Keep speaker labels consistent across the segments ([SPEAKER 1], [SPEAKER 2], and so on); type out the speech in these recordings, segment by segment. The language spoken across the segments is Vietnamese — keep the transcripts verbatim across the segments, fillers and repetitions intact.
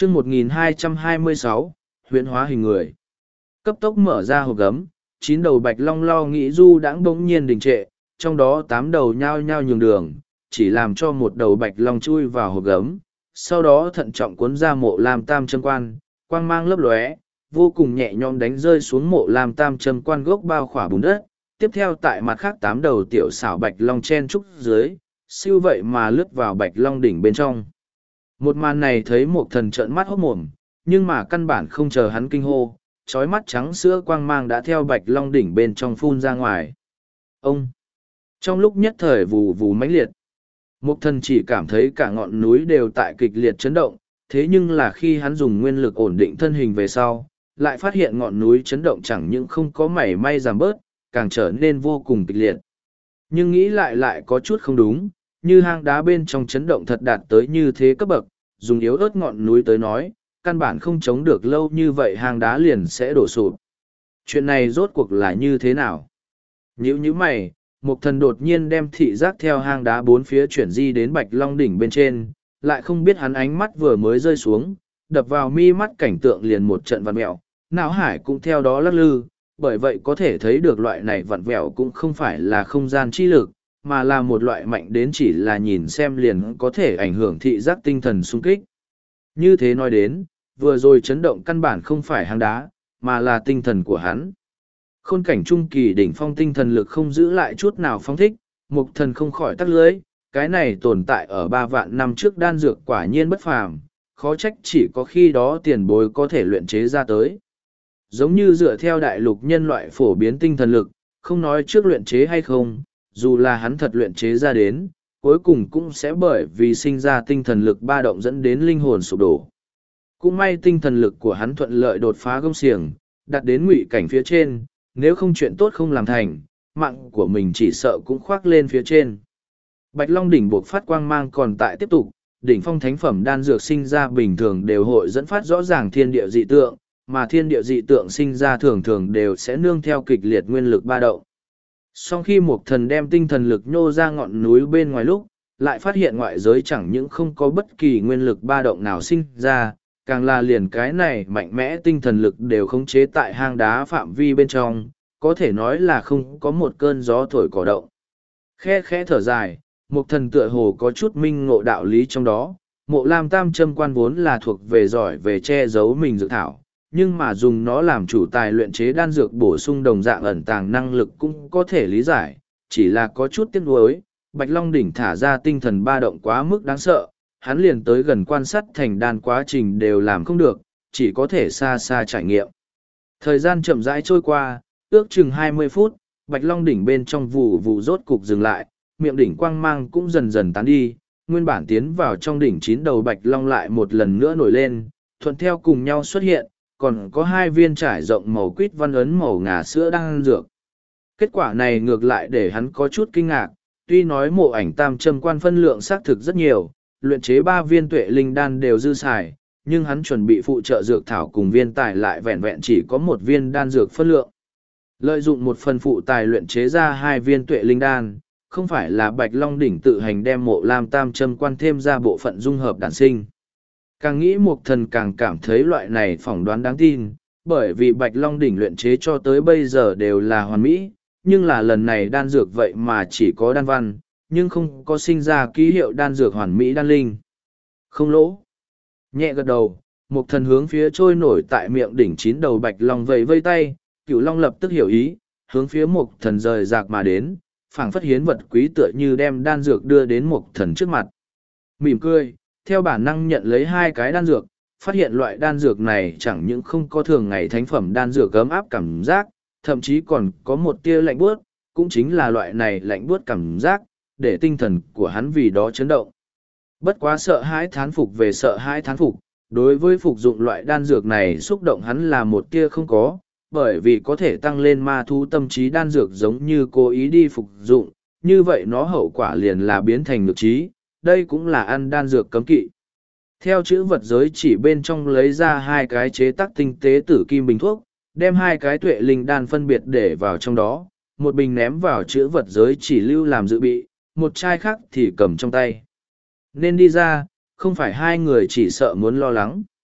[SPEAKER 1] chương một nghìn hai trăm hai mươi sáu, huyễn hóa hình người. Cấp tốc mở ra hộp gấm, chín đầu bạch long lo nghĩ du đãng bỗng nhiên đình trệ, trong đó tám đầu nhao nhao nhường đường, chỉ làm cho một đầu bạch long chui vào hộp gấm, sau đó thận trọng cuốn ra mộ lam tam châm quan, quang mang lấp lóe, vô cùng nhẹ nhõm đánh rơi xuống mộ lam tam châm quan gốc bao khỏa bùn đất. Tiếp theo tại mặt khác tám đầu tiểu xảo bạch long chen trúc dưới, siêu vậy mà lướt vào bạch long đỉnh bên trong. Một màn này thấy một thần trợn mắt hốt mồm, nhưng mà căn bản không chờ hắn kinh hô, trói mắt trắng sữa quang mang đã theo bạch long đỉnh bên trong phun ra ngoài. Ông! Trong lúc nhất thời vù vù mãnh liệt, một thần chỉ cảm thấy cả ngọn núi đều tại kịch liệt chấn động, thế nhưng là khi hắn dùng nguyên lực ổn định thân hình về sau, lại phát hiện ngọn núi chấn động chẳng những không có mảy may giảm bớt, càng trở nên vô cùng kịch liệt. Nhưng nghĩ lại lại có chút không đúng, như hang đá bên trong chấn động thật đạt tới như thế cấp bậc, dùng yếu ớt ngọn núi tới nói, căn bản không chống được lâu như vậy hang đá liền sẽ đổ sụp. Chuyện này rốt cuộc là như thế nào? Nhữ như mày, một thần đột nhiên đem thị giác theo hang đá bốn phía chuyển di đến bạch long đỉnh bên trên, lại không biết hắn ánh mắt vừa mới rơi xuống, đập vào mi mắt cảnh tượng liền một trận vặn mẹo, não hải cũng theo đó lắc lư, bởi vậy có thể thấy được loại này vặn vẹo cũng không phải là không gian chi lực, mà là một loại mạnh đến chỉ là nhìn xem liền có thể ảnh hưởng thị giác tinh thần sung kích. Như thế nói đến, vừa rồi chấn động căn bản không phải hang đá, mà là tinh thần của hắn. Khôn cảnh trung kỳ đỉnh phong tinh thần lực không giữ lại chút nào phong thích, mục thần không khỏi tắc lưới, cái này tồn tại ở ba vạn năm trước đan dược quả nhiên bất phàm, khó trách chỉ có khi đó tiền bối có thể luyện chế ra tới. Giống như dựa theo đại lục nhân loại phổ biến tinh thần lực, không nói trước luyện chế hay không, dù là hắn thật luyện chế ra đến, cuối cùng cũng sẽ bởi vì sinh ra tinh thần lực ba động dẫn đến linh hồn sụp đổ. Cũng may tinh thần lực của hắn thuận lợi đột phá gông xiềng, đặt đến ngụy cảnh phía trên, nếu không chuyện tốt không làm thành, mạng của mình chỉ sợ cũng khoác lên phía trên. Bạch Long đỉnh buộc phát quang mang còn tại tiếp tục, đỉnh phong thánh phẩm đan dược sinh ra bình thường đều hội dẫn phát rõ ràng thiên địa dị tượng, mà thiên địa dị tượng sinh ra thường thường đều sẽ nương theo kịch liệt nguyên lực ba động. Sau khi một thần đem tinh thần lực nhô ra ngọn núi bên ngoài lúc, lại phát hiện ngoại giới chẳng những không có bất kỳ nguyên lực ba động nào sinh ra, càng là liền cái này mạnh mẽ tinh thần lực đều khống chế tại hang đá phạm vi bên trong, có thể nói là không có một cơn gió thổi cỏ động. Khe khẽ thở dài, một thần tựa hồ có chút minh ngộ đạo lý trong đó, mộ lam tam châm quan vốn là thuộc về giỏi về che giấu mình dược thảo, nhưng mà dùng nó làm chủ tài luyện chế đan dược bổ sung đồng dạng ẩn tàng năng lực cũng có thể lý giải, chỉ là có chút tiếc nuối, Bạch Long đỉnh thả ra tinh thần ba động quá mức đáng sợ, hắn liền tới gần quan sát thành đan quá trình đều làm không được, chỉ có thể xa xa trải nghiệm. Thời gian chậm rãi trôi qua, ước chừng hai mươi phút, Bạch Long đỉnh bên trong vụ vụ rốt cục dừng lại, miệng đỉnh quang mang cũng dần dần tán đi, nguyên bản tiến vào trong đỉnh chín đầu Bạch Long lại một lần nữa nổi lên, thuận theo cùng nhau xuất hiện, còn có hai viên trải rộng màu quýt văn ấn màu ngà sữa đang ăn dược. Kết quả này ngược lại để hắn có chút kinh ngạc, tuy nói mộ ảnh tam châm quan phân lượng xác thực rất nhiều, luyện chế ba viên tuệ linh đan đều dư xài, nhưng hắn chuẩn bị phụ trợ dược thảo cùng viên tài lại vẹn vẹn chỉ có một viên đan dược phân lượng. Lợi dụng một phần phụ tài luyện chế ra hai viên tuệ linh đan, không phải là Bạch Long đỉnh tự hành đem mộ lam tam châm quan thêm ra bộ phận dung hợp đản sinh. Càng nghĩ Mục Thần càng cảm thấy loại này phỏng đoán đáng tin, bởi vì Bạch Long đỉnh luyện chế cho tới bây giờ đều là hoàn mỹ, nhưng là lần này đan dược vậy mà chỉ có đan văn, nhưng không có sinh ra ký hiệu đan dược hoàn mỹ đan linh. Không lỗ. Nhẹ gật đầu, Mục Thần hướng phía trôi nổi tại miệng đỉnh chín đầu Bạch Long vẫy vây tay, Cửu Long lập tức hiểu ý, hướng phía Mục Thần rời rạc mà đến, phảng phất hiến vật quý tựa như đem đan dược đưa đến Mục Thần trước mặt. Mỉm cười, theo bản năng nhận lấy hai cái đan dược, phát hiện loại đan dược này chẳng những không có thường ngày thánh phẩm đan dược ấm áp cảm giác, thậm chí còn có một tia lạnh buốt, cũng chính là loại này lạnh buốt cảm giác, để tinh thần của hắn vì đó chấn động. Bất quá sợ hãi thán phục về sợ hãi thán phục, đối với phục dụng loại đan dược này xúc động hắn là một tia không có, bởi vì có thể tăng lên ma thú tâm trí đan dược giống như cố ý đi phục dụng, như vậy nó hậu quả liền là biến thành nhược trí, đây cũng là ăn đan dược cấm kỵ. Theo chữ vật giới chỉ bên trong lấy ra hai cái chế tác tinh tế tử kim bình thuốc, đem hai cái tuệ linh đan phân biệt để vào trong đó, một bình ném vào chữ vật giới chỉ lưu làm dự bị, một chai khác thì cầm trong tay. Nên đi ra, không phải hai người chỉ sợ muốn lo lắng.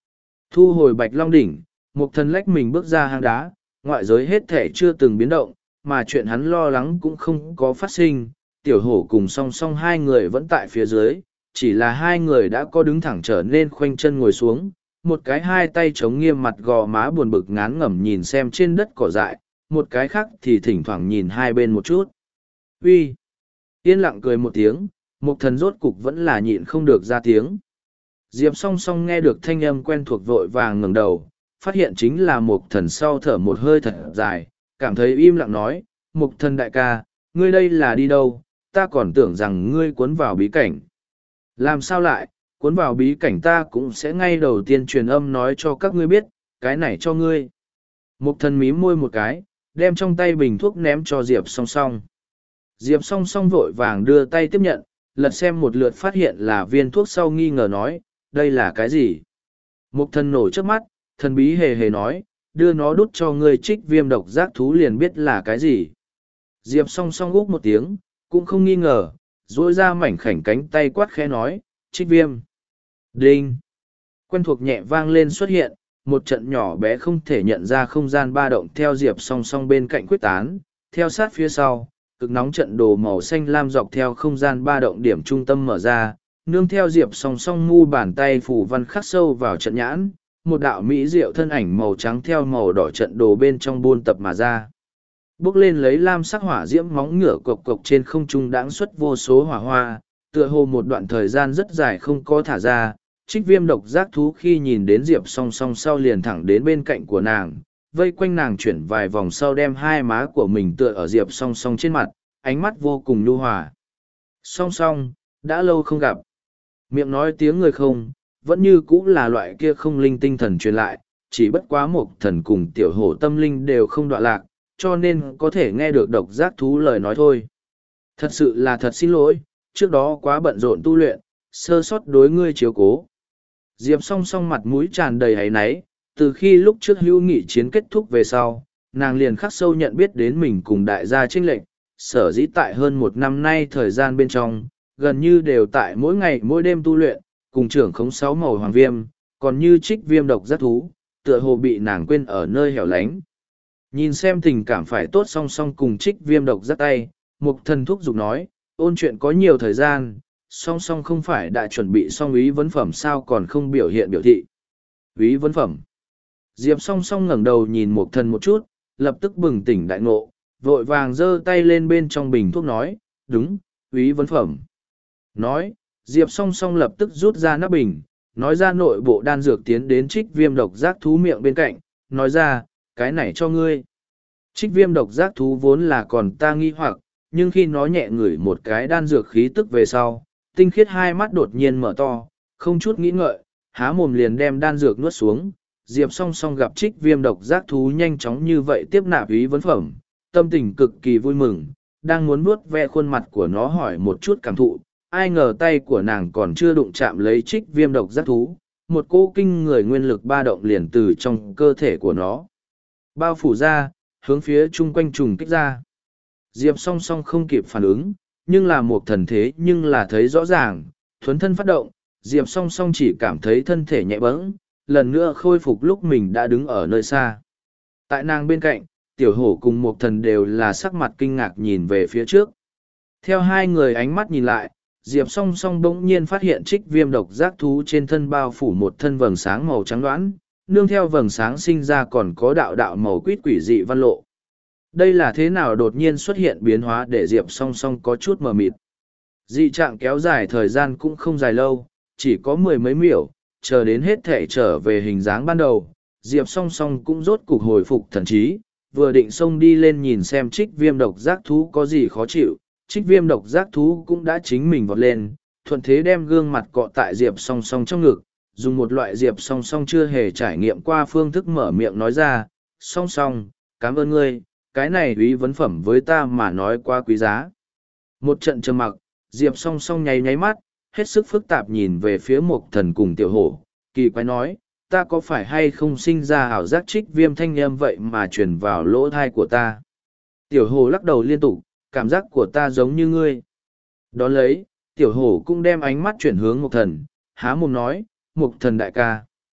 [SPEAKER 1] Thu hồi bạch long đỉnh, mục thần lách mình bước ra hang đá, ngoại giới hết thể chưa từng biến động, mà chuyện hắn lo lắng cũng không có phát sinh. Tiểu hổ cùng song song hai người vẫn tại phía dưới, chỉ là hai người đã có đứng thẳng trở nên khoanh chân ngồi xuống, một cái hai tay chống nghiêm mặt gò má buồn bực ngán ngẩm nhìn xem trên đất cỏ dại, một cái khác thì thỉnh thoảng nhìn hai bên một chút. Uy, yên lặng cười một tiếng, mục thần rốt cục vẫn là nhịn không được ra tiếng. Diệp song song nghe được thanh âm quen thuộc vội vàng ngẩng đầu, phát hiện chính là mục thần, sau thở một hơi thật dài, cảm thấy im lặng nói, mục thần đại ca, ngươi đây là đi đâu, ta còn tưởng rằng ngươi cuốn vào bí cảnh. Làm sao lại, cuốn vào bí cảnh ta cũng sẽ ngay đầu tiên truyền âm nói cho các ngươi biết, cái này cho ngươi. Mục thần mím môi một cái, đem trong tay bình thuốc ném cho Diệp song song. Diệp song song vội vàng đưa tay tiếp nhận, lật xem một lượt phát hiện là viên thuốc, sau nghi ngờ nói, đây là cái gì? Mục thần nổ trước mắt, thần bí hề hề nói, đưa nó đút cho ngươi trích viêm độc giác thú liền biết là cái gì. Diệp song song úc một tiếng, cũng không nghi ngờ, duỗi ra mảnh khảnh cánh tay quát khẽ nói, trích viêm. Đinh! Quen thuộc nhẹ vang lên xuất hiện, một trận nhỏ bé không thể nhận ra không gian ba động theo Diệp song song bên cạnh quyết tán, theo sát phía sau, cực nóng trận đồ màu xanh lam dọc theo không gian ba động điểm trung tâm mở ra, nương theo Diệp song song ngu bàn tay phủ văn khắc sâu vào trận nhãn, một đạo mỹ diệu thân ảnh màu trắng theo màu đỏ trận đồ bên trong buôn tập mà ra. Bước lên lấy lam sắc hỏa diễm móng ngựa cộc cộc trên không trung đãng xuất vô số hỏa hoa, tựa hồ một đoạn thời gian rất dài không có thả ra. Trích viêm độc giác thú khi nhìn đến Diệp song song sau liền thẳng đến bên cạnh của nàng, vây quanh nàng chuyển vài vòng sau đem hai má của mình tựa ở Diệp song song trên mặt, ánh mắt vô cùng nhu hòa. Song song, đã lâu không gặp. Miệng nói tiếng người không, vẫn như cũ là loại kia không linh tinh thần truyền lại, chỉ bất quá một thần cùng tiểu hổ tâm linh đều không đọa lạc, cho nên có thể nghe được độc giác thú lời nói thôi. Thật sự là thật xin lỗi, trước đó quá bận rộn tu luyện, sơ sót đối ngươi chiếu cố. Diệp song song mặt mũi tràn đầy áy náy, từ khi lúc trước hữu nghị chiến kết thúc về sau, nàng liền khắc sâu nhận biết đến mình cùng đại gia chênh lệch, sở dĩ tại hơn một năm nay thời gian bên trong, gần như đều tại mỗi ngày mỗi đêm tu luyện, cùng trưởng khống sáu màu hoàng viêm, còn như trích viêm độc giác thú, tựa hồ bị nàng quên ở nơi hẻo lánh. Nhìn xem tình cảm phải tốt song song cùng trích viêm độc giác tay, mục thần thúc giục nói, ôn chuyện có nhiều thời gian, song song không phải đã chuẩn bị xong ý vấn phẩm sao còn không biểu hiện biểu thị. Ý vấn phẩm. Diệp song song ngẩng đầu nhìn mục thần một chút, lập tức bừng tỉnh đại ngộ, vội vàng giơ tay lên bên trong bình thuốc nói, đúng, ý vấn phẩm. Nói, Diệp song song lập tức rút ra nắp bình, nói ra nội bộ đan dược tiến đến trích viêm độc giác thú miệng bên cạnh, nói ra, cái này cho ngươi. Trích viêm độc giác thú vốn là còn ta nghi hoặc, nhưng khi nó nhẹ ngửi một cái đan dược khí tức về sau, tinh khiết hai mắt đột nhiên mở to, không chút nghĩ ngợi, há mồm liền đem đan dược nuốt xuống. Diệp song song gặp trích viêm độc giác thú nhanh chóng như vậy tiếp nạp ý vấn phẩm, tâm tình cực kỳ vui mừng, đang muốn vuốt ve khuôn mặt của nó hỏi một chút cảm thụ, ai ngờ tay của nàng còn chưa đụng chạm lấy trích viêm độc giác thú, một cỗ kinh người nguyên lực ba động liền từ trong cơ thể của nó bao phủ ra, hướng phía chung quanh trùng kích ra. Diệp song song không kịp phản ứng, nhưng là một thần thế nhưng là thấy rõ ràng, thuấn thân phát động, Diệp song song chỉ cảm thấy thân thể nhẹ bẫng, lần nữa khôi phục lúc mình đã đứng ở nơi xa. Tại nàng bên cạnh, tiểu hổ cùng một thần đều là sắc mặt kinh ngạc nhìn về phía trước. Theo hai người ánh mắt nhìn lại, Diệp song song bỗng nhiên phát hiện trích viêm độc giác thú trên thân bao phủ một thân vầng sáng màu trắng đoán, nương theo vầng sáng sinh ra còn có đạo đạo màu quýt quỷ dị văn lộ. Đây là thế nào đột nhiên xuất hiện biến hóa để Diệp song song có chút mờ mịt. Dị trạng kéo dài thời gian cũng không dài lâu, chỉ có mười mấy miểu, chờ đến hết thể trở về hình dáng ban đầu. Diệp song song cũng rốt cục hồi phục thần trí, vừa định xông đi lên nhìn xem trích viêm độc giác thú có gì khó chịu, trích viêm độc giác thú cũng đã chính mình vọt lên, thuận thế đem gương mặt cọ tại Diệp song song trong ngực, dùng một loại Diệp song song chưa hề trải nghiệm qua phương thức mở miệng nói ra, song song, cảm ơn ngươi, cái này úy vấn phẩm với ta mà nói quá quý giá. Một trận trầm mặc, Diệp song song nháy nháy mắt, hết sức phức tạp nhìn về phía Mộc Thần cùng tiểu hổ, kỳ quái nói, ta có phải hay không sinh ra ảo giác trích viêm thanh âm vậy mà truyền vào lỗ thai của ta. Tiểu hổ lắc đầu liên tục, cảm giác của ta giống như ngươi. Đón lấy, tiểu hổ cũng đem ánh mắt chuyển hướng Mộc Thần, há mồm nói, Mộc Thần đại ca.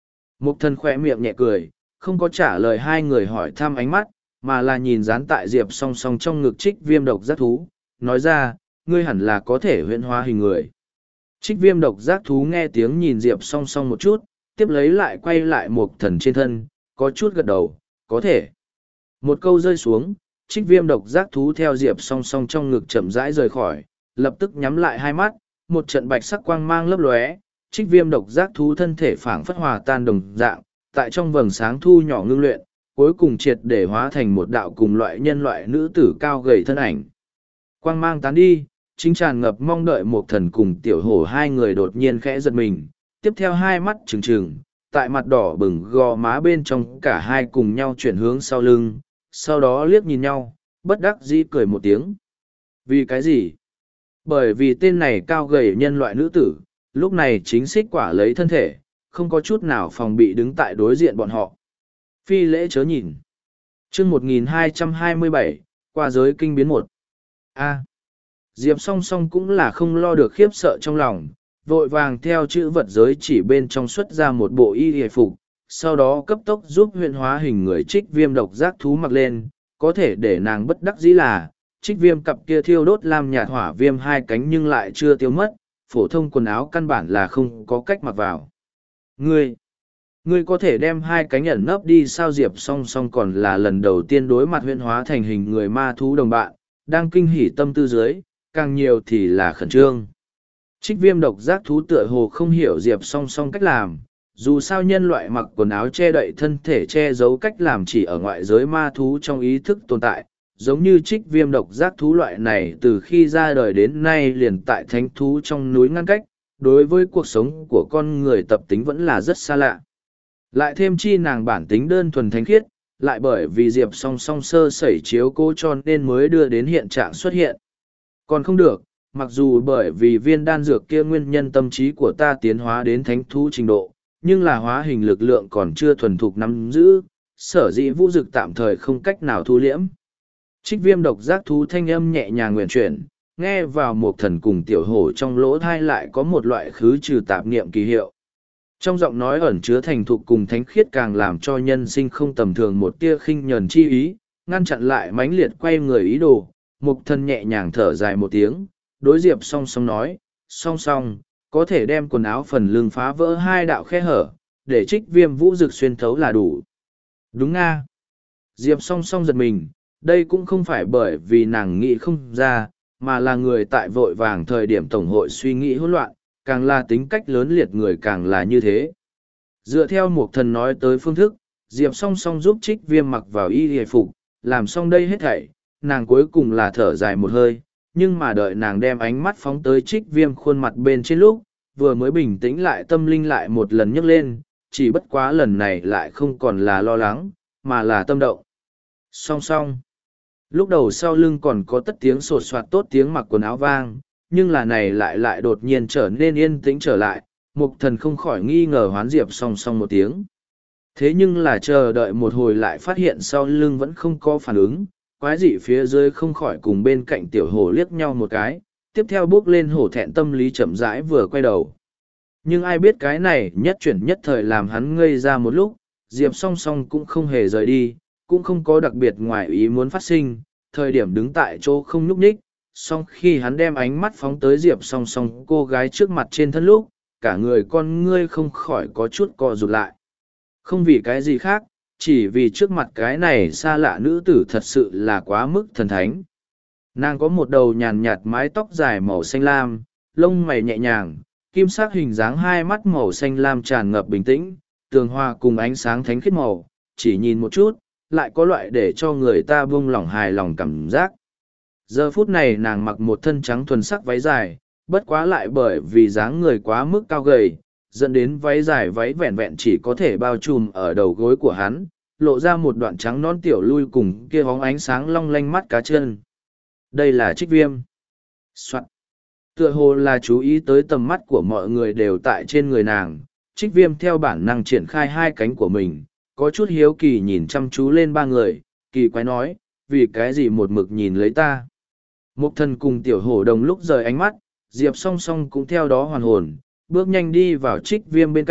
[SPEAKER 1] Mục thần khỏe miệng nhẹ cười, không có trả lời hai người hỏi thăm ánh mắt, mà là nhìn dán tại Diệp song song trong ngực trích viêm độc giác thú, nói ra, ngươi hẳn là có thể huyễn hóa hình người. Trích viêm độc giác thú nghe tiếng nhìn Diệp song song một chút, tiếp lấy lại quay lại Mục thần trên thân, có chút gật đầu, có thể. Một câu rơi xuống, trích viêm độc giác thú theo Diệp song song trong ngực chậm rãi rời khỏi, lập tức nhắm lại hai mắt, một trận bạch sắc quang mang lấp lóe, trích viêm độc giác thú thân thể phảng phất hòa tan đồng dạng, tại trong vầng sáng thu nhỏ ngưng luyện, cuối cùng triệt để hóa thành một đạo cùng loại nhân loại nữ tử cao gầy thân ảnh. Quang mang tán đi, chính tràn ngập mong đợi một thần cùng tiểu hổ hai người đột nhiên khẽ giật mình, tiếp theo hai mắt trừng trừng, tại mặt đỏ bừng gò má bên trong cả hai cùng nhau chuyển hướng sau lưng, sau đó liếc nhìn nhau, bất đắc dĩ cười một tiếng. Vì cái gì? Bởi vì tên này cao gầy nhân loại nữ tử, lúc này chính xích quả lấy thân thể, không có chút nào phòng bị đứng tại đối diện bọn họ. Phi lễ chớ nhìn. chương một nghìn hai trăm hai mươi bảy, qua giới kinh biến một. A. Diệp song song cũng là không lo được khiếp sợ trong lòng, vội vàng theo chữ vật giới chỉ bên trong xuất ra một bộ y hề phục, sau đó cấp tốc giúp huyện hóa hình người trích viêm độc giác thú mặc lên, có thể để nàng bất đắc dĩ là, trích viêm cặp kia thiêu đốt làm nhạt hỏa viêm hai cánh nhưng lại chưa tiêu mất, phổ thông quần áo căn bản là không có cách mặc vào. Ngươi, ngươi có thể đem hai cánh ẩn nấp đi sao? Diệp song song còn là lần đầu tiên đối mặt huyện hóa thành hình người ma thú đồng bạn, đang kinh hỉ tâm tư dưới, càng nhiều thì là khẩn trương. Trích viêm độc giác thú tựa hồ không hiểu Diệp song song cách làm, dù sao nhân loại mặc quần áo che đậy thân thể che giấu cách làm chỉ ở ngoại giới ma thú trong ý thức tồn tại, giống như trích viêm độc giác thú loại này từ khi ra đời đến nay liền tại thánh thú trong núi ngăn cách, đối với cuộc sống của con người tập tính vẫn là rất xa lạ. Lại thêm chi nàng bản tính đơn thuần thánh khiết, lại bởi vì Diệp song song sơ sẩy chiếu cố cho nên mới đưa đến hiện trạng xuất hiện. Còn không được, mặc dù bởi vì viên đan dược kia nguyên nhân tâm trí của ta tiến hóa đến thánh thú trình độ, nhưng là hóa hình lực lượng còn chưa thuần thục nắm giữ, sở dĩ vũ dực tạm thời không cách nào thu liễm. Trích viêm độc giác thú thanh âm nhẹ nhàng nguyện chuyển, nghe vào một thần cùng tiểu hổ trong lỗ thai lại có một loại khứ trừ tạp niệm kỳ hiệu. Trong giọng nói ẩn chứa thành thục cùng thánh khiết càng làm cho nhân sinh không tầm thường một tia khinh nhờn chi ý, ngăn chặn lại mãnh liệt quay người ý đồ. Mục thần nhẹ nhàng thở dài một tiếng, đối Diệp song song nói, song song, có thể đem quần áo phần lưng phá vỡ hai đạo khe hở, để trích viêm vũ dực xuyên thấu là đủ. Đúng nga. Diệp song song giật mình, đây cũng không phải bởi vì nàng nghĩ không ra, mà là người tại vội vàng thời điểm tổng hội suy nghĩ hỗn loạn, càng là tính cách lớn liệt người càng là như thế. Dựa theo một thần nói tới phương thức, Diệp song song giúp trích viêm mặc vào y hề phục, làm xong đây hết thảy, nàng cuối cùng là thở dài một hơi, nhưng mà đợi nàng đem ánh mắt phóng tới trích viêm khuôn mặt bên trên lúc, vừa mới bình tĩnh lại tâm linh lại một lần nhấc lên, chỉ bất quá lần này lại không còn là lo lắng, mà là tâm động. Song song. Lúc đầu sau lưng còn có tất tiếng sột soạt tốt tiếng mặc quần áo vang, nhưng là này lại lại đột nhiên trở nên yên tĩnh trở lại, mục thần không khỏi nghi ngờ hoán Diệp song song một tiếng. Thế nhưng là chờ đợi một hồi lại phát hiện sau lưng vẫn không có phản ứng, quái dị phía dưới không khỏi cùng bên cạnh tiểu hổ liếc nhau một cái, tiếp theo bước lên hổ thẹn tâm lý chậm rãi vừa quay đầu. Nhưng ai biết cái này nhất chuyển nhất thời làm hắn ngây ra một lúc, Diệp song song cũng không hề rời đi, cũng không có đặc biệt ngoài ý muốn phát sinh, thời điểm đứng tại chỗ không nhúc nhích, song khi hắn đem ánh mắt phóng tới Diệp song song cô gái trước mặt trên thân lúc, cả người con ngươi không khỏi có chút co rụt lại. Không vì cái gì khác, chỉ vì trước mặt cái này xa lạ nữ tử thật sự là quá mức thần thánh. Nàng có một đầu nhàn nhạt mái tóc dài màu xanh lam, lông mày nhẹ nhàng, kim sắc hình dáng hai mắt màu xanh lam tràn ngập bình tĩnh, tường hoa cùng ánh sáng thánh khiết màu, chỉ nhìn một chút, lại có loại để cho người ta buông lỏng hài lòng cảm giác. Giờ phút này nàng mặc một thân trắng thuần sắc váy dài, bất quá lại bởi vì dáng người quá mức cao gầy, dẫn đến váy dài váy vẹn vẹn chỉ có thể bao trùm ở đầu gối của hắn, lộ ra một đoạn trắng non tiểu lui cùng kia bóng ánh sáng long lanh mắt cá chân. Đây là trích viêm. Soạn. Tựa hồ là chú ý tới tầm mắt của mọi người đều tại trên người nàng, trích viêm theo bản năng triển khai hai cánh của mình, có chút hiếu kỳ nhìn chăm chú lên ba người, kỳ quái nói, vì cái gì một mực nhìn lấy ta. Mục thần cùng tiểu hổ đồng lúc rời ánh mắt, Diệp song song cũng theo đó hoàn hồn, bước nhanh đi vào trích viêm bên cạnh,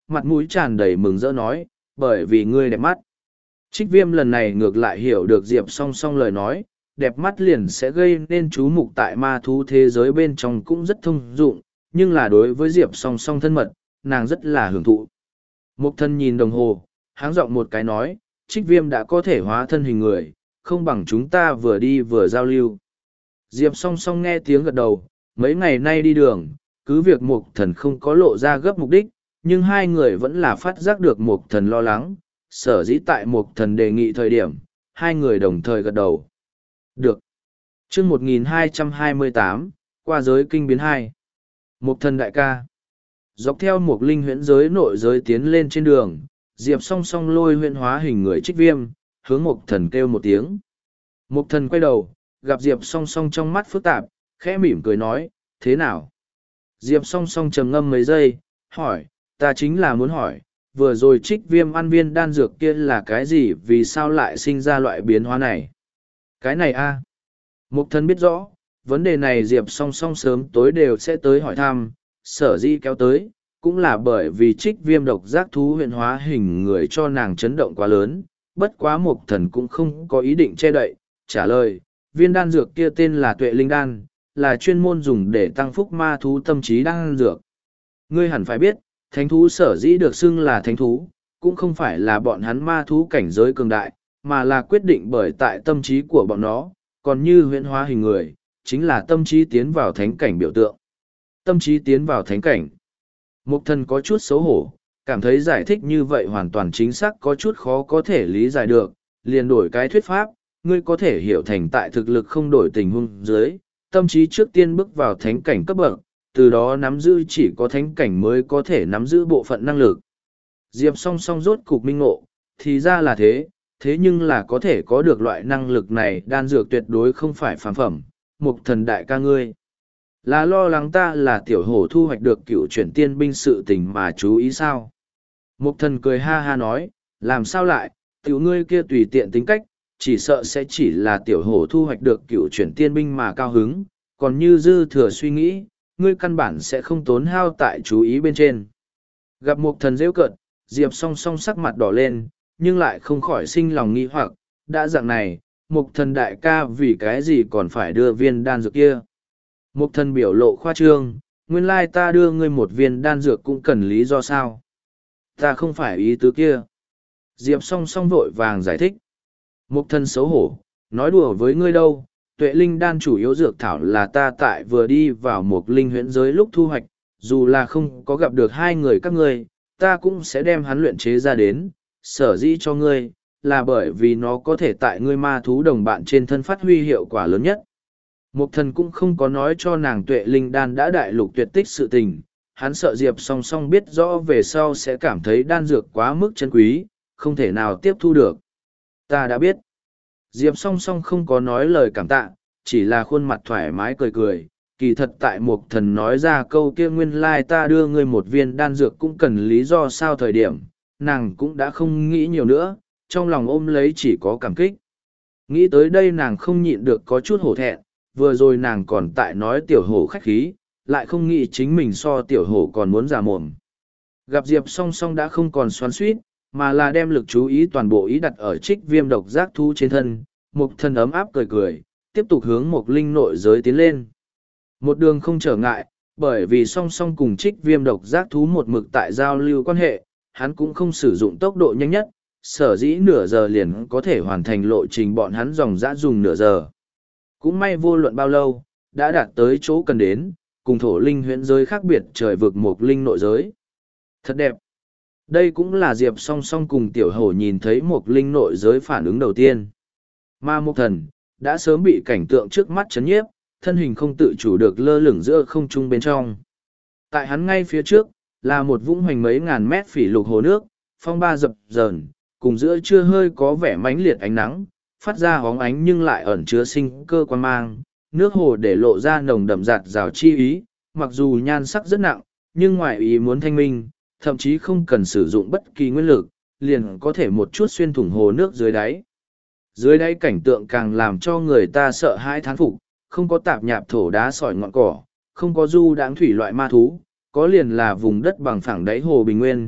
[SPEAKER 1] mặt mũi tràn đầy mừng rỡ nói, bởi vì ngươi đẹp mắt. Trích Viêm lần này ngược lại hiểu được Diệp Song Song lời nói, đẹp mắt liền sẽ gây nên chú mục tại ma thú thế giới bên trong cũng rất thông dụng, nhưng là đối với Diệp Song Song thân mật, nàng rất là hưởng thụ. Mục Thần nhìn đồng hồ, háng giọng một cái nói, Trích Viêm đã có thể hóa thân hình người, không bằng chúng ta vừa đi vừa giao lưu. Diệp Song Song nghe tiếng gật đầu, mấy ngày nay đi đường, cứ việc Mục Thần không có lộ ra gấp mục đích, nhưng hai người vẫn là phát giác được Mục Thần lo lắng, sở dĩ tại Mục Thần đề nghị thời điểm, hai người đồng thời gật đầu. Được. Chương một nghìn hai trăm hai mươi tám, qua giới kinh biến hai. Mục Thần đại ca. Dọc theo Mục Linh huyễn giới nội giới tiến lên trên đường, Diệp Song Song lôi huyễn hóa hình người Trích Viêm, hướng Mục Thần kêu một tiếng. Mục Thần quay đầu, gặp Diệp Song Song trong mắt phức tạp, khẽ mỉm cười nói, thế nào? Diệp Song Song trầm ngâm mấy giây, hỏi, ta chính là muốn hỏi, vừa rồi Trích Viêm ăn viên đan dược kia là cái gì, vì sao lại sinh ra loại biến hóa này? Cái này a à? Mục Thần biết rõ, vấn đề này Diệp Song Song sớm tối đều sẽ tới hỏi thăm, sở dĩ kéo tới, cũng là bởi vì Trích Viêm độc giác thú huyện hóa hình người cho nàng chấn động quá lớn, bất quá Mục Thần cũng không có ý định che đậy, trả lời, viên đan dược kia tên là Tuệ Linh Đan, là chuyên môn dùng để tăng phúc ma thú tâm trí đan dược. Ngươi hẳn phải biết, thánh thú sở dĩ được xưng là thánh thú, cũng không phải là bọn hắn ma thú cảnh giới cường đại, mà là quyết định bởi tại tâm trí của bọn nó, còn như huyễn hóa hình người, chính là tâm trí tiến vào thánh cảnh biểu tượng. Tâm trí tiến vào thánh cảnh. Mục Thần có chút xấu hổ, cảm thấy giải thích như vậy hoàn toàn chính xác có chút khó có thể lý giải được, liền đổi cái thuyết pháp, ngươi có thể hiểu thành tại thực lực không đổi tình huống dưới, tâm trí trước tiên bước vào thánh cảnh cấp bậc, từ đó nắm giữ chỉ có thánh cảnh mới có thể nắm giữ bộ phận năng lực. Diệp Song Song rốt cục minh ngộ, thì ra là thế, thế nhưng là có thể có được loại năng lực này đan dược tuyệt đối không phải phàm phẩm, Mục Thần đại ca ngươi. Là lo lắng ta là tiểu hổ thu hoạch được cựu chuyển tiên binh sự tình mà chú ý sao? Mục Thần cười ha ha nói, làm sao lại, tiểu ngươi kia tùy tiện tính cách, chỉ sợ sẽ chỉ là tiểu hổ thu hoạch được cựu chuyển tiên binh mà cao hứng, còn như dư thừa suy nghĩ, ngươi căn bản sẽ không tốn hao tại chú ý bên trên. Gặp Mục Thần rêu cợt, Diệp Song Song sắc mặt đỏ lên, nhưng lại không khỏi sinh lòng nghi hoặc, đã dạng này, Mục Thần đại ca vì cái gì còn phải đưa viên đan dược kia. Mục Thần biểu lộ khoa trương, nguyên lai ta đưa ngươi một viên đan dược cũng cần lý do sao. Ta không phải ý tứ kia. Diệp Song Song vội vàng giải thích. Mục Thần xấu hổ, nói đùa với ngươi đâu, Tuệ Linh đan chủ yếu dược thảo là ta tại vừa đi vào Mục Linh huyễn giới lúc thu hoạch, dù là không có gặp được hai người các ngươi, ta cũng sẽ đem hắn luyện chế ra đến, sở dĩ cho ngươi, là bởi vì nó có thể tại ngươi ma thú đồng bạn trên thân phát huy hiệu quả lớn nhất. Mục Thần cũng không có nói cho nàng Tuệ Linh đan đã đại lục tuyệt tích sự tình, hắn sợ Diệp Song Song biết rõ về sau sẽ cảm thấy đan dược quá mức chân quý, không thể nào tiếp thu được. Ta đã biết. Diệp Song Song không có nói lời cảm tạ, chỉ là khuôn mặt thoải mái cười cười. Kỳ thật tại Mục Thần nói ra câu kia nguyên lai ta đưa ngươi một viên đan dược cũng cần lý do sao thời điểm, nàng cũng đã không nghĩ nhiều nữa, trong lòng ôm lấy chỉ có cảm kích. Nghĩ tới đây nàng không nhịn được có chút hổ thẹn, vừa rồi nàng còn tại nói tiểu hổ khách khí, lại không nghĩ chính mình so tiểu hổ còn muốn giả mồm. Gặp Diệp Song Song đã không còn xoắn xuýt, mà là đem lực chú ý toàn bộ ý đặt ở Trích Viêm độc giác thú trên thân, Mục Thần ấm áp cười cười, tiếp tục hướng Mục Linh nội giới tiến lên. Một đường không trở ngại, bởi vì Song Song cùng Trích Viêm độc giác thú một mực tại giao lưu quan hệ, hắn cũng không sử dụng tốc độ nhanh nhất, sở dĩ nửa giờ liền có thể hoàn thành lộ trình bọn hắn dòng dã dùng nửa giờ. Cũng may vô luận bao lâu, đã đạt tới chỗ cần đến, cùng thổ linh huyễn giới khác biệt trời vực Mục Linh nội giới. Thật đẹp. Đây cũng là Diệp Song Song cùng tiểu hổ nhìn thấy Mục Linh nội giới phản ứng đầu tiên. Mà Mục Thần, đã sớm bị cảnh tượng trước mắt chấn nhiếp, thân hình không tự chủ được lơ lửng giữa không trung bên trong. Tại hắn ngay phía trước, là một vũng hoành mấy ngàn mét phỉ lục hồ nước, phong ba dập dờn, cùng giữa trưa hơi có vẻ mãnh liệt ánh nắng, phát ra hóng ánh nhưng lại ẩn chứa sinh cơ quan mang. Nước hồ để lộ ra nồng đậm giạt rào chi ý, mặc dù nhan sắc rất nặng, nhưng ngoài ý muốn thanh minh, thậm chí không cần sử dụng bất kỳ nguyên lực, liền có thể một chút xuyên thủng hồ nước dưới đáy. Dưới đáy cảnh tượng càng làm cho người ta sợ hãi thán phục, không có tạp nhạp thổ đá sỏi ngọn cỏ, không có du đãng thủy loại ma thú, có liền là vùng đất bằng phẳng đáy hồ bình nguyên,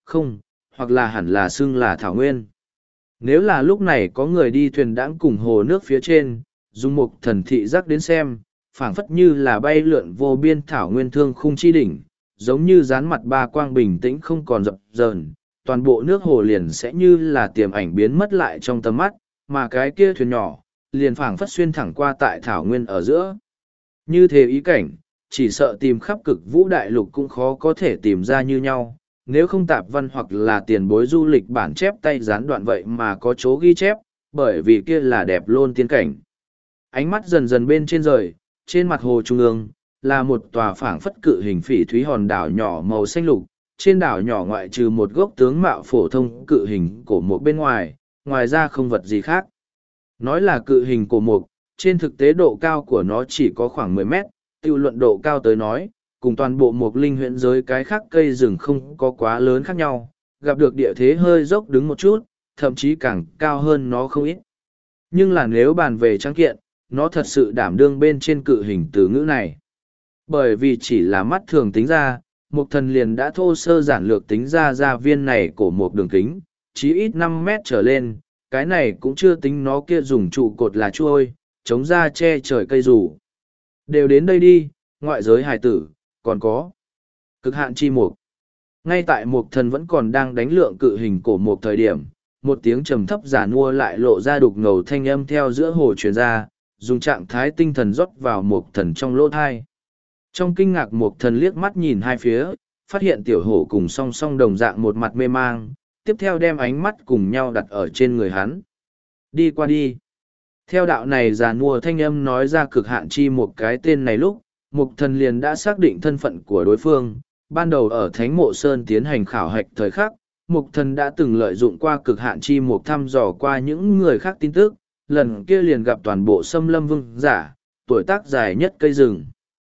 [SPEAKER 1] không, hoặc là hẳn là xưng là thảo nguyên. Nếu là lúc này có người đi thuyền đãng cùng hồ nước phía trên, dùng một thần thị giác đến xem, phảng phất như là bay lượn vô biên thảo nguyên thương khung chi đỉnh, giống như dán mặt ba quang bình tĩnh không còn dập dờn, toàn bộ nước hồ liền sẽ như là tiềm ảnh biến mất lại trong tầm mắt, mà cái kia thuyền nhỏ, liền phảng phất xuyên thẳng qua tại thảo nguyên ở giữa. Như thế ý cảnh, chỉ sợ tìm khắp cực vũ đại lục cũng khó có thể tìm ra như nhau, nếu không tạp văn hoặc là tiền bối du lịch bản chép tay gián đoạn vậy mà có chỗ ghi chép, bởi vì kia là đẹp luôn tiên cảnh. Ánh mắt dần dần bên trên rời, trên mặt hồ trung ương, là một tòa phảng phất cự hình phỉ thúy hòn đảo nhỏ màu xanh lục, trên đảo nhỏ ngoại trừ một gốc tướng mạo phổ thông cự hình cổ mục bên ngoài, ngoài ra không vật gì khác. Nói là cự hình cổ mục, trên thực tế độ cao của nó chỉ có khoảng mười mét, tiêu luận độ cao tới nói, cùng toàn bộ mục linh huyện giới cái khác cây rừng không có quá lớn khác nhau, gặp được địa thế hơi dốc đứng một chút, thậm chí càng cao hơn nó không ít. Nhưng là nếu bàn về trang kiện, nó thật sự đảm đương bên trên cự hình từ ngữ này. Bởi vì chỉ là mắt thường tính ra, mục thần liền đã thô sơ giản lược tính ra ra viên này của một đường kính, chí ít năm mét trở lên, cái này cũng chưa tính nó kia dùng trụ cột là chuôi, chống ra che trời cây rủ. Đều đến đây đi, ngoại giới hài tử, còn có cực hạn chi mục. Ngay tại mục thần vẫn còn đang đánh lượng cự hình cổ mục thời điểm, một tiếng trầm thấp giả nua lại lộ ra đục ngầu thanh âm theo giữa hồ truyền ra, dùng trạng thái tinh thần rót vào mục thần trong lỗ thai. Trong kinh ngạc mục thần liếc mắt nhìn hai phía, phát hiện tiểu hổ cùng song song đồng dạng một mặt mê mang, tiếp theo đem ánh mắt cùng nhau đặt ở trên người hắn. Đi qua đi. Theo đạo này giả nua thanh âm nói ra cực hạn chi một cái tên này lúc, mục thần liền đã xác định thân phận của đối phương. Ban đầu ở Thánh Mộ Sơn tiến hành khảo hạch thời khắc, mục thần đã từng lợi dụng qua cực hạn chi mục thăm dò qua những người khác tin tức, lần kia liền gặp toàn bộ xâm lâm vương giả, tuổi tác dài nhất cây rừng.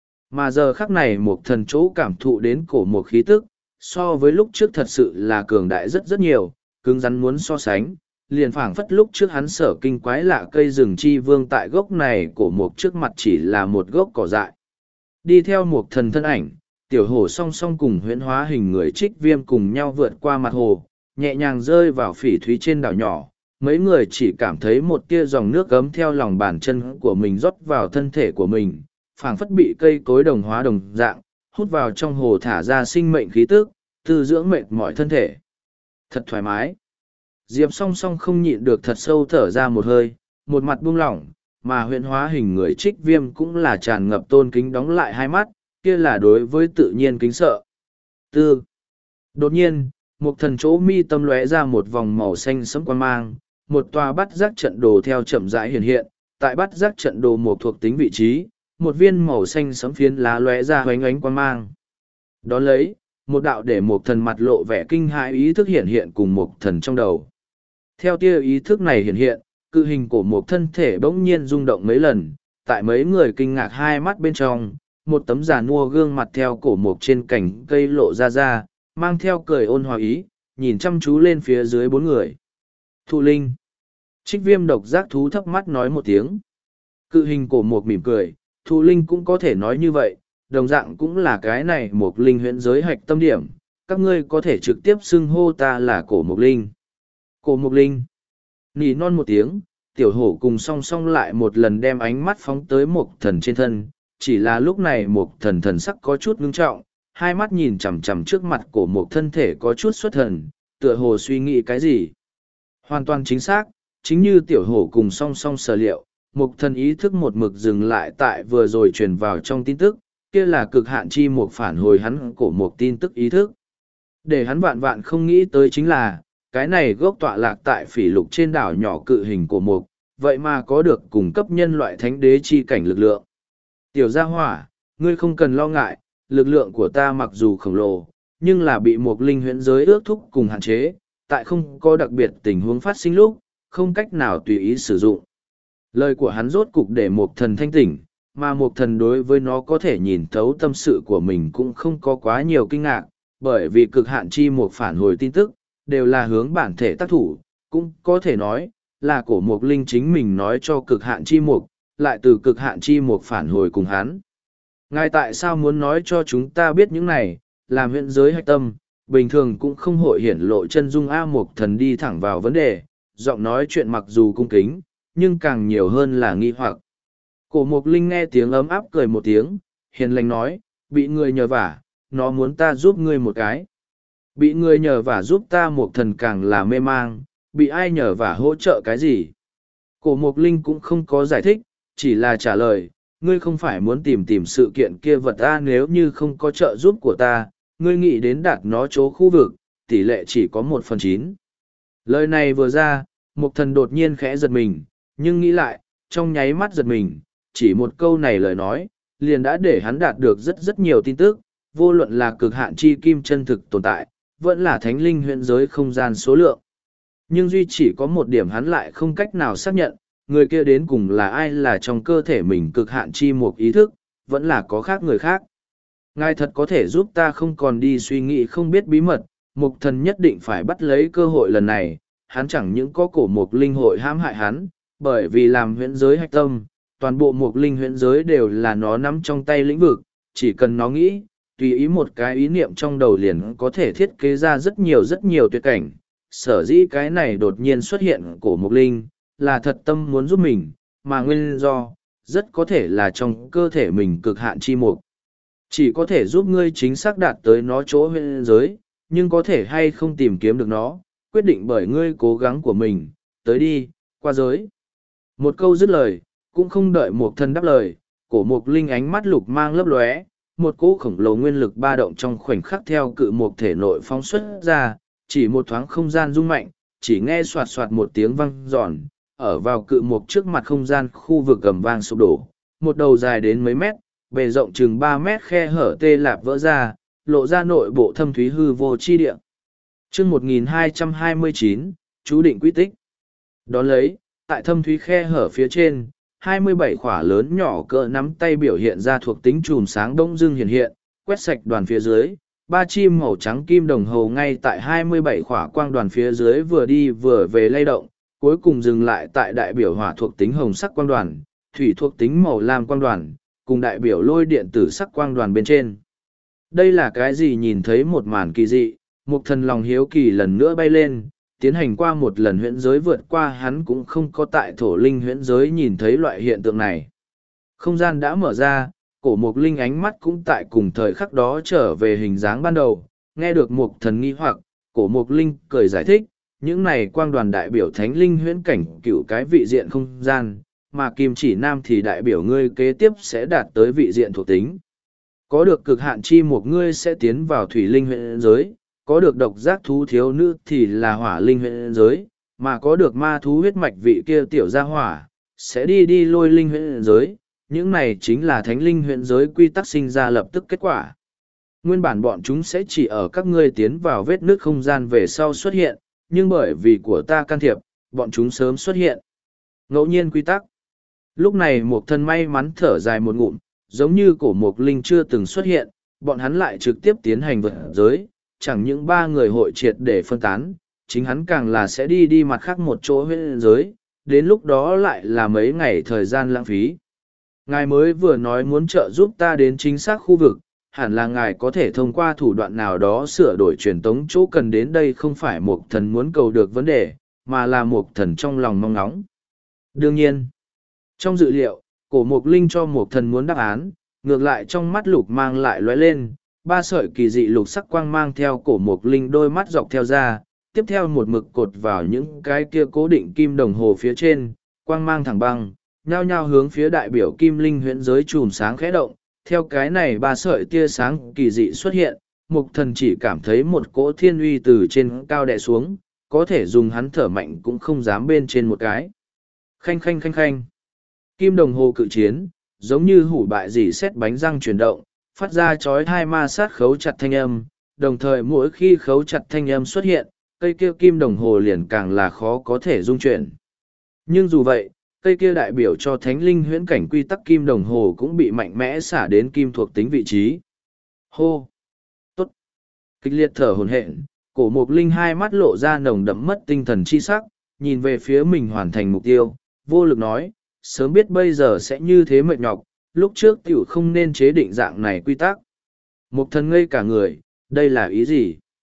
[SPEAKER 1] Mà giờ khắc này mục thần chỗ cảm thụ đến cổ một khí tức, so với lúc trước thật sự là cường đại rất rất nhiều, cứng rắn muốn so sánh, liền phảng phất lúc trước hắn sở kinh quái lạ cây rừng chi vương tại gốc này cổ mục trước mặt chỉ là một gốc cỏ dại. Đi theo mục thần thân ảnh, tiểu hổ song song cùng huyễn hóa hình người trích viêm cùng nhau vượt qua mặt hồ, nhẹ nhàng rơi vào phỉ thúy trên đảo nhỏ. Mấy người chỉ cảm thấy một tia dòng nước gấm theo lòng bàn chân của mình rót vào thân thể của mình, phảng phất bị cây cối đồng hóa đồng dạng, hút vào trong hồ thả ra sinh mệnh khí tức, tư dưỡng mệt mỏi thân thể. Thật thoải mái. Diệp song song không nhịn được thật sâu thở ra một hơi, một mặt buông lỏng, mà huyễn hóa hình người trích viêm cũng là tràn ngập tôn kính đóng lại hai mắt, kia là đối với tự nhiên kính sợ. Tư. Đột nhiên, một thần chỗ mi tâm lóe ra một vòng màu xanh sẫm quang mang, một tòa bắt giác trận đồ theo chậm rãi hiện hiện, tại bắt giác trận đồ một thuộc tính vị trí, một viên màu xanh sẫm phiến lá lóe ra hoánh ánh quang mang. Đón lấy, một đạo để một thần mặt lộ vẻ kinh hãi ý thức hiện hiện cùng một thần trong đầu. Theo tia ý thức này hiện hiện, cự hình của một thân thể bỗng nhiên rung động mấy lần, tại mấy người kinh ngạc hai mắt bên trong, một tấm giàn mua gương mặt theo cổ mục trên cành cây lộ ra ra, mang theo cười ôn hòa ý, nhìn chăm chú lên phía dưới bốn người. Thụ linh. Trích viêm độc giác thú thấp mắt nói một tiếng. Cự hình cổ mục mỉm cười, thụ linh cũng có thể nói như vậy, đồng dạng cũng là cái này một linh huyễn giới hạch tâm điểm, các ngươi có thể trực tiếp xưng hô ta là cổ mục linh. Cổ mục linh. Nỉ non một tiếng, tiểu hổ cùng song song lại một lần đem ánh mắt phóng tới một thần trên thân, chỉ là lúc này một thần thần sắc có chút ngưng trọng, hai mắt nhìn chằm chằm trước mặt của một thân thể có chút xuất thần, tựa hồ suy nghĩ cái gì. Hoàn toàn chính xác, chính như tiểu hổ cùng song song sở liệu, một thần ý thức một mực dừng lại tại vừa rồi truyền vào trong tin tức, kia là cực hạn chi một phản hồi hắn của một tin tức ý thức. Để hắn vạn vạn không nghĩ tới chính là, cái này gốc tọa lạc tại phỉ lục trên đảo nhỏ cự hình của một, vậy mà có được cung cấp nhân loại thánh đế chi cảnh lực lượng. Tiểu gia hỏa, ngươi không cần lo ngại, lực lượng của ta mặc dù khổng lồ, nhưng là bị một linh huyễn giới ước thúc cùng hạn chế, tại không có đặc biệt tình huống phát sinh lúc, không cách nào tùy ý sử dụng. Lời của hắn rốt cục để một thần thanh tỉnh, mà một thần đối với nó có thể nhìn thấu tâm sự của mình cũng không có quá nhiều kinh ngạc, bởi vì cực hạn chi một phản hồi tin tức, đều là hướng bản thể tác thủ, cũng có thể nói, là cổ mục linh chính mình nói cho cực hạn chi mục, lại từ cực hạn chi mục phản hồi cùng hắn. Ngài tại sao muốn nói cho chúng ta biết những này, làm huyện giới hạch tâm, bình thường cũng không hội hiển lộ chân dung A Mục Thần đi thẳng vào vấn đề, giọng nói chuyện mặc dù cung kính, nhưng càng nhiều hơn là nghi hoặc. Cổ Mục Linh nghe tiếng ấm áp cười một tiếng, hiền lành nói, bị người nhờ vả, nó muốn ta giúp ngươi một cái. Bị người nhờ vả giúp ta Mục Thần càng là mê mang, bị ai nhờ vả hỗ trợ cái gì. Cổ Mục Linh cũng không có giải thích, chỉ là trả lời, ngươi không phải muốn tìm tìm sự kiện kia vật ta, nếu như không có trợ giúp của ta, ngươi nghĩ đến đạt nó chỗ khu vực, tỷ lệ chỉ có một phần chín. Lời này vừa ra, Mục Thần đột nhiên khẽ giật mình, nhưng nghĩ lại, trong nháy mắt giật mình, chỉ một câu này lời nói, liền đã để hắn đạt được rất rất nhiều tin tức, vô luận là cực hạn chi kim chân thực tồn tại, vẫn là thánh linh huyễn giới không gian số lượng. Nhưng duy chỉ có một điểm hắn lại không cách nào xác nhận, người kia đến cùng là ai, là trong cơ thể mình cực hạn chi một ý thức, vẫn là có khác người khác. Ngài thật có thể giúp ta không còn đi suy nghĩ không biết bí mật, Mục Thần nhất định phải bắt lấy cơ hội lần này, hắn chẳng những có cổ Mục Linh hội hãm hại hắn, bởi vì làm huyễn giới hạch tâm, toàn bộ Mục Linh huyễn giới đều là nó nắm trong tay lĩnh vực, chỉ cần nó nghĩ, tùy ý một cái ý niệm trong đầu liền có thể thiết kế ra rất nhiều rất nhiều tuyệt cảnh. Sở dĩ cái này đột nhiên xuất hiện cổ Mục Linh, là thật tâm muốn giúp mình, mà nguyên do, rất có thể là trong cơ thể mình cực hạn chi mục. Chỉ có thể giúp ngươi chính xác đạt tới nó chỗ huyễn giới, nhưng có thể hay không tìm kiếm được nó, quyết định bởi ngươi cố gắng của mình, tới đi, qua giới. Một câu dứt lời, cũng không đợi Mục Thần đáp lời, cổ Mục Linh ánh mắt lục mang lấp lóe, một cỗ khổng lồ nguyên lực ba động trong khoảnh khắc theo cự mục thể nội phóng xuất ra, chỉ một thoáng không gian rung mạnh, chỉ nghe soạt soạt một tiếng vang giòn, ở vào cự mục trước mặt không gian khu vực gầm vang sụp đổ, một đầu dài đến mấy mét, bề rộng chừng ba mét khe hở tê lạp vỡ ra, lộ ra nội bộ thâm thúy hư vô chi địa. Chương một nghìn hai trăm hai mươi chín, chú định quy tích. Đón lấy, tại thâm thúy khe hở phía trên, hai mươi bảy khỏa lớn nhỏ cỡ nắm tay biểu hiện ra thuộc tính chùm sáng đông dưng hiện hiện, quét sạch đoàn phía dưới, ba chim màu trắng kim đồng hồ ngay tại hai mươi bảy khỏa quang đoàn phía dưới vừa đi vừa về lay động, cuối cùng dừng lại tại đại biểu hỏa thuộc tính hồng sắc quang đoàn, thủy thuộc tính màu lam quang đoàn, cùng đại biểu lôi điện tử sắc quang đoàn bên trên. Đây là cái gì? Nhìn thấy một màn kỳ dị, Mục Thần lòng hiếu kỳ lần nữa bay lên, tiến hành qua một lần huyễn giới vượt qua hắn cũng không có tại thổ linh huyễn giới nhìn thấy loại hiện tượng này. Không gian đã mở ra, cổ Mục Linh ánh mắt cũng tại cùng thời khắc đó trở về hình dáng ban đầu, nghe được Mục Thần nghi hoặc, cổ Mục Linh cười giải thích, những này quang đoàn đại biểu thánh linh huyễn cảnh cựu cái vị diện không gian, mà kim chỉ nam thì đại biểu ngươi kế tiếp sẽ đạt tới vị diện thuộc tính. Có được cực hạn chi một ngươi sẽ tiến vào thủy linh huyễn giới, có được độc giác thú thiếu nữ thì là hỏa linh huyễn giới, mà có được ma thú huyết mạch vị kia tiểu gia hỏa, sẽ đi đi lôi linh huyễn giới. Những này chính là thánh linh huyễn giới quy tắc sinh ra lập tức kết quả. Nguyên bản bọn chúng sẽ chỉ ở các ngươi tiến vào vết nước không gian về sau xuất hiện, nhưng bởi vì của ta can thiệp, bọn chúng sớm xuất hiện. Ngẫu nhiên quy tắc. Lúc này Mục Thần may mắn thở dài một ngụm, giống như cổ Mục Linh chưa từng xuất hiện, bọn hắn lại trực tiếp tiến hành vượt giới, chẳng những ba người hội triệt để phân tán, chính hắn càng là sẽ đi đi mặt khác một chỗ huyễn giới, đến lúc đó lại là mấy ngày thời gian lãng phí. Ngài mới vừa nói muốn trợ giúp ta đến chính xác khu vực, hẳn là ngài có thể thông qua thủ đoạn nào đó sửa đổi truyền tống chỗ cần đến đây, không phải Mục Thần muốn cầu được vấn đề, mà là Mục Thần trong lòng mong ngóng. Đương nhiên, trong dự liệu, cổ Mục Linh cho Mục Thần muốn đáp án, ngược lại trong mắt lục mang lại lóe lên, ba sợi kỳ dị lục sắc quang mang theo cổ Mục Linh đôi mắt dọc theo ra, tiếp theo một mực cột vào những cái kia cố định kim đồng hồ phía trên, quang mang thẳng băng, nhao nhao hướng phía đại biểu kim linh huyễn giới chùm sáng khẽ động. Theo cái này ba sợi tia sáng kỳ dị xuất hiện, Mục Thần chỉ cảm thấy một cỗ thiên uy từ trên cao đè xuống, có thể dùng hắn thở mạnh cũng không dám bên trên một cái. Khanh khanh khanh khanh. Kim đồng hồ cự chiến, giống như hủ bại dỉ xét bánh răng chuyển động, phát ra chói tai ma sát khấu chặt thanh âm, đồng thời mỗi khi khấu chặt thanh âm xuất hiện, cây kia kim đồng hồ liền càng là khó có thể dung chuyển. Nhưng dù vậy, cây kia đại biểu cho thánh linh huyễn cảnh quy tắc kim đồng hồ cũng bị mạnh mẽ xả đến kim thuộc tính vị trí. Hô! Tốt! Kịch liệt thở hổn hển, cổ Mục Linh hai mắt lộ ra nồng đậm mất tinh thần chi sắc, nhìn về phía mình hoàn thành mục tiêu, vô lực nói, sớm biết bây giờ sẽ như thế mệt nhọc, lúc trước tiểu không nên chế định dạng này quy tắc. Mục Thần ngây cả người, đây là ý gì?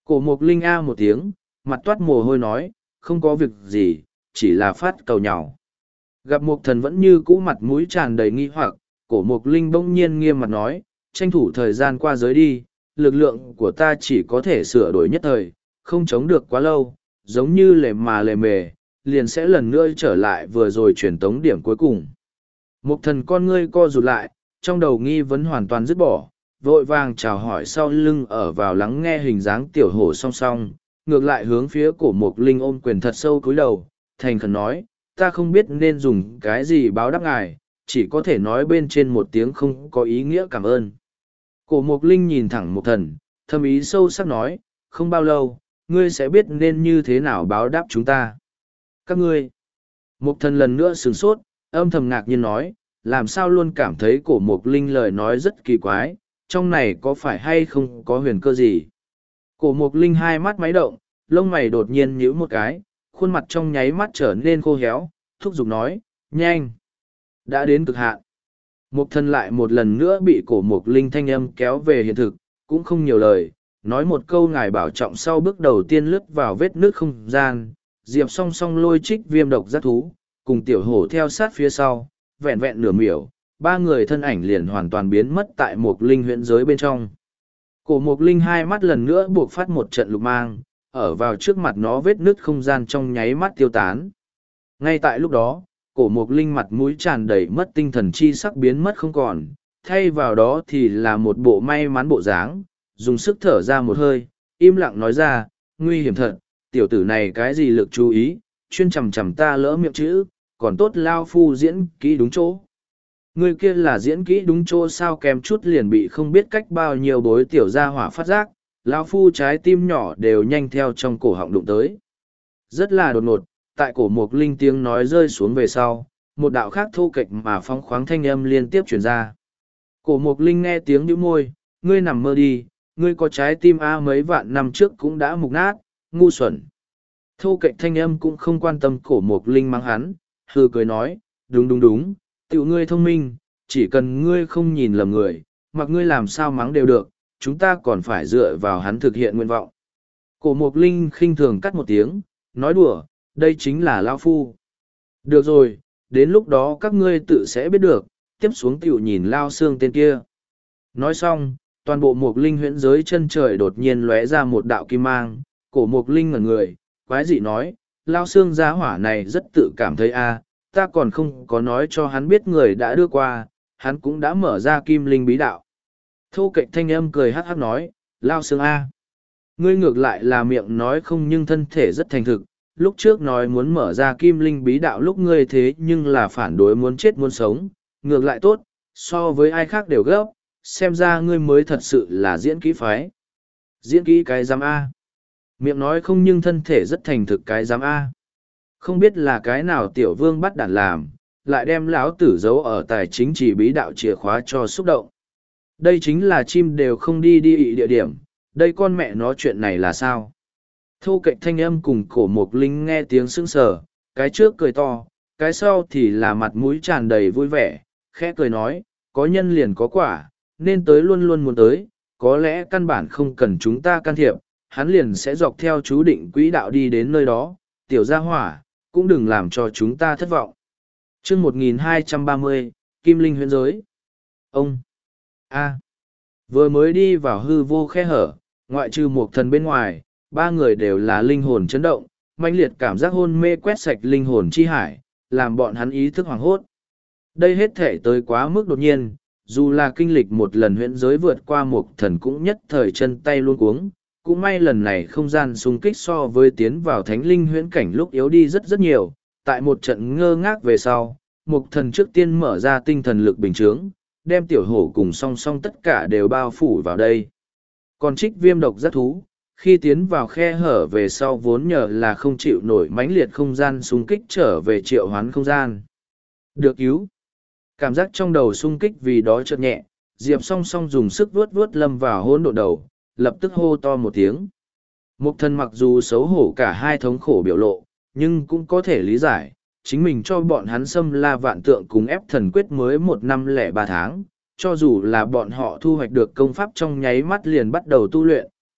[SPEAKER 1] Cổ Mộc Linh a một tiếng, mặt toát mồ hôi nói, không có việc gì, chỉ là phát cầu nhào. Gặp Mộc Thần vẫn như cũ mặt mũi tràn đầy nghi hoặc, Cổ Mộc Linh bỗng nhiên nghiêm mặt nói, tranh thủ thời gian qua giới đi, lực lượng của ta chỉ có thể sửa đổi nhất thời, không chống được quá lâu, giống như lề mà lề mề, liền sẽ lần nữa trở lại vừa rồi truyền tống điểm cuối cùng. Mộc Thần con ngươi co rụt lại, trong đầu nghi vấn hoàn toàn dứt bỏ, vội vàng chào hỏi sau lưng ở vào lắng nghe hình dáng tiểu hổ song song, ngược lại hướng phía Cổ Mộc Linh ôm quyền thật sâu cúi đầu, thành khẩn nói, ta không biết nên dùng cái gì báo đáp ngài, chỉ có thể nói bên trên một tiếng không có ý nghĩa cảm ơn. Cổ Mộc Linh nhìn thẳng Mộc Thần, thâm ý sâu sắc nói, không bao lâu, ngươi sẽ biết nên như thế nào báo đáp chúng ta. Các ngươi. Mộc Thần lần nữa sửng sốt, âm thầm ngạc nhiên nói, làm sao luôn cảm thấy Cổ Mộc Linh lời nói rất kỳ quái, trong này có phải hay không có huyền cơ gì. Cổ Mộc Linh hai mắt máy động, lông mày đột nhiên nhíu một cái, khuôn mặt trong nháy mắt trở nên khô héo, thúc giục nói, nhanh. Đã đến cực hạn. Mộc Thần lại một lần nữa bị Cổ Mộc Linh thanh âm kéo về hiện thực, cũng không nhiều lời, nói một câu ngài bảo trọng sau bước đầu tiên lướt vào vết nước không gian, Diệp song song lôi trích viêm độc giác thú, cùng tiểu hổ theo sát phía sau, vẹn vẹn nửa miểu, ba người thân ảnh liền hoàn toàn biến mất tại Mộc Linh huyễn giới bên trong. Cổ Mộc Linh hai mắt lần nữa buộc phát một trận lục mang, ở vào trước mặt nó vết nứt không gian trong nháy mắt tiêu tán. Ngay tại lúc đó, Cổ Mộc Linh mặt mũi tràn đầy mất tinh thần chi sắc biến mất không còn, thay vào đó thì là một bộ may mắn bộ dáng, dùng sức thở ra một hơi, im lặng nói ra, nguy hiểm thật, tiểu tử này cái gì lực chú ý, chuyên chầm chầm ta lỡ miệng chữ, còn tốt lao phu diễn kỹ đúng chỗ. Người kia là diễn kỹ đúng chỗ sao kèm chút liền bị không biết cách bao nhiêu bối tiểu gia hỏa phát giác, lao phu trái tim nhỏ đều nhanh theo trong cổ họng đụng tới. Rất là đột ngột, tại cổ Mộc Linh tiếng nói rơi xuống về sau, một đạo khác thô kệch mà phóng khoáng thanh âm liên tiếp truyền ra. Cổ Mộc Linh nghe tiếng nhíu môi, ngươi nằm mơ đi, ngươi có trái tim a mấy vạn năm trước cũng đã mục nát, ngu xuẩn. Thô kệch thanh âm cũng không quan tâm cổ Mộc Linh mắng hắn, hừ cười nói, đúng đúng đúng, tiểu ngươi thông minh, chỉ cần ngươi không nhìn lầm người, mặc ngươi làm sao mắng đều được, chúng ta còn phải dựa vào hắn thực hiện nguyện vọng. Cổ Mộc Linh khinh thường cắt một tiếng, nói đùa, đây chính là Lao Phu. Được rồi, đến lúc đó các ngươi tự sẽ biết được, tiếp xuống tiểu nhìn Lao Xương tên kia. Nói xong, toàn bộ Mộc Linh huyễn giới chân trời đột nhiên lóe ra một đạo kim mang, cổ Mộc Linh ngẩn người, quái dị nói, Lao Xương giá hỏa này rất tự cảm thấy a, ta còn không có nói cho hắn biết người đã đưa qua, hắn cũng đã mở ra kim linh bí đạo. Thô kệch thanh âm cười hát hát nói, Lao Xương a. Ngươi ngược lại là miệng nói không nhưng thân thể rất thành thực, lúc trước nói muốn mở ra kim linh bí đạo lúc ngươi thế nhưng là phản đối muốn chết muốn sống, ngược lại tốt, so với ai khác đều gấp, xem ra ngươi mới thật sự là diễn kỹ phái. Diễn kỹ cái giám A. Miệng nói không nhưng thân thể rất thành thực cái giám A. Không biết là cái nào tiểu vương bắt đản làm, lại đem lão tử giấu ở tài chính chỉ bí đạo chìa khóa cho xúc động. Đây chính là chim đều không đi đi ị địa điểm, đây con mẹ nó chuyện này là sao? Thô kệch thanh âm cùng cổ Mộc Linh nghe tiếng sững sờ, cái trước cười to, cái sau thì là mặt mũi tràn đầy vui vẻ, khẽ cười nói, có nhân liền có quả, nên tới luôn luôn muốn tới, có lẽ căn bản không cần chúng ta can thiệp, hắn liền sẽ dọc theo chú định quỹ đạo đi đến nơi đó, tiểu gia hỏa, cũng đừng làm cho chúng ta thất vọng. Chương một nghìn hai trăm ba mươi, Kim Linh huyễn giới. Ông A. Vừa mới đi vào hư vô khe hở, ngoại trừ một thần bên ngoài, ba người đều là linh hồn chấn động, mãnh liệt cảm giác hôn mê quét sạch linh hồn chi hải, làm bọn hắn ý thức hoảng hốt. Đây hết thể tới quá mức đột nhiên, dù là kinh lịch một lần huyễn giới vượt qua một thần cũng nhất thời chân tay luôn cuống. Cũng may lần này không gian xung kích so với tiến vào thánh linh huyễn cảnh lúc yếu đi rất rất nhiều, tại một trận ngơ ngác về sau, một thần trước tiên mở ra tinh thần lực bình chướng, đem tiểu hổ cùng song song tất cả đều bao phủ vào đây. Còn trích viêm độc giác thú, khi tiến vào khe hở về sau vốn nhờ là không chịu nổi mãnh liệt không gian xung kích trở về triệu hoán không gian. Được cứu. Cảm giác trong đầu xung kích vì đó chợt nhẹ, Diệp song song dùng sức vuốt vuốt lâm vào hỗn độn đầu, lập tức hô to một tiếng. Mục thần mặc dù xấu hổ cả hai thống khổ biểu lộ, nhưng cũng có thể lý giải, chính mình cho bọn hắn xâm la vạn tượng cùng ép thần quyết mới một năm lẻ ba tháng, cho dù là bọn họ thu hoạch được công pháp trong nháy mắt liền bắt đầu tu luyện,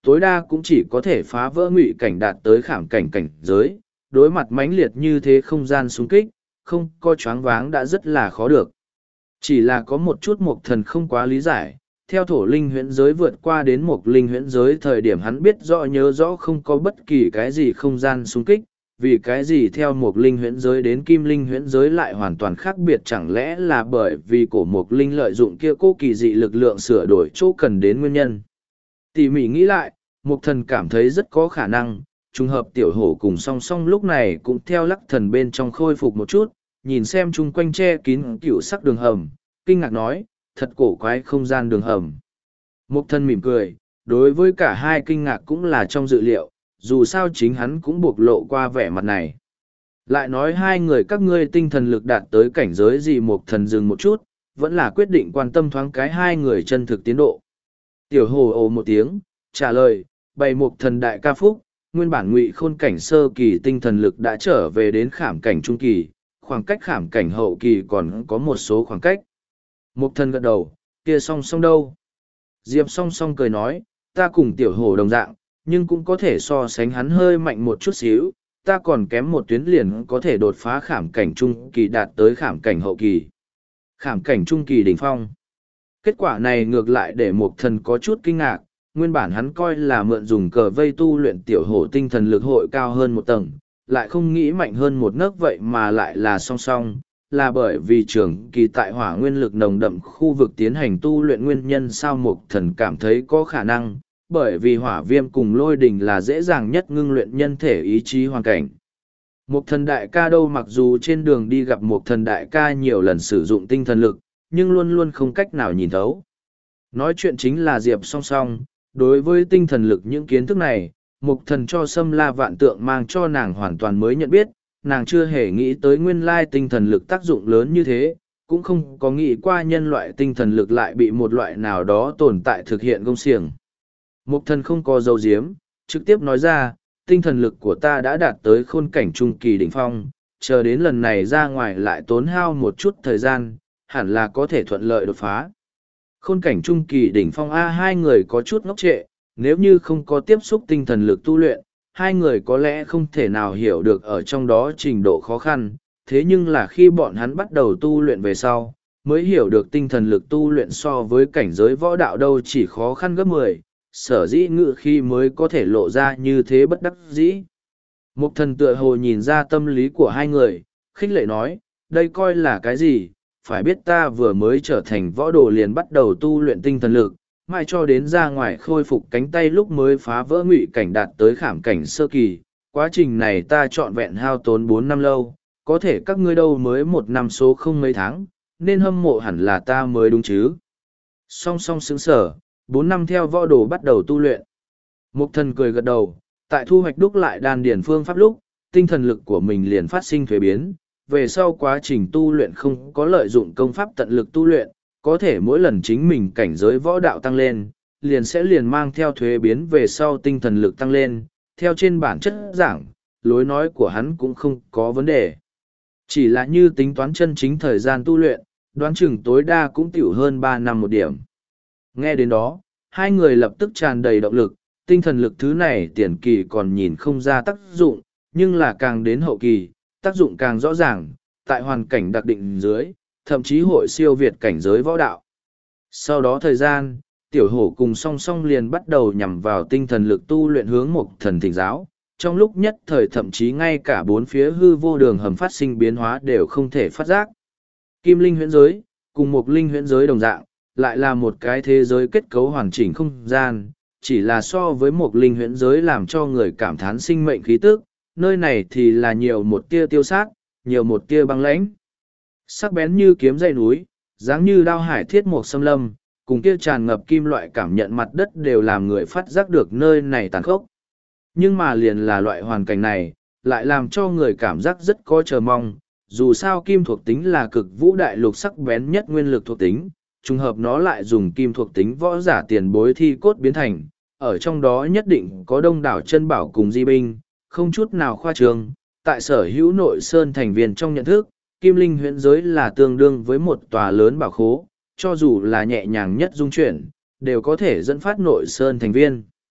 [SPEAKER 1] tối đa cũng chỉ có thể phá vỡ ngụy cảnh đạt tới khảm cảnh cảnh giới, đối mặt mãnh liệt như thế không gian xung kích, không có choáng váng đã rất là khó được. Chỉ là có một chút Mộc Thần không quá lý giải, theo thổ linh huyễn giới vượt qua đến Mộc linh huyễn giới thời điểm hắn biết rõ nhớ rõ không có bất kỳ cái gì không gian xung kích, vì cái gì theo Mộc linh huyễn giới đến Kim linh huyễn giới lại hoàn toàn khác biệt, chẳng lẽ là bởi vì cổ Mộc linh lợi dụng kia cô kỳ dị lực lượng sửa đổi chỗ cần đến nguyên nhân. Tỉ mỉ nghĩ lại, Mộc Thần cảm thấy rất có khả năng, trùng hợp tiểu hổ cùng song song lúc này cũng theo lắc thần bên trong khôi phục một chút, nhìn xem chung quanh che kín cựu sắc đường hầm, kinh ngạc nói, thật cổ quái không gian đường hầm. Mộc Thần mỉm cười, đối với cả hai kinh ngạc cũng là trong dự liệu, dù sao chính hắn cũng bộc lộ qua vẻ mặt này. Lại nói hai người các ngươi tinh thần lực đạt tới cảnh giới gì? Mộc Thần dừng một chút, vẫn là quyết định quan tâm thoáng cái hai người chân thực tiến độ. Tiểu hồ ồ một tiếng, trả lời, bày Mộc Thần đại ca phúc, nguyên bản ngụy khôn cảnh sơ kỳ tinh thần lực đã trở về đến khảm cảnh trung kỳ, khoảng cách khảm cảnh hậu kỳ còn có một số khoảng cách. Mộc Thần gật đầu, kia song song đâu? Diệp song song cười nói, ta cùng tiểu hổ đồng dạng, nhưng cũng có thể so sánh hắn hơi mạnh một chút xíu, ta còn kém một tuyến liền có thể đột phá khảm cảnh trung kỳ đạt tới khảm cảnh hậu kỳ. Khảm cảnh trung kỳ đỉnh phong. Kết quả này ngược lại để Mộc Thần có chút kinh ngạc, nguyên bản hắn coi là mượn dùng cờ vây tu luyện tiểu hổ tinh thần lực hội cao hơn một tầng, lại không nghĩ mạnh hơn một nấc vậy mà lại là song song, là bởi vì trường kỳ tại hỏa nguyên lực nồng đậm khu vực tiến hành tu luyện nguyên nhân. Sao Mộc Thần cảm thấy có khả năng, bởi vì hỏa viêm cùng lôi đình là dễ dàng nhất ngưng luyện nhân thể ý chí hoàn cảnh. Mộc Thần đại ca đâu, mặc dù trên đường đi gặp Mộc Thần đại ca nhiều lần sử dụng tinh thần lực, nhưng luôn luôn không cách nào nhìn thấu. Nói chuyện chính là Diệp song song, đối với tinh thần lực những kiến thức này, Mộc Thần cho Sâm La Vạn Tượng mang cho nàng hoàn toàn mới nhận biết, nàng chưa hề nghĩ tới nguyên lai tinh thần lực tác dụng lớn như thế, cũng không có nghĩ qua nhân loại tinh thần lực lại bị một loại nào đó tồn tại thực hiện công xiềng. Mộc Thần không có dấu diếm, trực tiếp nói ra, tinh thần lực của ta đã đạt tới khôn cảnh trung kỳ đỉnh phong, chờ đến lần này ra ngoài lại tốn hao một chút thời gian, hẳn là có thể thuận lợi đột phá. Khôn cảnh trung kỳ đỉnh phong A, hai người có chút ngốc trệ, nếu như không có tiếp xúc tinh thần lực tu luyện, hai người có lẽ không thể nào hiểu được ở trong đó trình độ khó khăn, thế nhưng là khi bọn hắn bắt đầu tu luyện về sau, mới hiểu được tinh thần lực tu luyện so với cảnh giới võ đạo đâu chỉ khó khăn gấp mười, sở dĩ ngự khi mới có thể lộ ra như thế bất đắc dĩ. Mộc Thần tựa hồ nhìn ra tâm lý của hai người, khích lệ nói, đây coi là cái gì, phải biết ta vừa mới trở thành võ đồ liền bắt đầu tu luyện tinh thần lực, mãi cho đến ra ngoài khôi phục cánh tay lúc mới phá vỡ ngụy cảnh đạt tới khảm cảnh sơ kỳ, quá trình này ta trọn vẹn hao tốn bốn năm lâu, có thể các ngươi đâu mới một năm số không mấy tháng, nên hâm mộ hẳn là ta mới đúng chứ. Song song sướng sở, bốn năm theo võ đồ bắt đầu tu luyện. Mộc Thần cười gật đầu, tại thu hoạch đúc lại đan điển phương pháp lúc, tinh thần lực của mình liền phát sinh thuế biến, về sau quá trình tu luyện không có lợi dụng công pháp tận lực tu luyện, có thể mỗi lần chính mình cảnh giới võ đạo tăng lên, liền sẽ liền mang theo thuế biến về sau tinh thần lực tăng lên, theo trên bản chất giảng, lối nói của hắn cũng không có vấn đề. Chỉ là như tính toán chân chính thời gian tu luyện, đoán chừng tối đa cũng tiểu hơn ba năm một điểm. Nghe đến đó, hai người lập tức tràn đầy động lực, tinh thần lực thứ này tiền kỳ còn nhìn không ra tác dụng, nhưng là càng đến hậu kỳ, tác dụng càng rõ ràng, tại hoàn cảnh đặc định dưới, thậm chí hội siêu việt cảnh giới võ đạo. Sau đó thời gian, tiểu hổ cùng song song liền bắt đầu nhằm vào tinh thần lực tu luyện hướng Mộc Thần thỉnh giáo, trong lúc nhất thời thậm chí ngay cả bốn phía hư vô đường hầm phát sinh biến hóa đều không thể phát giác. Kim linh huyễn giới, cùng Mộc linh huyễn giới đồng dạng, lại là một cái thế giới kết cấu hoàn chỉnh không gian, chỉ là so với Mộc linh huyễn giới làm cho người cảm thán sinh mệnh khí tức, nơi này thì là nhiều một tia tiêu sát, nhiều một tia băng lãnh. Sắc bén như kiếm dây núi, dáng như đao hải thiết mộc xâm lâm, cùng kia tràn ngập kim loại cảm nhận mặt đất đều làm người phát giác được nơi này tàn khốc. Nhưng mà liền là loại hoàn cảnh này, lại làm cho người cảm giác rất có chờ mong, dù sao kim thuộc tính là cực vũ đại lục sắc bén nhất nguyên lực thuộc tính, trùng hợp nó lại dùng kim thuộc tính võ giả tiền bối thi cốt biến thành, ở trong đó nhất định có đông đảo chân bảo cùng di binh, không chút nào khoa trương, tại sở hữu nội sơn thành viên trong nhận thức, kim linh huyễn giới là tương đương với một tòa lớn bảo khố, cho dù là nhẹ nhàng nhất dung chuyển, đều có thể dẫn phát nội sơn thành viên.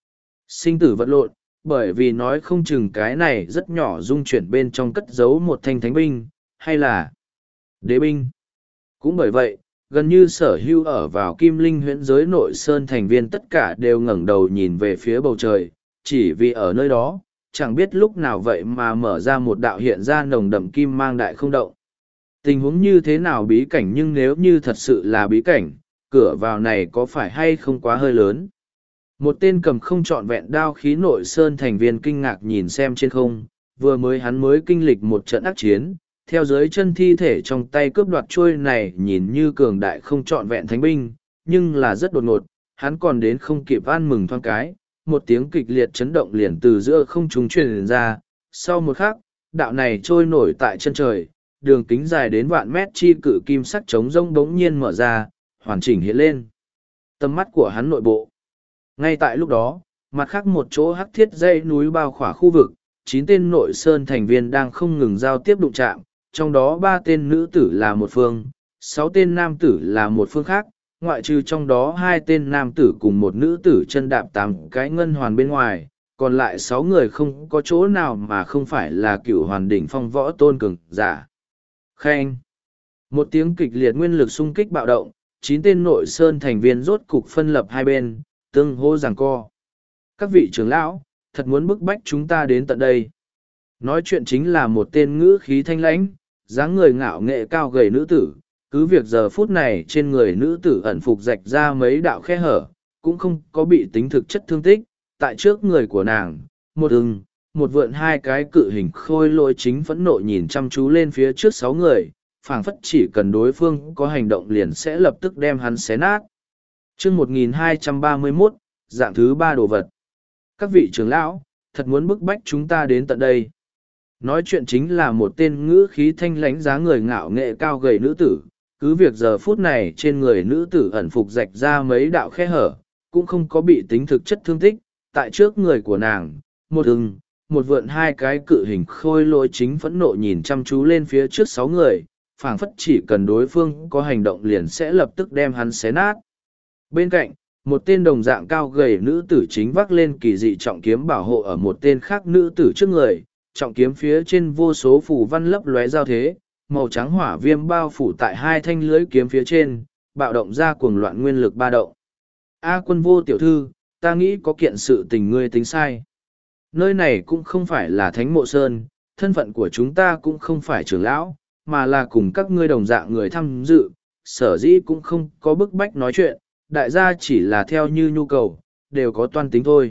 [SPEAKER 1] Sinh tử vật lộn, bởi vì nói không chừng cái này rất nhỏ dung chuyển bên trong cất giấu một thanh thánh binh, hay là đế binh. Cũng bởi vậy, gần như sở hữu ở vào Kim Linh huyễn giới nội sơn thành viên tất cả đều ngẩng đầu nhìn về phía bầu trời, chỉ vì ở nơi đó, chẳng biết lúc nào vậy mà mở ra một đạo hiện ra nồng đậm kim mang đại không động. Tình huống như thế nào bí cảnh, nhưng nếu như thật sự là bí cảnh, cửa vào này có phải hay không quá hơi lớn. Một tên cầm không trọn vẹn đao khí nội sơn thành viên kinh ngạc nhìn xem trên không, vừa mới hắn mới kinh lịch một trận ác chiến, theo dưới chân thi thể trong tay cướp đoạt trôi này nhìn như cường đại không trọn vẹn thánh binh, nhưng là rất đột ngột, hắn còn đến không kịp ăn mừng thoáng cái, một tiếng kịch liệt chấn động liền từ giữa không trung truyền ra, sau một khắc, đạo này trôi nổi tại chân trời, đường kính dài đến vạn mét chi cự kim sắc trống rông bỗng nhiên mở ra, hoàn chỉnh hiện lên. Tầm mắt của hắn nội bộ. Ngay tại lúc đó, mặt khác một chỗ hắc thiết dãy núi bao khỏa khu vực, chín tên nội sơn thành viên đang không ngừng giao tiếp đụng chạm, trong đó ba tên nữ tử là một phương, sáu tên nam tử là một phương khác, ngoại trừ trong đó hai tên nam tử cùng một nữ tử chân đạp tám cái ngân hoàn bên ngoài, còn lại sáu người không có chỗ nào mà không phải là cựu hoàn đỉnh phong võ tôn cường giả. Khen! Một tiếng kịch liệt nguyên lực xung kích bạo động, chín tên nội sơn thành viên rốt cục phân lập hai bên, tương hô giằng co. Các vị trưởng lão, thật muốn bức bách chúng ta đến tận đây. Nói chuyện chính là một tên ngữ khí thanh lãnh, dáng người ngạo nghệ cao gầy nữ tử, cứ việc giờ phút này trên người nữ tử ẩn phục rạch ra mấy đạo khe hở, cũng không có bị tính thực chất thương tích, tại trước người của nàng, một ưng, một vượn hai cái cự hình khôi lỗi chính phẫn nộ nhìn chăm chú lên phía trước sáu người, phảng phất chỉ cần đối phương có hành động liền sẽ lập tức đem hắn xé nát. Chương một nghìn hai trăm ba mươi mốt, dạng thứ ba đồ vật. Các vị trưởng lão, thật muốn bức bách chúng ta đến tận đây. Nói chuyện chính là một tên ngữ khí thanh lãnh giá người ngạo nghệ cao gầy nữ tử, cứ việc giờ phút này trên người nữ tử ẩn phục rạch ra mấy đạo khe hở, cũng không có bị tính thực chất thương tích, tại trước người của nàng, một ưng, một vượn hai cái cự hình khôi lỗi chính phẫn nộ nhìn chăm chú lên phía trước sáu người, phảng phất chỉ cần đối phương có hành động liền sẽ lập tức đem hắn xé nát. Bên cạnh, một tên đồng dạng cao gầy nữ tử chính vác lên kỳ dị trọng kiếm bảo hộ ở một tên khác nữ tử trước người, trọng kiếm phía trên vô số phù văn lấp lóe giao thế, màu trắng hỏa viêm bao phủ tại hai thanh lưới kiếm phía trên, bạo động ra cuồng loạn nguyên lực ba động. A Quân Vô tiểu thư, ta nghĩ có kiện sự tình ngươi tính sai. Nơi này cũng không phải là Thánh Mộ Sơn, thân phận của chúng ta cũng không phải trưởng lão, mà là cùng các ngươi đồng dạng người tham dự, sở dĩ cũng không có bức bách nói chuyện, đại gia chỉ là theo như nhu cầu, đều có toan tính thôi.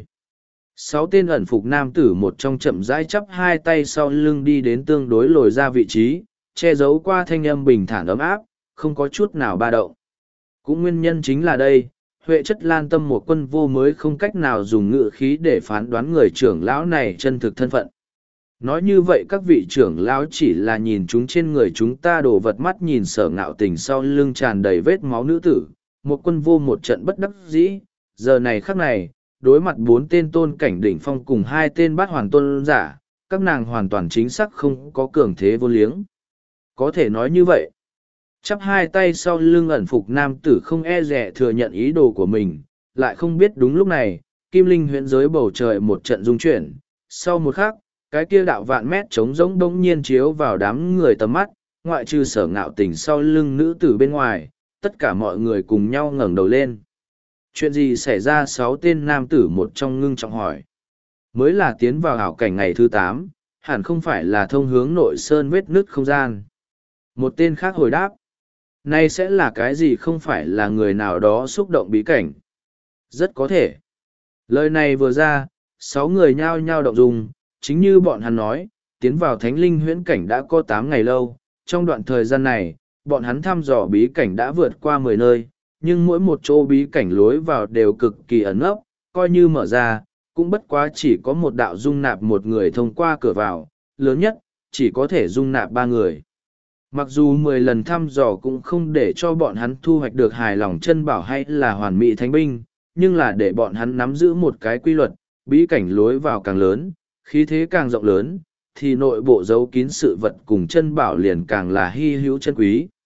[SPEAKER 1] Sáu tên ẩn phục nam tử một trong chậm rãi chắp hai tay sau lưng đi đến tương đối lồi ra vị trí, che giấu qua thanh âm bình thản ấm áp, không có chút nào ba động. Cũng nguyên nhân chính là đây, Huệ Chất Lan Tâm một Quân Vô mới không cách nào dùng ngữ khí để phán đoán người trưởng lão này chân thực thân phận. Nói như vậy các vị trưởng lão chỉ là nhìn chúng trên người chúng ta đổ vật, mắt nhìn Sở Ngạo Tình sau lưng tràn đầy vết máu nữ tử, một Quân Vô một trận bất đắc dĩ, giờ này khắc này, đối mặt bốn tên tôn cảnh đỉnh phong cùng hai tên bát hoàn tôn giả, các nàng hoàn toàn chính xác không có cường thế vô liếng. Có thể nói như vậy. Chắp hai tay sau lưng ẩn phục nam tử không e dè thừa nhận ý đồ của mình, lại không biết đúng lúc này, Kim Linh huyễn giới bầu trời một trận rung chuyển. Sau một khắc, cái kia đạo vạn mét trống rỗng đông nhiên chiếu vào đám người tầm mắt, ngoại trừ Sở Ngạo Tình sau lưng nữ tử bên ngoài, tất cả mọi người cùng nhau ngẩng đầu lên. Chuyện gì xảy ra? Sáu tên nam tử một trong ngưng trọng hỏi. Mới là tiến vào ảo cảnh ngày thứ tám, hẳn không phải là thông hướng nội sơn vết nứt không gian. Một tên khác hồi đáp. Nay sẽ là cái gì? Không phải là người nào đó xúc động bí cảnh. Rất có thể. Lời này vừa ra, sáu người nhao nhao động dung, chính như bọn hắn nói, tiến vào thánh linh huyễn cảnh đã có tám ngày lâu. Trong đoạn thời gian này, bọn hắn thăm dò bí cảnh đã vượt qua mười nơi, nhưng mỗi một chỗ bí cảnh lối vào đều cực kỳ ẩn ấp, coi như mở ra, cũng bất quá chỉ có một đạo dung nạp một người thông qua cửa vào, lớn nhất, chỉ có thể dung nạp ba người. Mặc dù mười lần thăm dò cũng không để cho bọn hắn thu hoạch được hài lòng chân bảo hay là hoàn mỹ thánh binh, nhưng là để bọn hắn nắm giữ một cái quy luật, bí cảnh lối vào càng lớn, khí thế càng rộng lớn, thì nội bộ giấu kín sự vật cùng chân bảo liền càng là hy hữu chân quý.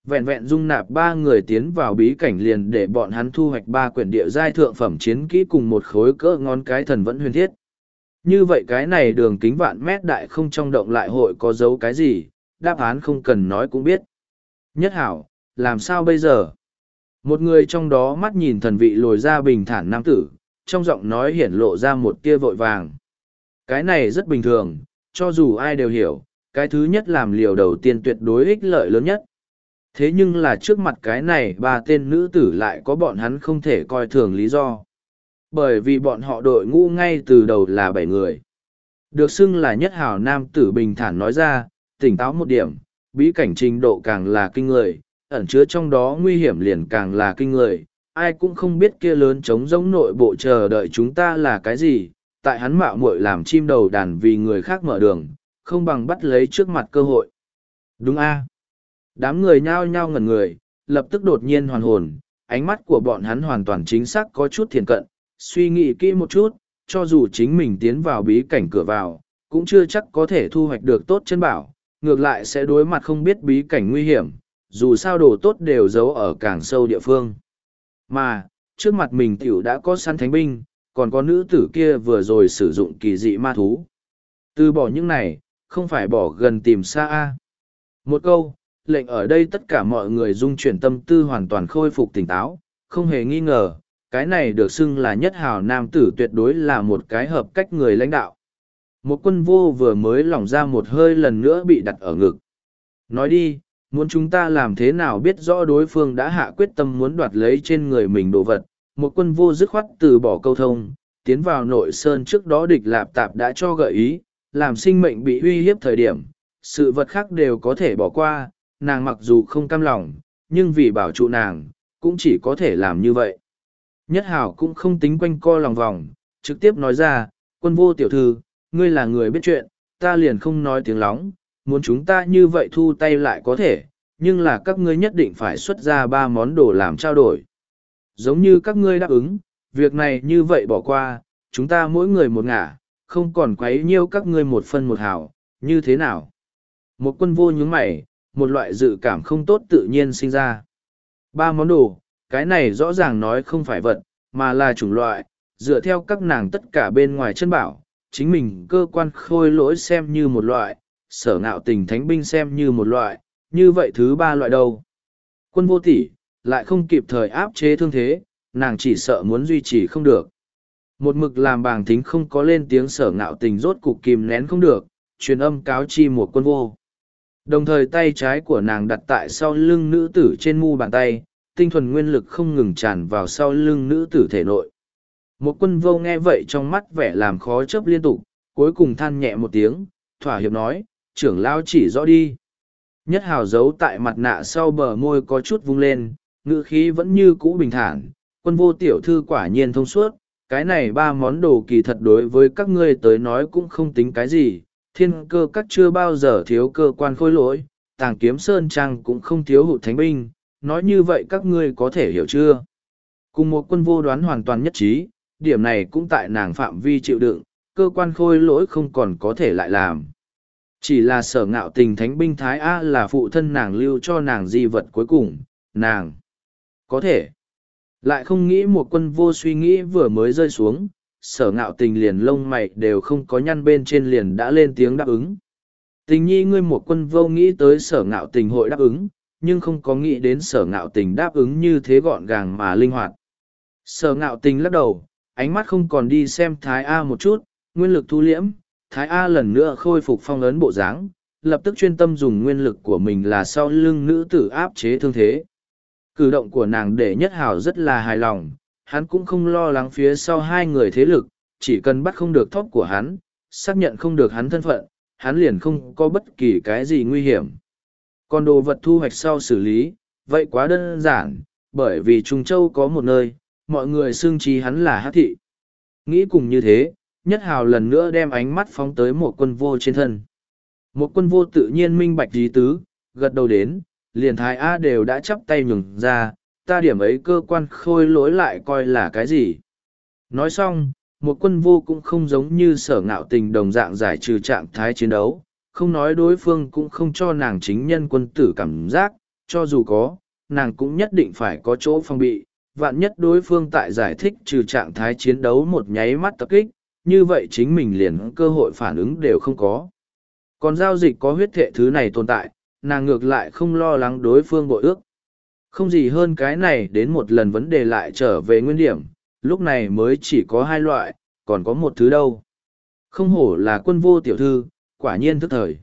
[SPEAKER 1] Vẹn vẹn dung nạp ba người tiến vào bí cảnh liền để bọn hắn thu hoạch ba quyển địa giai thượng phẩm chiến kỹ cùng một khối cỡ ngón cái thần vẫn huyền thiết. Như vậy cái này đường kính vạn mét đại không trong động lại hội có dấu cái gì, đáp án không cần nói cũng biết. Nhất hảo, làm sao bây giờ? Một người trong đó mắt nhìn thần vị lồi ra bình thản nam tử, trong giọng nói hiển lộ ra một tia vội vàng. Cái này rất bình thường, cho dù ai đều hiểu, cái thứ nhất làm liều đầu tiên tuyệt đối ích lợi lớn nhất. Thế nhưng là trước mặt cái này ba tên nữ tử lại có bọn hắn không thể coi thường lý do. Bởi vì bọn họ đội ngũ ngay từ đầu là bảy người. Được xưng là nhất hảo nam tử bình thản nói ra, tỉnh táo một điểm, bí cảnh trình độ càng là kinh người, ẩn chứa trong đó nguy hiểm liền càng là kinh người. Ai cũng không biết kia lớn trống rỗng nội bộ chờ đợi chúng ta là cái gì, tại hắn mạo muội làm chim đầu đàn vì người khác mở đường, không bằng bắt lấy trước mặt cơ hội. Đúng a Đám người nhao nhao ngẩn người, lập tức đột nhiên hoàn hồn, ánh mắt của bọn hắn hoàn toàn chính xác có chút thiền cận, suy nghĩ kỹ một chút, cho dù chính mình tiến vào bí cảnh cửa vào, cũng chưa chắc có thể thu hoạch được tốt chân bảo, ngược lại sẽ đối mặt không biết bí cảnh nguy hiểm, dù sao đồ tốt đều giấu ở càng sâu địa phương. Mà, trước mặt mình tiểu đã có săn thánh binh, còn có nữ tử kia vừa rồi sử dụng kỳ dị ma thú. Từ bỏ những này, không phải bỏ gần tìm xa a. Một câu, lệnh ở đây tất cả mọi người dung chuyển tâm tư hoàn toàn khôi phục tỉnh táo, không hề nghi ngờ, cái này được xưng là nhất hào nam tử tuyệt đối là một cái hợp cách người lãnh đạo. Một quân vô vừa mới lỏng ra một hơi lần nữa bị đặt ở ngực. Nói đi, muốn chúng ta làm thế nào biết rõ đối phương đã hạ quyết tâm muốn đoạt lấy trên người mình đồ vật. Một quân vô dứt khoát từ bỏ câu thông, tiến vào nội sơn trước đó địch lạp tạp đã cho gợi ý, làm sinh mệnh bị uy hiếp thời điểm, sự vật khác đều có thể bỏ qua, nàng mặc dù không cam lòng, nhưng vì bảo trụ nàng, cũng chỉ có thể làm như vậy. Nhất hảo cũng không tính quanh co lòng vòng, trực tiếp nói ra, quân vô tiểu thư, ngươi là người biết chuyện, ta liền không nói tiếng lóng, muốn chúng ta như vậy thu tay lại có thể, nhưng là các ngươi nhất định phải xuất ra ba món đồ làm trao đổi. Giống như các ngươi đáp ứng, việc này như vậy bỏ qua, chúng ta mỗi người một ngả, không còn quấy nhiêu các ngươi một phân một hào, như thế nào? Một quân vô nhướng mày, một loại dự cảm không tốt tự nhiên sinh ra. Ba món đồ, cái này rõ ràng nói không phải vật, mà là chủng loại, dựa theo các nàng tất cả bên ngoài chân bảo, chính mình cơ quan khôi lỗi xem như một loại, sở ngạo tình thánh binh xem như một loại, như vậy thứ ba loại đâu? Quân vô tỷ, lại không kịp thời áp chế thương thế, nàng chỉ sợ muốn duy trì không được. Một mực làm bàng thính không có lên tiếng sở ngạo tình rốt cục kìm nén không được, truyền âm cáo chi một quân vô. Đồng thời tay trái của nàng đặt tại sau lưng nữ tử trên mu bàn tay, tinh thuần nguyên lực không ngừng tràn vào sau lưng nữ tử thể nội. Một quân vô nghe vậy trong mắt vẻ làm khó chấp liên tục, cuối cùng than nhẹ một tiếng, thỏa hiệp nói, trưởng lao chỉ rõ đi. Nhất hào giấu tại mặt nạ sau bờ môi có chút vung lên, ngữ khí vẫn như cũ bình thản, quân vô tiểu thư quả nhiên thông suốt, cái này ba món đồ kỳ thật đối với các ngươi tới nói cũng không tính cái gì, thiên cơ các chưa bao giờ thiếu cơ quan khôi lỗi, tàng kiếm sơn trang cũng không thiếu hụt thánh binh, nói như vậy các ngươi có thể hiểu chưa? Cùng một quân vô đoán hoàn toàn nhất trí, điểm này cũng tại nàng phạm vi chịu đựng, cơ quan khôi lỗi không còn có thể lại làm. Chỉ là sở ngạo tình thánh binh Thái A là phụ thân nàng lưu cho nàng di vật cuối cùng, nàng có thể. Lại không nghĩ một quân vô suy nghĩ vừa mới rơi xuống, sở ngạo tình liền lông mày đều không có nhăn bên trên liền đã lên tiếng đáp ứng. Tình nhi ngươi một quân vô nghĩ tới sở ngạo tình hội đáp ứng, nhưng không có nghĩ đến sở ngạo tình đáp ứng như thế gọn gàng mà linh hoạt. Sở ngạo tình lắc đầu, ánh mắt không còn đi xem Thái A một chút, nguyên lực thu liễm, Thái A lần nữa khôi phục phong ấn bộ dáng, lập tức chuyên tâm dùng nguyên lực của mình là sau lưng nữ tử áp chế thương thế. Cử động của nàng để nhất hào rất là hài lòng, hắn cũng không lo lắng phía sau hai người thế lực, chỉ cần bắt không được thóp của hắn, xác nhận không được hắn thân phận, hắn liền không có bất kỳ cái gì nguy hiểm. Còn đồ vật thu hoạch sau xử lý, vậy quá đơn giản, bởi vì Trung Châu có một nơi, mọi người xưng trí hắn là hát thị. Nghĩ cùng như thế, nhất hào lần nữa đem ánh mắt phóng tới một quân vô trên thân. Một quân vô tự nhiên minh bạch ý tứ, gật đầu đến, liền Thái A đều đã chắp tay nhường ra, ta điểm ấy cơ quan khôi lỗi lại coi là cái gì. Nói xong, một quân vô cũng không giống như sở ngạo tình đồng dạng giải trừ trạng thái chiến đấu, không nói đối phương cũng không cho nàng chính nhân quân tử cảm giác, cho dù có, nàng cũng nhất định phải có chỗ phòng bị, vạn nhất đối phương tại giải thích trừ trạng thái chiến đấu một nháy mắt tập kích, như vậy chính mình liền cơ hội phản ứng đều không có. Còn giao dịch có huyết thệ thứ này tồn tại, nàng ngược lại không lo lắng đối phương bội ước. Không gì hơn cái này đến một lần vấn đề lại trở về nguyên điểm, lúc này mới chỉ có hai loại, còn có một thứ đâu. Không hổ là quân vô tiểu thư, quả nhiên thức thời.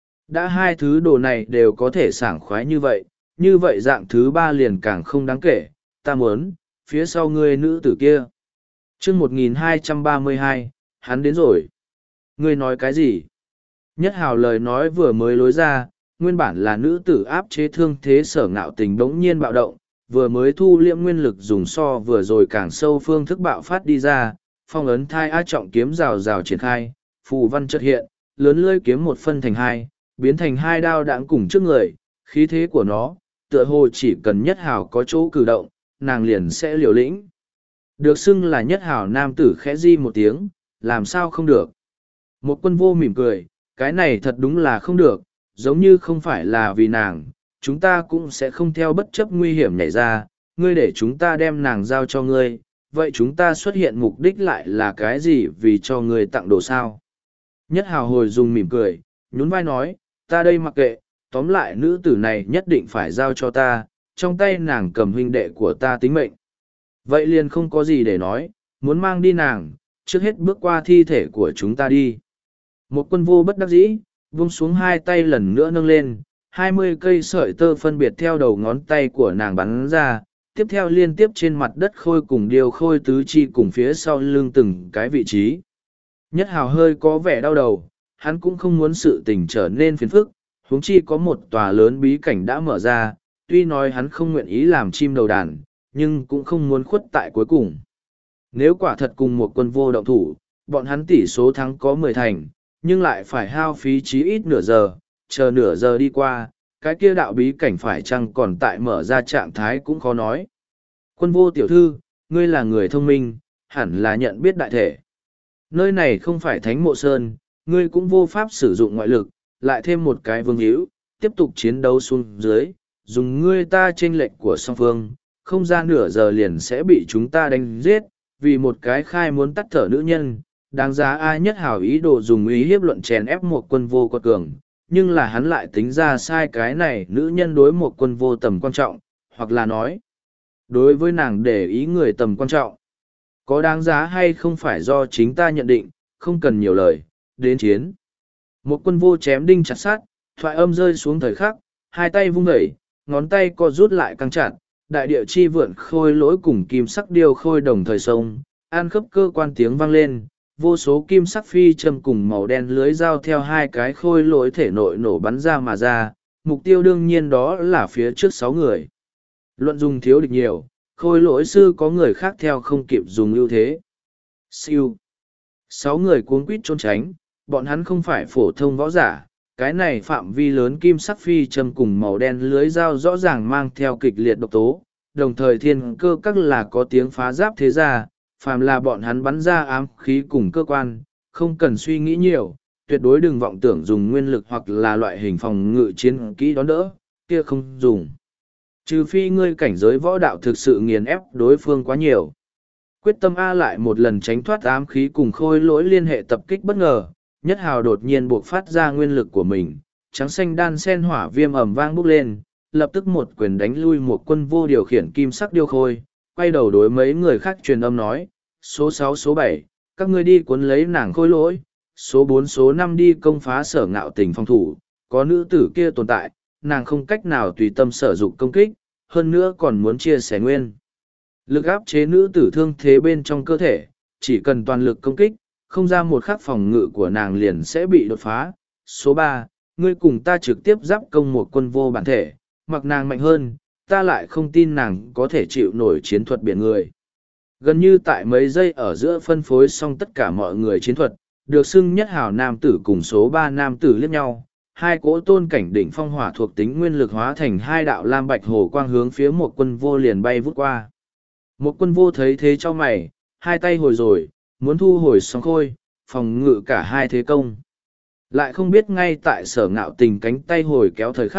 [SPEAKER 1] Đã hai thứ đồ này đều có thể sảng khoái như vậy, như vậy dạng thứ ba liền càng không đáng kể, ta muốn, phía sau ngươi nữ tử kia. chương một nghìn hai trăm ba mươi hai, hắn đến rồi. Ngươi nói cái gì? Nhất hào lời nói vừa mới lối ra, nguyên bản là nữ tử áp chế thương thế sở ngạo tình bỗng nhiên bạo động, vừa mới thu liễm nguyên lực dùng so vừa rồi càng sâu phương thức bạo phát đi ra, phong ấn thai á trọng kiếm rào rào triển khai, phù văn chợt hiện, lớn lưỡi kiếm một phân thành hai, biến thành hai đao đãng cùng trước người, khí thế của nó, tựa hồ chỉ cần nhất hào có chỗ cử động, nàng liền sẽ liều lĩnh. Được xưng là nhất hào nam tử khẽ di một tiếng, làm sao không được. Một quân vô mỉm cười, cái này thật đúng là không được, giống như không phải là vì nàng, chúng ta cũng sẽ không theo bất chấp nguy hiểm nhảy ra, ngươi để chúng ta đem nàng giao cho ngươi, vậy chúng ta xuất hiện mục đích lại là cái gì vì cho ngươi tặng đồ sao? Nhất hào hồi dùng mỉm cười, nhún vai nói, ta đây mặc kệ, tóm lại nữ tử này nhất định phải giao cho ta, trong tay nàng cầm huynh đệ của ta tính mệnh. Vậy liền không có gì để nói, muốn mang đi nàng, trước hết bước qua thi thể của chúng ta đi. Một quân vô bất đắc dĩ, vung xuống hai tay lần nữa nâng lên, hai mươi cây sợi tơ phân biệt theo đầu ngón tay của nàng bắn ra, tiếp theo liên tiếp trên mặt đất khôi cùng điều khôi tứ chi cùng phía sau lưng từng cái vị trí. Nhất hào hơi có vẻ đau đầu, hắn cũng không muốn sự tình trở nên phiền phức, huống chi có một tòa lớn bí cảnh đã mở ra, tuy nói hắn không nguyện ý làm chim đầu đàn, nhưng cũng không muốn khuất tại cuối cùng. Nếu quả thật cùng một quân vô động thủ, bọn hắn tỷ số thắng có mười thành, nhưng lại phải hao phí chí ít nửa giờ, chờ nửa giờ đi qua, cái kia đạo bí cảnh phải chăng còn tại mở ra trạng thái cũng khó nói. Quân vô tiểu thư, ngươi là người thông minh, hẳn là nhận biết đại thể. Nơi này không phải thánh mộ sơn, ngươi cũng vô pháp sử dụng ngoại lực, lại thêm một cái vương hữu, tiếp tục chiến đấu xuống dưới, dùng ngươi ta chênh lệch của song phương, không ra nửa giờ liền sẽ bị chúng ta đánh giết, vì một cái khai muốn tắt thở nữ nhân, đáng giá ai nhất hảo ý đồ dùng ý hiếp luận chèn ép một quân vô quật cường, nhưng là hắn lại tính ra sai cái này nữ nhân đối một quân vô tầm quan trọng, hoặc là nói, đối với nàng để ý người tầm quan trọng. Có đáng giá hay không phải do chính ta nhận định, không cần nhiều lời, đến chiến. Một quân vô chém đinh chặt sát, thoại âm rơi xuống thời khắc, hai tay vung đẩy, ngón tay co rút lại căng chặt, đại địa chi vượn khôi lỗi cùng kim sắc điêu khôi đồng thời sông, an khớp cơ quan tiếng vang lên, vô số kim sắc phi châm cùng màu đen lưới dao theo hai cái khôi lỗi thể nội nổ bắn ra mà ra, mục tiêu đương nhiên đó là phía trước sáu người. Luận dùng thiếu địch nhiều, khôi lỗi sư có người khác theo không kịp dùng ưu thế. Siêu. Sáu người cuống quýt trốn tránh, bọn hắn không phải phổ thông võ giả, cái này phạm vi lớn kim sắc phi châm cùng màu đen lưới dao rõ ràng mang theo kịch liệt độc tố, đồng thời thiên cơ các là có tiếng phá giáp thế gia, phàm là bọn hắn bắn ra ám khí cùng cơ quan, không cần suy nghĩ nhiều, tuyệt đối đừng vọng tưởng dùng nguyên lực hoặc là loại hình phòng ngự chiến kỹ đón đỡ, kia không dùng. Trừ phi ngươi cảnh giới võ đạo thực sự nghiền ép đối phương quá nhiều. Quyết tâm A lại một lần tránh thoát ám khí cùng khôi lỗi liên hệ tập kích bất ngờ, nhất hào đột nhiên buộc phát ra nguyên lực của mình, trắng xanh đan sen hỏa viêm ẩm vang bốc lên, lập tức một quyền đánh lui một quân vô điều khiển kim sắc điêu khôi, quay đầu đối mấy người khác truyền âm nói, số sáu số bảy, các ngươi đi cuốn lấy nàng khôi lỗi, số bốn số năm đi công phá sở ngạo tình phòng thủ, có nữ tử kia tồn tại, nàng không cách nào tùy tâm sở dụng công kích, hơn nữa còn muốn chia sẻ nguyên. Lực áp chế nữ tử thương thế bên trong cơ thể, chỉ cần toàn lực công kích, không ra một khắc phòng ngự của nàng liền sẽ bị đột phá. Số ba, ngươi cùng ta trực tiếp giáp công một quân vô bản thể, mặc nàng mạnh hơn, ta lại không tin nàng có thể chịu nổi chiến thuật biển người. Gần như tại mấy giây ở giữa phân phối xong tất cả mọi người chiến thuật, được xưng nhất hào nam tử cùng số ba nam tử liếc nhau, hai cỗ tôn cảnh đỉnh phong hỏa thuộc tính nguyên lực hóa thành hai đạo lam bạch hồ quang hướng phía một quân vô liền bay vút qua. Một quân vô thấy thế cho mày, hai tay hồi rồi, muốn thu hồi sóng khôi, phòng ngự cả hai thế công. Lại không biết ngay tại sở ngạo tình cánh tay hồi kéo thời khắc,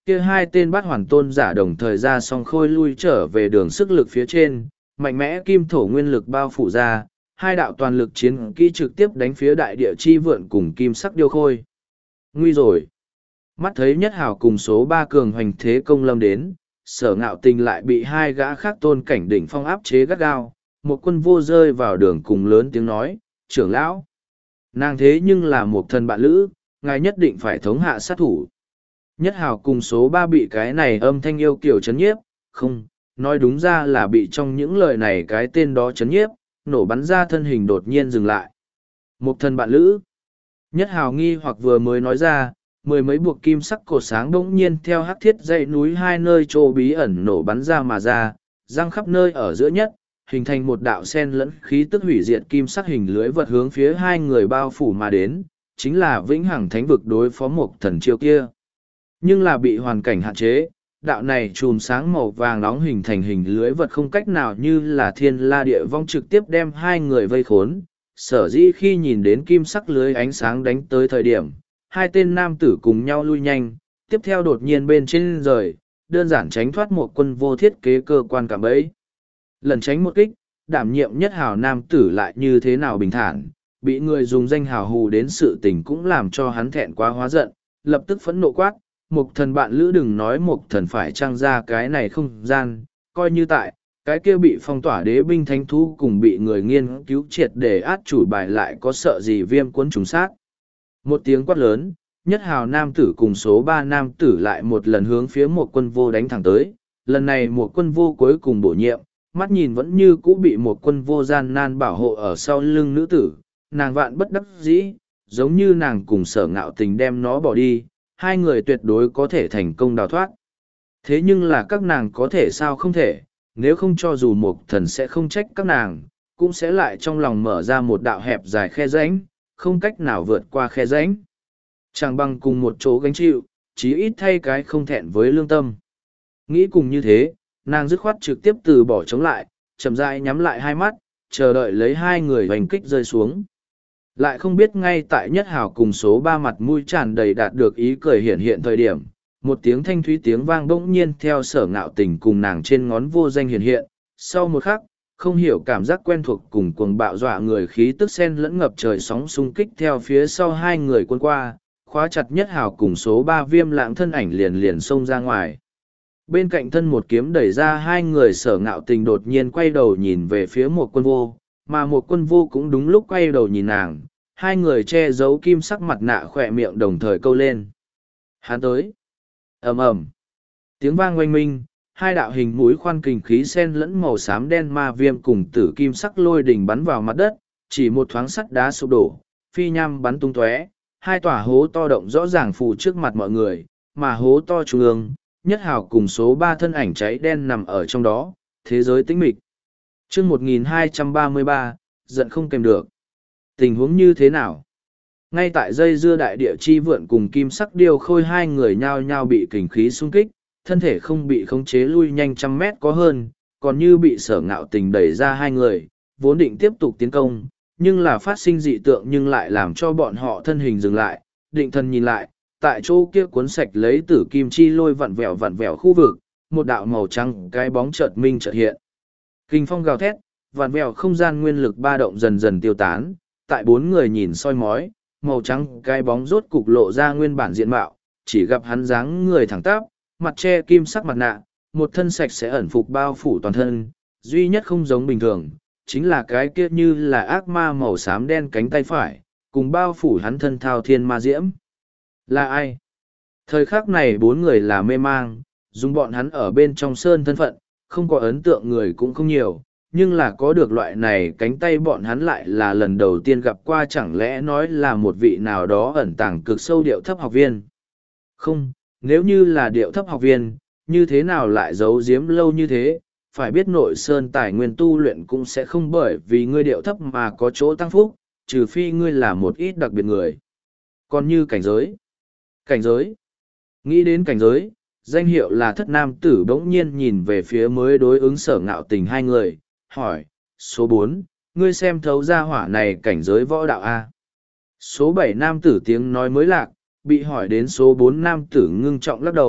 [SPEAKER 1] kia hai tên bát hoàn tôn giả đồng thời ra song khôi lui trở về đường sức lực phía trên, mạnh mẽ kim thổ nguyên lực bao phủ ra, hai đạo toàn lực chiến kỹ trực tiếp đánh phía đại địa chi vượn cùng kim sắc điêu khôi. Nguy rồi! Mắt thấy nhất hào cùng số ba cường hoành thế công lâm đến, sở ngạo tình lại bị hai gã khác tôn cảnh đỉnh phong áp chế gắt gao, một quân vô rơi vào đường cùng lớn tiếng nói, trưởng lão. Nàng thế nhưng là một thần bạn lữ, ngài nhất định phải thống hạ sát thủ. Nhất hào cùng số ba bị cái này âm thanh yêu kiểu chấn nhiếp, không, nói đúng ra là bị trong những lời này cái tên đó chấn nhiếp, nổ bắn ra thân hình đột nhiên dừng lại. Một thần bạn lữ. Nhất hào nghi hoặc vừa mới nói ra, mười mấy buộc kim sắc cột sáng bỗng nhiên theo hắc thiết dãy núi hai nơi chỗ bí ẩn nổ bắn ra mà ra, răng khắp nơi ở giữa nhất, hình thành một đạo sen lẫn khí tức hủy diệt kim sắc hình lưới vật hướng phía hai người bao phủ mà đến, chính là vĩnh hằng thánh vực đối phó một thần chiêu kia. Nhưng là bị hoàn cảnh hạn chế, đạo này chùm sáng màu vàng nóng hình thành hình lưới vật không cách nào như là thiên la địa vong trực tiếp đem hai người vây khốn. Sở dĩ khi nhìn đến kim sắc lưới ánh sáng đánh tới thời điểm, hai tên nam tử cùng nhau lui nhanh, tiếp theo đột nhiên bên trên rời, đơn giản tránh thoát một quân vô thiết kế cơ quan cạm bẫy. Lần tránh một kích, đảm nhiệm nhất hào nam tử lại như thế nào bình thản, bị người dùng danh hào hù đến sự tình cũng làm cho hắn thẹn quá hóa giận, lập tức phẫn nộ quát, một thần bạn lữ đừng nói một thần phải trang ra cái này không gian, coi như tại, cái kia bị phong tỏa đế binh thánh thú cùng bị người nghiên cứu triệt để át chủ bài lại có sợ gì viêm cuốn trùng sát. Một tiếng quát lớn, nhất hào nam tử cùng số ba nam tử lại một lần hướng phía một quân vô đánh thẳng tới, lần này một quân vô cuối cùng bổ nhiệm, mắt nhìn vẫn như cũ bị một quân vô gian nan bảo hộ ở sau lưng nữ tử, nàng vạn bất đắc dĩ, giống như nàng cùng sở ngạo tình đem nó bỏ đi, hai người tuyệt đối có thể thành công đào thoát. Thế nhưng là các nàng có thể sao không thể, nếu không cho dù một thần sẽ không trách các nàng, cũng sẽ lại trong lòng mở ra một đạo hẹp dài khe rãnh, không cách nào vượt qua khe rãnh. Chẳng bằng cùng một chỗ gánh chịu, chí ít thay cái không thẹn với lương tâm. Nghĩ cùng như thế, nàng dứt khoát trực tiếp từ bỏ chống lại, chậm rãi nhắm lại hai mắt, chờ đợi lấy hai người hoành kích rơi xuống. Lại không biết ngay tại nhất hào cùng số ba mặt mũi tràn đầy đạt được ý cười hiện hiện thời điểm, một tiếng thanh thúy tiếng vang bỗng nhiên theo sở ngạo tình cùng nàng trên ngón vô danh hiện hiện. Sau một khắc, không hiểu cảm giác quen thuộc cùng cuồng bạo dọa người khí tức sen lẫn ngập trời sóng xung kích theo phía sau hai người quân qua, khóa chặt nhất hào cùng số ba viêm lãng thân ảnh liền liền xông ra ngoài. Bên cạnh thân một kiếm đẩy ra hai người sở ngạo tình đột nhiên quay đầu nhìn về phía một quân vô, mà một quân vô cũng đúng lúc quay đầu nhìn nàng, hai người che giấu kim sắc mặt nạ khỏe miệng đồng thời câu lên. Hắn tới. Ầm ầm. Tiếng vang oanh minh, hai đạo hình mũi khoan kình khí sen lẫn màu xám đen ma viêm cùng tử kim sắc lôi đỉnh bắn vào mặt đất, chỉ một thoáng sắt đá sụp đổ, phi nham bắn tung tóe, hai tòa hố to động rõ ràng phù trước mặt mọi người, mà hố to trung ương, nhất hào cùng số ba thân ảnh cháy đen nằm ở trong đó, thế giới tĩnh mịch. Chương một nghìn hai trăm ba mươi ba, giận không kèm được. Tình huống như thế nào? Ngay tại dây dưa đại địa chi vượn cùng kim sắc điêu khôi hai người nhao nhao bị kình khí xung kích, thân thể không bị khống chế lui nhanh trăm mét có hơn, còn như bị sở ngạo tình đẩy ra hai người, vốn định tiếp tục tiến công, nhưng là phát sinh dị tượng nhưng lại làm cho bọn họ thân hình dừng lại, định thần nhìn lại, tại chỗ kia cuốn sạch lấy tử kim chi lôi vặn vẹo vặn vẹo khu vực, một đạo màu trắng cái bóng chợt minh chợt hiện. Kinh phong gào thét, vặn vẹo không gian nguyên lực ba động dần dần tiêu tán, tại bốn người nhìn soi mói, màu trắng cái bóng rốt cục lộ ra nguyên bản diện mạo, chỉ gặp hắn dáng người thẳng tắp, mặt che kim sắc mặt nạ, một thân sạch sẽ ẩn phục bao phủ toàn thân, duy nhất không giống bình thường, chính là cái kia như là ác ma màu xám đen cánh tay phải, cùng bao phủ hắn thân thao thiên ma diễm. Là ai? Thời khắc này bốn người là mê mang, dùng bọn hắn ở bên trong sơn thân phận, không có ấn tượng người cũng không nhiều, nhưng là có được loại này cánh tay bọn hắn lại là lần đầu tiên gặp qua, chẳng lẽ nói là một vị nào đó ẩn tàng cực sâu điệu thấp học viên. Không, nếu như là điệu thấp học viên, như thế nào lại giấu giếm lâu như thế, phải biết nội sơn tài nguyên tu luyện cũng sẽ không bởi vì ngươi điệu thấp mà có chỗ tăng phúc, trừ phi ngươi là một ít đặc biệt người. Còn như cảnh giới. Cảnh giới. Nghĩ đến cảnh giới, danh hiệu là thất nam tử bỗng nhiên nhìn về phía mới đối ứng sở ngạo tình hai người, hỏi, số bốn, ngươi xem thấu ra hỏa này cảnh giới võ đạo A. Số bảy nam tử tiếng nói mới lạc, bị hỏi đến số bốn nam tử ngưng trọng lắc đầu,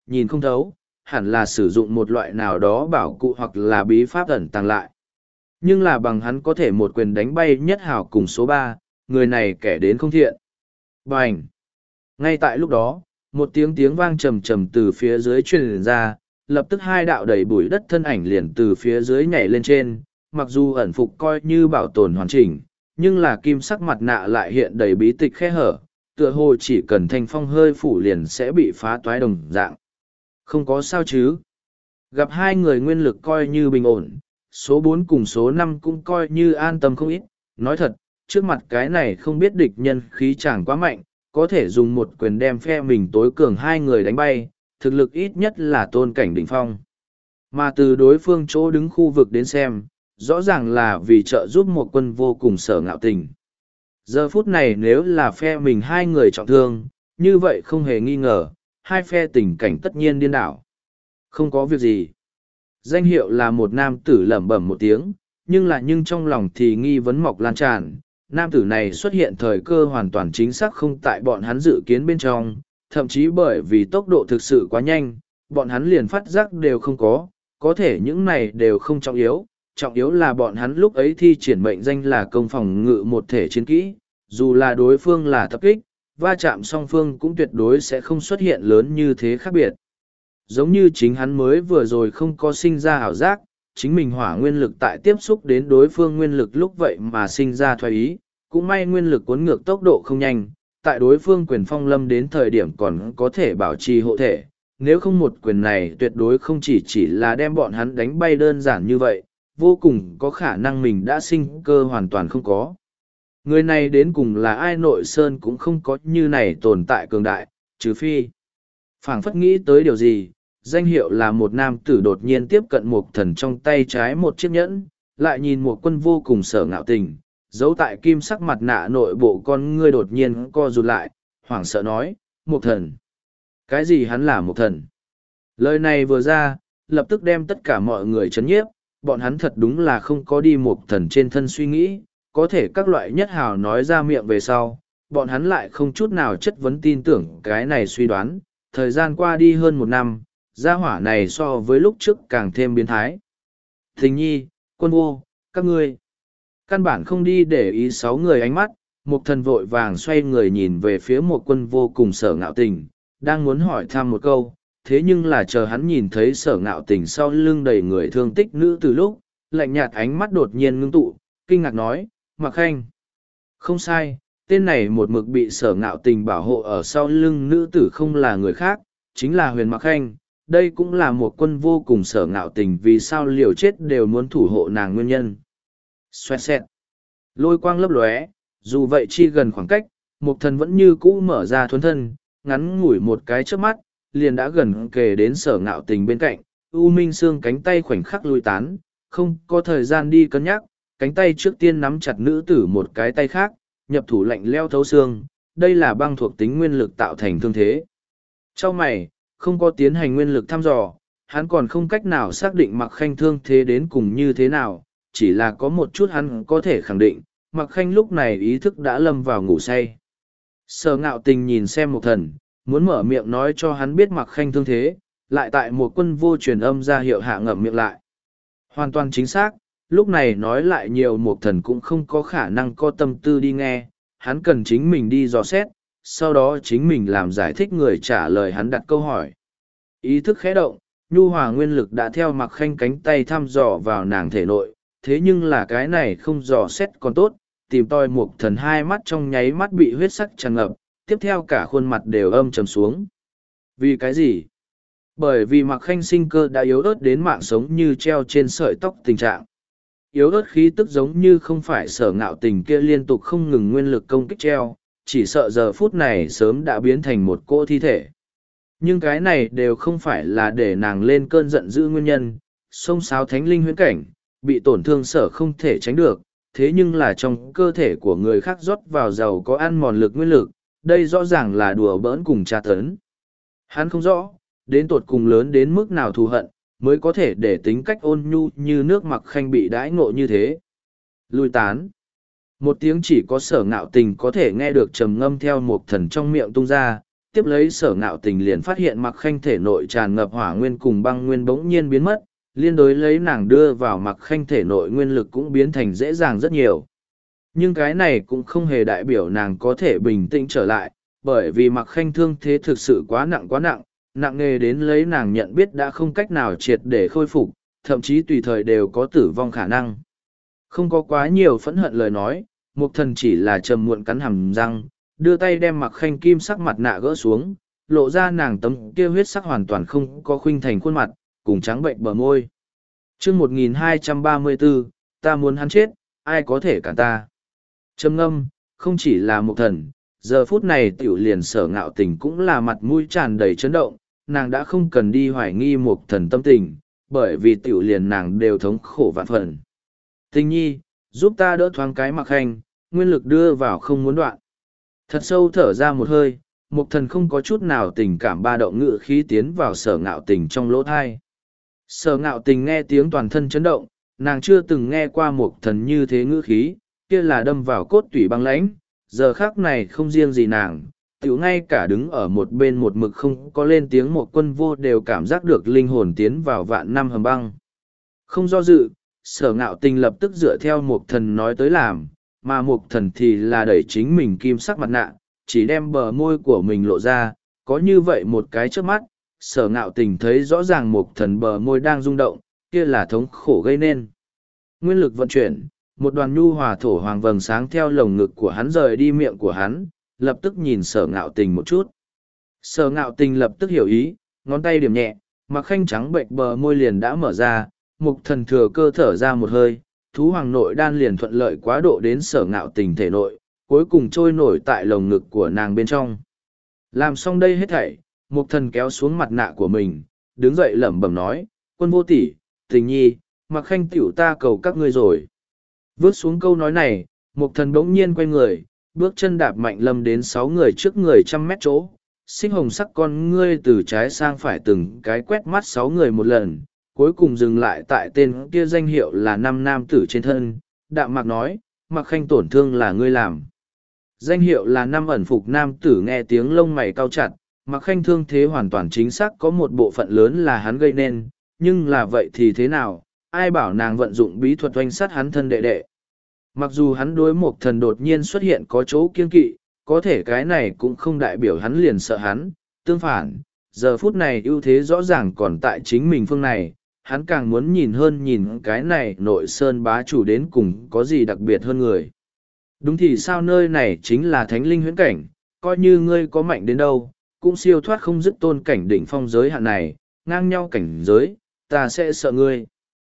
[SPEAKER 1] nhìn không thấu, hẳn là sử dụng một loại nào đó bảo cụ hoặc là bí pháp ẩn tàng lại. Nhưng là bằng hắn có thể một quyền đánh bay nhất hào cùng số ba, người này kẻ đến không thiện. Bành! Ngay tại lúc đó, một tiếng tiếng vang trầm trầm từ phía dưới truyền ra, lập tức hai đạo đầy bụi đất thân ảnh liền từ phía dưới nhảy lên trên, mặc dù ẩn phục coi như bảo tồn hoàn chỉnh, nhưng là kim sắc mặt nạ lại hiện đầy bí tịch khe hở, tựa hồ chỉ cần thanh phong hơi phủ liền sẽ bị phá toái đồng dạng. Không có sao chứ. Gặp hai người nguyên lực coi như bình ổn, số bốn cùng số năm cũng coi như an tâm không ít. Nói thật, trước mặt cái này không biết địch nhân khí chẳng quá mạnh, có thể dùng một quyền đem phe mình tối cường hai người đánh bay, thực lực ít nhất là tôn cảnh đỉnh phong. Mà từ đối phương chỗ đứng khu vực đến xem, rõ ràng là vì trợ giúp một quân vô cùng sở ngạo tình. Giờ phút này nếu là phe mình hai người trọng thương, như vậy không hề nghi ngờ, hai phe tình cảnh tất nhiên điên đảo. Không có việc gì. Danh hiệu là một nam tử lẩm bẩm một tiếng, nhưng là nhưng trong lòng thì nghi vấn mọc lan tràn. Nam tử này xuất hiện thời cơ hoàn toàn chính xác không tại bọn hắn dự kiến bên trong, thậm chí bởi vì tốc độ thực sự quá nhanh, bọn hắn liền phát giác đều không có, có thể những này đều không trọng yếu. Trọng yếu là bọn hắn lúc ấy thi triển mệnh danh là công phòng ngự một thể chiến kỹ, dù là đối phương là tập kích, va chạm song phương cũng tuyệt đối sẽ không xuất hiện lớn như thế khác biệt. Giống như chính hắn mới vừa rồi không có sinh ra ảo giác, chính mình hỏa nguyên lực tại tiếp xúc đến đối phương nguyên lực lúc vậy mà sinh ra thoái ý, cũng may nguyên lực cuốn ngược tốc độ không nhanh, tại đối phương quyền phong lâm đến thời điểm còn có thể bảo trì hộ thể, nếu không một quyền này tuyệt đối không chỉ chỉ là đem bọn hắn đánh bay đơn giản như vậy, vô cùng có khả năng mình đã sinh cơ hoàn toàn không có. Người này đến cùng là ai nội sơn cũng không có như này tồn tại cường đại, trừ phi. Phảng phất nghĩ tới điều gì, danh hiệu là một nam tử đột nhiên tiếp cận một thần trong tay trái một chiếc nhẫn, lại nhìn một quân vô cùng sở ngạo tình, giấu tại kim sắc mặt nạ nội bộ con ngươi đột nhiên co rụt lại, hoảng sợ nói, một thần. Cái gì hắn là một thần? Lời này vừa ra, lập tức đem tất cả mọi người chấn nhiếp, bọn hắn thật đúng là không có đi một thần trên thân suy nghĩ, có thể các loại nhất hào nói ra miệng về sau, bọn hắn lại không chút nào chất vấn tin tưởng cái này suy đoán, thời gian qua đi hơn một năm, gia hỏa này so với lúc trước càng thêm biến thái. Thình nhi, quân vô, các ngươi, căn bản không đi để ý sáu người ánh mắt, một thần vội vàng xoay người nhìn về phía một quân vô cùng sở ngạo tình, đang muốn hỏi thăm một câu, thế nhưng là chờ hắn nhìn thấy sở ngạo tình sau lưng đầy người thương tích nữ từ lúc, lạnh nhạt ánh mắt đột nhiên ngưng tụ, kinh ngạc nói, Mạc Khanh. Không sai, tên này một mực bị sở ngạo tình bảo hộ ở sau lưng nữ tử không là người khác, chính là Huyền Mạc Khanh. Đây cũng là một quân vô cùng sở ngạo tình vì sao liều chết đều muốn thủ hộ nàng nguyên nhân. Xoẹt xẹt. Lôi quang lấp lóe, dù vậy chi gần khoảng cách, một thần vẫn như cũ mở ra thuấn thân, ngắn ngủi một cái trước mắt, liền đã gần kề đến sở ngạo tình bên cạnh, U Minh Sương cánh tay khoảnh khắc lui tán, không có thời gian đi cân nhắc, cánh tay trước tiên nắm chặt nữ tử một cái tay khác, nhập thủ lạnh leo thấu xương, đây là băng thuộc tính nguyên lực tạo thành thương thế. Trong mày, không có tiến hành nguyên lực thăm dò, hắn còn không cách nào xác định Mạc Khanh thương thế đến cùng như thế nào, chỉ là có một chút hắn có thể khẳng định, Mạc Khanh lúc này ý thức đã lâm vào ngủ say. Sở ngạo tình nhìn xem một thần, muốn mở miệng nói cho hắn biết Mạc Khanh thương thế, lại tại một quân vô truyền âm ra hiệu hạ ngậm miệng lại. Hoàn toàn chính xác, lúc này nói lại nhiều một thần cũng không có khả năng có tâm tư đi nghe, hắn cần chính mình đi dò xét, sau đó chính mình làm giải thích người trả lời hắn đặt câu hỏi. Ý thức khẽ động, nhu hòa nguyên lực đã theo Mạc Khanh cánh tay thăm dò vào nàng thể nội, thế nhưng là cái này không dò xét còn tốt, tìm tòi một thần hai mắt trong nháy mắt bị huyết sắc tràn ngập, tiếp theo cả khuôn mặt đều âm trầm xuống. Vì cái gì? Bởi vì Mạc Khanh sinh cơ đã yếu ớt đến mạng sống như treo trên sợi tóc tình trạng. Yếu ớt khí tức giống như không phải sở ngạo tình kia liên tục không ngừng nguyên lực công kích treo, chỉ sợ giờ phút này sớm đã biến thành một cô thi thể. Nhưng cái này đều không phải là để nàng lên cơn giận dữ nguyên nhân, sông sáo thánh linh huyễn cảnh, bị tổn thương sở không thể tránh được, thế nhưng là trong cơ thể của người khác rót vào giàu có ăn mòn lực nguyên lực, đây rõ ràng là đùa bỡn cùng tra tấn. Hắn không rõ, đến tột cùng lớn đến mức nào thù hận, mới có thể để tính cách ôn nhu như nước Mạc Khanh bị đãi ngộ như thế. Lui tán. Một tiếng chỉ có sở ngạo tình có thể nghe được trầm ngâm theo một thần trong miệng tung ra, tiếp lấy Sở Ngạo Tình liền phát hiện Mặc Khanh thể nội tràn ngập hỏa nguyên cùng băng nguyên bỗng nhiên biến mất, liên đối lấy nàng đưa vào Mặc Khanh thể nội nguyên lực cũng biến thành dễ dàng rất nhiều. Nhưng cái này cũng không hề đại biểu nàng có thể bình tĩnh trở lại, bởi vì Mặc Khanh thương thế thực sự quá nặng quá nặng, nặng nề đến lấy nàng nhận biết đã không cách nào triệt để khôi phục, thậm chí tùy thời đều có tử vong khả năng. Không có quá nhiều phẫn hận lời nói, Mục Thần chỉ là trầm muộn cắn hàm răng, đưa tay đem Mặc Khanh kim sắc mặt nạ gỡ xuống, lộ ra nàng tấm kia huyết sắc hoàn toàn không có khuynh thành khuôn mặt, cùng trắng bệnh bờ môi. Chương một nghìn hai trăm ba mươi bốn, ta muốn hắn chết, ai có thể cản ta? Trầm ngâm, không chỉ là Mục Thần, giờ phút này tiểu liền Sở Ngạo Tình cũng là mặt mũi tràn đầy chấn động, nàng đã không cần đi hoài nghi Mục Thần tâm tình, bởi vì tiểu liền nàng đều thống khổ vạn phần. Tình nhi, giúp ta đỡ thoáng cái Mặc Khanh, nguyên lực đưa vào không muốn đoạn. Thật sâu thở ra một hơi, Mục Thần không có chút nào tình cảm ba động ngự khí tiến vào Sở Ngạo Tình trong lỗ thai. Sở Ngạo Tình nghe tiếng toàn thân chấn động, nàng chưa từng nghe qua Mục Thần như thế ngữ khí, kia là đâm vào cốt tủy băng lãnh, giờ khác này không riêng gì nàng, tiểu ngay cả đứng ở một bên một mực không có lên tiếng một quân vô đều cảm giác được linh hồn tiến vào vạn năm hầm băng. Không do dự, Sở Ngạo Tình lập tức dựa theo Mục Thần nói tới làm, mà Mục Thần thì là đẩy chính mình kim sắc mặt nạ, chỉ đem bờ môi của mình lộ ra, có như vậy một cái trước mắt, Sở Ngạo Tình thấy rõ ràng Mục Thần bờ môi đang rung động, kia là thống khổ gây nên. Nguyên lực vận chuyển, một đoàn nhu hòa thổ hoàng vầng sáng theo lồng ngực của hắn rời đi miệng của hắn, lập tức nhìn Sở Ngạo Tình một chút. Sở Ngạo Tình lập tức hiểu ý, ngón tay điểm nhẹ, Mặc Khanh trắng bệnh bờ môi liền đã mở ra, Mục Thần thừa cơ thở ra một hơi, thú hoàng nội đan liền thuận lợi quá độ đến Sở Ngạo Tình thể nội, cuối cùng trôi nổi tại lồng ngực của nàng bên trong. Làm xong đây hết thảy, Mục Thần kéo xuống mặt nạ của mình, đứng dậy lẩm bẩm nói, quân vô tỷ, Tình nhi, Mặc Khanh tiểu ta cầu các ngươi rồi. Vớt xuống câu nói này, Mục Thần bỗng nhiên quay người, bước chân đạp mạnh lâm đến sáu người trước người trăm mét chỗ, xích hồng sắc con ngươi từ trái sang phải từng cái quét mắt sáu người một lần, cuối cùng dừng lại tại tên kia danh hiệu là năm nam tử trên thân, đạm mạc nói, Mặc Khanh tổn thương là ngươi làm. Danh hiệu là năm ẩn phục nam tử nghe tiếng lông mày cau chặt, Mặc Khanh thương thế hoàn toàn chính xác có một bộ phận lớn là hắn gây nên, nhưng là vậy thì thế nào, ai bảo nàng vận dụng bí thuật oanh sát hắn thân đệ đệ. Mặc dù hắn đối Mục Thần đột nhiên xuất hiện có chỗ kiên kỵ, có thể cái này cũng không đại biểu hắn liền sợ hắn, tương phản, giờ phút này ưu thế rõ ràng còn tại chính mình phương này, hắn càng muốn nhìn hơn nhìn cái này nội sơn bá chủ đến cùng có gì đặc biệt hơn người. Đúng thì sao nơi này chính là thánh linh huyễn cảnh, coi như ngươi có mạnh đến đâu, cũng siêu thoát không dứt tôn cảnh đỉnh phong giới hạn này, ngang nhau cảnh giới, ta sẽ sợ ngươi.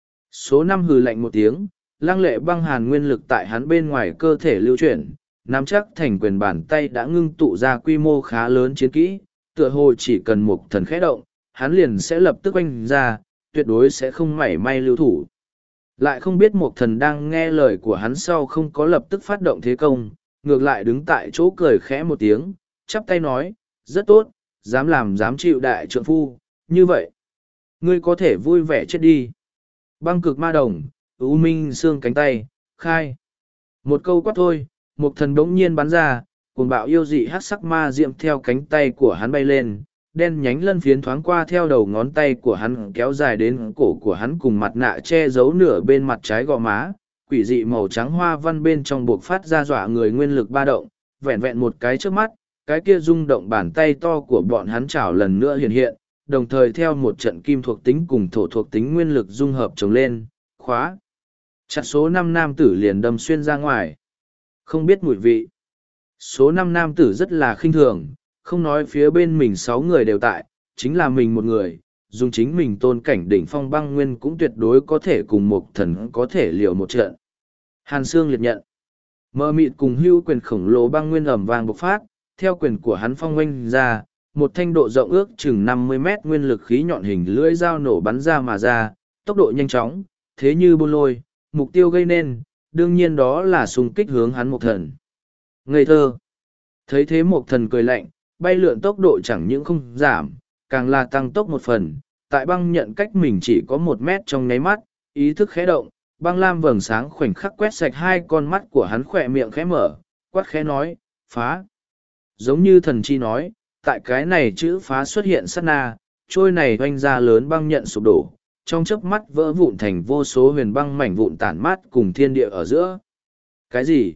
[SPEAKER 1] Số năm hừ lạnh một tiếng, lăng lệ băng hàn nguyên lực tại hắn bên ngoài cơ thể lưu chuyển, nắm chắc thành quyền bàn tay đã ngưng tụ ra quy mô khá lớn chiến kỹ, tựa hồ chỉ cần Mục Thần khẽ động, hắn liền sẽ lập tức oanh ra, tuyệt đối sẽ không mảy may lưu thủ. Lại không biết Mục Thần đang nghe lời của hắn sau không có lập tức phát động thế công, ngược lại đứng tại chỗ cười khẽ một tiếng, chắp tay nói, rất tốt, dám làm dám chịu đại trượng phu, như vậy. Ngươi có thể vui vẻ chết đi. Băng cực ma đồng, U Minh xương cánh tay, khai. Một câu quát thôi, Mục Thần bỗng nhiên bắn ra, cuồng bạo yêu dị hắc sắc ma diệm theo cánh tay của hắn bay lên, đen nhánh lân phiến thoáng qua theo đầu ngón tay của hắn kéo dài đến cổ của hắn cùng mặt nạ che giấu nửa bên mặt trái gò má, quỷ dị màu trắng hoa văn bên trong buộc phát ra dọa người nguyên lực ba động, vẹn vẹn một cái trước mắt, cái kia rung động bàn tay to của bọn hắn chảo lần nữa hiện hiện, đồng thời theo một trận kim thuộc tính cùng thổ thuộc tính nguyên lực dung hợp chồng lên, khóa. Chặt số năm nam tử liền đâm xuyên ra ngoài. Không biết mùi vị. Số năm nam tử rất là khinh thường, không nói phía bên mình sáu người đều tại, chính là mình một người, dùng chính mình tôn cảnh đỉnh phong băng nguyên cũng tuyệt đối có thể cùng Mục Thần có thể liều một trận. Hàn Sương liệt nhận. Mơ mịt cùng hưu quyền khổng lồ băng nguyên ẩm vàng bộc phát, theo quyền của hắn phong oanh ra, một thanh độ rộng ước chừng năm mươi mét nguyên lực khí nhọn hình lưỡi dao nổ bắn ra mà ra, tốc độ nhanh chóng, thế như bôn lôi, mục tiêu gây nên, đương nhiên đó là xung kích hướng hắn Mục Thần. Ngây thơ. Thấy thế Mục Thần cười lạnh, bay lượn tốc độ chẳng những không giảm, càng là tăng tốc một phần, tại băng nhận cách mình chỉ có một mét trong nháy mắt, ý thức khẽ động, băng lam vầng sáng khoảnh khắc quét sạch hai con mắt của hắn, khỏe miệng khẽ mở, quát khẽ nói, phá. Giống như thần chi nói, Tại cái này chữ phá xuất hiện sát na, trôi này oanh ra lớn băng nhận sụp đổ, trong chớp mắt vỡ vụn thành vô số huyền băng mảnh vụn tản mát cùng thiên địa ở giữa. Cái gì?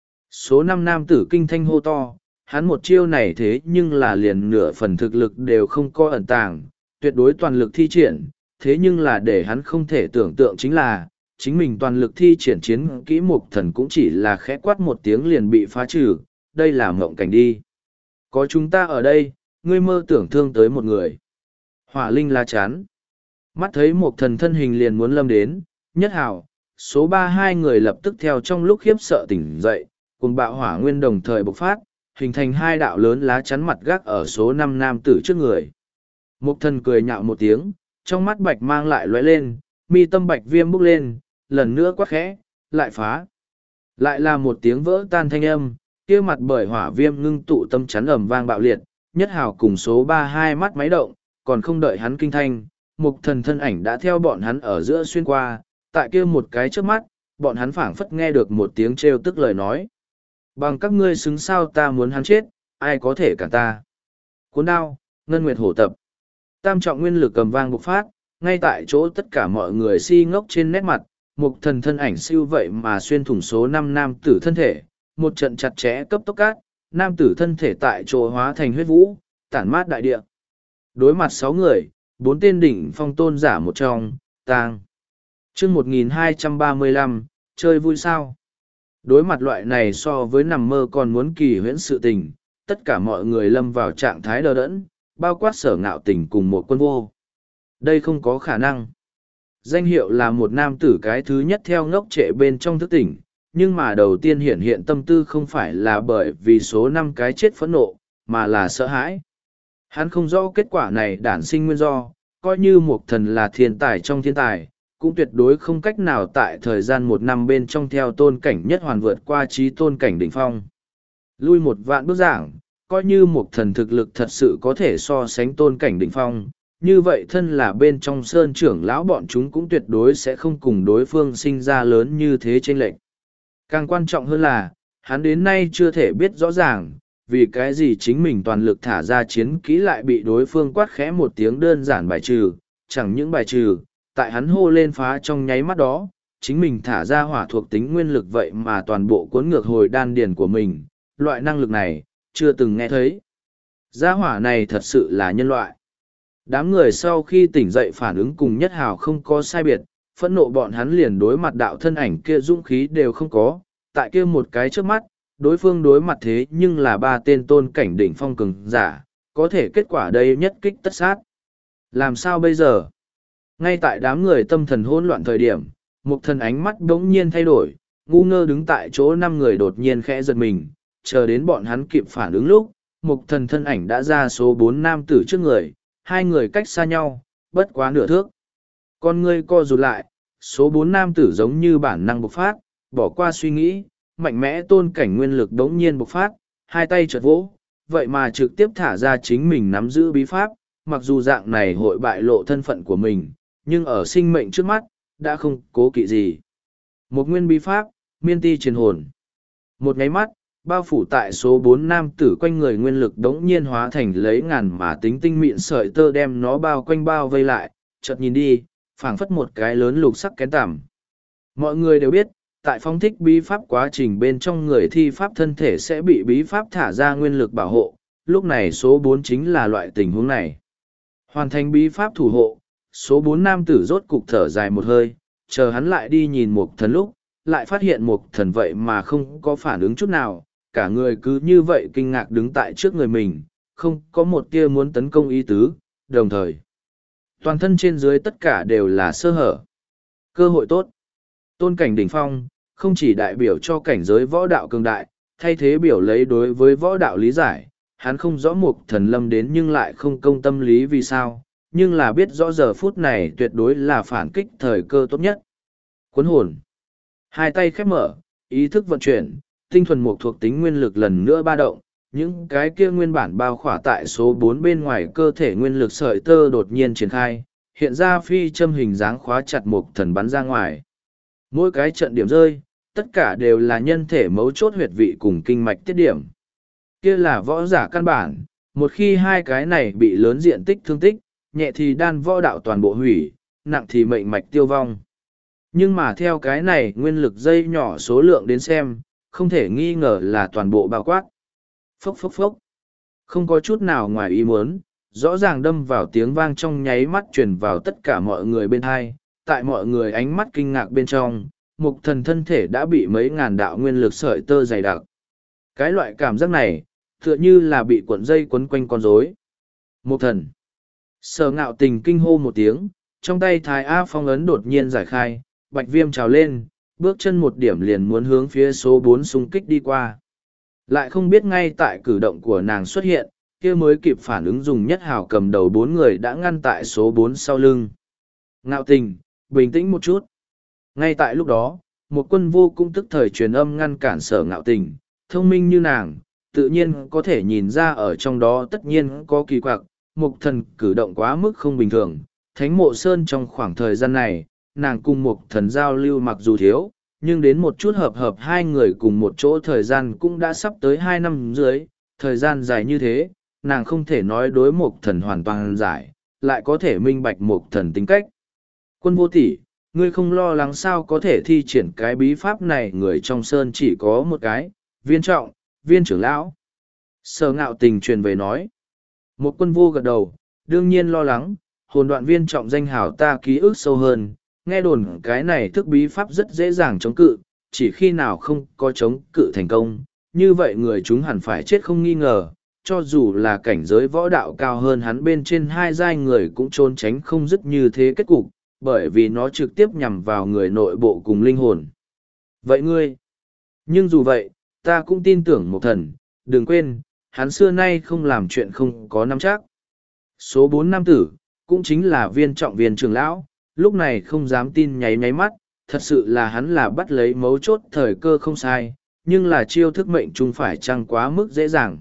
[SPEAKER 1] Số năm nam tử kinh thanh hô to, hắn một chiêu này thế nhưng là liền nửa phần thực lực đều không có ẩn tàng, tuyệt đối toàn lực thi triển, thế nhưng là để hắn không thể tưởng tượng chính là, chính mình toàn lực thi triển chiến kỹ mục thần cũng chỉ là khẽ quát một tiếng liền bị phá trừ, đây là mộng cảnh đi. Có chúng ta ở đây, ngươi mơ tưởng thương tới một người. Hỏa linh la chán. Mắt thấy một thần thân hình liền muốn lâm đến, nhất hảo, số ba hai người lập tức theo trong lúc khiếp sợ tỉnh dậy, cùng bạo hỏa nguyên đồng thời bộc phát, hình thành hai đạo lớn lá chắn mặt gác ở số năm nam tử trước người. Một thần cười nhạo một tiếng, trong mắt bạch mang lại lóe lên, mi tâm bạch viêm bốc lên, lần nữa quát khẽ, lại phá. Lại là một tiếng vỡ tan thanh âm, kia mặt bởi hỏa viêm ngưng tụ tâm chắn ầm vang bạo liệt, nhất hào cùng số ba hai mắt máy động, còn không đợi hắn kinh thanh, mục thần thân ảnh đã theo bọn hắn ở giữa xuyên qua, tại kia một cái trước mắt, bọn hắn phảng phất nghe được một tiếng trêu tức lời nói. Bằng các ngươi xứng sao ta muốn hắn chết, ai có thể cản ta. Cuốn đao, ngân nguyệt hổ tập. Tam trọng nguyên lực cầm vang bộc phát, ngay tại chỗ tất cả mọi người si ngốc trên nét mặt, mục thần thân ảnh siêu vậy mà xuyên thủng số năm nam tử thân thể, một trận chặt chẽ cấp tốc cát, nam tử thân thể tại chỗ hóa thành huyết vũ, tản mát đại địa. Đối mặt sáu người, bốn tên đỉnh phong tôn giả một trong, tang. chương một nghìn hai trăm ba mươi lăm, chơi vui sao? Đối mặt loại này so với nằm mơ còn muốn kỳ huyễn sự tình, tất cả mọi người lâm vào trạng thái đờ đẫn, bao quát sở ngạo tình cùng một quân vô. Đây không có khả năng. Danh hiệu là một nam tử cái thứ nhất theo ngốc trệ bên trong thức tỉnh, nhưng mà đầu tiên hiện hiện tâm tư không phải là bởi vì số năm cái chết phẫn nộ, mà là sợ hãi. Hắn không rõ kết quả này đản sinh nguyên do, coi như một thần là thiên tài trong thiên tài, cũng tuyệt đối không cách nào tại thời gian một năm bên trong theo tôn cảnh nhất hoàn vượt qua trí tôn cảnh đỉnh phong. Lui một vạn bước giảng, coi như một thần thực lực thật sự có thể so sánh tôn cảnh đỉnh phong, như vậy thân là bên trong sơn trưởng lão bọn chúng cũng tuyệt đối sẽ không cùng đối phương sinh ra lớn như thế chênh lệch. Càng quan trọng hơn là, hắn đến nay chưa thể biết rõ ràng, vì cái gì chính mình toàn lực thả ra chiến kỹ lại bị đối phương quát khẽ một tiếng đơn giản bài trừ, chẳng những bài trừ, tại hắn hô lên phá trong nháy mắt đó, chính mình thả ra hỏa thuộc tính nguyên lực vậy mà toàn bộ cuốn ngược hồi đan điền của mình, loại năng lực này, chưa từng nghe thấy. Gia hỏa này thật sự là nhân loại. Đám người sau khi tỉnh dậy phản ứng cùng nhất hào không có sai biệt, phẫn nộ bọn hắn liền đối mặt đạo thân ảnh kia dũng khí đều không có, tại kia một cái trước mắt, đối phương đối mặt thế nhưng là ba tên tôn cảnh đỉnh phong cường giả, có thể kết quả đây nhất kích tất sát. Làm sao bây giờ? Ngay tại đám người tâm thần hỗn loạn thời điểm, một thần ánh mắt đống nhiên thay đổi, ngu ngơ đứng tại chỗ năm người đột nhiên khẽ giật mình, chờ đến bọn hắn kịp phản ứng lúc, một thần thân ảnh đã ra số bốn nam tử trước người, hai người cách xa nhau, bất quá nửa thước. Con ngươi co rụt lại, số bốn nam tử giống như bản năng bộc phát, bỏ qua suy nghĩ, mạnh mẽ tôn cảnh nguyên lực đống nhiên bộc phát, hai tay chợt vỗ, vậy mà trực tiếp thả ra chính mình nắm giữ bí pháp, mặc dù dạng này hội bại lộ thân phận của mình, nhưng ở sinh mệnh trước mắt, đã không cố kỵ gì. Một nguyên bí pháp, miên ti triền hồn. Một nháy mắt, bao phủ tại số bốn nam tử quanh người nguyên lực đống nhiên hóa thành lấy ngàn mà tính tinh mịn sợi tơ đem nó bao quanh bao vây lại, chợt nhìn đi, phảng phất một cái lớn lục sắc kén tằm. Mọi người đều biết, tại phong thích bí pháp quá trình bên trong người thi pháp thân thể sẽ bị bí pháp thả ra nguyên lực bảo hộ, lúc này số bốn chính là loại tình huống này. Hoàn thành bí pháp thủ hộ, số bốn nam tử rốt cục thở dài một hơi, chờ hắn lại đi nhìn một thần lúc, lại phát hiện một thần vậy mà không có phản ứng chút nào, cả người cứ như vậy kinh ngạc đứng tại trước người mình, không có một tia muốn tấn công ý tứ, đồng thời. Toàn thân trên dưới tất cả đều là sơ hở. Cơ hội tốt. Tôn cảnh đỉnh phong, không chỉ đại biểu cho cảnh giới võ đạo cường đại, thay thế biểu lấy đối với võ đạo lý giải, hắn không rõ một thần lâm đến nhưng lại không công tâm lý vì sao, nhưng là biết rõ giờ phút này tuyệt đối là phản kích thời cơ tốt nhất. Cuốn hồn. Hai tay khép mở, ý thức vận chuyển, tinh thuần mục thuộc tính nguyên lực lần nữa ba động, những cái kia nguyên bản bao khỏa tại số bốn bên ngoài cơ thể nguyên lực sợi tơ đột nhiên triển khai, hiện ra phi châm hình dáng khóa chặt mục thần bắn ra ngoài. Mỗi cái trận điểm rơi, tất cả đều là nhân thể mấu chốt huyệt vị cùng kinh mạch tiết điểm. Kia là võ giả căn bản, một khi hai cái này bị lớn diện tích thương tích, nhẹ thì đan võ đạo toàn bộ hủy, nặng thì mệnh mạch tiêu vong. Nhưng mà theo cái này nguyên lực dây nhỏ số lượng đến xem, không thể nghi ngờ là toàn bộ bao quát. Phốc phốc phốc. Không có chút nào ngoài ý muốn, rõ ràng đâm vào tiếng vang trong nháy mắt truyền vào tất cả mọi người bên hai, tại mọi người ánh mắt kinh ngạc bên trong, mục thần thân thể đã bị mấy ngàn đạo nguyên lực sợi tơ dày đặc. Cái loại cảm giác này, tựa như là bị cuộn dây quấn quanh con rối. Mục thần. Sở Ngạo Tình kinh hô một tiếng, trong tay Thái A phong ấn đột nhiên giải khai, bạch viêm trào lên, bước chân một điểm liền muốn hướng phía số bốn xung kích đi qua. Lại không biết ngay tại cử động của nàng xuất hiện, kia mới kịp phản ứng dùng nhất hào cầm đầu bốn người đã ngăn tại số bốn sau lưng. Ngạo Tình, bình tĩnh một chút. Ngay tại lúc đó, một quân vô cũng tức thời truyền âm ngăn cản Sở Ngạo Tình, thông minh như nàng, tự nhiên có thể nhìn ra ở trong đó tất nhiên có kỳ quặc, mục thần cử động quá mức không bình thường. Thánh Mộ Sơn trong khoảng thời gian này, nàng cùng mục thần giao lưu mặc dù thiếu, nhưng đến một chút hợp hợp hai người cùng một chỗ thời gian cũng đã sắp tới hai năm dưới, thời gian dài như thế, nàng không thể nói đối mục thần hoàn toàn giải, lại có thể minh bạch mục thần tính cách. Quân vô tỷ, ngươi không lo lắng sao có thể thi triển cái bí pháp này, người trong sơn chỉ có một cái, Viên Trọng, Viên trưởng lão. Sở Ngạo Tình truyền về nói. Một quân vô gật đầu, đương nhiên lo lắng, hồn đoạn Viên Trọng danh hào ta ký ức sâu hơn, nghe đồn cái này thức bí pháp rất dễ dàng chống cự, chỉ khi nào không có chống cự thành công, như vậy người chúng hẳn phải chết không nghi ngờ, cho dù là cảnh giới võ đạo cao hơn hắn bên trên hai giai người cũng trốn tránh không dứt như thế kết cục, bởi vì nó trực tiếp nhằm vào người nội bộ cùng linh hồn. Vậy ngươi? Nhưng dù vậy, ta cũng tin tưởng một thần, đừng quên, hắn xưa nay không làm chuyện không có nắm chắc. Số bốn nam tử, cũng chính là Viên Trọng Viên trưởng lão, lúc này không dám tin nháy nháy mắt, thật sự là hắn là bắt lấy mấu chốt thời cơ không sai, nhưng là chiêu thức mệnh trung phải chăng quá mức dễ dàng.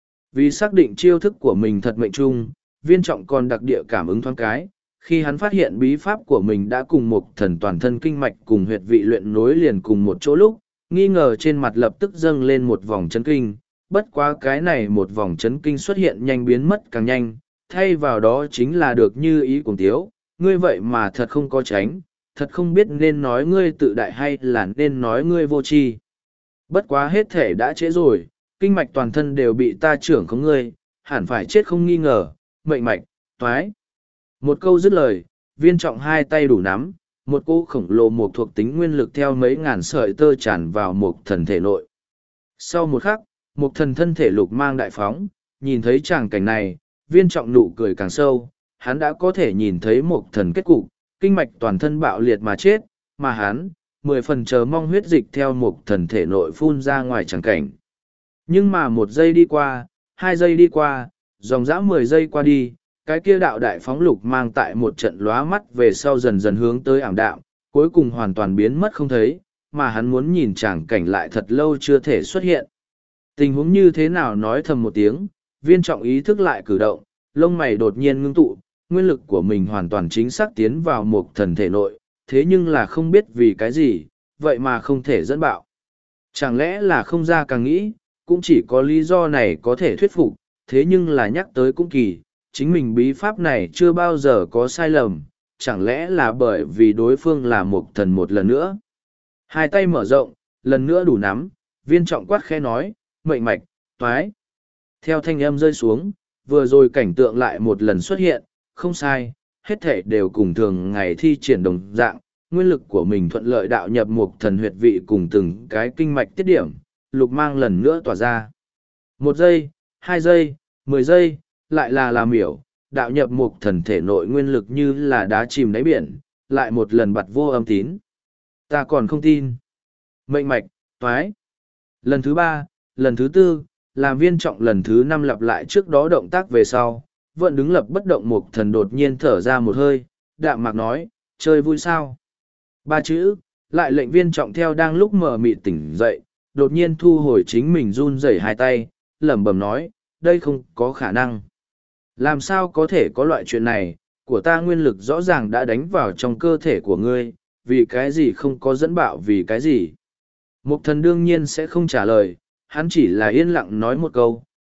[SPEAKER 1] Vì xác định chiêu thức của mình thật mệnh trung, Viên Trọng còn đặc địa cảm ứng thoáng cái, khi hắn phát hiện bí pháp của mình đã cùng một thần toàn thân kinh mạch cùng huyệt vị luyện nối liền cùng một chỗ lúc, nghi ngờ trên mặt lập tức dâng lên một vòng chấn kinh, bất quá cái này một vòng chấn kinh xuất hiện nhanh biến mất càng nhanh, thay vào đó chính là được như ý cùng tiếu, ngươi vậy mà thật không có tránh, thật không biết nên nói ngươi tự đại hay là nên nói ngươi vô tri. Bất quá hết thể đã trễ rồi, kinh mạch toàn thân đều bị ta trưởng không ngươi, hẳn phải chết không nghi ngờ, mệnh mạch, toái. Một câu dứt lời, Viên Trọng hai tay đủ nắm, một cỗ khổng lồ một thuộc tính nguyên lực theo mấy ngàn sợi tơ tràn vào một thần thể nội. Sau một khắc, một thần thân thể lục mang đại phóng, nhìn thấy tràng cảnh này, Viên Trọng nụ cười càng sâu, hắn đã có thể nhìn thấy một thần kết cục, kinh mạch toàn thân bạo liệt mà chết, mà hắn, mười phần chờ mong huyết dịch theo một thần thể nội phun ra ngoài tràng cảnh. Nhưng mà một giây đi qua, hai giây đi qua, dòng dã mười giây qua đi, cái kia đạo đại phóng lục mang tại một trận lóa mắt về sau dần dần hướng tới ảm đạm, cuối cùng hoàn toàn biến mất không thấy, mà hắn muốn nhìn tràng cảnh lại thật lâu chưa thể xuất hiện. Tình huống như thế nào nói thầm một tiếng, Viên Trọng ý thức lại cử động, lông mày đột nhiên ngưng tụ, nguyên lực của mình hoàn toàn chính xác tiến vào một thần thể nội, thế nhưng là không biết vì cái gì, vậy mà không thể dẫn bạo. Chẳng lẽ là không ra càng nghĩ, cũng chỉ có lý do này có thể thuyết phục, thế nhưng là nhắc tới cũng kỳ, chính mình bí pháp này chưa bao giờ có sai lầm, chẳng lẽ là bởi vì đối phương là một thần một lần nữa. Hai tay mở rộng, lần nữa đủ nắm, Viên Trọng quát khẽ nói, mệnh mạch, toái. Theo thanh âm rơi xuống, vừa rồi cảnh tượng lại một lần xuất hiện, không sai, hết thể đều cùng thường ngày thi triển đồng dạng, nguyên lực của mình thuận lợi đạo nhập một thần huyệt vị cùng từng cái kinh mạch tiết điểm, lục mang lần nữa tỏa ra. Một giây, hai giây, mười giây, lại là làm miểu, đạo nhập một thần thể nội nguyên lực như là đá chìm đáy biển, lại một lần bặt vô âm tín. Ta còn không tin. Mệnh mạch, toái. Lần thứ ba, lần thứ tư, làm Viên Trọng lần thứ năm lặp lại trước đó động tác về sau, vẫn đứng lập bất động một thần đột nhiên thở ra một hơi, đạm mạc nói, chơi vui sao. Ba chữ, lại lệnh Viên Trọng theo đang lúc mở mịt tỉnh dậy, đột nhiên thu hồi chính mình run rẩy hai tay, lẩm bẩm nói, đây không có khả năng. Làm sao có thể có loại chuyện này, của ta nguyên lực rõ ràng đã đánh vào trong cơ thể của ngươi, vì cái gì không có dẫn bạo vì cái gì. Mục thần đương nhiên sẽ không trả lời, hắn chỉ là yên lặng nói một câu,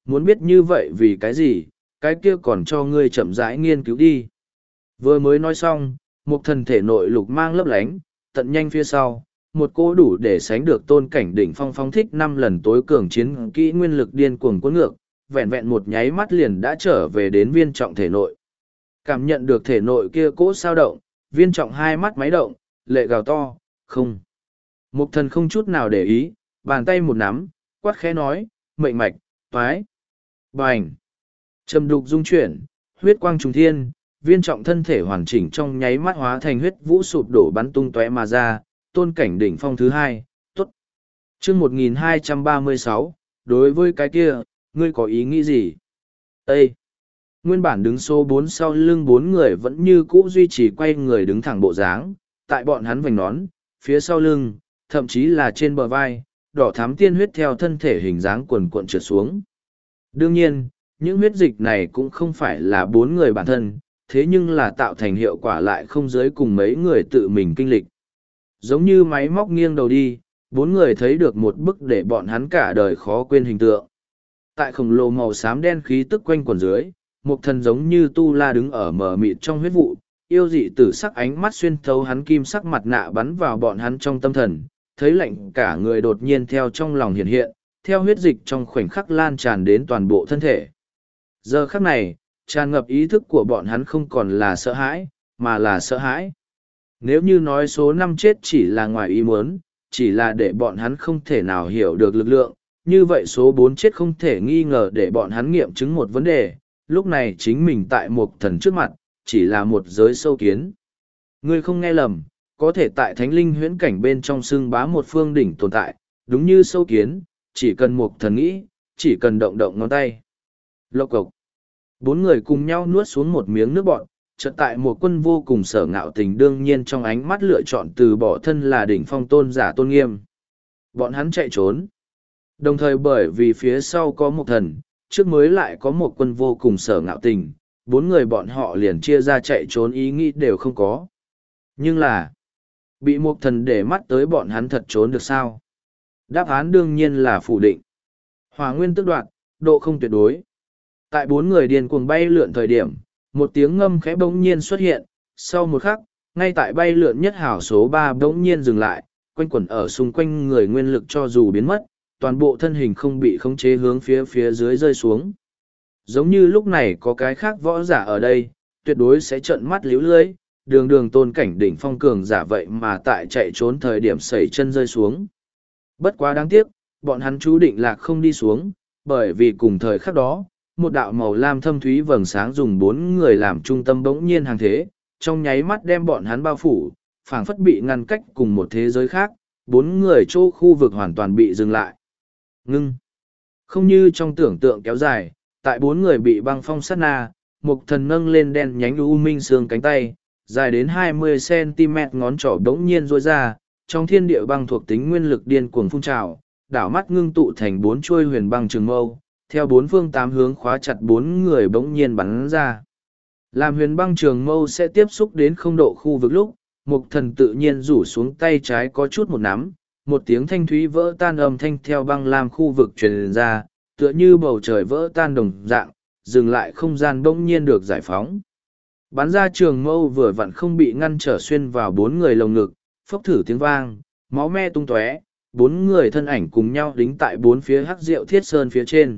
[SPEAKER 1] muốn biết như vậy vì cái gì, cái kia còn cho ngươi chậm rãi nghiên cứu đi. Vừa mới nói xong, một thần thể nội lục mang lấp lánh, tận nhanh phía sau, một cô đủ để sánh được tôn cảnh đỉnh phong phong thích năm lần tối cường chiến kỹ nguyên lực điên cuồng cuốn ngược, vẹn vẹn một nháy mắt liền đã trở về đến viên trọng thể nội. Cảm nhận được thể nội kia cỗ sao động, viên trọng hai mắt máy động, lệ gào to, không. Một thần không chút nào để ý, bàn tay một nắm, quát khẽ nói, mệnh mạch, toái, bành. Trầm đục dung chuyển, huyết quang trùng thiên, viên trọng thân thể hoàn chỉnh trong nháy mắt hóa thành huyết vũ sụp đổ bắn tung tóe mà ra, tôn cảnh đỉnh phong thứ hai, tốt. Chương một nghìn hai trăm ba mươi sáu, đối với cái kia, ngươi có ý nghĩ gì? Ê! Nguyên bản đứng số bốn sau lưng bốn người vẫn như cũ duy trì quay người đứng thẳng bộ dáng, tại bọn hắn vành nón, phía sau lưng, thậm chí là trên bờ vai, đỏ thắm tiên huyết theo thân thể hình dáng quần cuộn trượt xuống. Đương nhiên, những huyết dịch này cũng không phải là bốn người bản thân, thế nhưng là tạo thành hiệu quả lại không giới cùng mấy người tự mình kinh lịch. Giống như máy móc nghiêng đầu đi, bốn người thấy được một bức để bọn hắn cả đời khó quên hình tượng. Tại khổng lồ màu xám đen khí tức quanh quần dưới, một thần giống như tu la đứng ở mờ mịt trong huyết vụ, yêu dị tử sắc ánh mắt xuyên thấu hắn kim sắc mặt nạ bắn vào bọn hắn trong tâm thần, thấy lạnh cả người đột nhiên theo trong lòng hiện hiện, theo huyết dịch trong khoảnh khắc lan tràn đến toàn bộ thân thể. Giờ khắc này, tràn ngập ý thức của bọn hắn không còn là sợ hãi, mà là sợ hãi. Nếu như nói số năm chết chỉ là ngoài ý muốn, chỉ là để bọn hắn không thể nào hiểu được lực lượng, như vậy số bốn chết không thể nghi ngờ để bọn hắn nghiệm chứng một vấn đề, lúc này chính mình tại một thần trước mặt, chỉ là một giới sâu kiến. Ngươi không nghe lầm, có thể tại thánh linh huyễn cảnh bên trong xương bá một phương đỉnh tồn tại, đúng như sâu kiến, chỉ cần một thần nghĩ, chỉ cần động động ngón tay. Lộc cộc. Bốn người cùng nhau nuốt xuống một miếng nước bọn, chợt tại một quân vô cùng sở ngạo tình đương nhiên trong ánh mắt lựa chọn từ bỏ thân là đỉnh phong tôn giả tôn nghiêm. Bọn hắn chạy trốn. Đồng thời bởi vì phía sau có một thần, trước mới lại có một quân vô cùng sở ngạo tình, bốn người bọn họ liền chia ra chạy trốn ý nghĩ đều không có. Nhưng là, bị một thần để mắt tới bọn hắn thật trốn được sao? Đáp án đương nhiên là phủ định. Hỏa nguyên tức đoạn, độ không tuyệt đối. Tại bốn người điên cuồng bay lượn thời điểm, một tiếng ngâm khẽ bỗng nhiên xuất hiện, sau một khắc, ngay tại bay lượn nhất hảo số ba bỗng nhiên dừng lại, quanh quẩn ở xung quanh người nguyên lực cho dù biến mất, toàn bộ thân hình không bị khống chế hướng phía phía dưới rơi xuống. Giống như lúc này có cái khác võ giả ở đây, tuyệt đối sẽ trợn mắt líu lưới, đường đường tôn cảnh đỉnh phong cường giả vậy mà tại chạy trốn thời điểm sẩy chân rơi xuống. Bất quá đáng tiếc, bọn hắn chú định lạc không đi xuống, bởi vì cùng thời khắc đó, một đạo màu lam thâm thúy vầng sáng dùng bốn người làm trung tâm bỗng nhiên hàng thế, trong nháy mắt đem bọn hắn bao phủ, phảng phất bị ngăn cách cùng một thế giới khác, bốn người chỗ khu vực hoàn toàn bị dừng lại. Ngưng. Không như trong tưởng tượng kéo dài, tại bốn người bị băng phong sát na, một thần nâng lên đen nhánh u minh xương cánh tay, dài đến hai mươi xăng-ti-mét ngón trỏ đống nhiên rôi ra, trong thiên địa băng thuộc tính nguyên lực điên cuồng phun trào, đảo mắt ngưng tụ thành bốn chuôi huyền băng trường mâu, theo bốn phương tám hướng khóa chặt bốn người bỗng nhiên bắn ra. Làm huyền băng trường mâu sẽ tiếp xúc đến không độ khu vực lúc, một thần tự nhiên rủ xuống tay trái có chút một nắm, một tiếng thanh thúy vỡ tan âm thanh theo băng lam khu vực truyền ra, tựa như bầu trời vỡ tan đồng dạng, dừng lại không gian bỗng nhiên được giải phóng. Bắn ra trường mâu vừa vặn không bị ngăn trở xuyên vào bốn người lồng ngực, phốc thử tiếng vang, máu me tung tóe, bốn người thân ảnh cùng nhau đính tại bốn phía hắc rượu thiết sơn phía trên.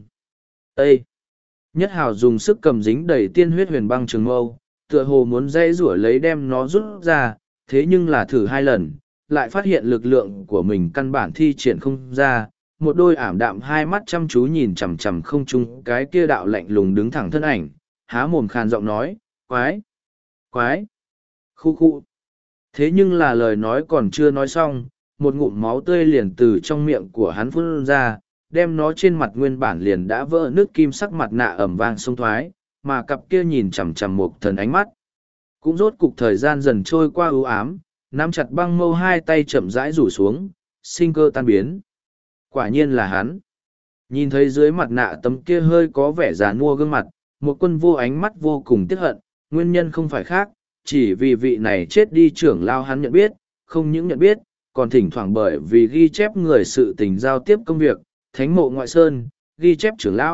[SPEAKER 1] Ê! Nhất hào dùng sức cầm dính đầy tiên huyết huyền băng trường mâu, tựa hồ muốn dây rủa lấy đem nó rút ra, thế nhưng là thử hai lần, lại phát hiện lực lượng của mình căn bản thi triển không ra, một đôi ảm đạm hai mắt chăm chú nhìn chằm chằm không trung cái kia đạo lạnh lùng đứng thẳng thân ảnh, há mồm khàn giọng nói, quái, quái, khu khu. Thế nhưng là lời nói còn chưa nói xong, một ngụm máu tươi liền từ trong miệng của hắn phun ra, đem nó trên mặt nguyên bản liền đã vỡ nước kim sắc mặt nạ ẩm vang sông thoái, mà cặp kia nhìn chằm chằm một thần ánh mắt. Cũng rốt cục thời gian dần trôi qua ưu ám, nắm chặt băng mâu hai tay chậm rãi rủ xuống, sinh cơ tan biến. Quả nhiên là hắn. Nhìn thấy dưới mặt nạ tấm kia hơi có vẻ già nua gương mặt, một quân vô ánh mắt vô cùng tiếc hận, nguyên nhân không phải khác, chỉ vì vị này chết đi trưởng lao hắn nhận biết, không những nhận biết, còn thỉnh thoảng bởi vì ghi chép người sự tình giao tiếp công việc, thánh mộ ngoại sơn, ghi chép trưởng lão,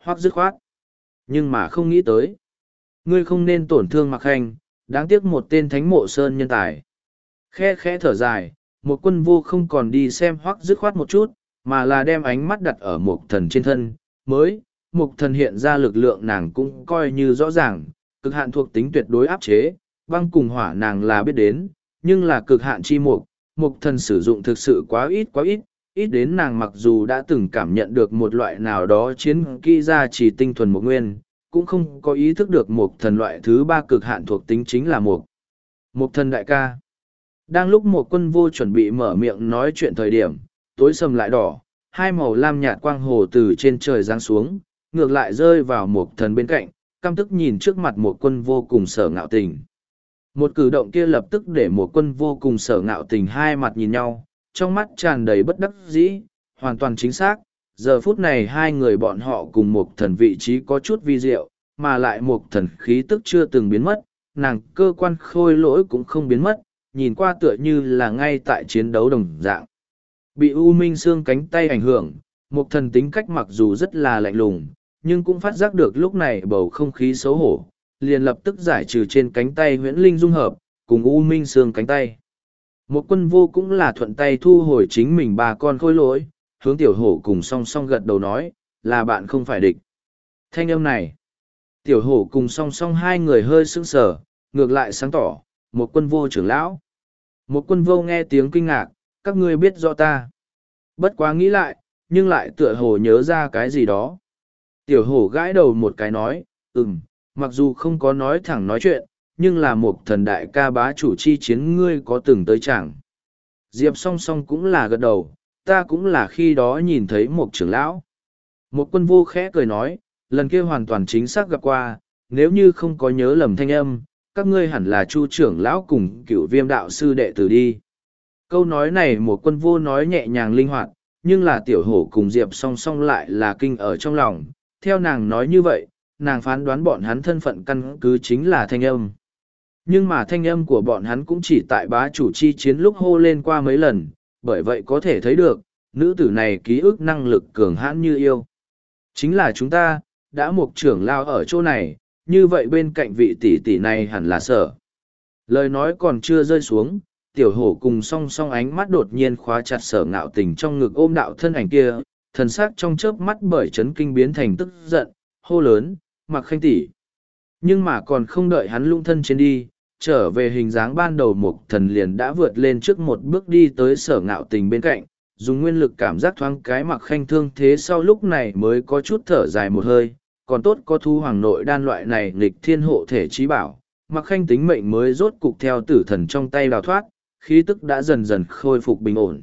[SPEAKER 1] Hoắc dứt khoát. Nhưng mà không nghĩ tới. Ngươi không nên tổn thương Mạc Khanh, đáng tiếc một tên thánh mộ sơn nhân tài. Khe khẽ thở dài, một quân vô không còn đi xem Hoắc dứt khoát một chút, mà là đem ánh mắt đặt ở Mục Thần trên thân. Mới, Mục Thần hiện ra lực lượng nàng cũng coi như rõ ràng, cực hạn thuộc tính tuyệt đối áp chế, băng cùng hỏa nàng là biết đến, nhưng là cực hạn chi mục, Mục Thần sử dụng thực sự quá ít quá ít, ít đến nàng mặc dù đã từng cảm nhận được một loại nào đó chiến kỹ ra chỉ tinh thuần một nguyên, cũng không có ý thức được Mục Thần loại thứ ba cực hạn thuộc tính chính là Mục. Mục Thần đại ca. Đang lúc một quân vô chuẩn bị mở miệng nói chuyện thời điểm, tối sầm lại đỏ, hai màu lam nhạt quang hồ từ trên trời giáng xuống, ngược lại rơi vào Mục Thần bên cạnh, căm tức nhìn trước mặt một quân vô cùng sở ngạo tình. Một cử động kia lập tức để một quân vô cùng sở ngạo tình hai mặt nhìn nhau, trong mắt tràn đầy bất đắc dĩ, hoàn toàn chính xác. Giờ phút này hai người bọn họ cùng một thần vị trí có chút vi diệu, mà lại một thần khí tức chưa từng biến mất, nàng cơ quan khôi lỗi cũng không biến mất, nhìn qua tựa như là ngay tại chiến đấu đồng dạng. Bị U Minh Xương cánh tay ảnh hưởng, một thần tính cách mặc dù rất là lạnh lùng, nhưng cũng phát giác được lúc này bầu không khí xấu hổ, liền lập tức giải trừ trên cánh tay huyễn linh dung hợp, cùng U Minh Xương cánh tay. Một quân vô cũng là thuận tay thu hồi chính mình ba con khôi lỗi, hướng tiểu hổ cùng song song gật đầu nói, là bạn không phải địch. Thanh âm này, tiểu hổ cùng song song hai người hơi sững sờ, ngược lại sáng tỏ, một quân vô trưởng lão. Một quân vô nghe tiếng kinh ngạc, các ngươi biết rõ ta. Bất quá nghĩ lại, nhưng lại tựa hồ nhớ ra cái gì đó. Tiểu hổ gãi đầu một cái nói, ừm, mặc dù không có nói thẳng nói chuyện, nhưng là một thần đại ca bá chủ chi chiến ngươi có từng tới chẳng. Diệp song song cũng là gật đầu, ta cũng là khi đó nhìn thấy một trưởng lão. Một quân vô khẽ cười nói, lần kia hoàn toàn chính xác gặp qua, nếu như không có nhớ lầm thanh âm, các ngươi hẳn là Chu trưởng lão cùng cựu viêm đạo sư đệ tử đi. Câu nói này một quân vô nói nhẹ nhàng linh hoạt, nhưng là tiểu hổ cùng Diệp song song lại là kinh ở trong lòng. Theo nàng nói như vậy, nàng phán đoán bọn hắn thân phận căn cứ chính là thanh âm. Nhưng mà thanh âm của bọn hắn cũng chỉ tại bá chủ chi chiến lúc hô lên qua mấy lần, bởi vậy có thể thấy được, nữ tử này ký ức năng lực cường hãn như yêu. Chính là chúng ta, đã một trưởng lao ở chỗ này, như vậy bên cạnh vị tỷ tỷ này hẳn là Sở. Lời nói còn chưa rơi xuống, tiểu hổ cùng song song ánh mắt đột nhiên khóa chặt Sở Ngạo Tình trong ngực ôm đạo thân ảnh kia, thần sắc trong chớp mắt bởi chấn kinh biến thành tức giận, hô lớn, Mặc Khanh tỷ. Nhưng mà còn không đợi hắn lung thân trên đi, trở về hình dáng ban đầu Mục Thần liền đã vượt lên trước một bước đi tới Sở Ngạo Tình bên cạnh, dùng nguyên lực cảm giác thoáng cái Mặc Khanh thương thế sau lúc này mới có chút thở dài một hơi, còn tốt có thu hoàng nội đan loại này nghịch thiên hộ thể trí bảo, Mặc Khanh tính mệnh mới rốt cục theo tử thần trong tay đào thoát, khí tức đã dần dần khôi phục bình ổn.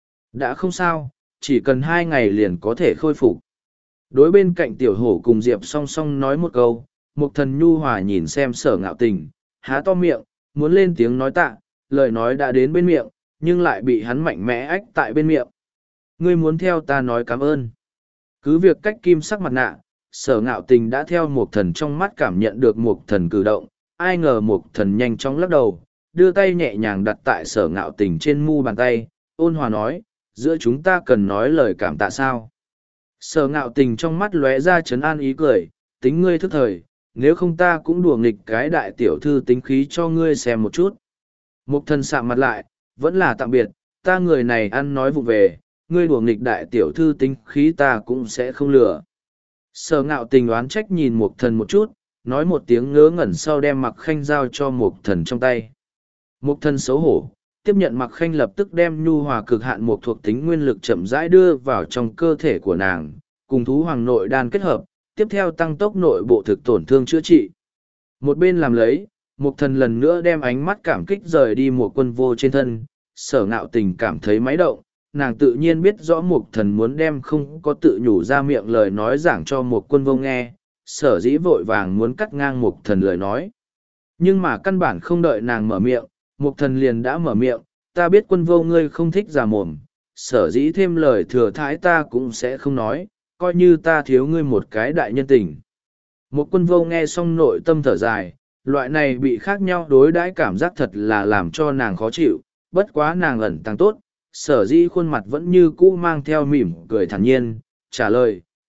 [SPEAKER 1] Đã không sao, chỉ cần hai ngày liền có thể khôi phục. Đối bên cạnh tiểu hổ cùng Diệp song song nói một câu, Mục Thần nhu hòa nhìn xem Sở Ngạo Tình, há to miệng, muốn lên tiếng nói tạ, lời nói đã đến bên miệng, nhưng lại bị hắn mạnh mẽ ách tại bên miệng. Ngươi muốn theo ta nói cảm ơn. Cứ việc cách kim sắc mặt nạ, Sở Ngạo Tình đã theo Mục Thần trong mắt cảm nhận được Mục Thần cử động, ai ngờ Mục Thần nhanh chóng lắc đầu, đưa tay nhẹ nhàng đặt tại Sở Ngạo Tình trên mu bàn tay, ôn hòa nói, giữa chúng ta cần nói lời cảm tạ sao. Sở Ngạo Tình trong mắt lóe ra trấn an ý cười, tính ngươi thức thời, nếu không ta cũng đùa nghịch cái đại tiểu thư tính khí cho ngươi xem một chút. Mục Thần sạm mặt lại, vẫn là tạm biệt, ta người này ăn nói vụ về, ngươi đùa nghịch đại tiểu thư tính khí ta cũng sẽ không lừa. Sở Ngạo Tình oán trách nhìn Mục Thần một chút, nói một tiếng ngớ ngẩn sau đem Mặc Khanh giao cho Mục Thần trong tay. Mục Thần xấu hổ, tiếp nhận Mặc Khanh lập tức đem nhu hòa cực hạn một thuộc tính nguyên lực chậm rãi đưa vào trong cơ thể của nàng, cùng thú hoàng nội đan kết hợp, tiếp theo tăng tốc nội bộ thực tổn thương chữa trị. Một bên làm lấy, Mục Thần lần nữa đem ánh mắt cảm kích rời đi một quân vô trên thân, Sở Ngạo Tình cảm thấy máy động, nàng tự nhiên biết rõ Mục Thần muốn đem không có tự nhủ ra miệng lời nói giảng cho một quân vô nghe, sở dĩ vội vàng muốn cắt ngang Mục Thần lời nói. Nhưng mà căn bản không đợi nàng mở miệng, Mục Thần liền đã mở miệng, ta biết quân vô ngươi không thích già mồm, sở dĩ thêm lời thừa thãi ta cũng sẽ không nói, coi như ta thiếu ngươi một cái đại nhân tình. Một quân vô nghe xong nội tâm thở dài, loại này bị khác nhau đối đãi cảm giác thật là làm cho nàng khó chịu, bất quá nàng ẩn tàng tốt, sở dĩ khuôn mặt vẫn như cũ mang theo mỉm cười thản nhiên, trả lời, tốt,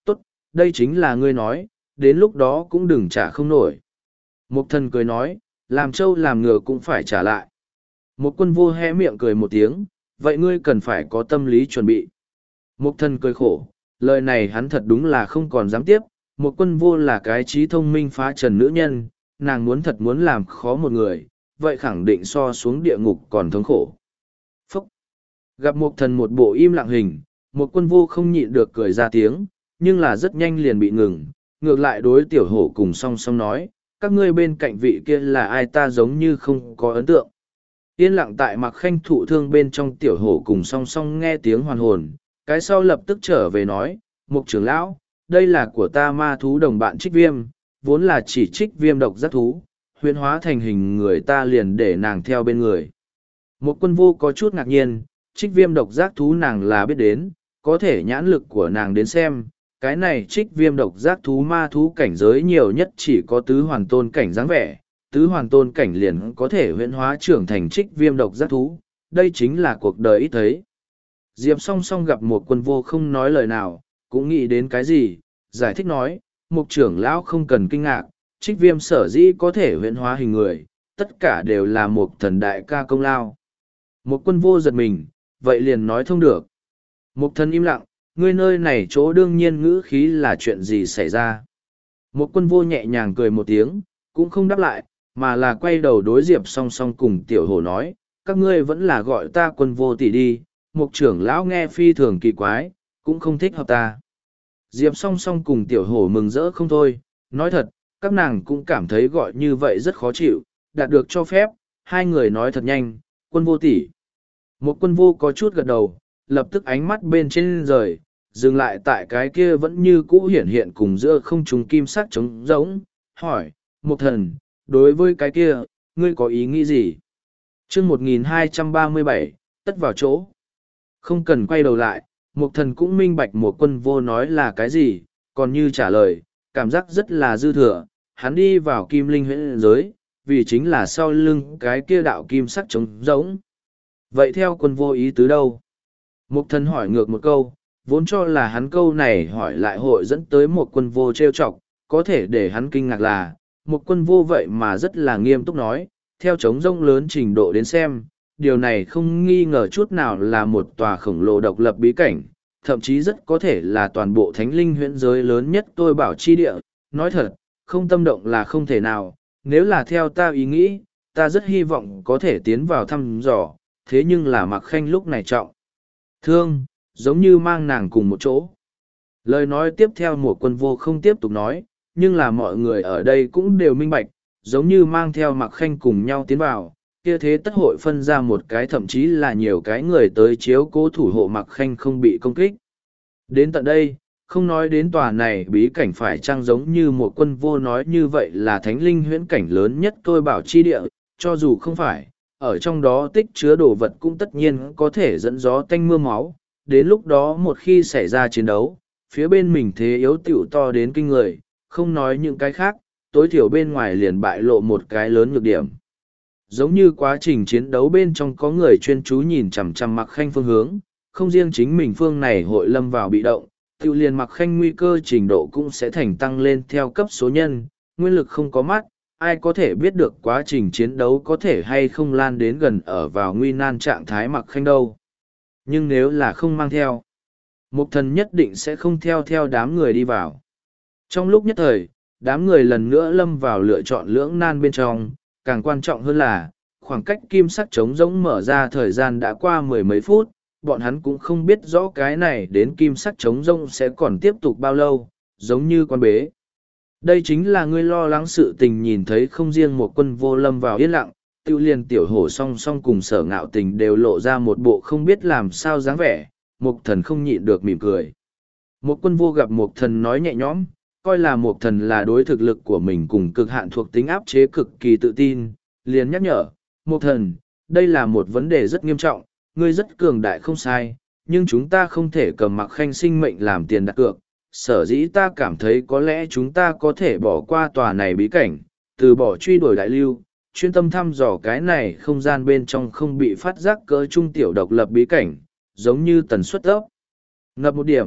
[SPEAKER 1] đây chính là ngươi nói, đến lúc đó cũng đừng trả không nổi. Mục thần cười nói, làm trâu làm ngựa cũng phải trả lại. Một quân vô hé miệng cười một tiếng, vậy ngươi cần phải có tâm lý chuẩn bị. Mục thần cười khổ, lời này hắn thật đúng là không còn dám tiếp. Một quân vô là cái trí thông minh phá trần nữ nhân, nàng muốn thật muốn làm khó một người, vậy khẳng định so xuống địa ngục còn thống khổ. Phúc! Gặp một thần một bộ im lặng hình, một quân vô không nhịn được cười ra tiếng, nhưng là rất nhanh liền bị ngừng, ngược lại đối tiểu hổ cùng song song nói, các ngươi bên cạnh vị kia là ai ta giống như không có ấn tượng. Yên lặng tại mặc khanh thụ thương bên trong tiểu hổ cùng song song nghe tiếng hoàn hồn, cái sau lập tức trở về nói, mục trưởng lão, đây là của ta ma thú đồng bạn trích viêm, vốn là chỉ trích viêm độc giác thú, huyễn hóa thành hình người ta liền để nàng theo bên người. Một quân vô có chút ngạc nhiên, trích viêm độc giác thú nàng là biết đến, có thể nhãn lực của nàng đến xem, cái này trích viêm độc giác thú ma thú cảnh giới nhiều nhất chỉ có tứ hoàn tôn cảnh dáng vẻ, tứ hoàn tôn cảnh liền có thể huyễn hóa trưởng thành trích viêm độc giác thú, đây chính là cuộc đời ít thấy. Diệp song song gặp một quân vô không nói lời nào, cũng nghĩ đến cái gì, giải thích nói, mục trưởng lão không cần kinh ngạc, trích viêm sở dĩ có thể huyễn hóa hình người, tất cả đều là một thần đại ca công lao. Một quân vô giật mình, vậy liền nói thông được. Một thần im lặng, ngươi nơi này chỗ đương nhiên ngữ khí là chuyện gì xảy ra. Một quân vô nhẹ nhàng cười một tiếng, cũng không đáp lại, mà là quay đầu đối diệp song song cùng tiểu hổ nói, các ngươi vẫn là gọi ta quân vô tỷ đi, mục trưởng lão nghe phi thường kỳ quái, cũng không thích hợp ta. Diệp song song cùng tiểu hổ mừng rỡ không thôi, nói thật, các nàng cũng cảm thấy gọi như vậy rất khó chịu, đạt được cho phép, hai người nói thật nhanh, quân vô tỷ. Một quân vô có chút gật đầu, lập tức ánh mắt bên trên rời, dừng lại tại cái kia vẫn như cũ hiển hiện cùng giữa không trùng kim sắc trống rỗng, hỏi, một thần, đối với cái kia, ngươi có ý nghĩ gì? chương một nghìn hai trăm ba mươi bảy, tất vào chỗ. Không cần quay đầu lại, một thần cũng minh bạch một quân vô nói là cái gì, còn như trả lời, cảm giác rất là dư thừa, hắn đi vào kim linh huyễn giới, vì chính là sau lưng cái kia đạo kim sắc trống rỗng. Vậy theo quân vô ý tứ đâu? Một thần hỏi ngược một câu, vốn cho là hắn câu này hỏi lại hội dẫn tới một quân vô trêu chọc, có thể để hắn kinh ngạc là, một quân vô vậy mà rất là nghiêm túc nói, theo trống rỗng lớn trình độ đến xem, điều này không nghi ngờ chút nào là một tòa khổng lồ độc lập bí cảnh, thậm chí rất có thể là toàn bộ thánh linh huyễn giới lớn nhất tôi bảo chi địa. Nói thật, không tâm động là không thể nào, nếu là theo ta ý nghĩ, ta rất hy vọng có thể tiến vào thăm dò, thế nhưng là mặc khanh lúc này trọng thương, giống như mang nàng cùng một chỗ. Lời nói tiếp theo một quân vô không tiếp tục nói, nhưng là mọi người ở đây cũng đều minh bạch, giống như mang theo mặc khanh cùng nhau tiến vào, kia thế tất hội phân ra một cái thậm chí là nhiều cái người tới chiếu cố thủ hộ mặc khanh không bị công kích. Đến tận đây, không nói đến tòa này bí cảnh phải chăng giống như một quân vô nói như vậy là thánh linh huyễn cảnh lớn nhất tôi bảo chi địa, cho dù không phải, ở trong đó tích chứa đồ vật cũng tất nhiên có thể dẫn gió tanh mưa máu, đến lúc đó một khi xảy ra chiến đấu, phía bên mình thế yếu tiểu to đến kinh người, không nói những cái khác, tối thiểu bên ngoài liền bại lộ một cái lớn nhược điểm. Giống như quá trình chiến đấu bên trong có người chuyên chú nhìn chằm chằm mặc khanh phương hướng, không riêng chính mình phương này hội lâm vào bị động, tự liền mặc khanh nguy cơ trình độ cũng sẽ thành tăng lên theo cấp số nhân, nguyên lực không có mắt, ai có thể biết được quá trình chiến đấu có thể hay không lan đến gần ở vào nguy nan trạng thái mặc khanh đâu. Nhưng nếu là không mang theo, mục thần nhất định sẽ không theo theo đám người đi vào. Trong lúc nhất thời, đám người lần nữa lâm vào lựa chọn lưỡng nan bên trong, càng quan trọng hơn là, khoảng cách kim sắc trống rỗng mở ra thời gian đã qua mười mấy phút, bọn hắn cũng không biết rõ cái này đến kim sắc trống rỗng sẽ còn tiếp tục bao lâu, giống như con bế. Đây chính là ngươi lo lắng sự tình nhìn thấy không riêng một quân vô lâm vào yên lặng, tiêu liền tiểu hổ song song cùng sở ngạo tình đều lộ ra một bộ không biết làm sao dáng vẻ, mục thần không nhịn được mỉm cười. Một quân vô gặp mục thần nói nhẹ nhõm, coi là mục thần là đối thực lực của mình cùng cực hạn thuộc tính áp chế cực kỳ tự tin, liền nhắc nhở, mục thần, đây là một vấn đề rất nghiêm trọng, ngươi rất cường đại không sai, nhưng chúng ta không thể cầm mặc khanh sinh mệnh làm tiền đặt cược. Sở dĩ ta cảm thấy có lẽ chúng ta có thể bỏ qua tòa này bí cảnh, từ bỏ truy đuổi đại lưu, chuyên tâm thăm dò cái này không gian bên trong không bị phát giác cỡ trung tiểu độc lập bí cảnh, giống như tần suất ấp. Ngập một điểm,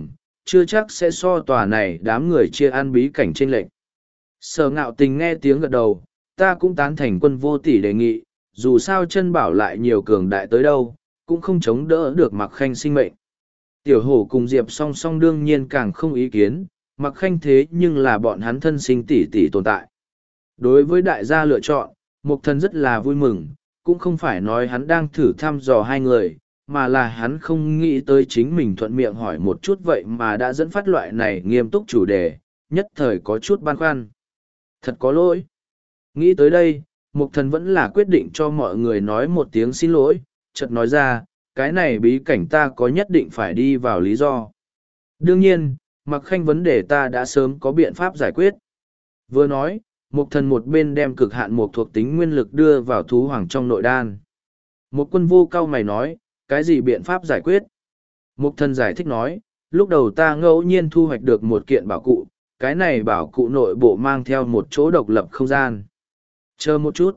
[SPEAKER 1] chưa chắc sẽ so tòa này đám người chia ăn bí cảnh trên lệnh. Sở Ngạo Tình nghe tiếng gật đầu, ta cũng tán thành Quân Vô Tỷ đề nghị, dù sao chân bảo lại nhiều cường đại tới đâu, cũng không chống đỡ được Mạc Khanh sinh mệnh. Tiểu Hổ cùng Diệp song song đương nhiên càng không ý kiến, Mạc Khanh thế nhưng là bọn hắn thân sinh tỷ tỷ tồn tại. Đối với đại gia lựa chọn, Mục Thần rất là vui mừng, cũng không phải nói hắn đang thử thăm dò hai người, mà là hắn không nghĩ tới chính mình thuận miệng hỏi một chút vậy mà đã dẫn phát loại này nghiêm túc chủ đề, nhất thời có chút băn khoăn. Thật có lỗi. Nghĩ tới đây, Mục Thần vẫn là quyết định cho mọi người nói một tiếng xin lỗi, chợt nói ra, cái này bí cảnh ta có nhất định phải đi vào lý do. Đương nhiên, Mạc Khanh vấn đề ta đã sớm có biện pháp giải quyết. Vừa nói, Mục Thần một bên đem cực hạn một thuộc tính nguyên lực đưa vào thú hoàng trong nội đan. Một Quân Vô cao mày nói, cái gì biện pháp giải quyết? Mục Thần giải thích nói, lúc đầu ta ngẫu nhiên thu hoạch được một kiện bảo cụ, cái này bảo cụ nội bộ mang theo một chỗ độc lập không gian. Chờ một chút.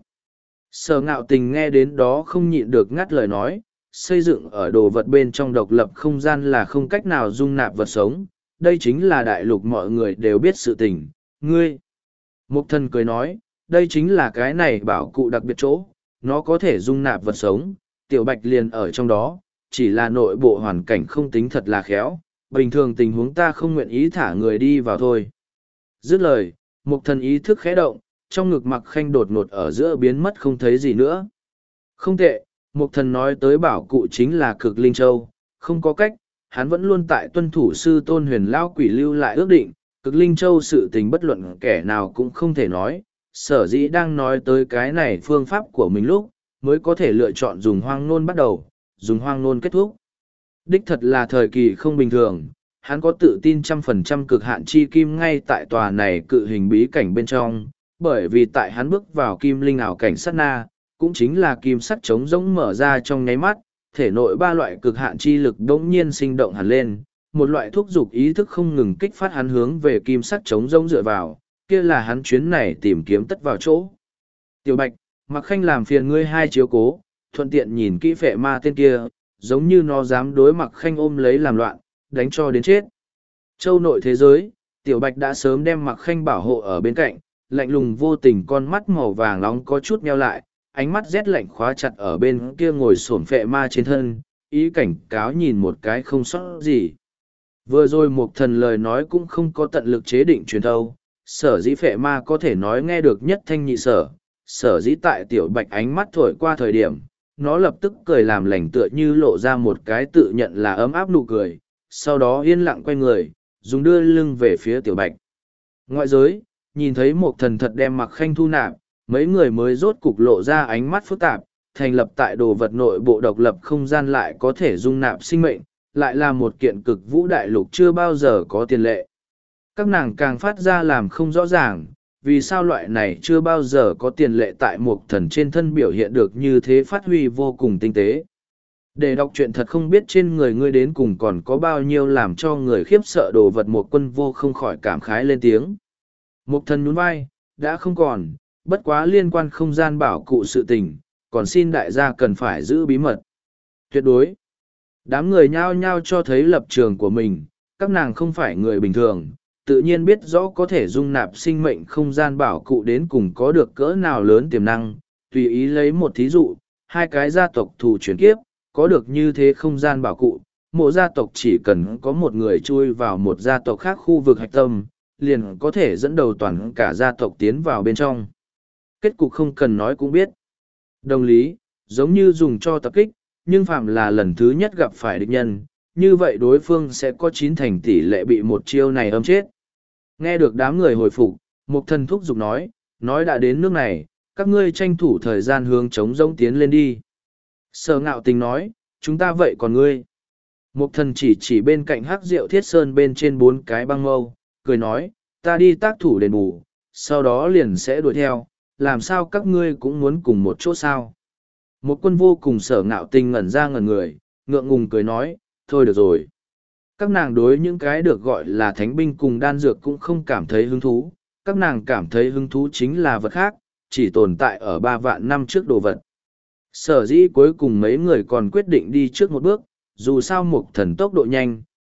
[SPEAKER 1] Sở Ngạo Tình nghe đến đó không nhịn được ngắt lời nói, xây dựng ở đồ vật bên trong độc lập không gian là không cách nào dung nạp vật sống, đây chính là đại lục mọi người đều biết sự tình, ngươi. Mục Thần cười nói, đây chính là cái này bảo cụ đặc biệt chỗ, nó có thể dung nạp vật sống, tiểu bạch liền ở trong đó, chỉ là nội bộ hoàn cảnh không tính thật là khéo, bình thường tình huống ta không nguyện ý thả người đi vào thôi. Dứt lời, Mục Thần ý thức khẽ động, trong ngực Mạc Khanh đột ngột ở giữa biến mất không thấy gì nữa. Không tệ, Mục Thần nói tới bảo cụ chính là Cực Linh Châu, không có cách, hắn vẫn luôn tại tuân thủ sư tôn huyền lao quỷ lưu lại ước định, Cực Linh Châu sự tình bất luận kẻ nào cũng không thể nói, sở dĩ đang nói tới cái này phương pháp của mình lúc, mới có thể lựa chọn dùng hoang nôn bắt đầu, dùng hoang nôn kết thúc. Đích thật là thời kỳ không bình thường, hắn có tự tin trăm phần trăm cực hạn chi kim ngay tại tòa này cự hình bí cảnh bên trong, bởi vì tại hắn bước vào kim linh ảo cảnh sát na, cũng chính là kim sắt trống rỗng mở ra trong nháy mắt, thể nội ba loại cực hạn chi lực đống nhiên sinh động hẳn lên, một loại thúc giục ý thức không ngừng kích phát hắn hướng về kim sắt trống rỗng dựa vào, kia là hắn chuyến này tìm kiếm tất vào chỗ. Tiểu Bạch, Mạc Khanh làm phiền ngươi hai chiếu cố, thuận tiện nhìn kỹ phệ ma tên kia, giống như nó dám đối Mạc Khanh ôm lấy làm loạn, đánh cho đến chết. Châu nội thế giới, Tiểu Bạch đã sớm đem Mạc Khanh bảo hộ ở bên cạnh, lạnh lùng vô tình con mắt màu vàng nóng có chút nheo lại, ánh mắt rét lạnh khóa chặt ở bên kia ngồi xổm phệ ma trên thân, ý cảnh cáo nhìn một cái không sót gì. Vừa rồi Mục Thần lời nói cũng không có tận lực chế định truyền thâu, sở dĩ phệ ma có thể nói nghe được nhất thanh nhị sở, sở dĩ tại Tiểu Bạch ánh mắt thổi qua thời điểm, nó lập tức cười làm lành tựa như lộ ra một cái tự nhận là ấm áp nụ cười, sau đó yên lặng quay người, dùng đưa lưng về phía Tiểu Bạch. Ngoại giới, nhìn thấy Mục Thần thật đem Mạc Khanh thu nạp, mấy người mới rốt cục lộ ra ánh mắt phức tạp, thành lập tại đồ vật nội bộ độc lập không gian lại có thể dung nạp sinh mệnh, lại là một kiện cực vũ đại lục chưa bao giờ có tiền lệ. Các nàng càng phát ra làm không rõ ràng, vì sao loại này chưa bao giờ có tiền lệ tại Mục Thần trên thân biểu hiện được như thế phát huy vô cùng tinh tế. Để đọc truyện thật không biết trên người ngươi đến cùng còn có bao nhiêu làm cho người khiếp sợ đồ vật. Một Quân Vô không khỏi cảm khái lên tiếng. Mục Thần nhún vai, đã không còn, bất quá liên quan không gian bảo cụ sự tình, còn xin đại gia cần phải giữ bí mật. Tuyệt đối. Đám người nhao nhao cho thấy lập trường của mình, các nàng không phải người bình thường, tự nhiên biết rõ có thể dung nạp sinh mệnh không gian bảo cụ đến cùng có được cỡ nào lớn tiềm năng. Tùy ý lấy một thí dụ, hai cái gia tộc thù chuyển kiếp, có được như thế không gian bảo cụ, mỗi gia tộc chỉ cần có một người chui vào một gia tộc khác khu vực hạch tâm, liền có thể dẫn đầu toàn cả gia tộc tiến vào bên trong. Kết cục không cần nói cũng biết. Đồng lý, giống như dùng cho tập kích, nhưng phạm là lần thứ nhất gặp phải địch nhân, như vậy đối phương sẽ có chín thành tỷ lệ bị một chiêu này âm chết. Nghe được đám người hồi phục, Mục Thần thúc giục nói, nói đã đến nước này, các ngươi tranh thủ thời gian hướng chống rỗng tiến lên đi. Sở Ngạo Tình nói, chúng ta vậy còn ngươi. Mục Thần chỉ chỉ bên cạnh hắc rượu thiết sơn bên trên bốn cái băng mâu, cười nói, ta đi tác thủ đền bù, sau đó liền sẽ đuổi theo, làm sao các ngươi cũng muốn cùng một chỗ sao. Một Quân Vô cùng Sở Ngạo Tình ngẩn ra ngẩn người, ngượng ngùng cười nói, thôi được rồi. Các nàng đối những cái được gọi là thánh binh cùng đan dược cũng không cảm thấy hứng thú, các nàng cảm thấy hứng thú chính là vật khác, chỉ tồn tại ở ba vạn năm trước đồ vật. Sở dĩ cuối cùng mấy người còn quyết định đi trước một bước, dù sao Mục Thần tốc độ nhanh,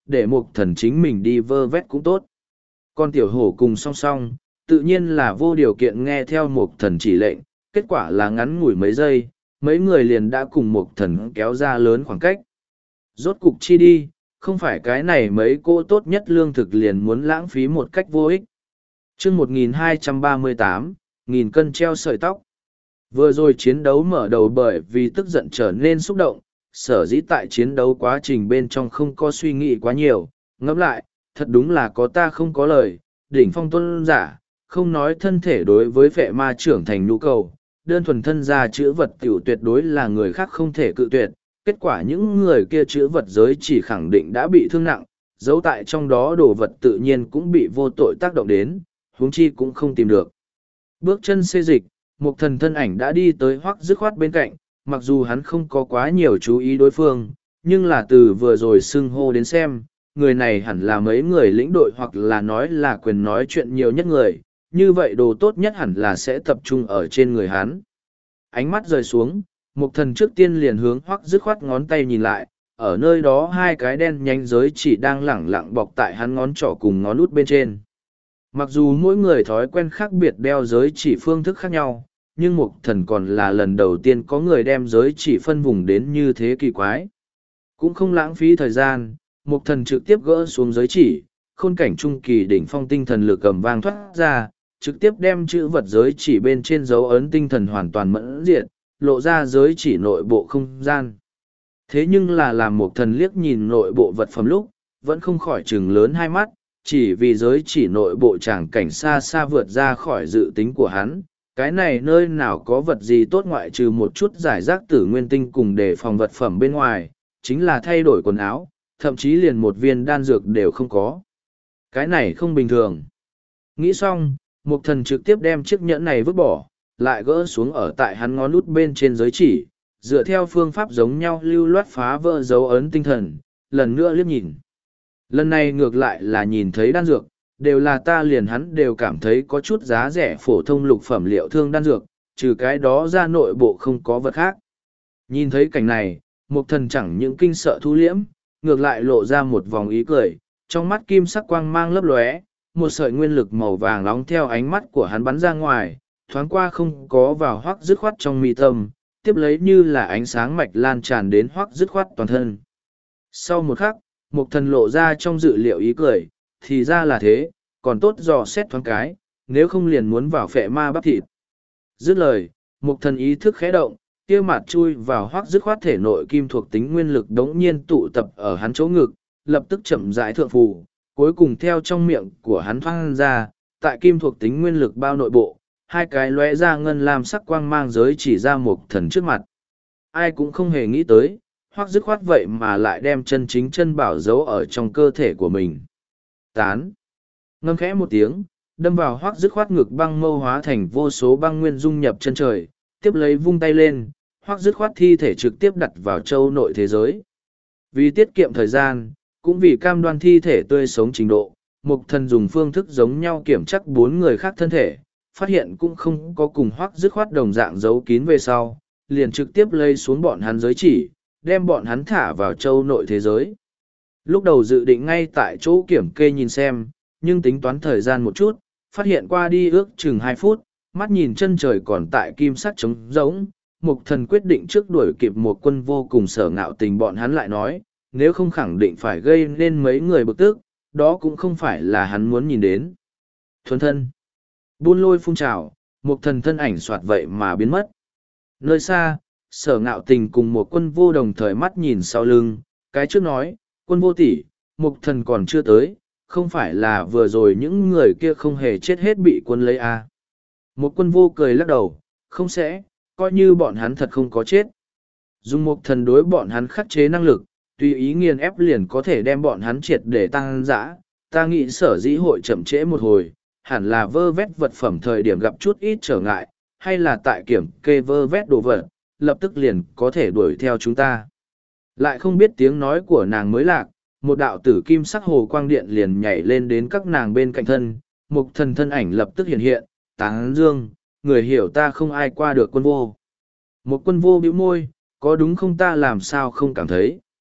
[SPEAKER 1] để mục thần chính mình đi vơ vét cũng tốt. Con tiểu hổ cùng song song, tự nhiên là vô điều kiện nghe theo mục thần chỉ lệnh, kết quả là ngắn ngủi mấy giây, mấy người liền đã cùng mục thần kéo ra lớn khoảng cách. Rốt cục chi đi, không phải cái này mấy cô tốt nhất lương thực liền muốn lãng phí một cách vô ích. chương một nghìn hai trăm ba mươi tám, nghìn cân treo sợi tóc. Vừa rồi chiến đấu mở đầu bởi vì tức giận trở nên xúc động, sở dĩ tại chiến đấu quá trình bên trong không có suy nghĩ quá nhiều, ngẫm lại, thật đúng là có ta không có lời, đỉnh phong tôn giả, không nói thân thể đối với phệ ma trưởng thành nhu cầu, đơn thuần thân gia chữ vật tiểu tuyệt đối là người khác không thể cự tuyệt, kết quả những người kia chữ vật giới chỉ khẳng định đã bị thương nặng, dấu tại trong đó đồ vật tự nhiên cũng bị vô tội tác động đến, huống chi cũng không tìm được. Bước chân xê dịch, một thần thân ảnh đã đi tới Hoắc dứt khoát bên cạnh, mặc dù hắn không có quá nhiều chú ý đối phương, nhưng là từ vừa rồi xưng hô đến xem, người này hẳn là mấy người lĩnh đội hoặc là nói là quyền nói chuyện nhiều nhất người, như vậy đồ tốt nhất hẳn là sẽ tập trung ở trên người hắn. Ánh mắt rời xuống, một thần trước tiên liền hướng Hoắc dứt khoát ngón tay nhìn lại, ở nơi đó hai cái đen nhánh giới chỉ đang lẳng lặng bọc tại hắn ngón trỏ cùng ngón út bên trên. Mặc dù mỗi người thói quen khác biệt đeo giới chỉ phương thức khác nhau, nhưng mục thần còn là lần đầu tiên có người đem giới chỉ phân vùng đến như thế kỳ quái. Cũng không lãng phí thời gian, mục thần trực tiếp gỡ xuống giới chỉ, khôn cảnh trung kỳ đỉnh phong tinh thần lực cầm vang thoát ra, trực tiếp đem chữ vật giới chỉ bên trên dấu ấn tinh thần hoàn toàn mẫn diệt, lộ ra giới chỉ nội bộ không gian. Thế nhưng là làm mục thần liếc nhìn nội bộ vật phẩm lúc, vẫn không khỏi trừng lớn hai mắt, chỉ vì giới chỉ nội bộ tràng cảnh xa xa vượt ra khỏi dự tính của hắn. Cái này nơi nào có vật gì tốt ngoại trừ một chút giải rác tử nguyên tinh cùng để phòng vật phẩm bên ngoài, chính là thay đổi quần áo, thậm chí liền một viên đan dược đều không có. Cái này không bình thường. Nghĩ xong, mục thần trực tiếp đem chiếc nhẫn này vứt bỏ, lại gỡ xuống ở tại hắn ngón út bên trên giới chỉ, dựa theo phương pháp giống nhau lưu loát phá vỡ dấu ấn tinh thần, lần nữa liếc nhìn. Lần này ngược lại là nhìn thấy đan dược, đều là ta liền hắn đều cảm thấy có chút giá rẻ phổ thông lục phẩm liệu thương đan dược, trừ cái đó ra nội bộ không có vật khác. Nhìn thấy cảnh này, mục thần chẳng những kinh sợ thu liễm, ngược lại lộ ra một vòng ý cười, trong mắt kim sắc quang mang lấp lóe, một sợi nguyên lực màu vàng nóng theo ánh mắt của hắn bắn ra ngoài, thoáng qua không có vào Hoắc dứt khoát trong mi tâm, tiếp lấy như là ánh sáng mạch lan tràn đến Hoắc dứt khoát toàn thân. Sau một khắc, mục thần lộ ra trong dự liệu ý cười, thì ra là thế, còn tốt dò xét thoáng cái, nếu không liền muốn vào phệ ma bắp thịt. Dứt lời, mục thần ý thức khẽ động, kia mặt chui vào Hoắc dứt khoát thể nội kim thuộc tính nguyên lực đống nhiên tụ tập ở hắn chỗ ngực, lập tức chậm rãi thượng phù, cuối cùng theo trong miệng của hắn thoang ra, tại kim thuộc tính nguyên lực bao nội bộ, hai cái lóe ra ngân lam sắc quang mang giới chỉ ra mục thần trước mặt. Ai cũng không hề nghĩ tới, Hoắc dứt khoát vậy mà lại đem chân chính chân bảo giấu ở trong cơ thể của mình. Tán. Ngâm khẽ một tiếng, đâm vào Hoắc dứt khoát ngực băng mâu hóa thành vô số băng nguyên dung nhập chân trời, tiếp lấy vung tay lên, Hoắc dứt khoát thi thể trực tiếp đặt vào châu nội thế giới. Vì tiết kiệm thời gian, cũng vì cam đoan thi thể tươi sống trình độ, mục thần dùng phương thức giống nhau kiểm chắc bốn người khác thân thể, phát hiện cũng không có cùng Hoắc dứt khoát đồng dạng giấu kín về sau, liền trực tiếp lây xuống bọn hắn giới chỉ, đem bọn hắn thả vào châu nội thế giới. Lúc đầu dự định ngay tại chỗ kiểm kê nhìn xem, nhưng tính toán thời gian một chút, phát hiện qua đi ước chừng hai phút, mắt nhìn chân trời còn tại kim sắc trống rỗng, mục thần quyết định trước đuổi kịp một quân vô cùng sở ngạo tình bọn hắn lại nói, nếu không khẳng định phải gây nên mấy người bực tức, đó cũng không phải là hắn muốn nhìn đến. Thuần thân. Buôn lôi phun trào, mục thần thân ảnh soạt vậy mà biến mất. Nơi xa, sở ngạo tình cùng một quân vô đồng thời mắt nhìn sau lưng, cái trước nói, quân vô tỷ, mục thần còn chưa tới, không phải là vừa rồi những người kia không hề chết hết bị quân lấy à. Một quân vô cười lắc đầu, không sẽ, coi như bọn hắn thật không có chết. Dùng mục thần đối bọn hắn khắc chế năng lực, tùy ý nghiền ép liền có thể đem bọn hắn triệt để tăng dã. Ta nghĩ sở dĩ hội chậm trễ một hồi, hẳn là vơ vét vật phẩm thời điểm gặp chút ít trở ngại, hay là tại kiểm kê vơ vét đồ vật, lập tức liền có thể đuổi theo chúng ta. Lại không biết tiếng nói của nàng mới lạc, một đạo tử kim sắc hồ quang điện liền nhảy lên đến các nàng bên cạnh thân, mục thần thân ảnh lập tức hiện hiện, táng dương, người hiểu ta không ai qua được quân vô. Một quân vô bĩu môi, có đúng không ta làm sao không cảm thấy.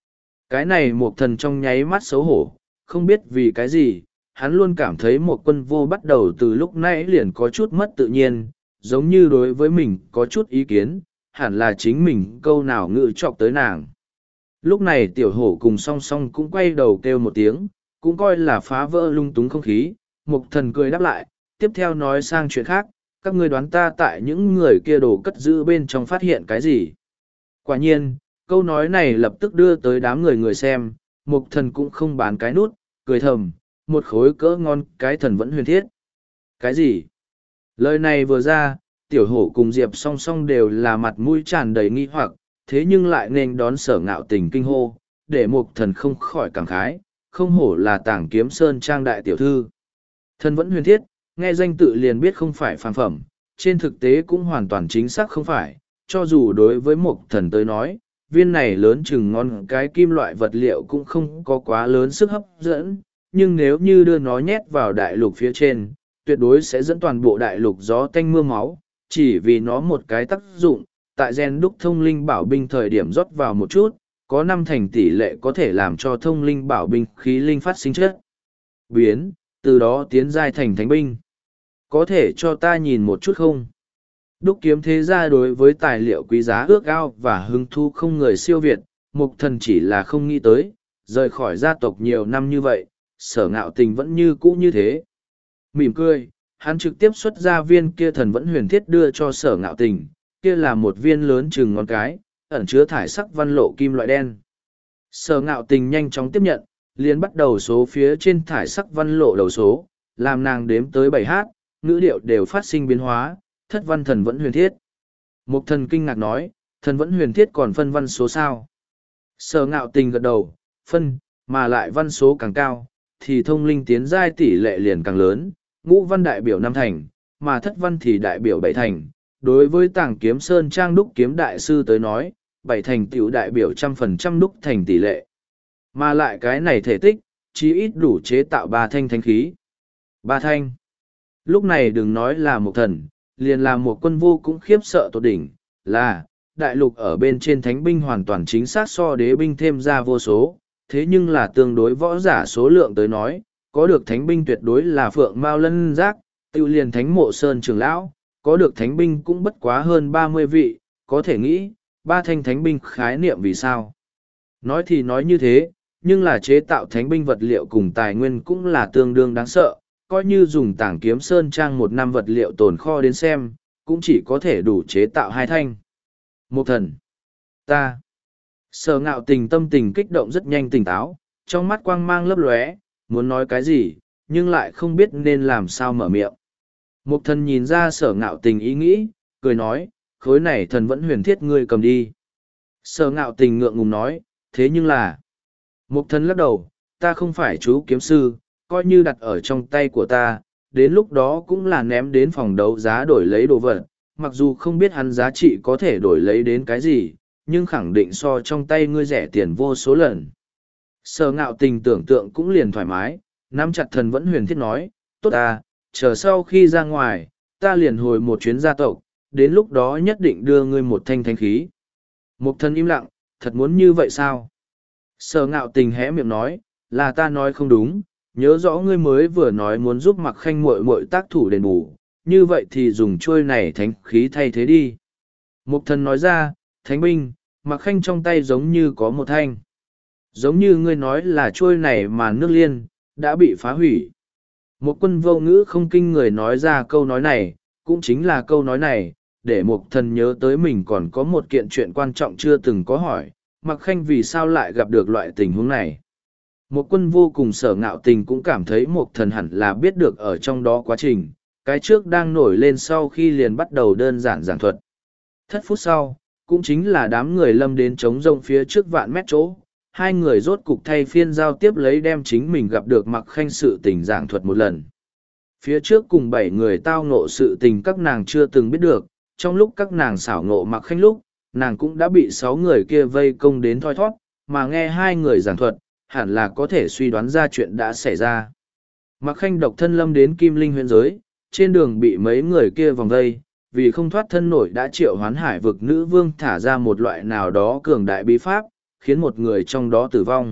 [SPEAKER 1] Cái này một thần trong nháy mắt xấu hổ, không biết vì cái gì, hắn luôn cảm thấy một quân vô bắt đầu từ lúc nãy liền có chút mất tự nhiên, giống như đối với mình có chút ý kiến, hẳn là chính mình câu nào ngự chọc tới nàng. Lúc này tiểu hổ cùng song song cũng quay đầu kêu một tiếng, cũng coi là phá vỡ lung túng không khí, mục thần cười đáp lại, tiếp theo nói sang chuyện khác, các ngươi đoán ta tại những người kia đồ cất giữ bên trong phát hiện cái gì. Quả nhiên, câu nói này lập tức đưa tới đám người người xem, mục thần cũng không bán cái nút, cười thầm, một khối cỡ ngon cái thần vẫn huyền thiết. Cái gì? Lời này vừa ra, tiểu hổ cùng Diệp song song đều là mặt mũi tràn đầy nghi hoặc, thế nhưng lại nên đón Sở Ngạo Tình kinh hô, để mục thần không khỏi cảm khái, không hổ là Tảng Kiếm Sơn trang đại tiểu thư. Thần vẫn huyền thiết, nghe danh tự liền biết không phải phàm phẩm, trên thực tế cũng hoàn toàn chính xác không phải, cho dù đối với mục thần tới nói, viên này lớn chừng ngon cái kim loại vật liệu cũng không có quá lớn sức hấp dẫn, nhưng nếu như đưa nó nhét vào đại lục phía trên, tuyệt đối sẽ dẫn toàn bộ đại lục gió tanh mưa máu, chỉ vì nó một cái tác dụng, tại gen đúc thông linh bảo binh thời điểm rót vào một chút, có năm thành tỷ lệ có thể làm cho thông linh bảo binh khí linh phát sinh chất biến, từ đó tiến giai thành thánh binh. Có thể cho ta nhìn một chút không? Đúc kiếm thế gia đối với tài liệu quý giá ước ao và hứng thu không người siêu việt, mục thần chỉ là không nghĩ tới, rời khỏi gia tộc nhiều năm như vậy, Sở Ngạo Tình vẫn như cũ như thế. Mỉm cười, hắn trực tiếp xuất ra viên kia thần vẫn huyền thiết đưa cho Sở Ngạo Tình, kia là một viên lớn chừng ngón cái, ẩn chứa thải sắc văn lộ kim loại đen. Sở Ngạo Tình nhanh chóng tiếp nhận, liền bắt đầu số phía trên thải sắc văn lộ đầu số, làm nàng đếm tới bảy hát, ngữ điệu đều phát sinh biến hóa, thất văn thần vẫn huyền thiết. Mục thần kinh ngạc nói, thần vẫn huyền thiết còn phân văn số sao? Sở Ngạo Tình gật đầu, phân, mà lại văn số càng cao, thì thông linh tiến giai tỷ lệ liền càng lớn, ngũ văn đại biểu năm thành, mà thất văn thì đại biểu bảy thành. Đối với Tảng Kiếm Sơn trang đúc kiếm đại sư tới nói, bảy thành tiểu đại biểu trăm phần trăm đúc thành tỷ lệ. Mà lại cái này thể tích, chí ít đủ chế tạo ba thanh thánh khí. Ba thanh. Lúc này đừng nói là một thần, liền là một quân vô cũng khiếp sợ tột đỉnh, là, đại lục ở bên trên thánh binh hoàn toàn chính xác so đế binh thêm ra vô số, thế nhưng là tương đối võ giả số lượng tới nói, có được thánh binh tuyệt đối là phượng mao lân giác, tiêu liền thánh mộ sơn trường lão, có được thánh binh cũng bất quá hơn ba mươi vị, có thể nghĩ, ba thanh thánh binh khái niệm vì sao. Nói thì nói như thế, nhưng là chế tạo thánh binh vật liệu cùng tài nguyên cũng là tương đương đáng sợ, coi như dùng Tảng Kiếm Sơn trang một năm vật liệu tồn kho đến xem, cũng chỉ có thể đủ chế tạo hai thanh. Một thần. Ta. Sở Ngạo Tình tâm tình kích động rất nhanh tỉnh táo, trong mắt quang mang lấp lóe, muốn nói cái gì, nhưng lại không biết nên làm sao mở miệng. Một thần nhìn ra Sở Ngạo Tình ý nghĩ, cười nói, khối này thần vẫn huyền thiết ngươi cầm đi. Sở Ngạo Tình ngượng ngùng nói, thế nhưng là... Một thần lắc đầu, ta không phải chú kiếm sư, coi như đặt ở trong tay của ta, đến lúc đó cũng là ném đến phòng đấu giá đổi lấy đồ vật, mặc dù không biết hắn giá trị có thể đổi lấy đến cái gì, nhưng khẳng định so trong tay ngươi rẻ tiền vô số lần. Sở Ngạo Tình tưởng tượng cũng liền thoải mái, nắm chặt thần vẫn huyền thiết nói, tốt ta, chờ sau khi ra ngoài, ta liền hồi một chuyến gia tộc, đến lúc đó nhất định đưa ngươi một thanh thánh khí. Mục thần im lặng, thật muốn như vậy sao? Sở Ngạo Tình hé miệng nói, là ta nói không đúng, nhớ rõ ngươi mới vừa nói muốn giúp Mặc Khanh muội muội tác thủ đền bù, như vậy thì dùng chuôi này thánh khí thay thế đi. Mục thần nói ra, thánh binh, Mặc Khanh trong tay giống như có một thanh. Giống như ngươi nói là chuôi này mà nước liên, đã bị phá hủy. Một quân vô ngữ không kinh người nói ra câu nói này, cũng chính là câu nói này, để mục thần nhớ tới mình còn có một kiện chuyện quan trọng chưa từng có hỏi, Mặc Khanh vì sao lại gặp được loại tình huống này. Một quân vô cùng Sở Ngạo Tình cũng cảm thấy mục thần hẳn là biết được ở trong đó quá trình, cái trước đang nổi lên sau khi liền bắt đầu đơn giản giảng thuật. Thất phút sau, cũng chính là đám người lâm đến trống rông phía trước vạn mét chỗ, hai người rốt cục thay phiên giao tiếp lấy đem chính mình gặp được Mặc Khanh sự tình giảng thuật một lần. Phía trước cùng bảy người tao ngộ sự tình các nàng chưa từng biết được, trong lúc các nàng xảo ngộ Mặc Khanh lúc, nàng cũng đã bị sáu người kia vây công đến thoi thoát, mà nghe hai người giảng thuật, hẳn là có thể suy đoán ra chuyện đã xảy ra. Mặc Khanh độc thân lâm đến Kim Linh huyện giới, trên đường bị mấy người kia vòng vây, vì không thoát thân nổi đã triệu hoán hải vực nữ vương thả ra một loại nào đó cường đại bí pháp, khiến một người trong đó tử vong.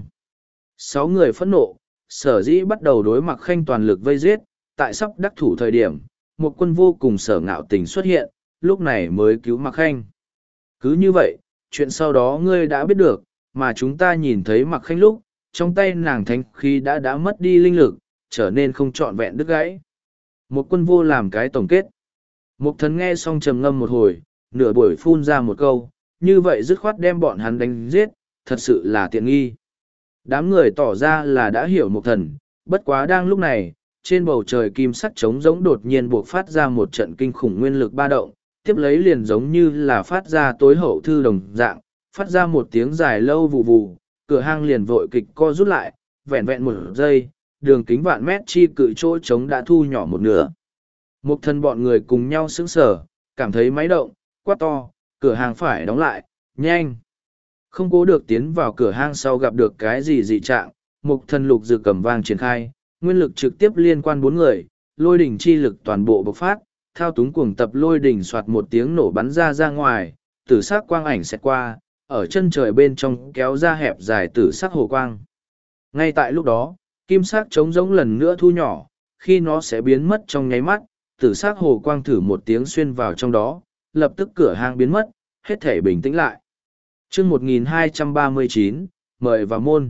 [SPEAKER 1] Sáu người phẫn nộ, sở dĩ bắt đầu đối Mặc Khanh toàn lực vây giết, tại sắp đắc thủ thời điểm, một quân vô cùng sở ngạo tình xuất hiện, lúc này mới cứu Mặc Khanh. Cứ như vậy, chuyện sau đó ngươi đã biết được, mà chúng ta nhìn thấy Mặc Khanh lúc, trong tay nàng thánh khí đã đã mất đi linh lực, trở nên không trọn vẹn đứt gãy. Một quân vô làm cái tổng kết. Một thần nghe xong trầm ngâm một hồi, nửa buổi phun ra một câu, như vậy dứt khoát đem bọn hắn đánh giết, thật sự là tiện nghi. Đám người tỏ ra là đã hiểu một thần, bất quá đang lúc này, trên bầu trời kim sắc trống rỗng đột nhiên buộc phát ra một trận kinh khủng nguyên lực ba động, tiếp lấy liền giống như là phát ra tối hậu thư đồng dạng, phát ra một tiếng dài lâu vù vù, cửa hang liền vội kịch co rút lại, vẹn vẹn một giây, đường kính vạn mét chi cự chỗ trống đã thu nhỏ một nửa. Một thần bọn người cùng nhau sững sờ, cảm thấy máy động, quát to, cửa hàng phải đóng lại, nhanh. Không cố được tiến vào cửa hang sau gặp được cái gì dị trạng, một thần lục dự cầm vang triển khai, nguyên lực trực tiếp liên quan bốn người, lôi đỉnh chi lực toàn bộ bộc phát, thao túng cuồng tập lôi đỉnh soạt một tiếng nổ bắn ra ra ngoài, tử sắc quang ảnh xẹt qua, ở chân trời bên trong kéo ra hẹp dài tử sắc hồ quang. Ngay tại lúc đó, kim sắc trống rỗng lần nữa thu nhỏ, khi nó sẽ biến mất trong nháy mắt, tử sắc hồ quang thử một tiếng xuyên vào trong đó, lập tức cửa hang biến mất, hết thể bình tĩnh lại. chương một nghìn hai trăm ba mươi chín, mời vào môn.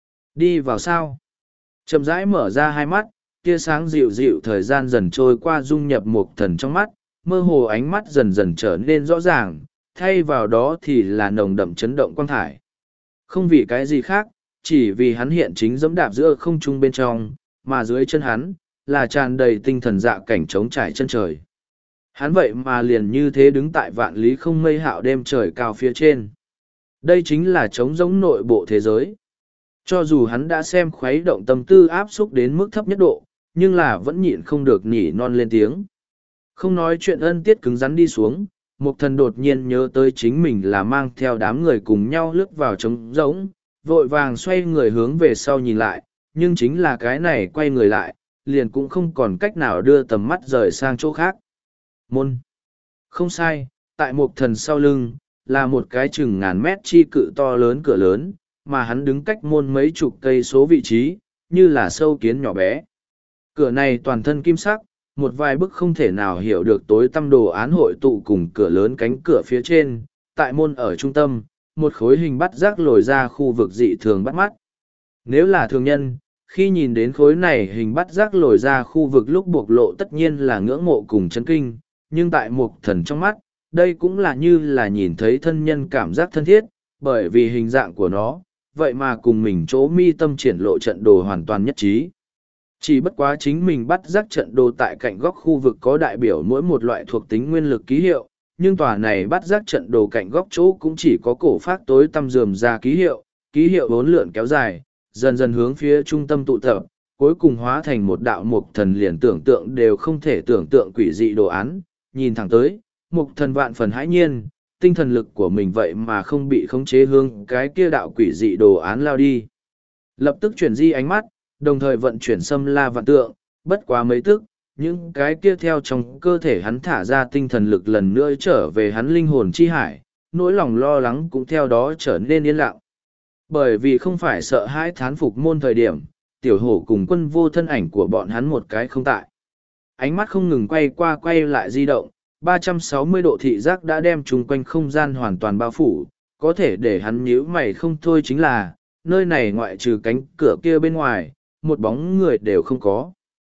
[SPEAKER 1] Đi vào sao? Chậm rãi mở ra hai mắt, tia sáng dịu dịu thời gian dần trôi qua dung nhập một thần trong mắt, mơ hồ ánh mắt dần dần trở nên rõ ràng, thay vào đó thì là nồng đậm chấn động quang thải. Không vì cái gì khác, chỉ vì hắn hiện chính dẫm đạp giữa không trung bên trong, mà dưới chân hắn, là tràn đầy tinh thần dạ cảnh trống trải chân trời. Hắn vậy mà liền như thế đứng tại vạn lý không mây hạo đêm trời cao phía trên. Đây chính là trống giống nội bộ thế giới. Cho dù hắn đã xem khuấy động tâm tư áp xúc đến mức thấp nhất độ, nhưng là vẫn nhịn không được nhỉ non lên tiếng. Không nói chuyện ân tiết cứng rắn đi xuống, Mục thần đột nhiên nhớ tới chính mình là mang theo đám người cùng nhau lướt vào trống rỗng, vội vàng xoay người hướng về sau nhìn lại, nhưng chính là cái này quay người lại, liền cũng không còn cách nào đưa tầm mắt rời sang chỗ khác. Môn. Không sai, tại Mục thần sau lưng, là một cái chừng ngàn mét chi cự to lớn cửa lớn, mà hắn đứng cách môn mấy chục cây số vị trí, như là sâu kiến nhỏ bé. Cửa này toàn thân kim sắc, một vài bức không thể nào hiểu được tối tăm đồ án hội tụ cùng cửa lớn cánh cửa phía trên, tại môn ở trung tâm, một khối hình bắt giác lồi ra khu vực dị thường bắt mắt. Nếu là thường nhân, khi nhìn đến khối này hình bắt giác lồi ra khu vực lúc bộc lộ tất nhiên là ngưỡng mộ cùng chấn kinh, nhưng tại Mục thần trong mắt, đây cũng là như là nhìn thấy thân nhân cảm giác thân thiết, bởi vì hình dạng của nó, vậy mà cùng mình chỗ mi tâm triển lộ trận đồ hoàn toàn nhất trí. Chỉ bất quá chính mình bắt giác trận đồ tại cạnh góc khu vực có đại biểu mỗi một loại thuộc tính nguyên lực ký hiệu, nhưng tòa này bắt giác trận đồ cạnh góc chỗ cũng chỉ có cổ phát tối tăm rườm ra ký hiệu, ký hiệu bốn lượn kéo dài, dần dần hướng phía trung tâm tụ tập, cuối cùng hóa thành một đạo mục thần liền tưởng tượng đều không thể tưởng tượng quỷ dị đồ án, nhìn thẳng tới, mục thần vạn phần hãi nhiên, tinh thần lực của mình vậy mà không bị khống chế hướng cái kia đạo quỷ dị đồ án lao đi. Lập tức chuyển di ánh mắt, đồng thời vận chuyển xâm la vạn tượng, bất quá mấy tức, những cái kia theo trong cơ thể hắn thả ra tinh thần lực lần nữa trở về hắn linh hồn chi hải, nỗi lòng lo lắng cũng theo đó trở nên yên lặng. Bởi vì không phải sợ hãi thán phục môn thời điểm, tiểu hổ cùng quân vô thân ảnh của bọn hắn một cái không tại. Ánh mắt không ngừng quay qua quay lại di động, ba trăm sáu mươi độ thị giác đã đem chung quanh không gian hoàn toàn bao phủ, có thể để hắn nhíu mày không thôi chính là, nơi này ngoại trừ cánh cửa kia bên ngoài, một bóng người đều không có.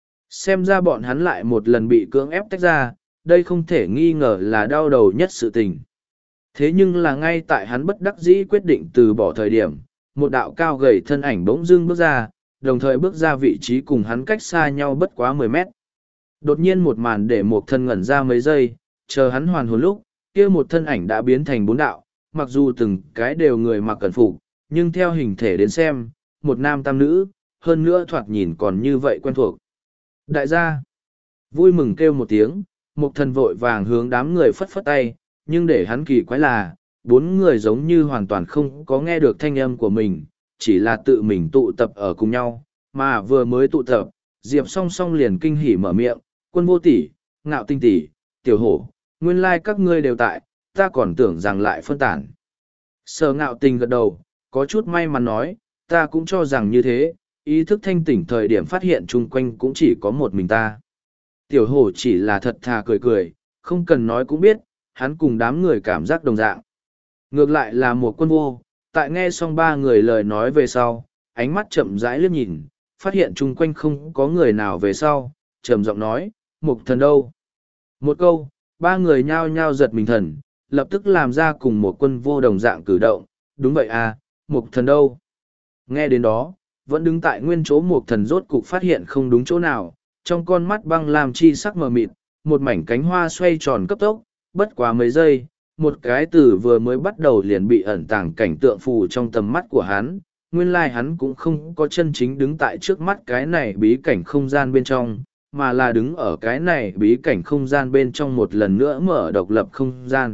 [SPEAKER 1] Xem ra bọn hắn lại một lần bị cưỡng ép tách ra, đây không thể nghi ngờ là đau đầu nhất sự tình. Thế nhưng là ngay tại hắn bất đắc dĩ quyết định từ bỏ thời điểm, một đạo cao gầy thân ảnh bỗng dưng bước ra, đồng thời bước ra vị trí cùng hắn cách xa nhau bất quá mười mét. Đột nhiên một màn để một thân ngẩn ra mấy giây, chờ hắn hoàn hồn lúc, kia một thân ảnh đã biến thành bốn đạo, mặc dù từng cái đều người mặc cẩn phục, nhưng theo hình thể đến xem, một nam tam nữ, hơn nữa thoạt nhìn còn như vậy quen thuộc. Đại gia, vui mừng kêu một tiếng, một thần vội vàng hướng đám người phất phất tay, nhưng để hắn kỳ quái là, bốn người giống như hoàn toàn không có nghe được thanh âm của mình, chỉ là tự mình tụ tập ở cùng nhau, mà vừa mới tụ tập, Diệp song song liền kinh hỉ mở miệng, quân vô tỷ, ngạo tinh tỷ, tiểu hổ, nguyên lai các ngươi đều tại, ta còn tưởng rằng lại phân tản. Sở ngạo tình gật đầu, có chút may mắn nói, ta cũng cho rằng như thế, ý thức thanh tỉnh thời điểm phát hiện chung quanh cũng chỉ có một mình ta. Tiểu hổ chỉ là thật thà cười cười, không cần nói cũng biết, hắn cùng đám người cảm giác đồng dạng. Ngược lại là một quân vô, tại nghe xong ba người lời nói về sau, ánh mắt chậm rãi liếc nhìn, phát hiện chung quanh không có người nào về sau, trầm giọng nói, Mục Thần đâu? Một câu, ba người nhao nhao giật mình thần, lập tức làm ra cùng một quân vô đồng dạng cử động, đúng vậy à, Mục Thần đâu? Nghe đến đó, vẫn đứng tại nguyên chỗ Mục Thần rốt cục phát hiện không đúng chỗ nào, trong con mắt băng làm chi sắc mờ mịt, một mảnh cánh hoa xoay tròn cấp tốc, bất quá mấy giây, một cái từ vừa mới bắt đầu liền bị ẩn tàng cảnh tượng phù trong tầm mắt của hắn, nguyên lai hắn cũng không có chân chính đứng tại trước mắt cái này bí cảnh không gian bên trong, mà là đứng ở cái này bí cảnh không gian bên trong một lần nữa mở độc lập không gian.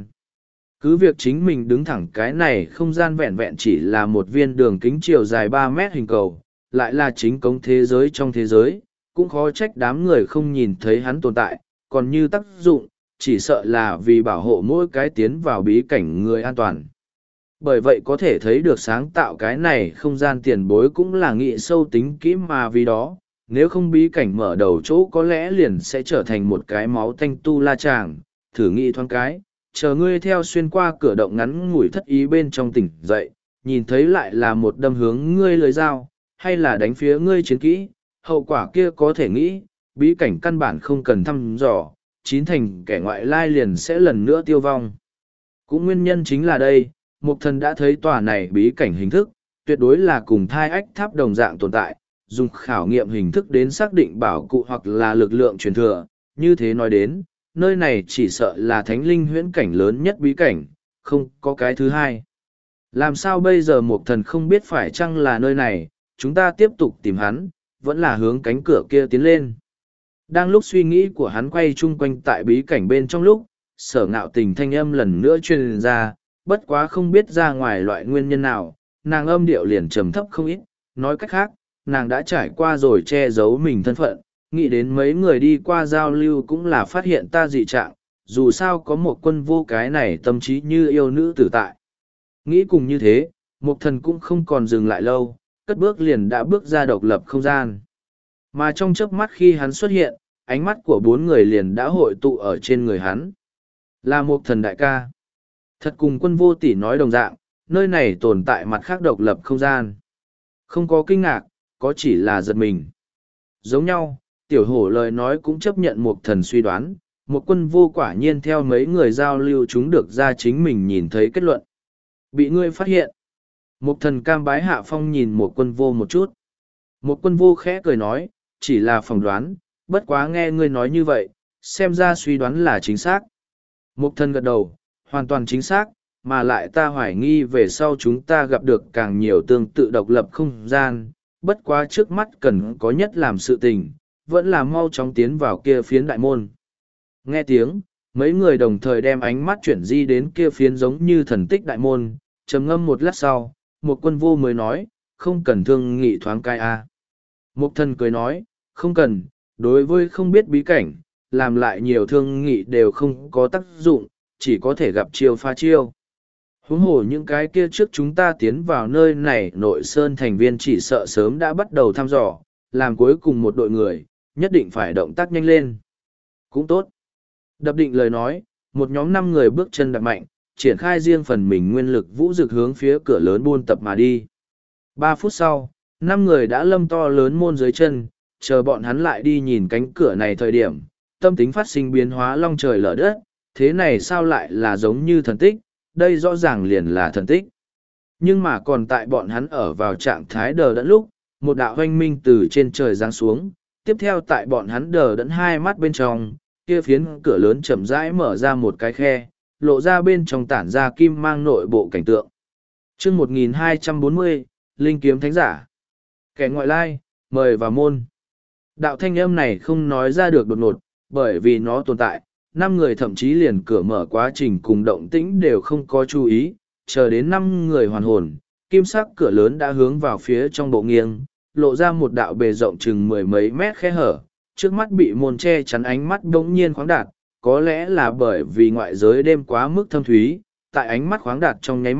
[SPEAKER 1] Cứ việc chính mình đứng thẳng cái này không gian vẹn vẹn chỉ là một viên đường kính chiều dài ba mét hình cầu, lại là chính cống thế giới trong thế giới, cũng khó trách đám người không nhìn thấy hắn tồn tại, còn như tác dụng, chỉ sợ là vì bảo hộ mỗi cái tiến vào bí cảnh người an toàn. Bởi vậy có thể thấy được sáng tạo cái này không gian tiền bối cũng là nghị sâu tính kỹ mà vì đó, nếu không bí cảnh mở đầu chỗ có lẽ liền sẽ trở thành một cái máu tanh tu la tràng, thử nghĩ thoáng cái, chờ ngươi theo xuyên qua cửa động ngắn ngủi thất ý bên trong tỉnh dậy, nhìn thấy lại là một đâm hướng ngươi lưới dao, hay là đánh phía ngươi chiến kỹ, hậu quả kia có thể nghĩ, bí cảnh căn bản không cần thăm dò, chín thành kẻ ngoại lai liền sẽ lần nữa tiêu vong. Cũng nguyên nhân chính là đây, Mục Thần đã thấy tòa này bí cảnh hình thức, tuyệt đối là cùng thai ách tháp đồng dạng tồn tại, dùng khảo nghiệm hình thức đến xác định bảo cụ hoặc là lực lượng truyền thừa, như thế nói đến, nơi này chỉ sợ là thánh linh huyễn cảnh lớn nhất bí cảnh, không có cái thứ hai. Làm sao bây giờ Mục Thần không biết phải chăng là nơi này, chúng ta tiếp tục tìm hắn, vẫn là hướng cánh cửa kia tiến lên. Đang lúc suy nghĩ của hắn quay chung quanh tại bí cảnh bên trong lúc, Sở Ngạo Tình thanh âm lần nữa truyền ra, bất quá không biết ra ngoài loại nguyên nhân nào, nàng âm điệu liền trầm thấp không ít, nói cách khác, nàng đã trải qua rồi che giấu mình thân phận, nghĩ đến mấy người đi qua giao lưu cũng là phát hiện ta dị trạng, dù sao có một quân vô cái này tâm trí như yêu nữ tử tại. Nghĩ cùng như thế, Mục Thần cũng không còn dừng lại lâu, cất bước liền đã bước ra độc lập không gian. Mà trong chớp mắt khi hắn xuất hiện, ánh mắt của bốn người liền đã hội tụ ở trên người hắn. Là Mục Thần đại ca. Thật cùng quân vô tỷ nói đồng dạng, nơi này tồn tại mặt khác độc lập không gian. Không có kinh ngạc, có chỉ là giật mình. Giống nhau, tiểu hổ lời nói cũng chấp nhận Mục Thần suy đoán, một quân vô quả nhiên theo mấy người giao lưu chúng được ra chính mình nhìn thấy kết luận. Bị ngươi phát hiện. Mục Thần cam bái hạ phong nhìn một quân vô một chút. Một quân vô khẽ cười nói, chỉ là phỏng đoán, bất quá nghe ngươi nói như vậy, xem ra suy đoán là chính xác. Mục Thần gật đầu, hoàn toàn chính xác, mà lại ta hoài nghi về sau chúng ta gặp được càng nhiều tương tự độc lập không gian, bất quá trước mắt cần có nhất làm sự tình, vẫn là mau chóng tiến vào kia phiến đại môn. Nghe tiếng, mấy người đồng thời đem ánh mắt chuyển di đến kia phiến giống như thần tích đại môn, trầm ngâm một lát sau, một quân vô mới nói, không cần thương nghị thoáng cai a. Mục Thần cười nói, không cần, đối với không biết bí cảnh, làm lại nhiều thương nghị đều không có tác dụng, chỉ có thể gặp chiêu pha chiêu. Huống hồ những cái kia trước chúng ta tiến vào nơi này nội sơn thành viên chỉ sợ sớm đã bắt đầu thăm dò, làm cuối cùng một đội người, nhất định phải động tác nhanh lên. Cũng tốt. Đập định lời nói, một nhóm năm người bước chân đạp mạnh, triển khai riêng phần mình nguyên lực vũ dực hướng phía cửa lớn buôn tập mà đi. Ba phút sau, năm người đã lâm to lớn môn dưới chân, chờ bọn hắn lại đi nhìn cánh cửa này thời điểm, tâm tính phát sinh biến hóa long trời lở đất, thế này sao lại là giống như thần tích, đây rõ ràng liền là thần tích. Nhưng mà còn tại bọn hắn ở vào trạng thái đờ đẫn lúc, một đạo hoanh minh từ trên trời giáng xuống, tiếp theo tại bọn hắn đờ đẫn hai mắt bên trong, kia phiến cửa lớn chậm rãi mở ra một cái khe, lộ ra bên trong tản ra kim mang nội bộ cảnh tượng. chương một nghìn hai trăm bốn mươi, Linh Kiếm Thánh Giả. Kẻ ngoại lai, mời vào môn. Đạo thanh âm này không nói ra được đột ngột, bởi vì nó tồn tại, năm người thậm chí liền cửa mở quá trình cùng động tĩnh đều không có chú ý, chờ đến năm người hoàn hồn, kim sắc cửa lớn đã hướng vào phía trong bộ nghiêng, lộ ra một đạo bề rộng chừng mười mấy mét khe hở, trước mắt bị môn che chắn ánh mắt bỗng nhiên khoáng đạt, có lẽ là bởi vì ngoại giới đêm quá mức thâm thúy, tại ánh mắt khoáng đạt trong nháy mắt,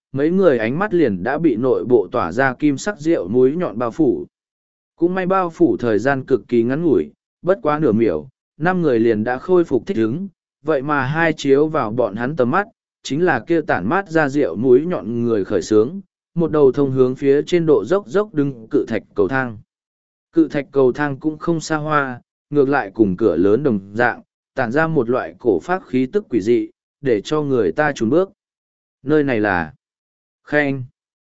[SPEAKER 1] mấy người ánh mắt liền đã bị nội bộ tỏa ra kim sắc rượu muối nhọn bao phủ. Cũng may bao phủ thời gian cực kỳ ngắn ngủi, bất quá nửa miểu, năm người liền đã khôi phục thích ứng, vậy mà hai chiếu vào bọn hắn tầm mắt, chính là kia tản mát ra rượu muối nhọn người khởi sướng, một đầu thông hướng phía trên độ dốc dốc đứng cự thạch cầu thang. Cự thạch cầu thang cũng không xa hoa, ngược lại cùng cửa lớn đồng dạng, tản ra một loại cổ phác khí tức quỷ dị, để cho người ta trốn bước. Nơi này là Khen.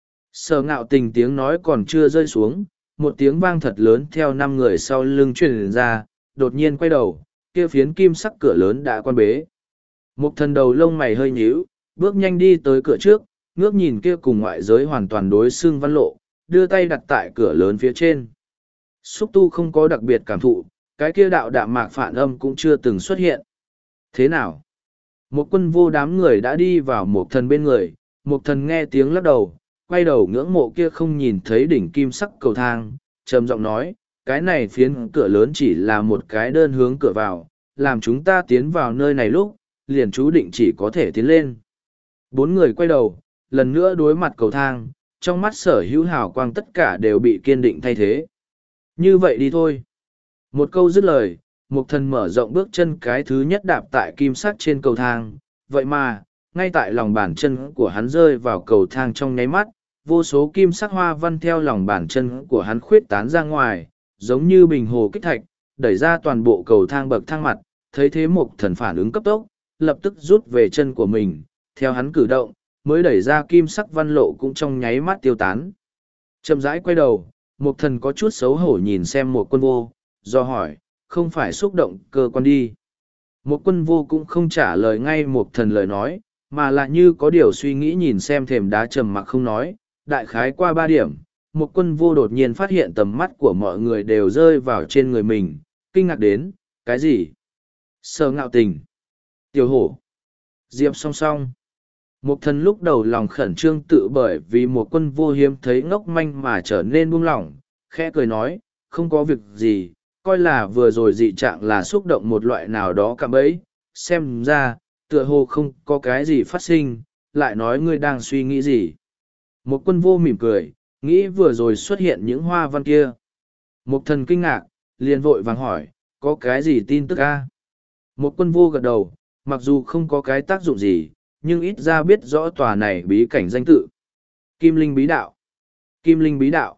[SPEAKER 1] Sở Ngạo Tình tiếng nói còn chưa rơi xuống, một tiếng vang thật lớn theo năm người sau lưng truyền ra, đột nhiên quay đầu, kia phiến kim sắc cửa lớn đã quan bế. Một thần đầu lông mày hơi nhíu, bước nhanh đi tới cửa trước, ngước nhìn kia cùng ngoại giới hoàn toàn đối xương văn lộ, đưa tay đặt tại cửa lớn phía trên. Xúc tu không có đặc biệt cảm thụ, cái kia đạo đạm mạc phản âm cũng chưa từng xuất hiện. Thế nào? Một quân vô đám người đã đi vào một thần bên người, một thần nghe tiếng lắc đầu, quay đầu ngưỡng mộ kia không nhìn thấy đỉnh kim sắc cầu thang, trầm giọng nói, cái này phiến cửa lớn chỉ là một cái đơn hướng cửa vào, làm chúng ta tiến vào nơi này lúc, liền chú định chỉ có thể tiến lên. Bốn người quay đầu, lần nữa đối mặt cầu thang, trong mắt sở hữu hào quang tất cả đều bị kiên định thay thế. Như vậy đi thôi. Một câu dứt lời, Mục Thần mở rộng bước chân cái thứ nhất đạp tại kim sắc trên cầu thang, vậy mà, ngay tại lòng bàn chân của hắn rơi vào cầu thang trong nháy mắt, vô số kim sắc hoa văn theo lòng bàn chân của hắn khuyết tán ra ngoài, giống như bình hồ kích thạch, đẩy ra toàn bộ cầu thang bậc thang mặt, thấy thế Mục Thần phản ứng cấp tốc, lập tức rút về chân của mình, theo hắn cử động, mới đẩy ra kim sắc văn lộ cũng trong nháy mắt tiêu tán. Chậm rãi quay đầu, Mục Thần có chút xấu hổ nhìn xem một quân vô, do hỏi, không phải xúc động cơ quan đi. Một quân vô cũng không trả lời ngay Mục Thần lời nói, mà là như có điều suy nghĩ nhìn xem thềm đá trầm mặc không nói, đại khái qua ba điểm. Một quân vô đột nhiên phát hiện tầm mắt của mọi người đều rơi vào trên người mình, kinh ngạc đến, cái gì? Sở Ngạo Tình, Tiểu Hổ, Diệp Song Song. Một thần lúc đầu lòng khẩn trương tự bởi vì một quân vô hiếm thấy ngốc manh mà trở nên buông lỏng, khẽ cười nói, không có việc gì, coi là vừa rồi dị trạng là xúc động một loại nào đó cạm bẫy, xem ra, tựa hồ không có cái gì phát sinh, lại nói ngươi đang suy nghĩ gì. Một quân vô mỉm cười, nghĩ vừa rồi xuất hiện những hoa văn kia. Một thần kinh ngạc, liền vội vàng hỏi, có cái gì tin tức a? Một quân vô gật đầu, mặc dù không có cái tác dụng gì, nhưng ít ra biết rõ tòa này bí cảnh danh tự. Kim Linh Bí Đạo. Kim Linh Bí Đạo.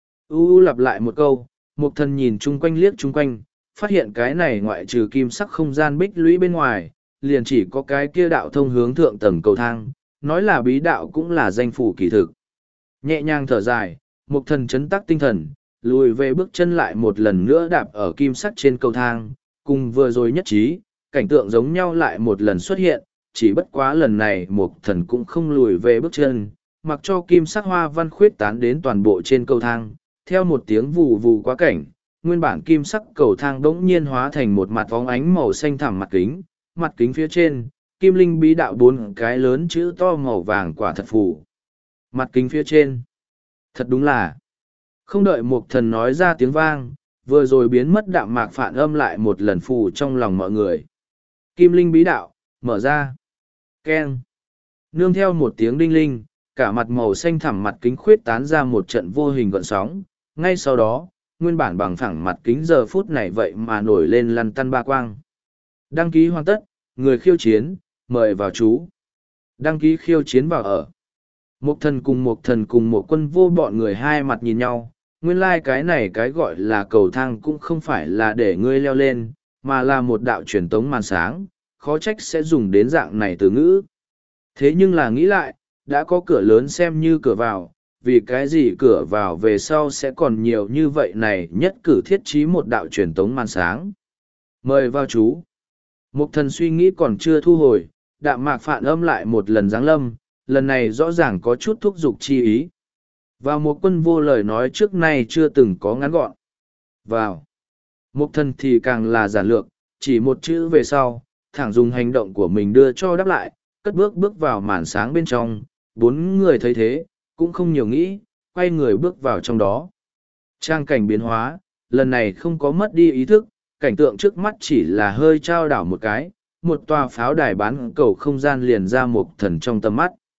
[SPEAKER 1] U U lặp lại một câu, Mục Thần nhìn chung quanh liếc chung quanh, phát hiện cái này ngoại trừ kim sắc không gian bích lũy bên ngoài, liền chỉ có cái kia đạo thông hướng thượng tầng cầu thang, nói là bí đạo cũng là danh phủ kỳ thực. Nhẹ nhàng thở dài, Mục Thần chấn tắc tinh thần, lùi về bước chân lại một lần nữa đạp ở kim sắc trên cầu thang, cùng vừa rồi nhất trí, cảnh tượng giống nhau lại một lần xuất hiện, chỉ bất quá lần này Mục Thần cũng không lùi về bước chân, mặc cho kim sắc hoa văn khuyết tán đến toàn bộ trên cầu thang, theo một tiếng vù vù quá cảnh, nguyên bản kim sắc cầu thang đống nhiên hóa thành một mặt vóng ánh màu xanh thẳm mặt kính, mặt kính phía trên, Kim Linh Bí Đạo bốn cái lớn chữ to màu vàng quả thật phù. Mặt kính phía trên, thật đúng là, không đợi Mục Thần nói ra tiếng vang, vừa rồi biến mất đạm mạc phản âm lại một lần phù trong lòng mọi người. Kim Linh Bí Đạo, mở ra. Keng. Nương theo một tiếng đinh linh, cả mặt màu xanh thẳm mặt kính khuyết tán ra một trận vô hình gợn sóng. Ngay sau đó, nguyên bản bằng phẳng mặt kính giờ phút này vậy mà nổi lên lăn tăn ba quang. Đăng ký hoàn tất, người khiêu chiến, mời vào chú. Đăng ký khiêu chiến vào ở. Một thần cùng một thần cùng một quân vô bọn người hai mặt nhìn nhau. Nguyên lai like cái này cái gọi là cầu thang cũng không phải là để ngươi leo lên, mà là một đạo truyền tống màn sáng, khó trách sẽ dùng đến dạng này từ ngữ. Thế nhưng là nghĩ lại, đã có cửa lớn xem như cửa vào, vì cái gì cửa vào về sau sẽ còn nhiều như vậy này nhất cử thiết trí một đạo truyền tống màn sáng. Mời vào chú. Mục thần suy nghĩ còn chưa thu hồi, đạm mạc phản âm lại một lần giáng lâm, lần này rõ ràng có chút thúc giục chi ý. Vào một quân vô lời nói trước nay chưa từng có ngắn gọn. Vào. Mục thần thì càng là giản lược, chỉ một chữ về sau, thẳng dùng hành động của mình đưa cho đáp lại, cất bước bước vào màn sáng bên trong, bốn người thấy thế, cũng không nhiều nghĩ, quay người bước vào trong đó. Trang cảnh biến hóa, lần này không có mất đi ý thức, cảnh tượng trước mắt chỉ là hơi trao đảo một cái, một tòa pháo đài bán cầu không gian liền ra một thần trong tầm mắt.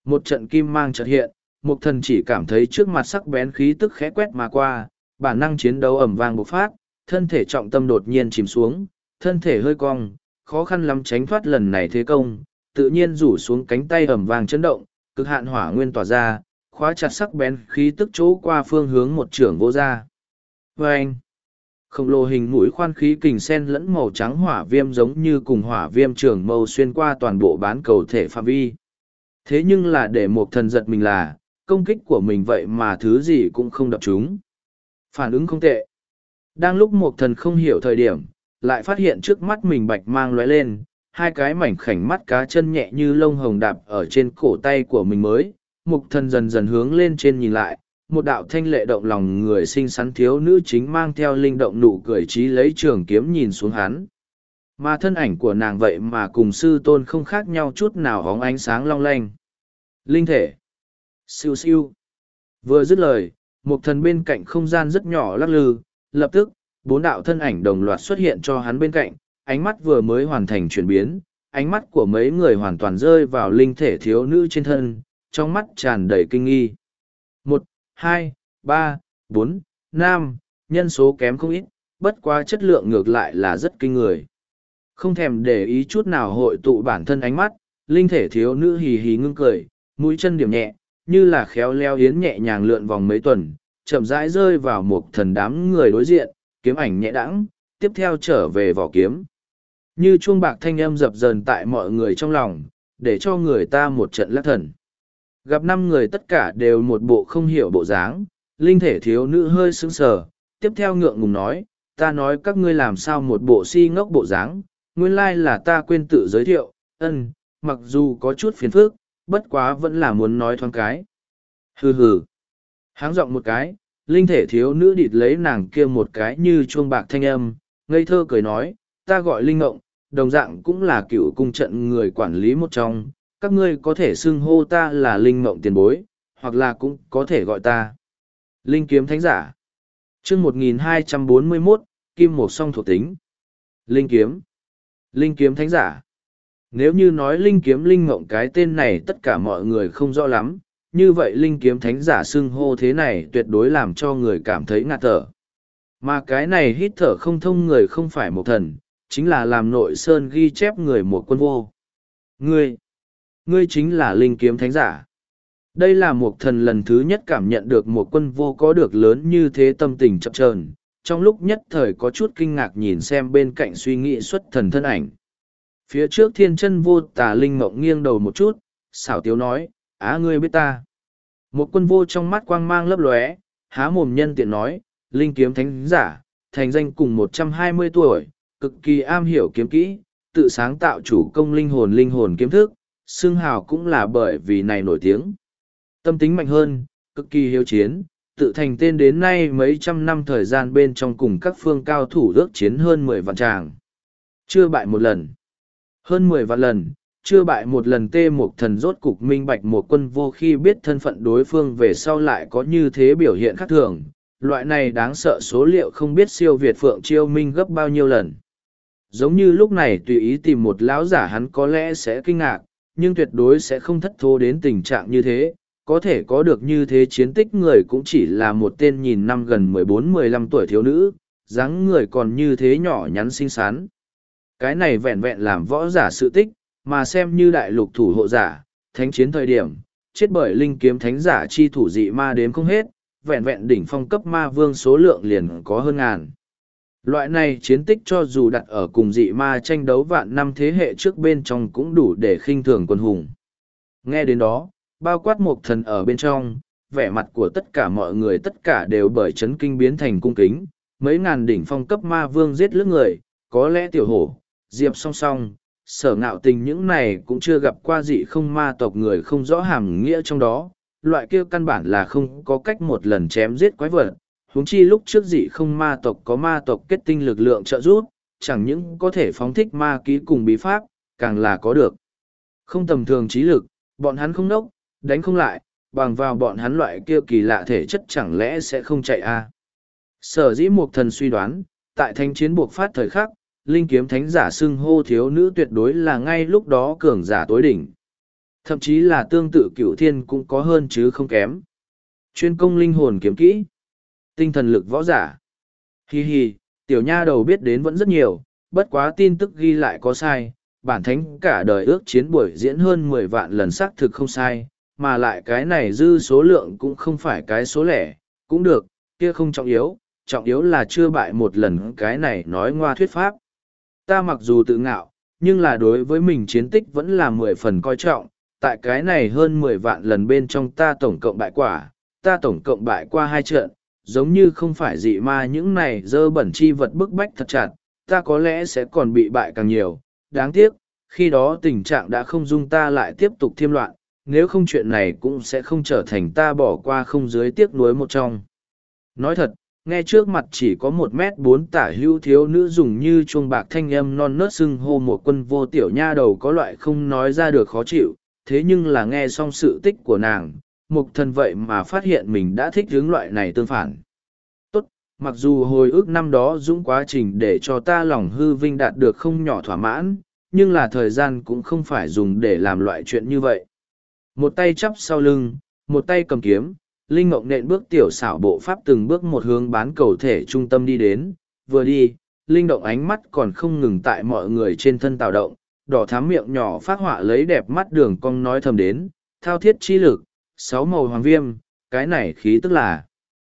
[SPEAKER 1] Một trận kim mang chợt hiện, Mục Thần chỉ cảm thấy trước mặt sắc bén khí tức khẽ quét mà qua, bản năng chiến đấu ầm vang bộc phát, thân thể trọng tâm đột nhiên chìm xuống, thân thể hơi cong, khó khăn lắm tránh thoát lần này thế công, tự nhiên rủ xuống cánh tay ầm vang chấn động, cực hạn hỏa nguyên tỏa ra, khóa chặt sắc bén khí tức chỗ qua phương hướng một trưởng vô ra. Và anh, khổng lồ hình mũi khoan khí kình sen lẫn màu trắng hỏa viêm giống như cùng hỏa viêm trường mâu xuyên qua toàn bộ bán cầu thể phạm vi. Thế nhưng là để một thần giật mình là, công kích của mình vậy mà thứ gì cũng không đập chúng. Phản ứng không tệ. Đang lúc một thần không hiểu thời điểm, lại phát hiện trước mắt mình bạch mang lóe lên, hai cái mảnh khảnh mắt cá chân nhẹ như lông hồng đạp ở trên cổ tay của mình mới. Mục thần dần dần hướng lên trên nhìn lại, một đạo thanh lệ động lòng người xinh xắn thiếu nữ chính mang theo linh động nụ cười trí lấy trường kiếm nhìn xuống hắn. Mà thân ảnh của nàng vậy mà cùng sư tôn không khác nhau chút nào hóng ánh sáng long lanh. Linh thể. Siêu siêu. Vừa dứt lời, một thần bên cạnh không gian rất nhỏ lắc lư, lập tức, bốn đạo thân ảnh đồng loạt xuất hiện cho hắn bên cạnh, ánh mắt vừa mới hoàn thành chuyển biến, ánh mắt của mấy người hoàn toàn rơi vào linh thể thiếu nữ trên thân, trong mắt tràn đầy kinh nghi. Một, hai, ba, bốn, năm, nhân số kém không ít, bất quá chất lượng ngược lại là rất kinh người. Không thèm để ý chút nào hội tụ bản thân ánh mắt, linh thể thiếu nữ hì hì ngưng cười, mũi chân điểm nhẹ, như là khéo leo yến nhẹ nhàng lượn vòng mấy tuần, chậm rãi rơi vào một thần đám người đối diện, kiếm ảnh nhẹ đãng, tiếp theo trở về vỏ kiếm. Như chuông bạc thanh âm dập dờn tại mọi người trong lòng, để cho người ta một trận lắc thần. Gặp năm người tất cả đều một bộ không hiểu bộ dáng, linh thể thiếu nữ hơi sững sờ, tiếp theo ngượng ngùng nói, ta nói các ngươi làm sao một bộ si ngốc bộ dáng, nguyên lai là ta quên tự giới thiệu, ân, mặc dù có chút phiền phức, bất quá vẫn là muốn nói thoáng cái. Hừ hừ. Háng giọng một cái, linh thể thiếu nữ địt lấy nàng kia một cái như chuông bạc thanh âm, ngây thơ cười nói, ta gọi linh ngộng, đồng dạng cũng là cựu cung trận người quản lý một trong, các ngươi có thể xưng hô ta là linh ngộng tiền bối, hoặc là cũng có thể gọi ta linh kiếm thánh giả. Chương một nghìn hai trăm bốn mươi mốt, kim một song thuộc tính. Linh kiếm. Linh kiếm thánh giả. Nếu như nói linh kiếm linh ngộng cái tên này tất cả mọi người không rõ lắm, như vậy linh kiếm thánh giả xưng hô thế này tuyệt đối làm cho người cảm thấy ngạt thở. Mà cái này hít thở không thông người không phải một thần, chính là làm nội sơn ghi chép người một quân vô. Ngươi, ngươi chính là linh kiếm thánh giả. Đây là một thần lần thứ nhất cảm nhận được một quân vô có được lớn như thế tâm tình chập chờn, trong lúc nhất thời có chút kinh ngạc nhìn xem bên cạnh suy nghĩ xuất thần thân ảnh. Phía trước thiên chân vô tà linh mộng nghiêng đầu một chút, xảo tiếu nói, á ngươi biết ta. Một quân vô trong mắt quang mang lấp lóe, há mồm nhân tiện nói, linh kiếm thánh giả, thành danh cùng một trăm hai mươi tuổi, cực kỳ am hiểu kiếm kỹ, tự sáng tạo chủ công linh hồn linh hồn kiếm thức, xưng hào cũng là bởi vì này nổi tiếng. Tâm tính mạnh hơn, cực kỳ hiếu chiến, tự thành tên đến nay mấy trăm năm thời gian bên trong cùng các phương cao thủ ước chiến hơn mười vạn tràng. Chưa bại một lần. Hơn mười vạn lần, chưa bại một lần tê một thần rốt cục minh bạch một quân vô khi biết thân phận đối phương về sau lại có như thế biểu hiện khác thường. Loại này đáng sợ số liệu không biết siêu Việt Phượng Chiêu Minh gấp bao nhiêu lần. Giống như lúc này tùy ý tìm một lão giả hắn có lẽ sẽ kinh ngạc, nhưng tuyệt đối sẽ không thất thố đến tình trạng như thế. Có thể có được như thế chiến tích người cũng chỉ là một tên nhìn năm gần mười bốn mười lăm tuổi thiếu nữ, dáng người còn như thế nhỏ nhắn xinh xắn. Cái này vẹn vẹn làm võ giả sự tích, mà xem như đại lục thủ hộ giả, thánh chiến thời điểm, chết bởi linh kiếm thánh giả chi thủ dị ma đếm không hết, vẹn vẹn đỉnh phong cấp ma vương số lượng liền có hơn ngàn. Loại này chiến tích cho dù đặt ở cùng dị ma tranh đấu vạn năm thế hệ trước bên trong cũng đủ để khinh thường quân hùng. Nghe đến đó, bao quát một thần ở bên trong, vẻ mặt của tất cả mọi người tất cả đều bởi chấn kinh biến thành cung kính, mấy ngàn đỉnh phong cấp ma vương giết lướt người, có lẽ tiểu hổ, diệp song song, sở ngạo tình những này cũng chưa gặp qua dị không ma tộc người không rõ hàm nghĩa trong đó, loại kia căn bản là không có cách một lần chém giết quái vật, huống chi lúc trước dị không ma tộc có ma tộc kết tinh lực lượng trợ giúp, chẳng những có thể phóng thích ma ký cùng bí pháp, càng là có được. Không tầm thường trí lực, bọn hắn không nốc, đánh không lại, bằng vào bọn hắn loại kia kỳ lạ thể chất chẳng lẽ sẽ không chạy a à? Sở dĩ một thần suy đoán, tại thanh chiến buộc phát thời khắc, linh kiếm thánh giả xưng hô thiếu nữ tuyệt đối là ngay lúc đó cường giả tối đỉnh. Thậm chí là tương tự cửu thiên cũng có hơn chứ không kém. Chuyên công linh hồn kiếm kỹ. Tinh thần lực võ giả. Hi hi, tiểu nha đầu biết đến vẫn rất nhiều, bất quá tin tức ghi lại có sai. Bản thánh cả đời ước chiến buổi diễn hơn mười vạn lần xác thực không sai, mà lại cái này dư số lượng cũng không phải cái số lẻ, cũng được, kia không trọng yếu, trọng yếu là chưa bại một lần cái này nói ngoa thuyết pháp. Ta mặc dù tự ngạo, nhưng là đối với mình chiến tích vẫn là mười phần coi trọng, tại cái này hơn mười vạn lần bên trong ta tổng cộng bại quả, ta tổng cộng bại qua hai trận, giống như không phải dị ma những này dơ bẩn chi vật bức bách thật chặt, ta có lẽ sẽ còn bị bại càng nhiều, đáng tiếc, khi đó tình trạng đã không dung ta lại tiếp tục thêm loạn, nếu không chuyện này cũng sẽ không trở thành ta bỏ qua không dưới tiếc nuối một trong. Nói thật, nghe trước mặt chỉ có một mét bốn tả hữu thiếu nữ dùng như chuông bạc thanh âm non nớt xưng hô một quân vô tiểu nha đầu có loại không nói ra được khó chịu, thế nhưng là nghe xong sự tích của nàng, mục thần vậy mà phát hiện mình đã thích hướng loại này tương phản. Tốt, mặc dù hồi ức năm đó dũng quá trình để cho ta lòng hư vinh đạt được không nhỏ thỏa mãn, nhưng là thời gian cũng không phải dùng để làm loại chuyện như vậy. Một tay chắp sau lưng, một tay cầm kiếm, Linh Ngộng nện bước tiểu xảo bộ pháp từng bước một hướng bán cầu thể trung tâm đi đến, vừa đi, Linh Động ánh mắt còn không ngừng tại mọi người trên thân tạo động, đỏ thắm miệng nhỏ phát họa lấy đẹp mắt đường cong nói thầm đến, thao thiết chi lực, sáu màu hoàng viêm, cái này khí tức là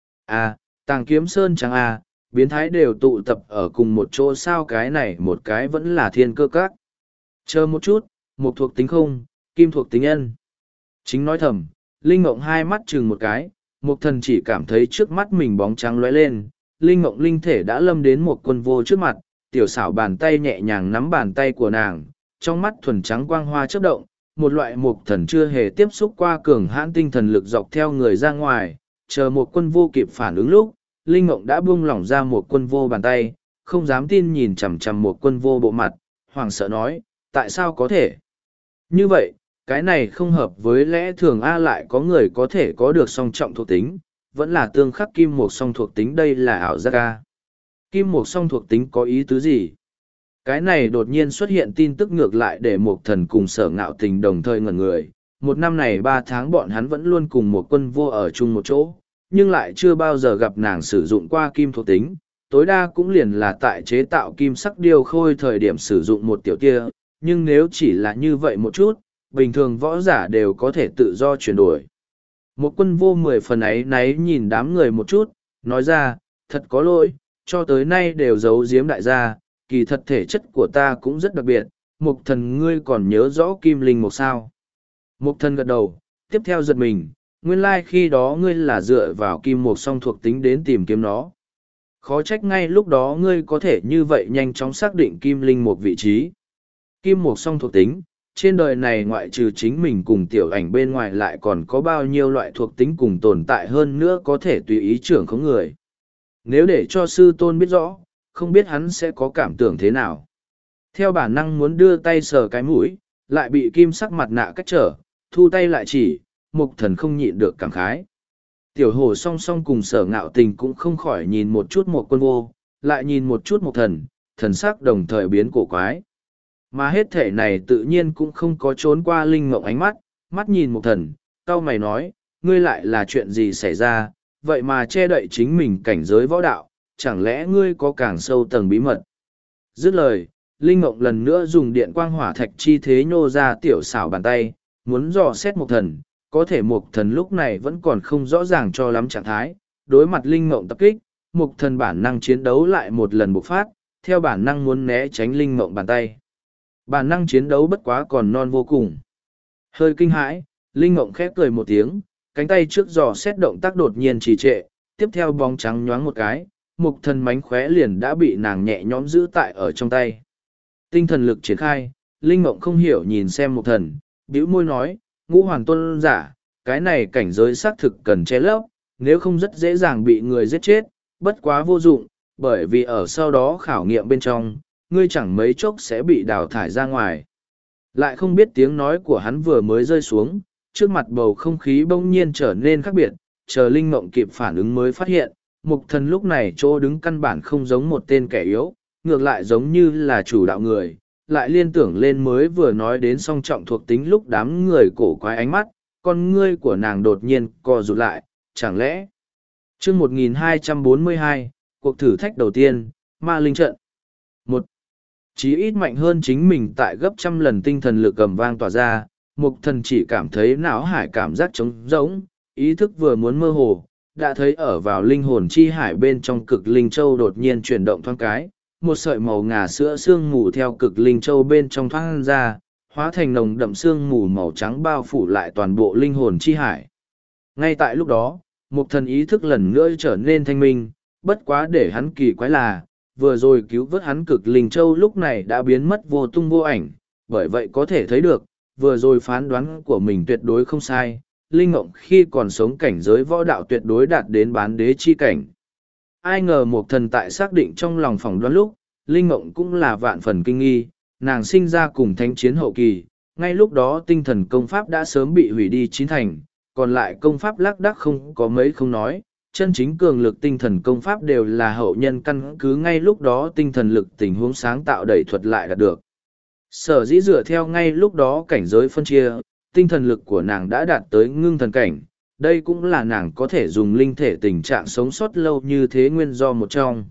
[SPEAKER 1] a tàng kiếm sơn trắng a biến thái đều tụ tập ở cùng một chỗ sao cái này một cái vẫn là thiên cơ các. Chờ một chút, mục thuộc tính không, kim thuộc tính nhân. Chính nói thầm, Linh Mộng hai mắt chừng một cái, mục thần chỉ cảm thấy trước mắt mình bóng trắng lóe lên, Linh Mộng linh thể đã lâm đến một quân vô trước mặt, tiểu xảo bàn tay nhẹ nhàng nắm bàn tay của nàng, trong mắt thuần trắng quang hoa chớp động, một loại mục thần chưa hề tiếp xúc qua cường hãn tinh thần lực dọc theo người ra ngoài, chờ một quân vô kịp phản ứng lúc, Linh Mộng đã buông lỏng ra một quân vô bàn tay, không dám tin nhìn chằm chằm một quân vô bộ mặt, hoảng sợ nói, tại sao có thể? Như vậy, cái này không hợp với lẽ thường A lại có người có thể có được song trọng thuộc tính, vẫn là tương khắc kim một song thuộc tính đây là ảo giác A. Kim một song thuộc tính có ý tứ gì? Cái này đột nhiên xuất hiện tin tức ngược lại để một thần cùng sở ngạo tình đồng thời ngẩn người. Một năm này ba tháng bọn hắn vẫn luôn cùng một quân vô ở chung một chỗ, nhưng lại chưa bao giờ gặp nàng sử dụng qua kim thuộc tính. Tối đa cũng liền là tại chế tạo kim sắc điêu khôi thời điểm sử dụng một tiểu tia, nhưng nếu chỉ là như vậy một chút, bình thường võ giả đều có thể tự do chuyển đổi. Một quân vô mười phần ấy náy nhìn đám người một chút, nói ra, thật có lỗi, cho tới nay đều giấu giếm đại gia, kỳ thật thể chất của ta cũng rất đặc biệt, mục thần ngươi còn nhớ rõ kim linh một sao. Mục thần gật đầu, tiếp theo giật mình, nguyên lai like khi đó ngươi là dựa vào kim một song thuộc tính đến tìm kiếm nó. Khó trách ngay lúc đó ngươi có thể như vậy nhanh chóng xác định kim linh một vị trí. Kim một song thuộc tính, trên đời này ngoại trừ chính mình cùng tiểu ảnh bên ngoài lại còn có bao nhiêu loại thuộc tính cùng tồn tại hơn nữa có thể tùy ý trưởng khống người. Nếu để cho sư tôn biết rõ, không biết hắn sẽ có cảm tưởng thế nào. Theo bản năng muốn đưa tay sờ cái mũi, lại bị kim sắc mặt nạ cách trở, thu tay lại chỉ, mục thần không nhịn được cảm khái. Tiểu hồ song song cùng sở ngạo tình cũng không khỏi nhìn một chút một quân vô, lại nhìn một chút một thần, thần sắc đồng thời biến cổ quái. Mà hết thể này tự nhiên cũng không có trốn qua Linh Mộng ánh mắt, mắt nhìn một thần, cau mày nói, ngươi lại là chuyện gì xảy ra, vậy mà che đậy chính mình cảnh giới võ đạo, chẳng lẽ ngươi có càng sâu tầng bí mật. Dứt lời, Linh Mộng lần nữa dùng điện quang hỏa thạch chi thế nhô ra tiểu xảo bàn tay, muốn dò xét một thần, có thể một thần lúc này vẫn còn không rõ ràng cho lắm trạng thái, đối mặt Linh Mộng tập kích, một thần bản năng chiến đấu lại một lần bộc phát, theo bản năng muốn né tránh Linh Mộng bàn tay. Bản năng chiến đấu bất quá còn non vô cùng. Hơi kinh hãi, Linh Mộng khép cười một tiếng, cánh tay trước giò xét động tác đột nhiên trì trệ, tiếp theo bóng trắng nhoáng một cái, mục thần mánh khóe liền đã bị nàng nhẹ nhõm giữ tại ở trong tay. Tinh thần lực triển khai, Linh Mộng không hiểu nhìn xem mục thần, bĩu môi nói, ngũ hoàng tôn giả, cái này cảnh giới xác thực cần che lấp, nếu không rất dễ dàng bị người giết chết, bất quá vô dụng, bởi vì ở sau đó khảo nghiệm bên trong, ngươi chẳng mấy chốc sẽ bị đào thải ra ngoài. Lại không biết tiếng nói của hắn vừa mới rơi xuống, trước mặt bầu không khí bỗng nhiên trở nên khác biệt, chờ Linh Mộng kịp phản ứng mới phát hiện, mục thần lúc này chỗ đứng căn bản không giống một tên kẻ yếu, ngược lại giống như là chủ đạo người, lại liên tưởng lên mới vừa nói đến song trọng thuộc tính lúc đám người cổ quái ánh mắt, con ngươi của nàng đột nhiên co rụt lại, chẳng lẽ. Chương một nghìn hai trăm bốn mươi hai, cuộc thử thách đầu tiên, ma linh trận. Một, chí ít mạnh hơn chính mình tại gấp trăm lần tinh thần lực cầm vang tỏa ra, mục thần chỉ cảm thấy não hải cảm giác trống rỗng, ý thức vừa muốn mơ hồ, đã thấy ở vào linh hồn chi hải bên trong cực linh châu đột nhiên chuyển động thoáng cái, một sợi màu ngà sữa sương mù theo cực linh châu bên trong thoáng ra, hóa thành nồng đậm sương mù màu trắng bao phủ lại toàn bộ linh hồn chi hải. Ngay tại lúc đó, mục thần ý thức lần nữa trở nên thanh minh, bất quá để hắn kỳ quái là, vừa rồi cứu vớt hắn cực linh châu lúc này đã biến mất vô tung vô ảnh, bởi vậy có thể thấy được, vừa rồi phán đoán của mình tuyệt đối không sai, linh ngộng khi còn sống cảnh giới võ đạo tuyệt đối đạt đến bán đế chi cảnh. Ai ngờ một thần tại xác định trong lòng phỏng đoán lúc, linh ngộng cũng là vạn phần kinh nghi, nàng sinh ra cùng thánh chiến hậu kỳ, ngay lúc đó tinh thần công pháp đã sớm bị hủy đi chín thành, còn lại công pháp lác đác không có mấy không nói, chân chính cường lực tinh thần công pháp đều là hậu nhân căn cứ ngay lúc đó tinh thần lực tình huống sáng tạo đẩy thuật lại đạt được. Sở dĩ dựa theo ngay lúc đó cảnh giới phân chia, tinh thần lực của nàng đã đạt tới ngưng thần cảnh, đây cũng là nàng có thể dùng linh thể tình trạng sống sót lâu như thế nguyên do một trong.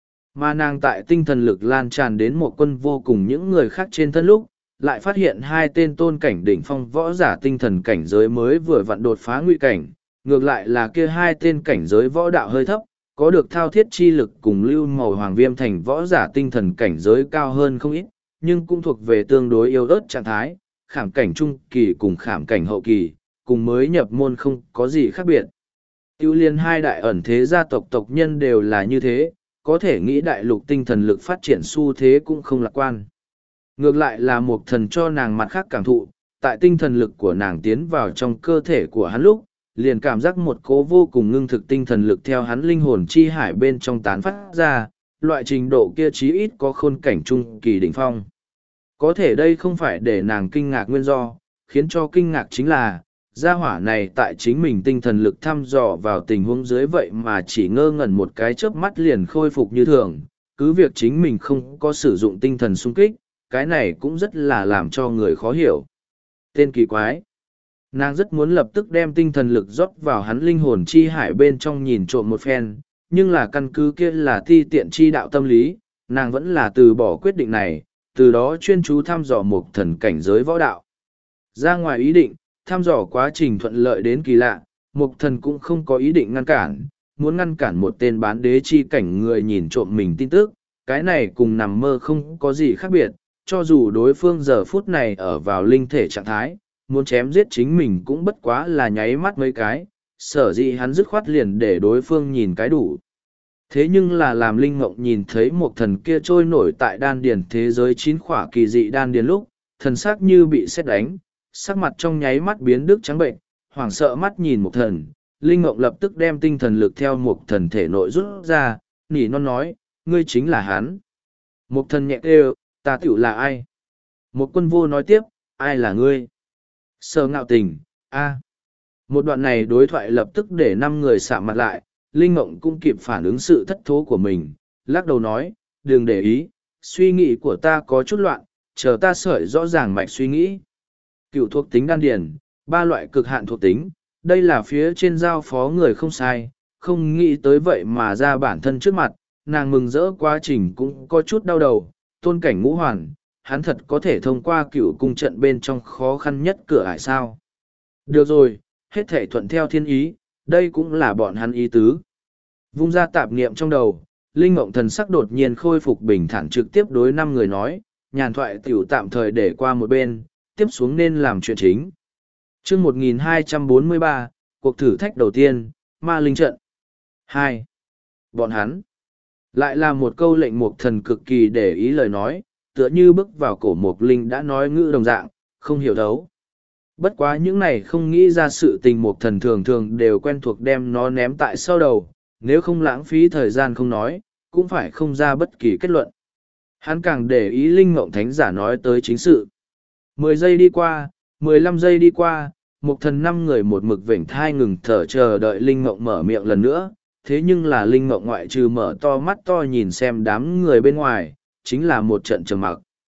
[SPEAKER 1] Mà nàng tại tinh thần lực lan tràn đến một quân vô cùng những người khác trên thân lúc, lại phát hiện hai tên tôn cảnh đỉnh phong võ giả tinh thần cảnh giới mới vừa vặn đột phá nguy cảnh, ngược lại là kia hai tên cảnh giới võ đạo hơi thấp, có được thao thiết chi lực cùng lưu màu hoàng viêm thành võ giả tinh thần cảnh giới cao hơn không ít, nhưng cũng thuộc về tương đối yếu ớt trạng thái, khảm cảnh trung kỳ cùng khảm cảnh hậu kỳ, cùng mới nhập môn không có gì khác biệt. Tiêu liên hai đại ẩn thế gia tộc tộc nhân đều là như thế, có thể nghĩ đại lục tinh thần lực phát triển xu thế cũng không lạc quan. Ngược lại là một thần cho nàng mặt khác cảm thụ, tại tinh thần lực của nàng tiến vào trong cơ thể của hắn lúc, liền cảm giác một cố vô cùng ngưng thực tinh thần lực theo hắn linh hồn chi hải bên trong tán phát ra, loại trình độ kia chí ít có khôn cảnh trung kỳ đỉnh phong. Có thể đây không phải để nàng kinh ngạc nguyên do, khiến cho kinh ngạc chính là, gia hỏa này tại chính mình tinh thần lực thăm dò vào tình huống dưới vậy mà chỉ ngơ ngẩn một cái chớp mắt liền khôi phục như thường, cứ việc chính mình không có sử dụng tinh thần sung kích, cái này cũng rất là làm cho người khó hiểu. Tên kỳ quái. Nàng rất muốn lập tức đem tinh thần lực rót vào hắn linh hồn chi hải bên trong nhìn trộm một phen, nhưng là căn cứ kia là ti tiện chi đạo tâm lý, nàng vẫn là từ bỏ quyết định này, từ đó chuyên chú thăm dò một thần cảnh giới võ đạo. Ra ngoài ý định, thăm dò quá trình thuận lợi đến kỳ lạ, mục thần cũng không có ý định ngăn cản, muốn ngăn cản một tên bán đế chi cảnh người nhìn trộm mình tin tức, cái này cùng nằm mơ không có gì khác biệt, cho dù đối phương giờ phút này ở vào linh thể trạng thái, muốn chém giết chính mình cũng bất quá là nháy mắt mấy cái, sở dĩ hắn dứt khoát liền để đối phương nhìn cái đủ. Thế nhưng là làm linh mộng nhìn thấy một thần kia trôi nổi tại đan điền thế giới chín khỏa kỳ dị đan điền lúc, thần sắc như bị sét đánh, sắc mặt trong nháy mắt biến đức trắng bệnh, hoảng sợ mắt nhìn một thần, linh mộng lập tức đem tinh thần lực theo một thần thể nội rút ra, nỉ non nói, ngươi chính là hắn. Một thần nhẹ kêu, ta tiểu là ai? Một quân vô nói tiếp, ai là ngươi? Sở ngạo tình, a. Một đoạn này đối thoại lập tức để năm người sạm mặt lại, Linh Mộng cũng kịp phản ứng sự thất thố của mình, lắc đầu nói, đừng để ý, suy nghĩ của ta có chút loạn, chờ ta sợi rõ ràng mạch suy nghĩ. Cựu thuộc tính đan điển, ba loại cực hạn thuộc tính, đây là phía trên giao phó người không sai, không nghĩ tới vậy mà ra bản thân trước mặt, nàng mừng rỡ quá trình cũng có chút đau đầu, tôn cảnh ngũ hoàn, hắn thật có thể thông qua cựu cung trận bên trong khó khăn nhất cửa ải sao. Được rồi, hết thể thuận theo thiên ý, đây cũng là bọn hắn ý tứ. Vung ra tạp niệm trong đầu, Linh Mộng thần sắc đột nhiên khôi phục bình thản trực tiếp đối năm người nói, nhàn thoại tiểu tạm thời để qua một bên, tiếp xuống nên làm chuyện chính. Chương một nghìn hai trăm bốn mươi ba, cuộc thử thách đầu tiên, ma linh trận. hai. Bọn hắn. Lại là một câu lệnh mục thần cực kỳ để ý lời nói, tựa như bước vào cổ mục linh đã nói ngữ đồng dạng, không hiểu thấu. Bất quá những này không nghĩ ra sự tình mục thần thường thường đều quen thuộc đem nó ném tại sau đầu, nếu không lãng phí thời gian không nói, cũng phải không ra bất kỳ kết luận. Hắn càng để ý Linh Ngộng Thánh giả nói tới chính sự. Mười giây đi qua, mười lăm giây đi qua, mục thần năm người một mực vểnh thai ngừng thở chờ đợi Linh Ngộng mở miệng lần nữa, thế nhưng là Linh Ngộng ngoại trừ mở to mắt to nhìn xem đám người bên ngoài, chính là một trận trầm mặc.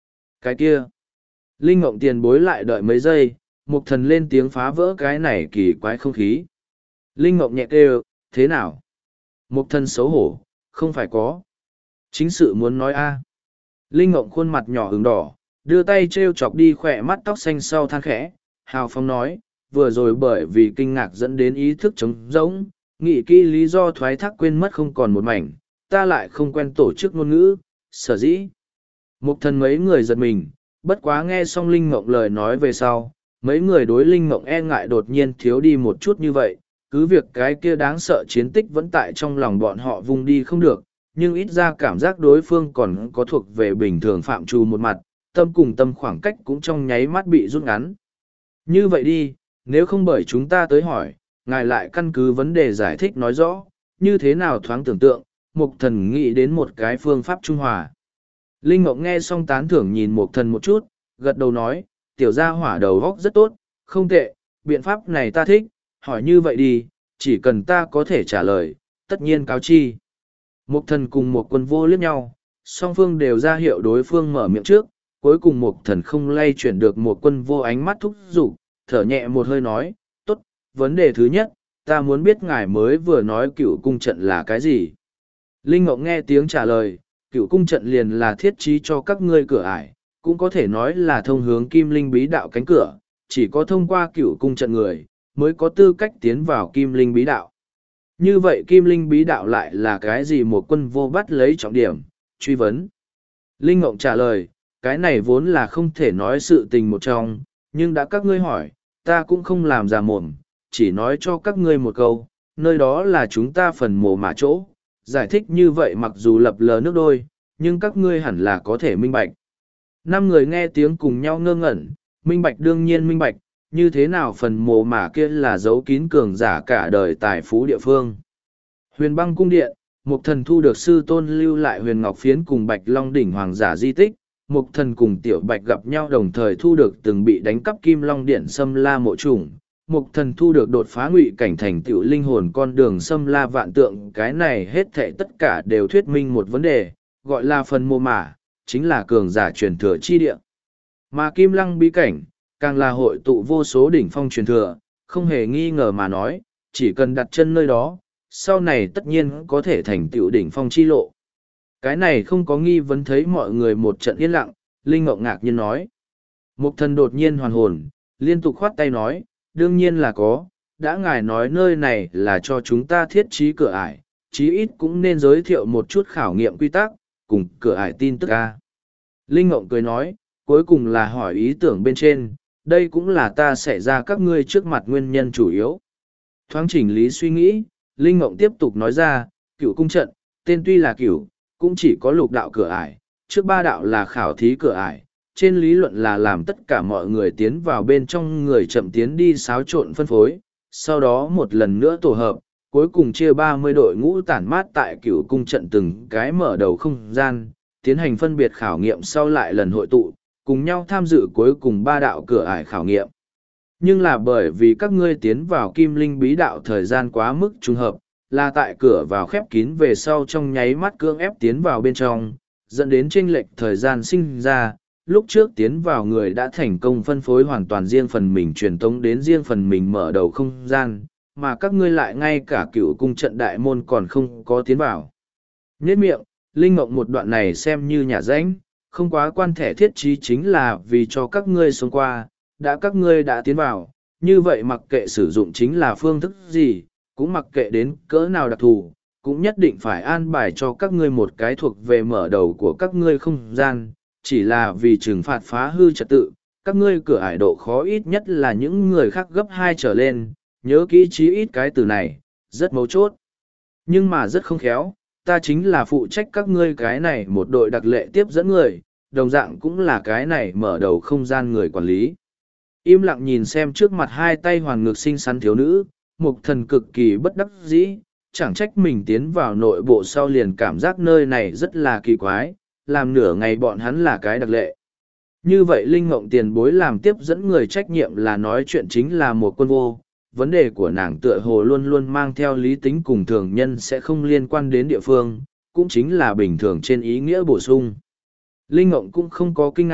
[SPEAKER 1] Cái kia, Linh Ngộng tiền bối lại đợi mấy giây, Mục Thần lên tiếng phá vỡ cái này kỳ quái không khí. Linh Ngộng nhẹ kêu, thế nào? Mục Thần xấu hổ, không phải có. Chính sự muốn nói a. Linh Ngộng khuôn mặt nhỏ ửng đỏ, đưa tay trêu chọc đi khỏe mắt tóc xanh sau than khẽ, hào phóng nói, vừa rồi bởi vì kinh ngạc dẫn đến ý thức trống rỗng, nghĩ kỹ lý do thoái thác quên mất không còn một mảnh, ta lại không quen tổ chức ngôn ngữ, sở dĩ. Mục Thần mấy người giật mình, bất quá nghe xong Linh Ngộng lời nói về sau, mấy người đối Linh Ngộng e ngại đột nhiên thiếu đi một chút như vậy, cứ việc cái kia đáng sợ chiến tích vẫn tại trong lòng bọn họ vung đi không được, nhưng ít ra cảm giác đối phương còn có thuộc về bình thường phạm trù một mặt, tâm cùng tâm khoảng cách cũng trong nháy mắt bị rút ngắn. Như vậy đi, nếu không bởi chúng ta tới hỏi, ngài lại căn cứ vấn đề giải thích nói rõ, như thế nào thoáng tưởng tượng, Mục Thần nghĩ đến một cái phương pháp trung hòa. Linh Ngộng nghe xong tán thưởng nhìn Mục Thần một chút, gật đầu nói, tiểu gia hỏa đầu góc rất tốt, không tệ, biện pháp này ta thích, hỏi như vậy đi, chỉ cần ta có thể trả lời, tất nhiên cáo chi. Mục Thần cùng một quân vô liếc nhau, song phương đều ra hiệu đối phương mở miệng trước, cuối cùng Mục Thần không lay chuyển được một quân vô ánh mắt thúc giục, thở nhẹ một hơi nói, tốt, vấn đề thứ nhất, ta muốn biết ngài mới vừa nói cựu cung trận là cái gì. Linh Ngộng nghe tiếng trả lời, cựu cung trận liền là thiết trí cho các ngươi cửa ải, cũng có thể nói là thông hướng kim linh bí đạo cánh cửa, chỉ có thông qua cựu cung trận người, mới có tư cách tiến vào kim linh bí đạo. Như vậy kim linh bí đạo lại là cái gì? Một quân vô bắt lấy trọng điểm, truy vấn. Linh Ngộng trả lời, cái này vốn là không thể nói sự tình một trong, nhưng đã các ngươi hỏi, ta cũng không làm giả mồm, chỉ nói cho các ngươi một câu, nơi đó là chúng ta phần mồ mả chỗ. Giải thích như vậy mặc dù lập lờ nước đôi, nhưng các ngươi hẳn là có thể minh bạch. Năm người nghe tiếng cùng nhau ngơ ngẩn, minh bạch đương nhiên minh bạch, như thế nào phần mồ mả kia là giấu kín cường giả cả đời tài phú địa phương. Huyền Băng cung điện, Mục Thần thu được sư tôn lưu lại huyền ngọc phiến cùng Bạch Long đỉnh hoàng giả di tích, Mục Thần cùng Tiểu Bạch gặp nhau đồng thời thu được từng bị đánh cắp Kim Long điện xâm la mộ trùng. Mục Thần thu được đột phá ngụy cảnh thành tựu linh hồn con đường xâm la vạn tượng, cái này hết thảy tất cả đều thuyết minh một vấn đề, gọi là phần mồ mả, chính là cường giả truyền thừa chi địa. Mà Kim Lăng bí cảnh, càng là hội tụ vô số đỉnh phong truyền thừa, không hề nghi ngờ mà nói, chỉ cần đặt chân nơi đó, sau này tất nhiên có thể thành tựu đỉnh phong chi lộ. Cái này không có nghi vấn. Thấy mọi người một trận yên lặng, Linh Ngộng ngạc nhiên nói. Mục Thần đột nhiên hoàn hồn, liên tục khoát tay nói, đương nhiên là có, đã ngài nói nơi này là cho chúng ta thiết trí cửa ải, chí ít cũng nên giới thiệu một chút khảo nghiệm quy tắc, cùng cửa ải tin tức a. Linh Ngộng cười nói, cuối cùng là hỏi ý tưởng bên trên, đây cũng là ta xảy ra các ngươi trước mặt nguyên nhân chủ yếu. Thoáng chỉnh lý suy nghĩ, Linh Ngộng tiếp tục nói ra, cửu cung trận, tên tuy là cửu, cũng chỉ có lục đạo cửa ải, trước ba đạo là khảo thí cửa ải, trên lý luận là làm tất cả mọi người tiến vào bên trong người chậm tiến đi xáo trộn phân phối, sau đó một lần nữa tổ hợp, cuối cùng chia ba mươi đội ngũ tản mát tại cửu cung trận từng cái mở đầu không gian, tiến hành phân biệt khảo nghiệm sau lại lần hội tụ, cùng nhau tham dự cuối cùng ba đạo cửa ải khảo nghiệm. Nhưng là bởi vì các ngươi tiến vào kim linh bí đạo thời gian quá mức trùng hợp, là tại cửa vào khép kín về sau trong nháy mắt cưỡng ép tiến vào bên trong, dẫn đến chênh lệch thời gian sinh ra. Lúc trước tiến vào người đã thành công phân phối hoàn toàn riêng phần mình truyền tống đến riêng phần mình mở đầu không gian, mà các ngươi lại ngay cả cựu cung trận đại môn còn không có tiến vào. Nhết miệng, Linh Ngộng một đoạn này xem như nhà rãnh, không quá quan thẻ thiết trí chính là vì cho các ngươi sống qua, đã các ngươi đã tiến vào, như vậy mặc kệ sử dụng chính là phương thức gì, cũng mặc kệ đến cỡ nào đặc thù, cũng nhất định phải an bài cho các ngươi một cái thuộc về mở đầu của các ngươi không gian, chỉ là vì trừng phạt phá hư trật tự, các ngươi cửa ải độ khó ít nhất là những người khác gấp hai trở lên, nhớ kỹ chí ít cái từ này, rất mấu chốt. Nhưng mà rất không khéo, ta chính là phụ trách các ngươi cái này một đội đặc lệ tiếp dẫn người, đồng dạng cũng là cái này mở đầu không gian người quản lý. Im lặng nhìn xem trước mặt hai tay hoàn ngực xinh xắn thiếu nữ, Mục Thần cực kỳ bất đắc dĩ, chẳng trách mình tiến vào nội bộ sau liền cảm giác nơi này rất là kỳ quái, làm nửa ngày bọn hắn là cái đặc lệ. Như vậy Linh Ngộng tiền bối làm tiếp dẫn người trách nhiệm là nói chuyện chính là một quân vô, vấn đề của nàng tựa hồ luôn luôn mang theo lý tính cùng thường nhân sẽ không liên quan đến địa phương, cũng chính là bình thường trên ý nghĩa bổ sung. Linh Ngộng cũng không có kinh ngạc,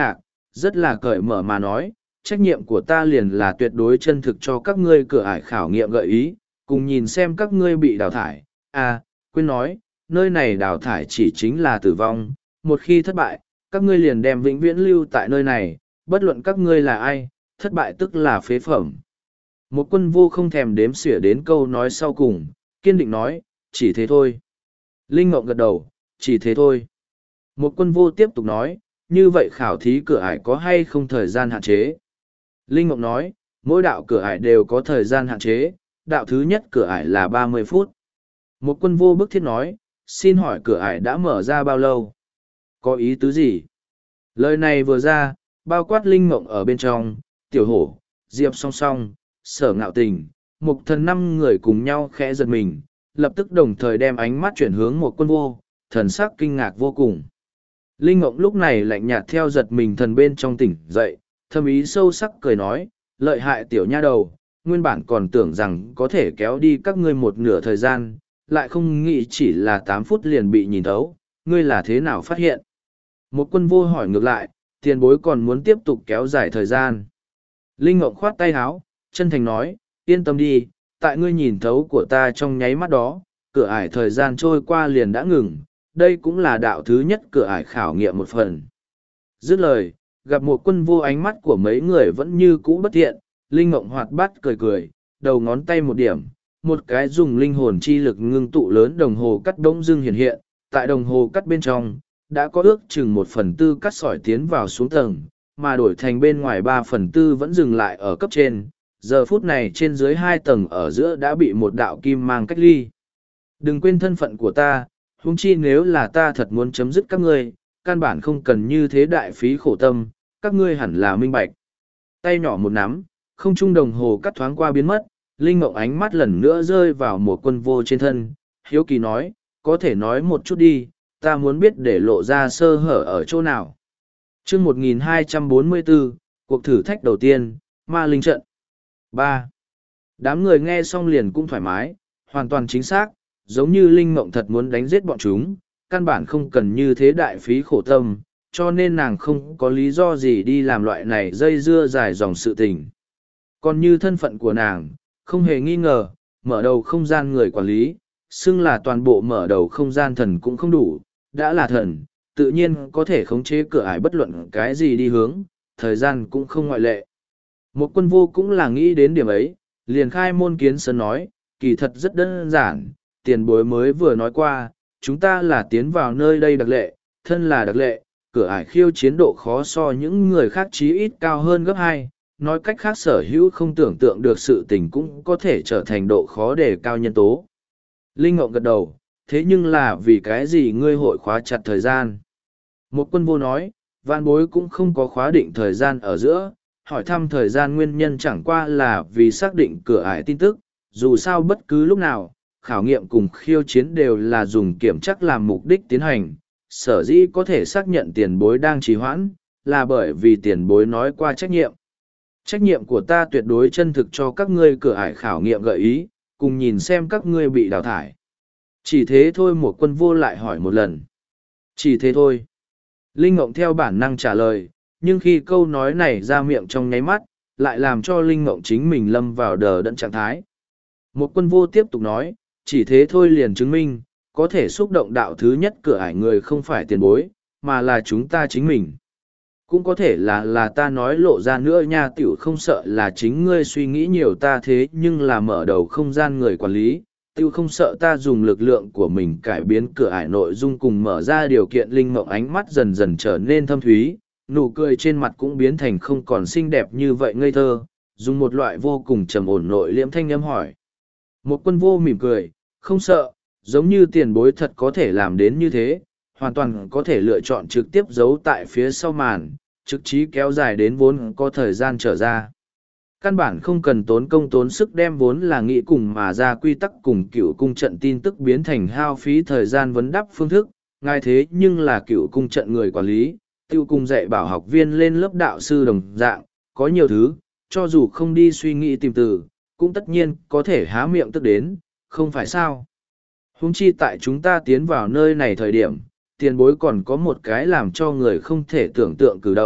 [SPEAKER 1] rất là cởi mở mà nói, trách nhiệm của ta liền là tuyệt đối chân thực cho các ngươi cửa ải khảo nghiệm gợi ý, cùng nhìn xem các ngươi bị đào thải. À, quên nói, nơi này đào thải chỉ chính là tử vong, một khi thất bại, các ngươi liền đem vĩnh viễn lưu tại nơi này, bất luận các ngươi là ai, thất bại tức là phế phẩm. Một quân vô không thèm đếm xỉa đến câu nói sau cùng, kiên định nói, chỉ thế thôi. Linh Ngộng gật đầu, chỉ thế thôi. Một quân vô tiếp tục nói, như vậy khảo thí cửa ải có hay không thời gian hạn chế? Linh Ngộng nói, mỗi đạo cửa ải đều có thời gian hạn chế, đạo thứ nhất cửa ải là ba mươi phút. Một quân vô bức thiết nói, xin hỏi cửa ải đã mở ra bao lâu? Có ý tứ gì? Lời này vừa ra, bao quát Linh Ngộng ở bên trong, Tiểu Hổ, Diệp Song Song, Sở Ngạo Tình, Mục Thần năm người cùng nhau khẽ giật mình, lập tức đồng thời đem ánh mắt chuyển hướng một quân vô, thần sắc kinh ngạc vô cùng. Linh Ngộng lúc này lạnh nhạt theo giật mình thần bên trong tỉnh dậy, thâm ý sâu sắc cười nói, lợi hại tiểu nha đầu, nguyên bản còn tưởng rằng có thể kéo đi các ngươi một nửa thời gian, lại không nghĩ chỉ là tám phút liền bị nhìn thấu, ngươi là thế nào phát hiện? Một quân vô hỏi ngược lại, tiền bối còn muốn tiếp tục kéo dài thời gian. Linh Ngộng khoát tay háo, chân thành nói, yên tâm đi, tại ngươi nhìn thấu của ta trong nháy mắt đó, cửa ải thời gian trôi qua liền đã ngừng, đây cũng là đạo thứ nhất cửa ải khảo nghiệm một phần. Dứt lời, gặp một quân vô ánh mắt của mấy người vẫn như cũ bất thiện, Linh Ngộng hoạt bát cười cười, đầu ngón tay một điểm, một cái dùng linh hồn chi lực ngưng tụ lớn đồng hồ cắt bỗng dưng hiện hiện, tại đồng hồ cắt bên trong, đã có ước chừng một phần tư cắt sỏi tiến vào xuống tầng, mà đổi thành bên ngoài ba phần tư vẫn dừng lại ở cấp trên. Giờ phút này trên dưới hai tầng ở giữa đã bị một đạo kim mang cách ly. Đừng quên thân phận của ta, huống chi nếu là ta thật muốn chấm dứt các ngươi, căn bản không cần như thế đại phí khổ tâm, các ngươi hẳn là minh bạch. Tay nhỏ một nắm, không trung đồng hồ cắt thoáng qua biến mất, Linh Ngộng ánh mắt lần nữa rơi vào một quân vô trên thân, hiếu kỳ nói, có thể nói một chút đi, ta muốn biết để lộ ra sơ hở ở chỗ nào. chương một nghìn hai trăm bốn mươi bốn, cuộc thử thách đầu tiên, ma linh trận. ba. Đám người nghe xong liền cũng thoải mái, hoàn toàn chính xác, giống như Linh Mộng thật muốn đánh giết bọn chúng, căn bản không cần như thế đại phí khổ tâm, cho nên nàng không có lý do gì đi làm loại này dây dưa dài dòng sự tình. Còn như thân phận của nàng, không hề nghi ngờ, mở đầu không gian người quản lý, xưng là toàn bộ mở đầu không gian thần cũng không đủ, đã là thần, tự nhiên có thể khống chế cửa ải bất luận cái gì đi hướng, thời gian cũng không ngoại lệ. Một quân vô cũng là nghĩ đến điểm ấy, liền khai môn kiến sơn nói, kỳ thật rất đơn giản, tiền bối mới vừa nói qua, chúng ta là tiến vào nơi đây đặc lệ, thân là đặc lệ, cửa ải khiêu chiến độ khó so những người khác chí ít cao hơn gấp hai, nói cách khác sở hữu không tưởng tượng được sự tình cũng có thể trở thành độ khó đề cao nhân tố. Linh Ngộng gật đầu, thế nhưng là vì cái gì ngươi hội khóa chặt thời gian? Một quân vô nói, vạn bối cũng không có khóa định thời gian ở giữa, hỏi thăm thời gian nguyên nhân chẳng qua là vì xác định cửa ải tin tức, dù sao bất cứ lúc nào, khảo nghiệm cùng khiêu chiến đều là dùng kiểm chắc làm mục đích tiến hành, sở dĩ có thể xác nhận tiền bối đang trì hoãn, là bởi vì tiền bối nói qua trách nhiệm. Trách nhiệm của ta tuyệt đối chân thực cho các ngươi cửa ải khảo nghiệm gợi ý, cùng nhìn xem các ngươi bị đào thải. Chỉ thế thôi, một quân vô lại hỏi một lần. Chỉ thế thôi. Linh Ngộng theo bản năng trả lời, nhưng khi câu nói này ra miệng trong nháy mắt, lại làm cho Linh Ngộng chính mình lâm vào đờ đẫn trạng thái. Một quân vô tiếp tục nói, chỉ thế thôi liền chứng minh, có thể xúc động đạo thứ nhất cửa ải người không phải tiền bối, mà là chúng ta chính mình. Cũng có thể là là ta nói lộ ra nữa nha, tiểu không sợ là chính ngươi suy nghĩ nhiều ta thế nhưng là mở đầu không gian người quản lý, tiểu không sợ ta dùng lực lượng của mình cải biến cửa ải nội dung cùng mở ra điều kiện. Linh Mộng ánh mắt dần dần trở nên thâm thúy, nụ cười trên mặt cũng biến thành không còn xinh đẹp như vậy ngây thơ, dùng một loại vô cùng trầm ổn nội liễm thanh âm hỏi. Một quân vô mỉm cười, không sợ, giống như tiền bối thật có thể làm đến như thế, hoàn toàn có thể lựa chọn trực tiếp giấu tại phía sau màn, trực trí kéo dài đến vốn có thời gian trở ra. Căn bản không cần tốn công tốn sức đem vốn là nghĩ cùng mà ra quy tắc cùng cựu cung trận tin tức biến thành hao phí thời gian vấn đáp phương thức, ngài thế nhưng là cựu cung trận người quản lý, tiêu cung dạy bảo học viên lên lớp đạo sư đồng dạng, có nhiều thứ, cho dù không đi suy nghĩ tìm từ, cũng tất nhiên có thể há miệng tức đến, không phải sao. Huống chi tại chúng ta tiến vào nơi này thời điểm, tiền bối còn có một cái làm cho người không thể tưởng tượng cử động,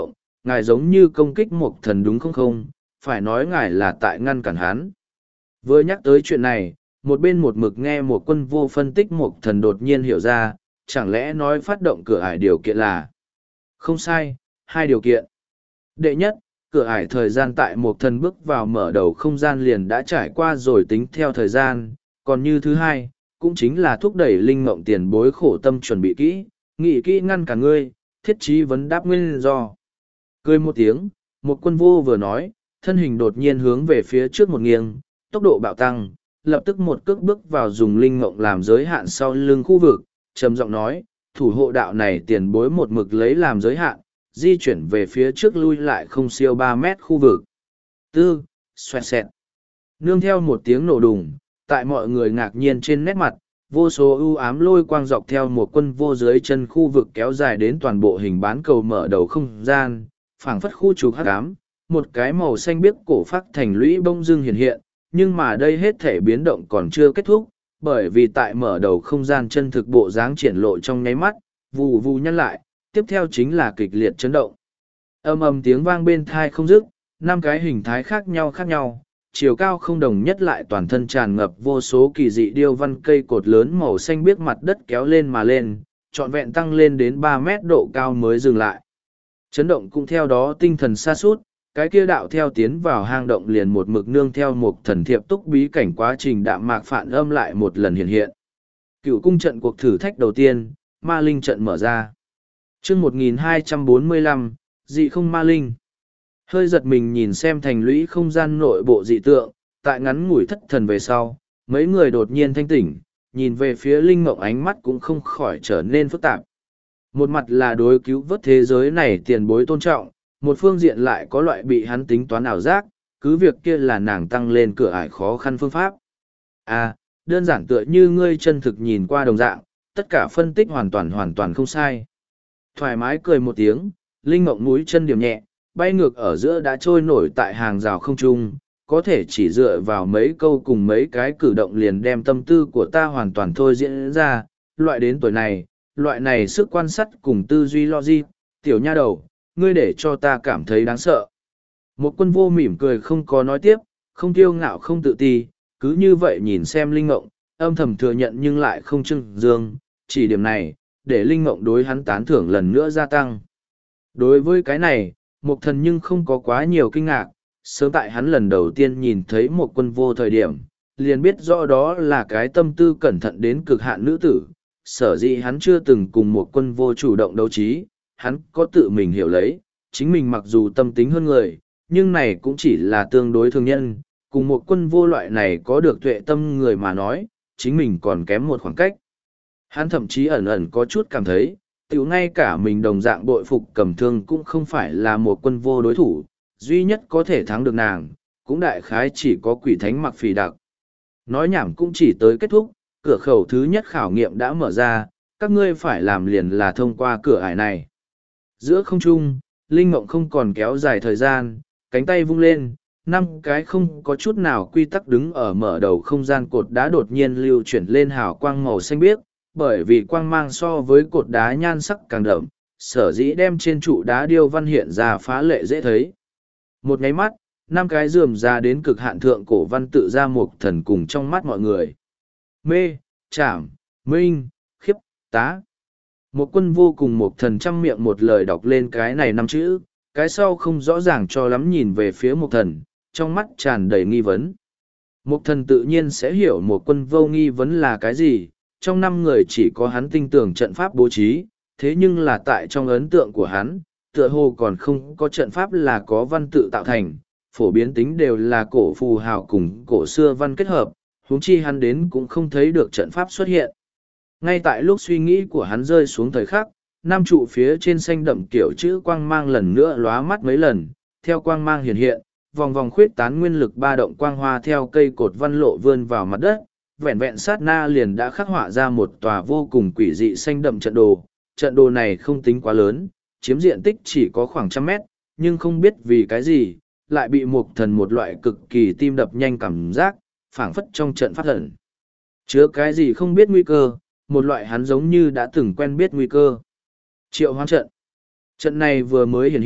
[SPEAKER 1] ngài giống như công kích một thần đúng không không, phải nói ngài là tại ngăn cản hắn. Vừa nhắc tới chuyện này, một bên một mực nghe một quân vô phân tích một thần đột nhiên hiểu ra, chẳng lẽ nói phát động cửa ải điều kiện là không sai, hai điều kiện. Đệ nhất, cửa ải thời gian tại một thần bước vào mở đầu không gian liền đã trải qua rồi tính theo thời gian, còn như thứ hai, cũng chính là thúc đẩy linh mộng tiền bối khổ tâm chuẩn bị kỹ, nghĩ kỹ ngăn cả ngươi, thiết trí vấn đáp nguyên do. Cười một tiếng, một quân vô vừa nói, thân hình đột nhiên hướng về phía trước một nghiêng, tốc độ bạo tăng, lập tức một cước bước vào dùng linh mộng làm giới hạn sau lưng khu vực, trầm giọng nói, thủ hộ đạo này tiền bối một mực lấy làm giới hạn, di chuyển về phía trước lui lại không siêu ba mét khu vực. Tư, xoẹt xẹt. Nương theo một tiếng nổ đùng, tại mọi người ngạc nhiên trên nét mặt, vô số ưu ám lôi quang dọc theo một quân vô dưới chân khu vực kéo dài đến toàn bộ hình bán cầu mở đầu không gian, phảng phất khu trục hắc ám, một cái màu xanh biếc cổ phát thành lũy bông dưng hiện hiện, nhưng mà đây hết thể biến động còn chưa kết thúc, bởi vì tại mở đầu không gian chân thực bộ dáng triển lộ trong nháy mắt, vù vù nhăn lại, tiếp theo chính là kịch liệt chấn động. Âm ầm tiếng vang bên thai không dứt, năm cái hình thái khác nhau khác nhau, chiều cao không đồng nhất lại toàn thân tràn ngập vô số kỳ dị điêu văn cây cột lớn màu xanh biếc mặt đất kéo lên mà lên, trọn vẹn tăng lên đến ba mét độ cao mới dừng lại. Chấn động cũng theo đó tinh thần sa sút, cái kia đạo theo tiến vào hang động liền một mực nương theo một thần thiệp túc bí cảnh quá trình đạm mạc phản âm lại một lần hiện hiện. Cựu cung trận cuộc thử thách đầu tiên, ma linh trận mở ra. Chương một nghìn hai trăm bốn mươi lăm, dị không ma linh. Hơi giật mình nhìn xem thành lũy không gian nội bộ dị tượng, tại ngắn ngủi thất thần về sau, mấy người đột nhiên thanh tỉnh, nhìn về phía linh mộng ánh mắt cũng không khỏi trở nên phức tạp. Một mặt là đối cứu vớt thế giới này tiền bối tôn trọng, một phương diện lại có loại bị hắn tính toán ảo giác, cứ việc kia là nàng tăng lên cửa ải khó khăn phương pháp. À, đơn giản tựa như ngươi chân thực nhìn qua đồng dạng, tất cả phân tích hoàn toàn hoàn toàn không sai. Thoải mái cười một tiếng, linh mộng mũi chân điểm nhẹ, bay ngược ở giữa đã trôi nổi tại hàng rào không trung, có thể chỉ dựa vào mấy câu cùng mấy cái cử động liền đem tâm tư của ta hoàn toàn thôi diễn ra, loại đến tuổi này, loại này sức quan sát cùng tư duy logic, tiểu nha đầu, ngươi để cho ta cảm thấy đáng sợ. Một quân vô mỉm cười không có nói tiếp, không kiêu ngạo không tự ti, cứ như vậy nhìn xem linh mộng, âm thầm thừa nhận nhưng lại không trưng dương, chỉ điểm này, để linh mộng đối hắn tán thưởng lần nữa gia tăng. Đối với cái này, một thần nhưng không có quá nhiều kinh ngạc, sớm tại hắn lần đầu tiên nhìn thấy một quân vô thời điểm, liền biết rõ đó là cái tâm tư cẩn thận đến cực hạn nữ tử, sở dĩ hắn chưa từng cùng một quân vô chủ động đấu trí, hắn có tự mình hiểu lấy, chính mình mặc dù tâm tính hơn người, nhưng này cũng chỉ là tương đối thường nhân, cùng một quân vô loại này có được tuệ tâm người mà nói, chính mình còn kém một khoảng cách. Hắn thậm chí ẩn ẩn có chút cảm thấy, tiểu ngay cả mình đồng dạng bội phục cầm thương cũng không phải là một quân vô đối thủ, duy nhất có thể thắng được nàng, cũng đại khái chỉ có quỷ thánh mặc phì đặc. Nói nhảm cũng chỉ tới kết thúc, cửa khẩu thứ nhất khảo nghiệm đã mở ra, các ngươi phải làm liền là thông qua cửa ải này. Giữa không trung, linh mộng không còn kéo dài thời gian, cánh tay vung lên, năm cái không có chút nào quy tắc đứng ở mở đầu không gian cột đá đột nhiên lưu chuyển lên hào quang màu xanh biếc, bởi vì quang mang so với cột đá nhan sắc càng đậm, sở dĩ đem trên trụ đá điêu văn hiện ra phá lệ dễ thấy. Một nháy mắt, năm cái rườm ra đến cực hạn thượng cổ văn tự ra một thần cùng trong mắt mọi người. Mê, chảm, minh, khiếp, tá. Một quân vô cùng một thần trăm miệng một lời đọc lên cái này năm chữ, cái sau không rõ ràng cho lắm nhìn về phía một thần, trong mắt tràn đầy nghi vấn. Một thần tự nhiên sẽ hiểu một quân vô nghi vấn là cái gì, trong năm người chỉ có hắn tin tưởng trận pháp bố trí, thế nhưng là tại trong ấn tượng của hắn, tựa hồ còn không có trận pháp là có văn tự tạo thành, phổ biến tính đều là cổ phù hào cùng cổ xưa văn kết hợp, huống chi hắn đến cũng không thấy được trận pháp xuất hiện. Ngay tại lúc suy nghĩ của hắn rơi xuống thời khắc, nam trụ phía trên xanh đậm kiểu chữ quang mang lần nữa lóa mắt mấy lần, theo quang mang hiện hiện, vòng vòng khuyết tán nguyên lực ba động quang hoa theo cây cột văn lộ vươn vào mặt đất, vẹn vẹn sát na liền đã khắc họa ra một tòa vô cùng quỷ dị xanh đậm trận đồ. Trận đồ này không tính quá lớn, chiếm diện tích chỉ có khoảng trăm mét, nhưng không biết vì cái gì, lại bị một thần một loại cực kỳ tim đập nhanh cảm giác, phảng phất trong trận phát thần. Chứa cái gì không biết nguy cơ, một loại hắn giống như đã từng quen biết nguy cơ. Triệu hoán trận. Trận này vừa mới hiện hiện,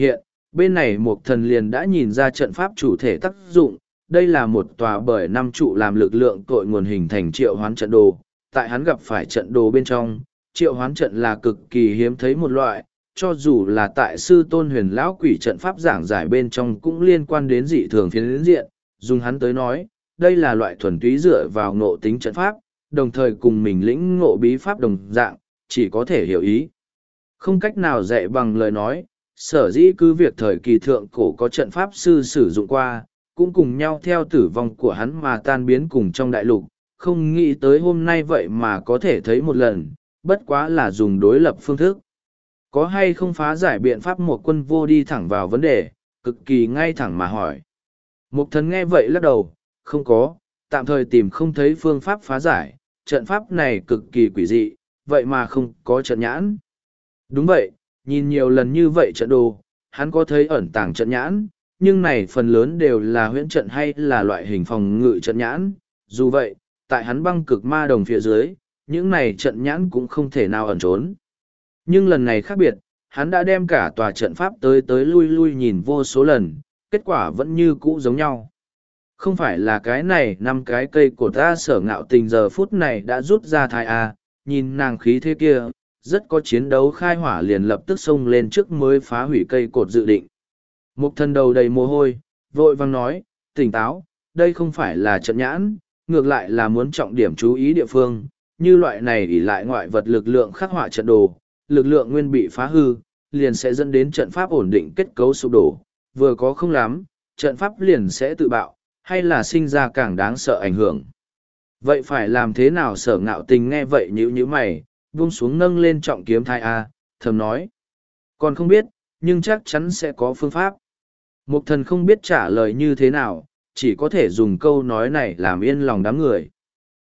[SPEAKER 1] Bên này một thần liền đã nhìn ra trận pháp chủ thể tác dụng, đây là một tòa bởi năm trụ làm lực lượng cội nguồn hình thành triệu hoán trận đồ. Tại hắn gặp phải trận đồ bên trong, triệu hoán trận là cực kỳ hiếm thấy một loại, cho dù là tại sư tôn huyền lão quỷ trận pháp giảng giải bên trong cũng liên quan đến dị thường phiến diện, dùng hắn tới nói, đây là loại thuần túy dựa vào ngộ tính trận pháp, đồng thời cùng mình lĩnh ngộ bí pháp đồng dạng, chỉ có thể hiểu ý. Không cách nào dạy bằng lời nói, sở dĩ cứ việc thời kỳ thượng cổ có trận pháp sư sử dụng qua, cũng cùng nhau theo tử vong của hắn mà tan biến cùng trong đại lục, không nghĩ tới hôm nay vậy mà có thể thấy một lần, bất quá là dùng đối lập phương thức. Có hay không phá giải biện pháp một quân vô đi thẳng vào vấn đề, cực kỳ ngay thẳng mà hỏi. Mục thần nghe vậy lắc đầu, không có, tạm thời tìm không thấy phương pháp phá giải, trận pháp này cực kỳ quỷ dị, vậy mà không có trận nhãn. Đúng vậy, nhìn nhiều lần như vậy trận đồ, hắn có thấy ẩn tàng trận nhãn, nhưng này phần lớn đều là huyễn trận hay là loại hình phòng ngự trận nhãn. Dù vậy, tại hắn băng cực ma đồng phía dưới, những này trận nhãn cũng không thể nào ẩn trốn. Nhưng lần này khác biệt, hắn đã đem cả tòa trận pháp tới tới lui lui nhìn vô số lần, kết quả vẫn như cũ giống nhau. Không phải là cái này năm cái cây của ta sở ngạo tình giờ phút này đã rút ra thai A, nhìn nàng khí thế kia, rất có chiến đấu khai hỏa liền lập tức xông lên trước mới phá hủy cây cột dự định. Một thần đầu đầy mồ hôi, vội vang nói, tỉnh táo, đây không phải là trận nhãn, ngược lại là muốn trọng điểm chú ý địa phương, như loại này ỷ lại ngoại vật lực lượng khắc họa trận đồ, lực lượng nguyên bị phá hư, liền sẽ dẫn đến trận pháp ổn định kết cấu sụp đổ, vừa có không lắm, trận pháp liền sẽ tự bạo, hay là sinh ra càng đáng sợ ảnh hưởng. Vậy phải làm thế nào sở ngạo tình nghe vậy nhíu nhíu mày, buông xuống nâng lên trọng kiếm thai A, thầm nói. Còn không biết, nhưng chắc chắn sẽ có phương pháp. Mục thần không biết trả lời như thế nào, chỉ có thể dùng câu nói này làm yên lòng đám người.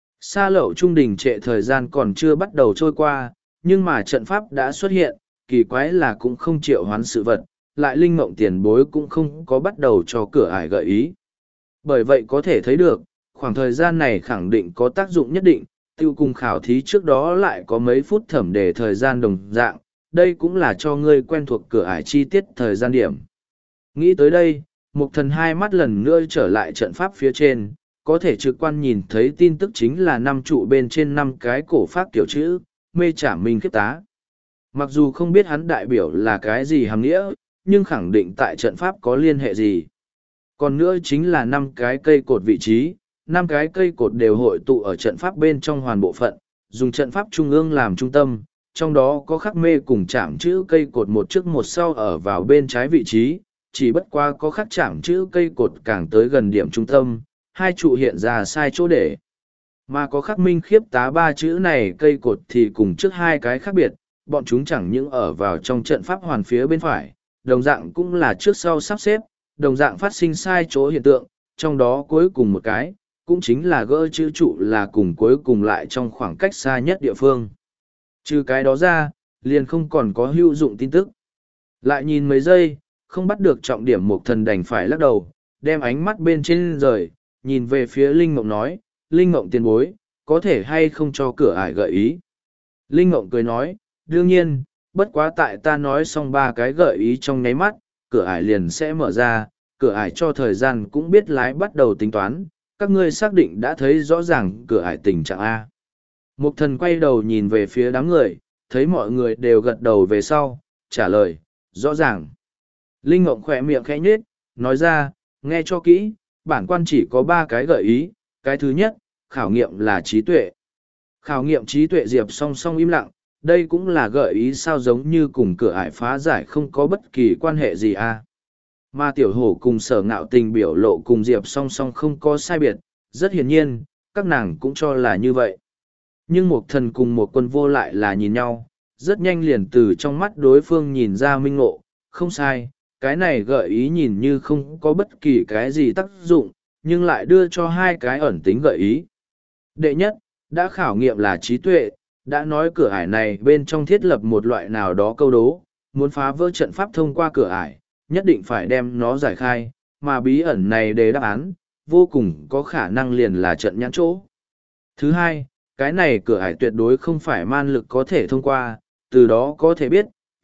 [SPEAKER 1] Sa lậu trung đình trệ thời gian còn chưa bắt đầu trôi qua, nhưng mà trận pháp đã xuất hiện, kỳ quái là cũng không triệu hoán sự vật, lại linh mộng tiền bối cũng không có bắt đầu cho cửa ải gợi ý. Bởi vậy có thể thấy được, khoảng thời gian này khẳng định có tác dụng nhất định, tiêu cùng khảo thí trước đó lại có mấy phút thẩm đề thời gian đồng dạng, đây cũng là cho ngươi quen thuộc cửa ải chi tiết thời gian điểm. Nghĩ tới đây, mục thần hai mắt lần nữa trở lại trận pháp phía trên, có thể trực quan nhìn thấy tin tức chính là năm trụ bên trên năm cái cổ phát kiểu chữ, mê trả minh khiếp tá. Mặc dù không biết hắn đại biểu là cái gì hàm nghĩa, nhưng khẳng định tại trận pháp có liên hệ gì. Còn nữa chính là năm cái cây cột vị trí, năm cái cây cột đều hội tụ ở trận pháp bên trong hoàn bộ phận, dùng trận pháp trung ương làm trung tâm, trong đó có khắc mê cùng chạm chữ cây cột một trước một sau ở vào bên trái vị trí, chỉ bất qua có khắc chạm chữ cây cột càng tới gần điểm trung tâm, hai trụ hiện ra sai chỗ để. Mà có khắc minh khiếp tá ba chữ này cây cột thì cùng trước hai cái khác biệt, bọn chúng chẳng những ở vào trong trận pháp hoàn phía bên phải, đồng dạng cũng là trước sau sắp xếp, đồng dạng phát sinh sai chỗ hiện tượng, trong đó cuối cùng một cái, cũng chính là gỡ chữ trụ là cùng cuối cùng lại trong khoảng cách xa nhất địa phương. Trừ cái đó ra, liền không còn có hữu dụng tin tức. Lại nhìn mấy giây, không bắt được trọng điểm một thần đành phải lắc đầu, đem ánh mắt bên trên rời, nhìn về phía Linh Mộng nói, Linh Mộng tiền bối, có thể hay không cho cửa ải gợi ý. Linh Mộng cười nói, đương nhiên, bất quá tại ta nói xong ba cái gợi ý trong nháy mắt, cửa ải liền sẽ mở ra, cửa ải cho thời gian cũng biết lái bắt đầu tính toán, các ngươi xác định đã thấy rõ ràng cửa ải tình trạng A. Mục thần quay đầu nhìn về phía đám người, thấy mọi người đều gật đầu về sau, trả lời, rõ ràng. Linh Ngộng khỏe miệng khẽ nhết, nói ra, nghe cho kỹ, bản quan chỉ có ba cái gợi ý, cái thứ nhất, khảo nghiệm là trí tuệ. Khảo nghiệm trí tuệ Diệp song song im lặng, đây cũng là gợi ý sao giống như cùng cửa ải phá giải không có bất kỳ quan hệ gì a. Mà tiểu hổ cùng sở ngạo tình biểu lộ cùng Diệp song song không có sai biệt, rất hiển nhiên, các nàng cũng cho là như vậy. Nhưng một thần cùng một quân vô lại là nhìn nhau, rất nhanh liền từ trong mắt đối phương nhìn ra minh ngộ, không sai, cái này gợi ý nhìn như không có bất kỳ cái gì tác dụng, nhưng lại đưa cho hai cái ẩn tính gợi ý. Đệ nhất, đã khảo nghiệm là trí tuệ, đã nói cửa ải này bên trong thiết lập một loại nào đó câu đố, muốn phá vỡ trận pháp thông qua cửa ải, nhất định phải đem nó giải khai, mà bí ẩn này để đáp án, vô cùng có khả năng liền là trận nhãn chỗ. Thứ hai, cái này cửa ải tuyệt đối không phải man lực có thể thông qua, từ đó có thể biết,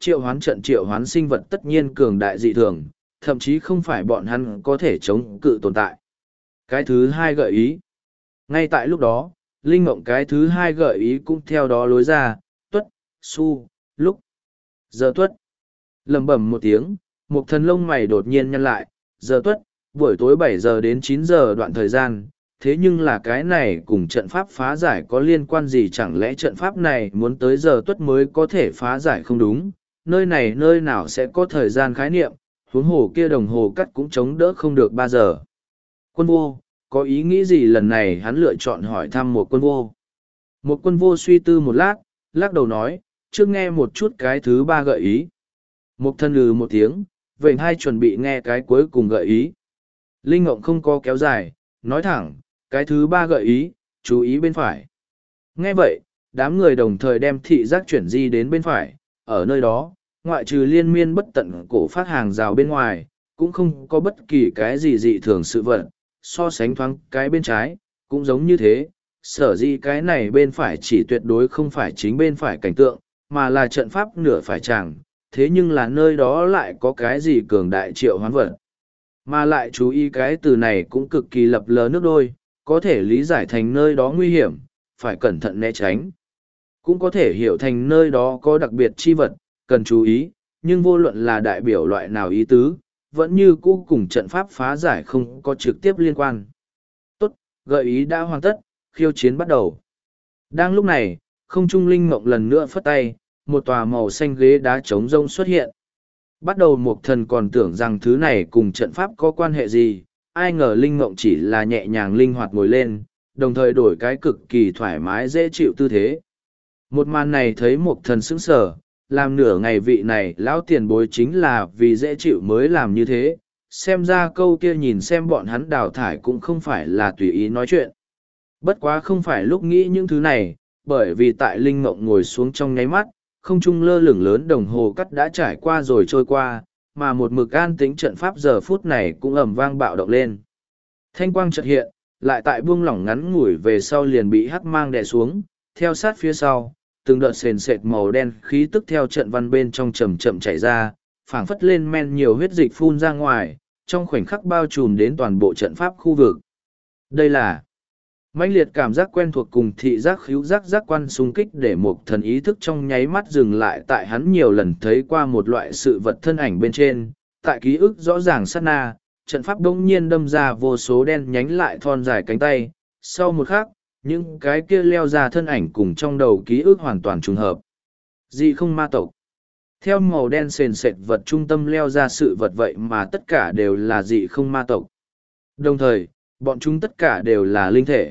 [SPEAKER 1] triệu hoán trận triệu hoán sinh vật tất nhiên cường đại dị thường, thậm chí không phải bọn hắn có thể chống cự tồn tại. Cái thứ hai gợi ý. Ngay tại lúc đó, linh mộng cái thứ hai gợi ý cũng theo đó lối ra, tuất, su, lúc, giờ tuất. Lầm bẩm một tiếng, một thần lông mày đột nhiên nhăn lại, giờ tuất, buổi tối bảy giờ đến chín giờ đoạn thời gian, thế nhưng là cái này cùng trận pháp phá giải có liên quan gì, chẳng lẽ trận pháp này muốn tới giờ tuất mới có thể phá giải không đúng, nơi này nơi nào sẽ có thời gian khái niệm, huống hồ kia đồng hồ cắt cũng chống đỡ không được ba giờ. Quân vô, có ý nghĩ gì lần này hắn lựa chọn hỏi thăm một quân vô. Một quân vô suy tư một lát, lắc đầu nói, trước nghe một chút cái thứ ba gợi ý. Một thân lừ một tiếng, vậy hai chuẩn bị nghe cái cuối cùng gợi ý. Linh Ngộng không có kéo dài, nói thẳng, cái thứ ba gợi ý, chú ý bên phải. Nghe vậy, đám người đồng thời đem thị giác chuyển di đến bên phải, ở nơi đó, ngoại trừ liên miên bất tận cổ phát hàng rào bên ngoài, cũng không có bất kỳ cái gì dị thường sự vật, so sánh thoáng cái bên trái, cũng giống như thế, sở dĩ cái này bên phải chỉ tuyệt đối không phải chính bên phải cảnh tượng, mà là trận pháp nửa phải chẳng, thế nhưng là nơi đó lại có cái gì cường đại triệu hoán vật. Mà lại chú ý cái từ này cũng cực kỳ lập lờ nước đôi, có thể lý giải thành nơi đó nguy hiểm, phải cẩn thận né tránh. Cũng có thể hiểu thành nơi đó có đặc biệt chi vật, cần chú ý, nhưng vô luận là đại biểu loại nào ý tứ, vẫn như cũ cùng trận pháp phá giải không có trực tiếp liên quan. Tốt, gợi ý đã hoàn tất, khiêu chiến bắt đầu. Đang lúc này, không trung linh mộng lần nữa phất tay, một tòa màu xanh ghế đá trống rông xuất hiện. Bắt đầu Mục Thần còn tưởng rằng thứ này cùng trận pháp có quan hệ gì, ai ngờ linh mộng chỉ là nhẹ nhàng linh hoạt ngồi lên, đồng thời đổi cái cực kỳ thoải mái dễ chịu tư thế. Một màn này thấy Mục Thần sững sờ, làm nửa ngày vị này lão tiền bối chính là vì dễ chịu mới làm như thế, xem ra câu kia nhìn xem bọn hắn đào thải cũng không phải là tùy ý nói chuyện. Bất quá không phải lúc nghĩ những thứ này, bởi vì tại linh mộng ngồi xuống trong nháy mắt, không trung lơ lửng lớn đồng hồ cắt đã trải qua rồi trôi qua, mà một mực an tĩnh trận pháp giờ phút này cũng ầm vang bạo động lên. Thanh quang chợt hiện, lại tại buông lỏng ngắn ngủi về sau liền bị hắc mang đè xuống, theo sát phía sau, từng đợt sền sệt màu đen khí tức theo trận văn bên trong chậm chậm chảy ra, phảng phất lên men nhiều huyết dịch phun ra ngoài, trong khoảnh khắc bao trùm đến toàn bộ trận pháp khu vực. Đây là mãnh liệt cảm giác quen thuộc cùng thị giác khíu giác giác quan xung kích để một thần ý thức trong nháy mắt dừng lại tại hắn nhiều lần thấy qua một loại sự vật thân ảnh bên trên, tại ký ức rõ ràng sát na, trận pháp đông nhiên đâm ra vô số đen nhánh lại thon dài cánh tay, sau một khắc, những cái kia leo ra thân ảnh cùng trong đầu ký ức hoàn toàn trùng hợp. Dị không ma tộc. Theo màu đen sền sệt vật trung tâm leo ra sự vật vậy mà tất cả đều là dị không ma tộc. Đồng thời, bọn chúng tất cả đều là linh thể.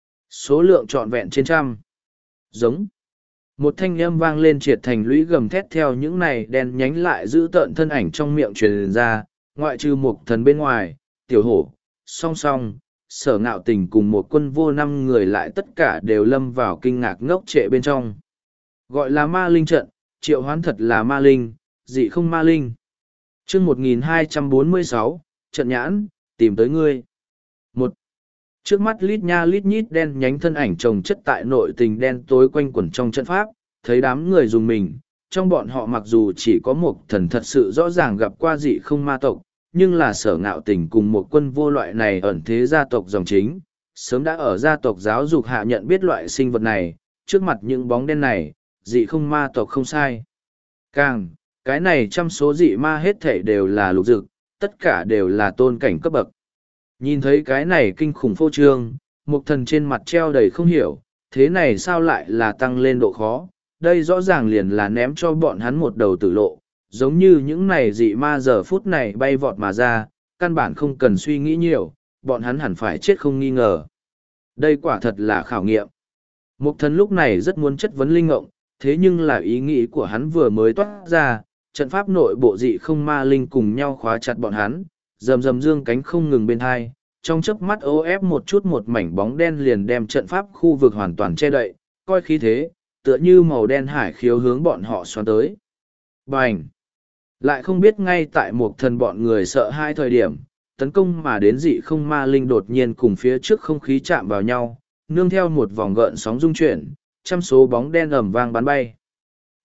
[SPEAKER 1] Số lượng trọn vẹn trên trăm. Giống. Một thanh âm vang lên triệt thành lũy gầm thét theo những này đen nhánh lại giữ tợn thân ảnh trong miệng truyền ra, ngoại trừ một thần bên ngoài, tiểu hổ, song song, sở ngạo tình cùng một quân vô năm người lại tất cả đều lâm vào kinh ngạc ngốc trệ bên trong. Gọi là ma linh trận, triệu hoán thật là ma linh, dị không ma linh. chương một nghìn hai trăm bốn mươi sáu, trận nhãn, tìm tới ngươi. Một. Trước mắt lít nha lít nhít đen nhánh thân ảnh chồng chất tại nội tình đen tối quanh quẩn trong trận pháp, thấy đám người dùng mình, trong bọn họ mặc dù chỉ có một thần thật sự rõ ràng gặp qua dị không ma tộc, nhưng là sở ngạo tình cùng một quân vô loại này ẩn thế gia tộc dòng chính, sớm đã ở gia tộc giáo dục hạ nhận biết loại sinh vật này, trước mặt những bóng đen này, dị không ma tộc không sai. Càng, cái này trăm số dị ma hết thể đều là lục dực, tất cả đều là tôn cảnh cấp bậc. Nhìn thấy cái này kinh khủng phô trương, một thần trên mặt treo đầy không hiểu, thế này sao lại là tăng lên độ khó, đây rõ ràng liền là ném cho bọn hắn một đầu tử lộ, giống như những này dị ma giờ phút này bay vọt mà ra, căn bản không cần suy nghĩ nhiều, bọn hắn hẳn phải chết không nghi ngờ. Đây quả thật là khảo nghiệm. Một thần lúc này rất muốn chất vấn linh ngộng, thế nhưng là ý nghĩ của hắn vừa mới toát ra, trận pháp nội bộ dị không ma linh cùng nhau khóa chặt bọn hắn, rầm rầm dương cánh không ngừng bên hai, trong chớp mắt ô ép một chút một mảnh bóng đen liền đem trận pháp khu vực hoàn toàn che đậy, coi khí thế, tựa như màu đen hải khiếu hướng bọn họ xoắn tới. Bành! Lại không biết ngay tại một thần bọn người sợ hai thời điểm, tấn công mà đến dị không ma linh đột nhiên cùng phía trước không khí chạm vào nhau, nương theo một vòng gợn sóng rung chuyển, trăm số bóng đen ầm vang bắn bay.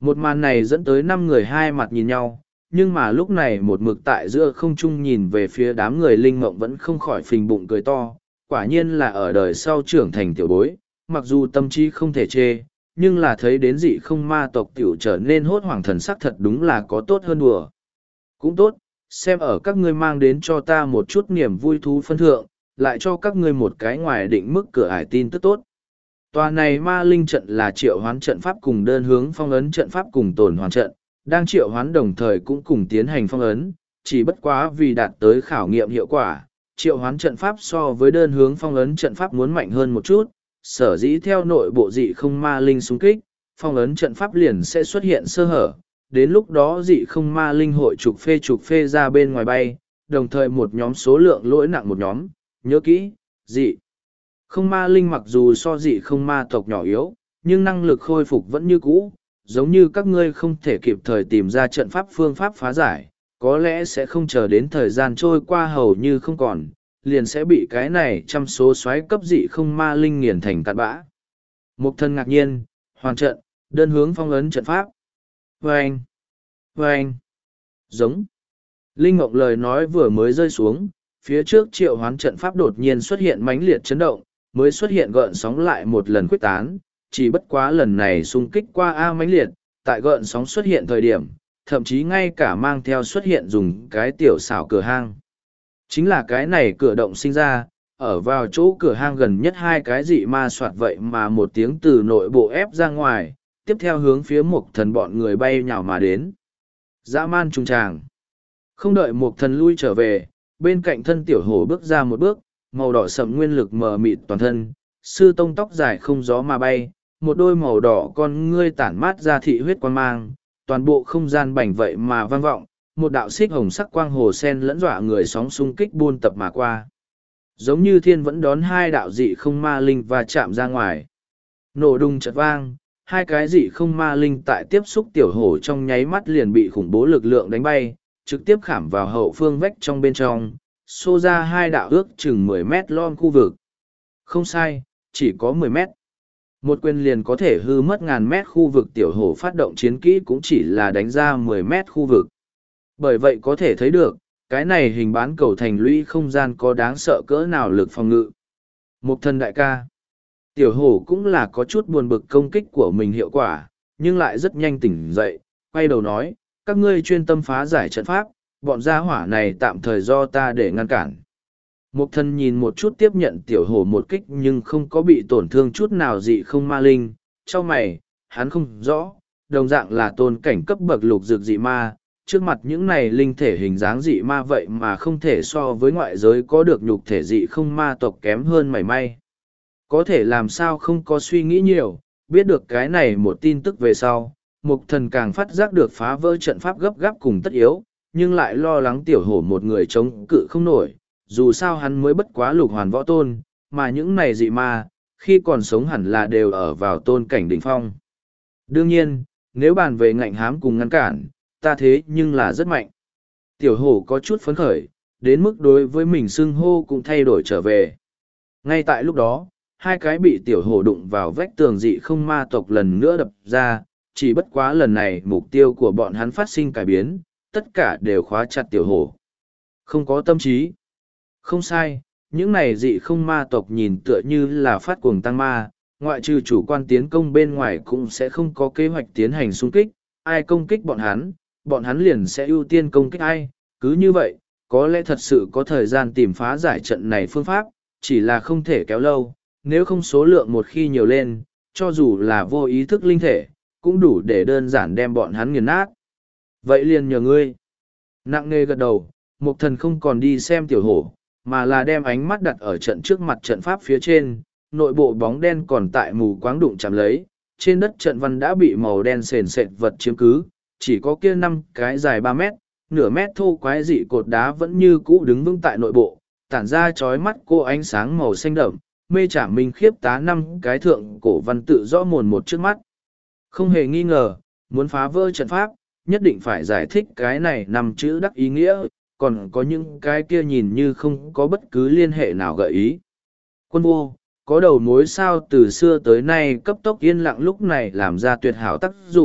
[SPEAKER 1] Một màn này dẫn tới năm người hai mặt nhìn nhau, nhưng mà lúc này một mực tại giữa không trung nhìn về phía đám người linh mộng vẫn không khỏi phình bụng cười to, quả nhiên là ở đời sau trưởng thành tiểu bối, mặc dù tâm trí không thể chê, nhưng là thấy đến dị không ma tộc tiểu trở nên hốt hoảng thần sắc thật đúng là có tốt hơn đùa. Cũng tốt, xem ở các ngươi mang đến cho ta một chút niềm vui thú phân thượng, lại cho các ngươi một cái ngoài định mức cửa ải tin tức tốt. Tòa này ma linh trận là triệu hoán trận pháp cùng đơn hướng phong ấn trận pháp cùng tổn hoàn trận, đang triệu hoán đồng thời cũng cùng tiến hành phong ấn, chỉ bất quá vì đạt tới khảo nghiệm hiệu quả, triệu hoán trận pháp so với đơn hướng phong ấn trận pháp muốn mạnh hơn một chút, sở dĩ theo nội bộ dị không ma linh xung kích, phong ấn trận pháp liền sẽ xuất hiện sơ hở, đến lúc đó dị không ma linh hội trục phê trục phê ra bên ngoài bay, đồng thời một nhóm số lượng lỗi nặng một nhóm, nhớ kỹ, dị. Không ma linh mặc dù so dị không ma tộc nhỏ yếu, nhưng năng lực khôi phục vẫn như cũ, giống như các ngươi không thể kịp thời tìm ra trận pháp phương pháp phá giải, có lẽ sẽ không chờ đến thời gian trôi qua hầu như không còn, liền sẽ bị cái này trăm số xoáy cấp dị không ma linh nghiền thành cát bã. Mục thân ngạc nhiên, hoàn trận, đơn hướng phong ấn trận pháp. Vâng! Vâng! Giống! Linh Ngọc lời nói vừa mới rơi xuống, phía trước triệu hoán trận pháp đột nhiên xuất hiện mãnh liệt chấn động, mới xuất hiện gợn sóng lại một lần quyết tán, chỉ bất quá lần này xung kích qua A mãnh liệt, tại gợn sóng xuất hiện thời điểm, thậm chí ngay cả mang theo xuất hiện dùng cái tiểu xảo cửa hang. Chính là cái này cửa động sinh ra, ở vào chỗ cửa hang gần nhất hai cái dị ma soạt vậy mà một tiếng từ nội bộ ép ra ngoài, tiếp theo hướng phía một thần bọn người bay nhào mà đến. Dã man trùng tràng. Không đợi một thần lui trở về, bên cạnh thân tiểu hổ bước ra một bước, màu đỏ sậm nguyên lực mờ mịt toàn thân, sư tông tóc dài không gió mà bay, một đôi màu đỏ con ngươi tản mát ra thị huyết quang mang, toàn bộ không gian bảnh vậy mà vang vọng, một đạo xích hồng sắc quang hồ sen lẫn dọa người sóng xung kích buôn tập mà qua. Giống như thiên vẫn đón hai đạo dị không ma linh và chạm ra ngoài. Nổ đùng chợt vang, hai cái dị không ma linh tại tiếp xúc tiểu hổ trong nháy mắt liền bị khủng bố lực lượng đánh bay, trực tiếp khảm vào hậu phương vách trong bên trong, xô ra hai đạo ước chừng mười mét lon khu vực. Không sai, chỉ có mười mét. Một quyền liền có thể hư mất ngàn mét khu vực tiểu hổ phát động chiến kỹ cũng chỉ là đánh ra mười mét khu vực. Bởi vậy có thể thấy được, cái này hình bán cầu thành lũy không gian có đáng sợ cỡ nào lực phòng ngự. Một thần đại ca. Tiểu hổ cũng là có chút buồn bực công kích của mình hiệu quả, nhưng lại rất nhanh tỉnh dậy, quay đầu nói, các ngươi chuyên tâm phá giải trận pháp, bọn gia hỏa này tạm thời do ta để ngăn cản. Mục thần nhìn một chút tiếp nhận tiểu hổ một kích nhưng không có bị tổn thương chút nào dị không ma linh, cho mày, hắn không rõ, đồng dạng là tôn cảnh cấp bậc lục dược dị ma, trước mặt những này linh thể hình dáng dị ma vậy mà không thể so với ngoại giới có được nhục thể dị không ma tộc kém hơn mảy may. Có thể làm sao không có suy nghĩ nhiều, biết được cái này một tin tức về sau, mục thần càng phát giác được phá vỡ trận pháp gấp gáp cùng tất yếu, nhưng lại lo lắng tiểu hổ một người chống cự không nổi, dù sao hắn mới bất quá lục hoàn võ tôn, mà những này dị ma, khi còn sống hẳn là đều ở vào tôn cảnh đỉnh phong. Đương nhiên, nếu bàn về ngạnh hám cùng ngăn cản, ta thế nhưng là rất mạnh. Tiểu hổ có chút phấn khởi, đến mức đối với mình xưng hô cũng thay đổi trở về. Ngay tại lúc đó, hai cái bị tiểu hổ đụng vào vách tường dị không ma tộc lần nữa đập ra, chỉ bất quá lần này mục tiêu của bọn hắn phát sinh cải biến, tất cả đều khóa chặt tiểu hổ. Không có tâm trí. Không sai, những này dị không ma tộc nhìn tựa như là phát cuồng tăng ma, ngoại trừ chủ quan tiến công bên ngoài cũng sẽ không có kế hoạch tiến hành xung kích, ai công kích bọn hắn, bọn hắn liền sẽ ưu tiên công kích ai, cứ như vậy, có lẽ thật sự có thời gian tìm phá giải trận này phương pháp, chỉ là không thể kéo lâu, nếu không số lượng một khi nhiều lên, cho dù là vô ý thức linh thể, cũng đủ để đơn giản đem bọn hắn nghiền nát. Vậy liền nhờ ngươi. Nặng nề gật đầu, Mục Thần không còn đi xem tiểu hổ, mà là đem ánh mắt đặt ở trận trước mặt trận pháp phía trên, nội bộ bóng đen còn tại mù quáng đụng chạm lấy, trên đất trận văn đã bị màu đen sền sệt vật chiếm cứ, chỉ có kia năm cái dài ba mét, nửa mét thô quái dị cột đá vẫn như cũ đứng vững tại nội bộ, tản ra chói mắt cô ánh sáng màu xanh đậm, mê chả minh khiếp tá năm cái thượng cổ văn tự rõ mồn một trước mắt. Không hề nghi ngờ, muốn phá vỡ trận pháp, nhất định phải giải thích cái này nằm chữ đắc ý nghĩa, còn có những cái kia nhìn như không có bất cứ liên hệ nào gợi ý. Quân vô, có đầu mối sao từ xưa tới nay cấp tốc yên lặng lúc này làm ra tuyệt hảo tác dụng,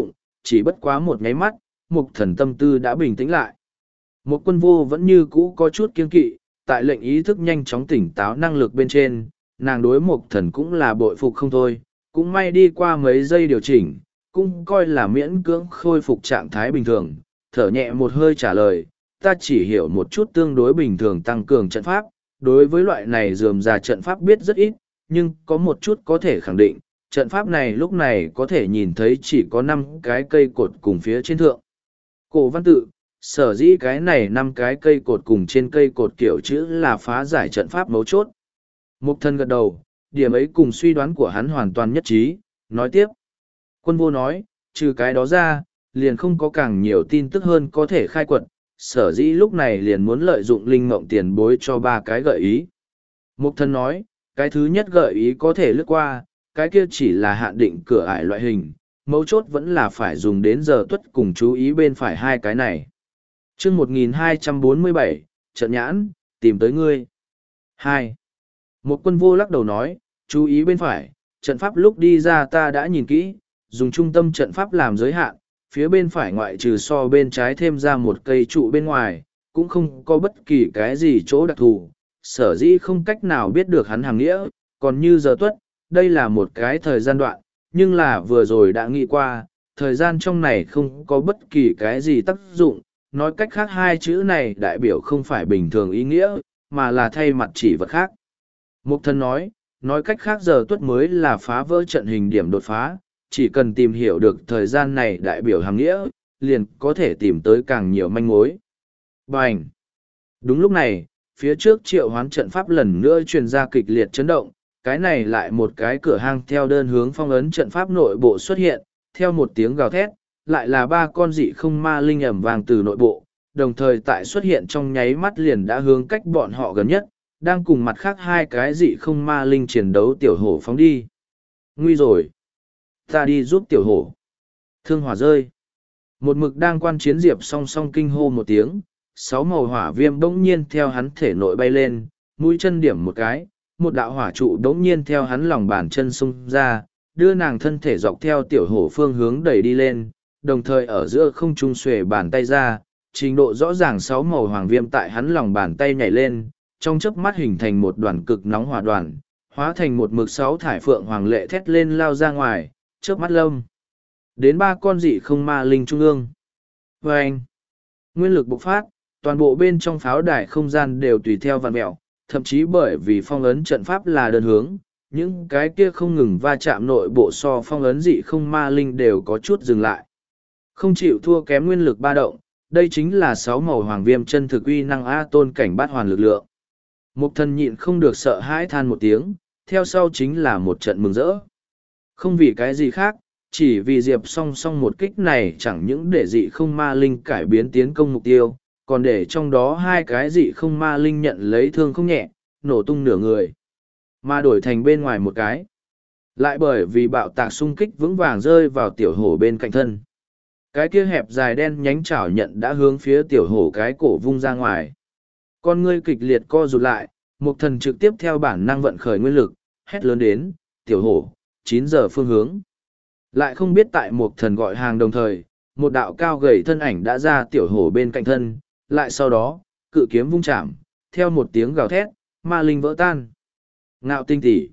[SPEAKER 1] chỉ bất quá một nháy mắt, Mục Thần tâm tư đã bình tĩnh lại. Một Quân Vô vẫn như cũ có chút kiên kỵ, tại lệnh ý thức nhanh chóng tỉnh táo năng lực bên trên, nàng đối Mục Thần cũng là bội phục không thôi, cũng may đi qua mấy giây điều chỉnh, cũng coi là miễn cưỡng khôi phục trạng thái bình thường, thở nhẹ một hơi trả lời, ta chỉ hiểu một chút tương đối bình thường tăng cường trận pháp, đối với loại này rườm rà trận pháp biết rất ít, nhưng có một chút có thể khẳng định, trận pháp này lúc này có thể nhìn thấy chỉ có năm cái cây cột cùng phía trên thượng. Cổ văn tự, sở dĩ cái này năm cái cây cột cùng trên cây cột kiểu chữ là phá giải trận pháp mấu chốt. Mục Thần gật đầu, điểm ấy cùng suy đoán của hắn hoàn toàn nhất trí, nói tiếp. Quân Vô nói, trừ cái đó ra, liền không có càng nhiều tin tức hơn có thể khai quật, sở dĩ lúc này liền muốn lợi dụng linh mộng tiền bối cho ba cái gợi ý. Mục Thần nói, cái thứ nhất gợi ý có thể lướt qua, cái kia chỉ là hạn định cửa ải loại hình, mấu chốt vẫn là phải dùng đến giờ tuất cùng chú ý bên phải hai cái này. Chương một nghìn hai trăm bốn mươi bảy, trận nhãn, tìm tới ngươi. hai. Một Quân Vô lắc đầu nói, chú ý bên phải, trận pháp lúc đi ra ta đã nhìn kỹ, dùng trung tâm trận pháp làm giới hạn, phía bên phải ngoại trừ so bên trái thêm ra một cây trụ bên ngoài, cũng không có bất kỳ cái gì chỗ đặc thù, sở dĩ không cách nào biết được hắn hàng nghĩa, còn như giờ tuất, đây là một cái thời gian đoạn, nhưng là vừa rồi đã nghĩ qua, thời gian trong này không có bất kỳ cái gì tác dụng, nói cách khác hai chữ này đại biểu không phải bình thường ý nghĩa, mà là thay mặt chỉ vật khác. Mục Thần nói, nói cách khác giờ tuất mới là phá vỡ trận hình điểm đột phá, chỉ cần tìm hiểu được thời gian này đại biểu hàng nghĩa, liền có thể tìm tới càng nhiều manh mối. Bành! Đúng lúc này, phía trước triệu hoán trận pháp lần nữa truyền ra kịch liệt chấn động, cái này lại một cái cửa hang theo đơn hướng phong ấn trận pháp nội bộ xuất hiện, theo một tiếng gào thét, lại là ba con dị không ma linh ẩm vàng từ nội bộ, đồng thời tại xuất hiện trong nháy mắt liền đã hướng cách bọn họ gần nhất, đang cùng mặt khác hai cái dị không ma linh chiến đấu tiểu hổ phóng đi. Nguy rồi! Ta đi giúp tiểu hổ. Thương hỏa rơi. Một mực đang quan chiến Diệp song song kinh hô một tiếng, sáu màu hỏa viêm bỗng nhiên theo hắn thể nội bay lên, mũi chân điểm một cái, một đạo hỏa trụ bỗng nhiên theo hắn lòng bàn chân xung ra, đưa nàng thân thể dọc theo tiểu hổ phương hướng đẩy đi lên, đồng thời ở giữa không trung xuề bàn tay ra, trình độ rõ ràng sáu màu hoàng viêm tại hắn lòng bàn tay nhảy lên, trong chớp mắt hình thành một đoàn cực nóng hỏa đoàn, hóa thành một mực sáu thải phượng hoàng lệ thét lên lao ra ngoài, chớp mắt lâm. Đến ba con dị không ma linh trung ương. Và anh, nguyên lực bộc phát, toàn bộ bên trong pháo đài không gian đều tùy theo vạn mẹo, thậm chí bởi vì phong ấn trận pháp là đơn hướng, những cái kia không ngừng va chạm nội bộ so phong ấn dị không ma linh đều có chút dừng lại. Không chịu thua kém nguyên lực ba động, đây chính là sáu màu hoàng viêm chân thực uy năng A tôn cảnh bát hoàn lực lượng. Mục Thần nhịn không được sợ hãi than một tiếng, theo sau chính là một trận mừng rỡ. Không vì cái gì khác, chỉ vì Diệp song song một kích này chẳng những để dị không ma linh cải biến tiến công mục tiêu, còn để trong đó hai cái dị không ma linh nhận lấy thương không nhẹ, nổ tung nửa người. Mà đổi thành bên ngoài một cái. Lại bởi vì bạo tạc xung kích vững vàng rơi vào tiểu hổ bên cạnh thân. Cái kia hẹp dài đen nhánh chảo nhận đã hướng phía tiểu hổ cái cổ vung ra ngoài. Con ngươi kịch liệt co rụt lại, Mục Thần trực tiếp theo bản năng vận khởi nguyên lực, hét lớn đến, tiểu hổ, chín giờ phương hướng. Lại không biết tại Mục Thần gọi hàng đồng thời, một đạo cao gầy thân ảnh đã ra tiểu hổ bên cạnh thân, lại sau đó, cự kiếm vung chạm, theo một tiếng gào thét, ma linh vỡ tan. Ngạo tinh tỷ.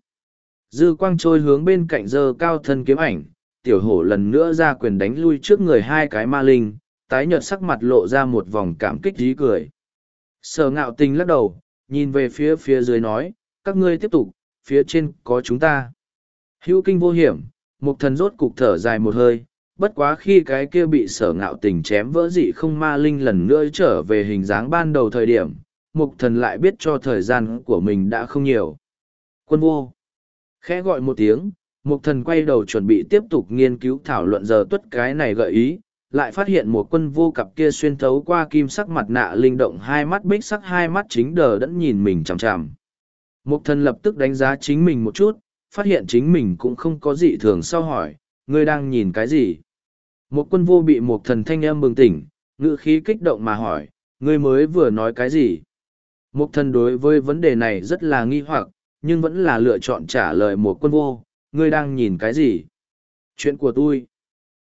[SPEAKER 1] Dư quang trôi hướng bên cạnh giơ cao thân kiếm ảnh, tiểu hổ lần nữa ra quyền đánh lui trước người hai cái ma linh, tái nhợt sắc mặt lộ ra một vòng cảm kích dí cười. Sở Ngạo Tinh lắc đầu, nhìn về phía phía dưới nói, các ngươi tiếp tục, phía trên có chúng ta. Hữu kinh vô hiểm, Mục Thần rốt cục thở dài một hơi, bất quá khi cái kia bị Sở Ngạo Tinh chém vỡ dị không ma linh lần nữa trở về hình dáng ban đầu thời điểm, Mục Thần lại biết cho thời gian của mình đã không nhiều. Quân Vô. Khẽ gọi một tiếng, Mục Thần quay đầu chuẩn bị tiếp tục nghiên cứu thảo luận giờ tuất cái này gợi ý, lại phát hiện một Quân Vô cặp kia xuyên thấu qua kim sắc mặt nạ linh động hai mắt bích sắc hai mắt chính đờ đẫn nhìn mình chằm chằm. Mục Thần lập tức đánh giá chính mình một chút, phát hiện chính mình cũng không có gì thường sau hỏi, ngươi đang nhìn cái gì? Một Quân Vô bị Mục Thần thanh âm bừng tỉnh, ngữ khí kích động mà hỏi, ngươi mới vừa nói cái gì? Mục Thần đối với vấn đề này rất là nghi hoặc, nhưng vẫn là lựa chọn trả lời Một Quân Vô, ngươi đang nhìn cái gì? Chuyện của tôi.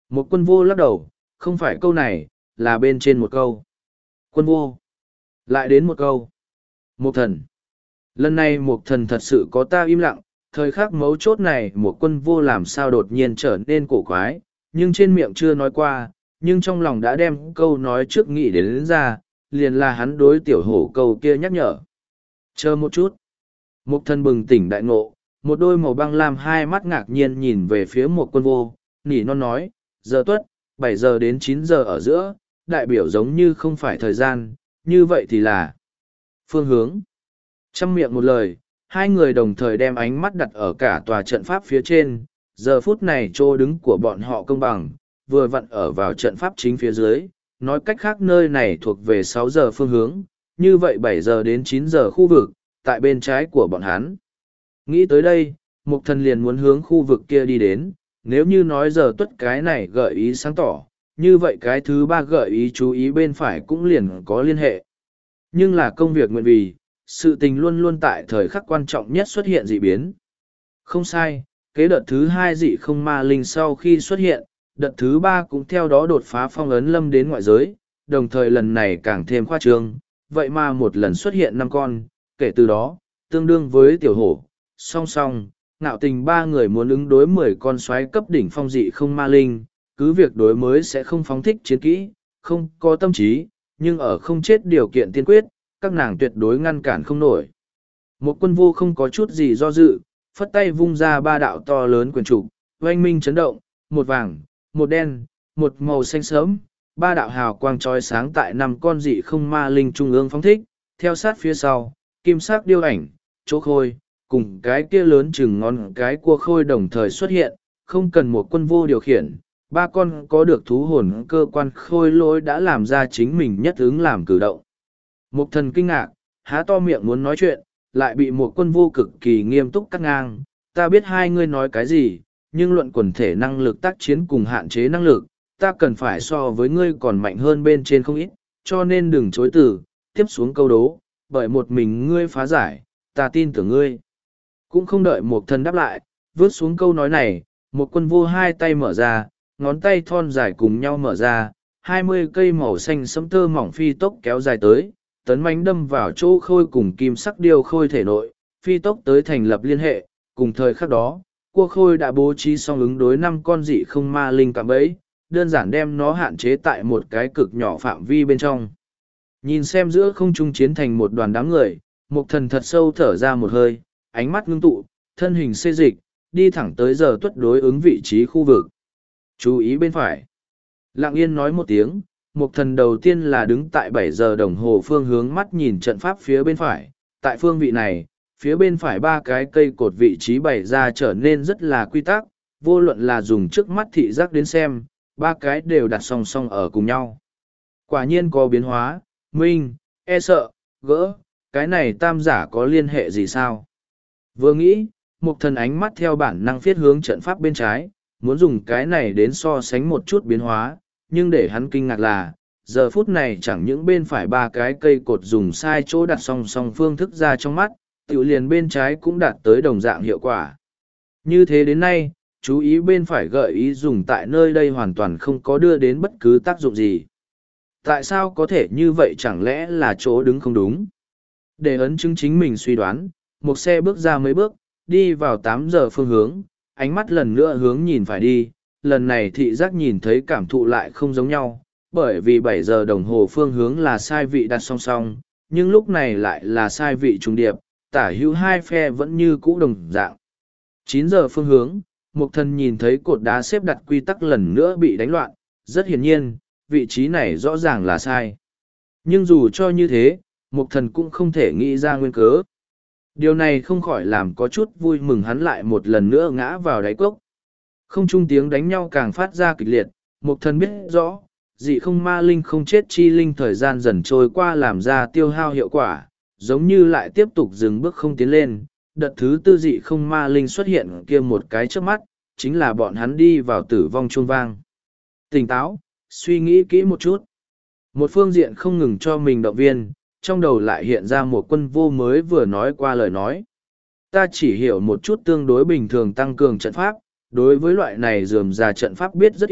[SPEAKER 1] Một quân vô lắc đầu, không phải câu này, là bên trên một câu. Quân vô. Lại đến một câu. Một thần. Lần này một thần thật sự có ta im lặng, thời khắc mấu chốt này một quân vô làm sao đột nhiên trở nên cổ quái, nhưng trên miệng chưa nói qua, nhưng trong lòng đã đem câu nói trước nghĩ đến, đến ra, liền là hắn đối tiểu hổ câu kia nhắc nhở. Chờ một chút. Một thần bừng tỉnh đại ngộ, một đôi màu băng lam hai mắt ngạc nhiên nhìn về phía một quân vô, nỉ non nói, giờ tuất, bảy giờ đến chín giờ ở giữa, đại biểu giống như không phải thời gian, như vậy thì là phương hướng. Trăm miệng một lời, hai người đồng thời đem ánh mắt đặt ở cả tòa trận pháp phía trên, giờ phút này chỗ đứng của bọn họ công bằng, vừa vặn ở vào trận pháp chính phía dưới, nói cách khác nơi này thuộc về sáu giờ phương hướng, như vậy bảy giờ đến chín giờ khu vực, tại bên trái của bọn hắn. Nghĩ tới đây, Mục Thần liền muốn hướng khu vực kia đi đến, nếu như nói giờ tuất cái này gợi ý sáng tỏ, như vậy cái thứ ba gợi ý chú ý bên phải cũng liền có liên hệ. Nhưng là công việc nguyện vì, sự tình luôn luôn tại thời khắc quan trọng nhất xuất hiện dị biến. Không sai, kế đợt thứ hai dị không ma linh sau khi xuất hiện, đợt thứ ba cũng theo đó đột phá phong ấn lâm đến ngoại giới, đồng thời lần này càng thêm khoa trương, vậy mà một lần xuất hiện năm con, kể từ đó, tương đương với tiểu hổ, song song, ngạo tình ba người muốn ứng đối mười con soái cấp đỉnh phong dị không ma linh, cứ việc đối mới sẽ không phóng thích chiến kỹ, không có tâm trí, nhưng ở không chết điều kiện tiên quyết, các nàng tuyệt đối ngăn cản không nổi. Một quân vô không có chút gì do dự, phất tay vung ra ba đạo to lớn quyền trục, oanh minh chấn động, một vàng, một đen, một màu xanh sớm, ba đạo hào quang trói sáng tại năm con dị không ma linh trung ương phóng thích, theo sát phía sau, kim sắc điêu ảnh, chỗ khôi, cùng cái kia lớn chừng ngón cái cua khôi đồng thời xuất hiện, không cần một quân vô điều khiển, ba con có được thú hồn cơ quan khôi lỗi đã làm ra chính mình nhất ứng làm cử động. Một thần kinh ngạc, há to miệng muốn nói chuyện, lại bị một quân vô cực kỳ nghiêm túc cắt ngang, ta biết hai ngươi nói cái gì, nhưng luận quần thể năng lực tác chiến cùng hạn chế năng lực, ta cần phải so với ngươi còn mạnh hơn bên trên không ít, cho nên đừng chối từ, tiếp xuống câu đố, bởi một mình ngươi phá giải, ta tin tưởng ngươi. Cũng không đợi một thần đáp lại, vớt xuống câu nói này, một quân vô hai tay mở ra, ngón tay thon dài cùng nhau mở ra, hai mươi cây màu xanh sẫm tơ mỏng phi tốc kéo dài tới, tấn mãnh đâm vào chỗ khôi cùng kim sắc điêu khôi thể nội, phi tốc tới thành lập liên hệ, cùng thời khắc đó, cua khôi đã bố trí xong ứng đối năm con dị không ma linh cạm bẫy, đơn giản đem nó hạn chế tại một cái cực nhỏ phạm vi bên trong. Nhìn xem giữa không trung chiến thành một đoàn đám người, Mục Thần thật sâu thở ra một hơi, ánh mắt ngưng tụ, thân hình xê dịch, đi thẳng tới giờ tuất đối ứng vị trí khu vực. Chú ý bên phải. Lặng yên nói một tiếng, Mục Thần đầu tiên là đứng tại bảy giờ đồng hồ phương hướng mắt nhìn trận pháp phía bên phải. Tại phương vị này, phía bên phải ba cái cây cột vị trí bày ra trở nên rất là quy tắc, vô luận là dùng trước mắt thị giác đến xem, ba cái đều đặt song song ở cùng nhau. Quả nhiên có biến hóa, minh, e sợ, gỡ, cái này tam giả có liên hệ gì sao? Vừa nghĩ, Mục Thần ánh mắt theo bản năng phiết hướng trận pháp bên trái, muốn dùng cái này đến so sánh một chút biến hóa, nhưng để hắn kinh ngạc là, giờ phút này chẳng những bên phải ba cái cây cột dùng sai chỗ đặt song song phương thức ra trong mắt, tiểu liền bên trái cũng đạt tới đồng dạng hiệu quả. Như thế đến nay, chú ý bên phải gợi ý dùng tại nơi đây hoàn toàn không có đưa đến bất cứ tác dụng gì. Tại sao có thể như vậy, chẳng lẽ là chỗ đứng không đúng? Để ấn chứng chính mình suy đoán, một xe bước ra mấy bước, đi vào tám giờ phương hướng, ánh mắt lần nữa hướng nhìn phải đi, lần này thị giác nhìn thấy cảm thụ lại không giống nhau, bởi vì bảy giờ đồng hồ phương hướng là sai vị đặt song song, nhưng lúc này lại là sai vị trùng điệp, tả hữu hai phe vẫn như cũ đồng dạng. chín giờ phương hướng, Mục Thần nhìn thấy cột đá xếp đặt quy tắc lần nữa bị đánh loạn, rất hiển nhiên, vị trí này rõ ràng là sai. Nhưng dù cho như thế, Mục Thần cũng không thể nghĩ ra nguyên cớ. Điều này không khỏi làm có chút vui mừng hắn lại một lần nữa ngã vào đáy cốc. Không trung tiếng đánh nhau càng phát ra kịch liệt, Mục Thần biết rõ, dị không ma linh không chết chi linh thời gian dần trôi qua làm ra tiêu hao hiệu quả, giống như lại tiếp tục dừng bước không tiến lên. Đợt thứ tư dị không ma linh xuất hiện kia một cái trước mắt, chính là bọn hắn đi vào tử vong chuông vang. Tỉnh táo, suy nghĩ kỹ một chút. Một phương diện không ngừng cho mình động viên, trong đầu lại hiện ra một quân vô mới vừa nói qua lời nói. Ta chỉ hiểu một chút tương đối bình thường tăng cường trận pháp, đối với loại này dườm già trận pháp biết rất ít,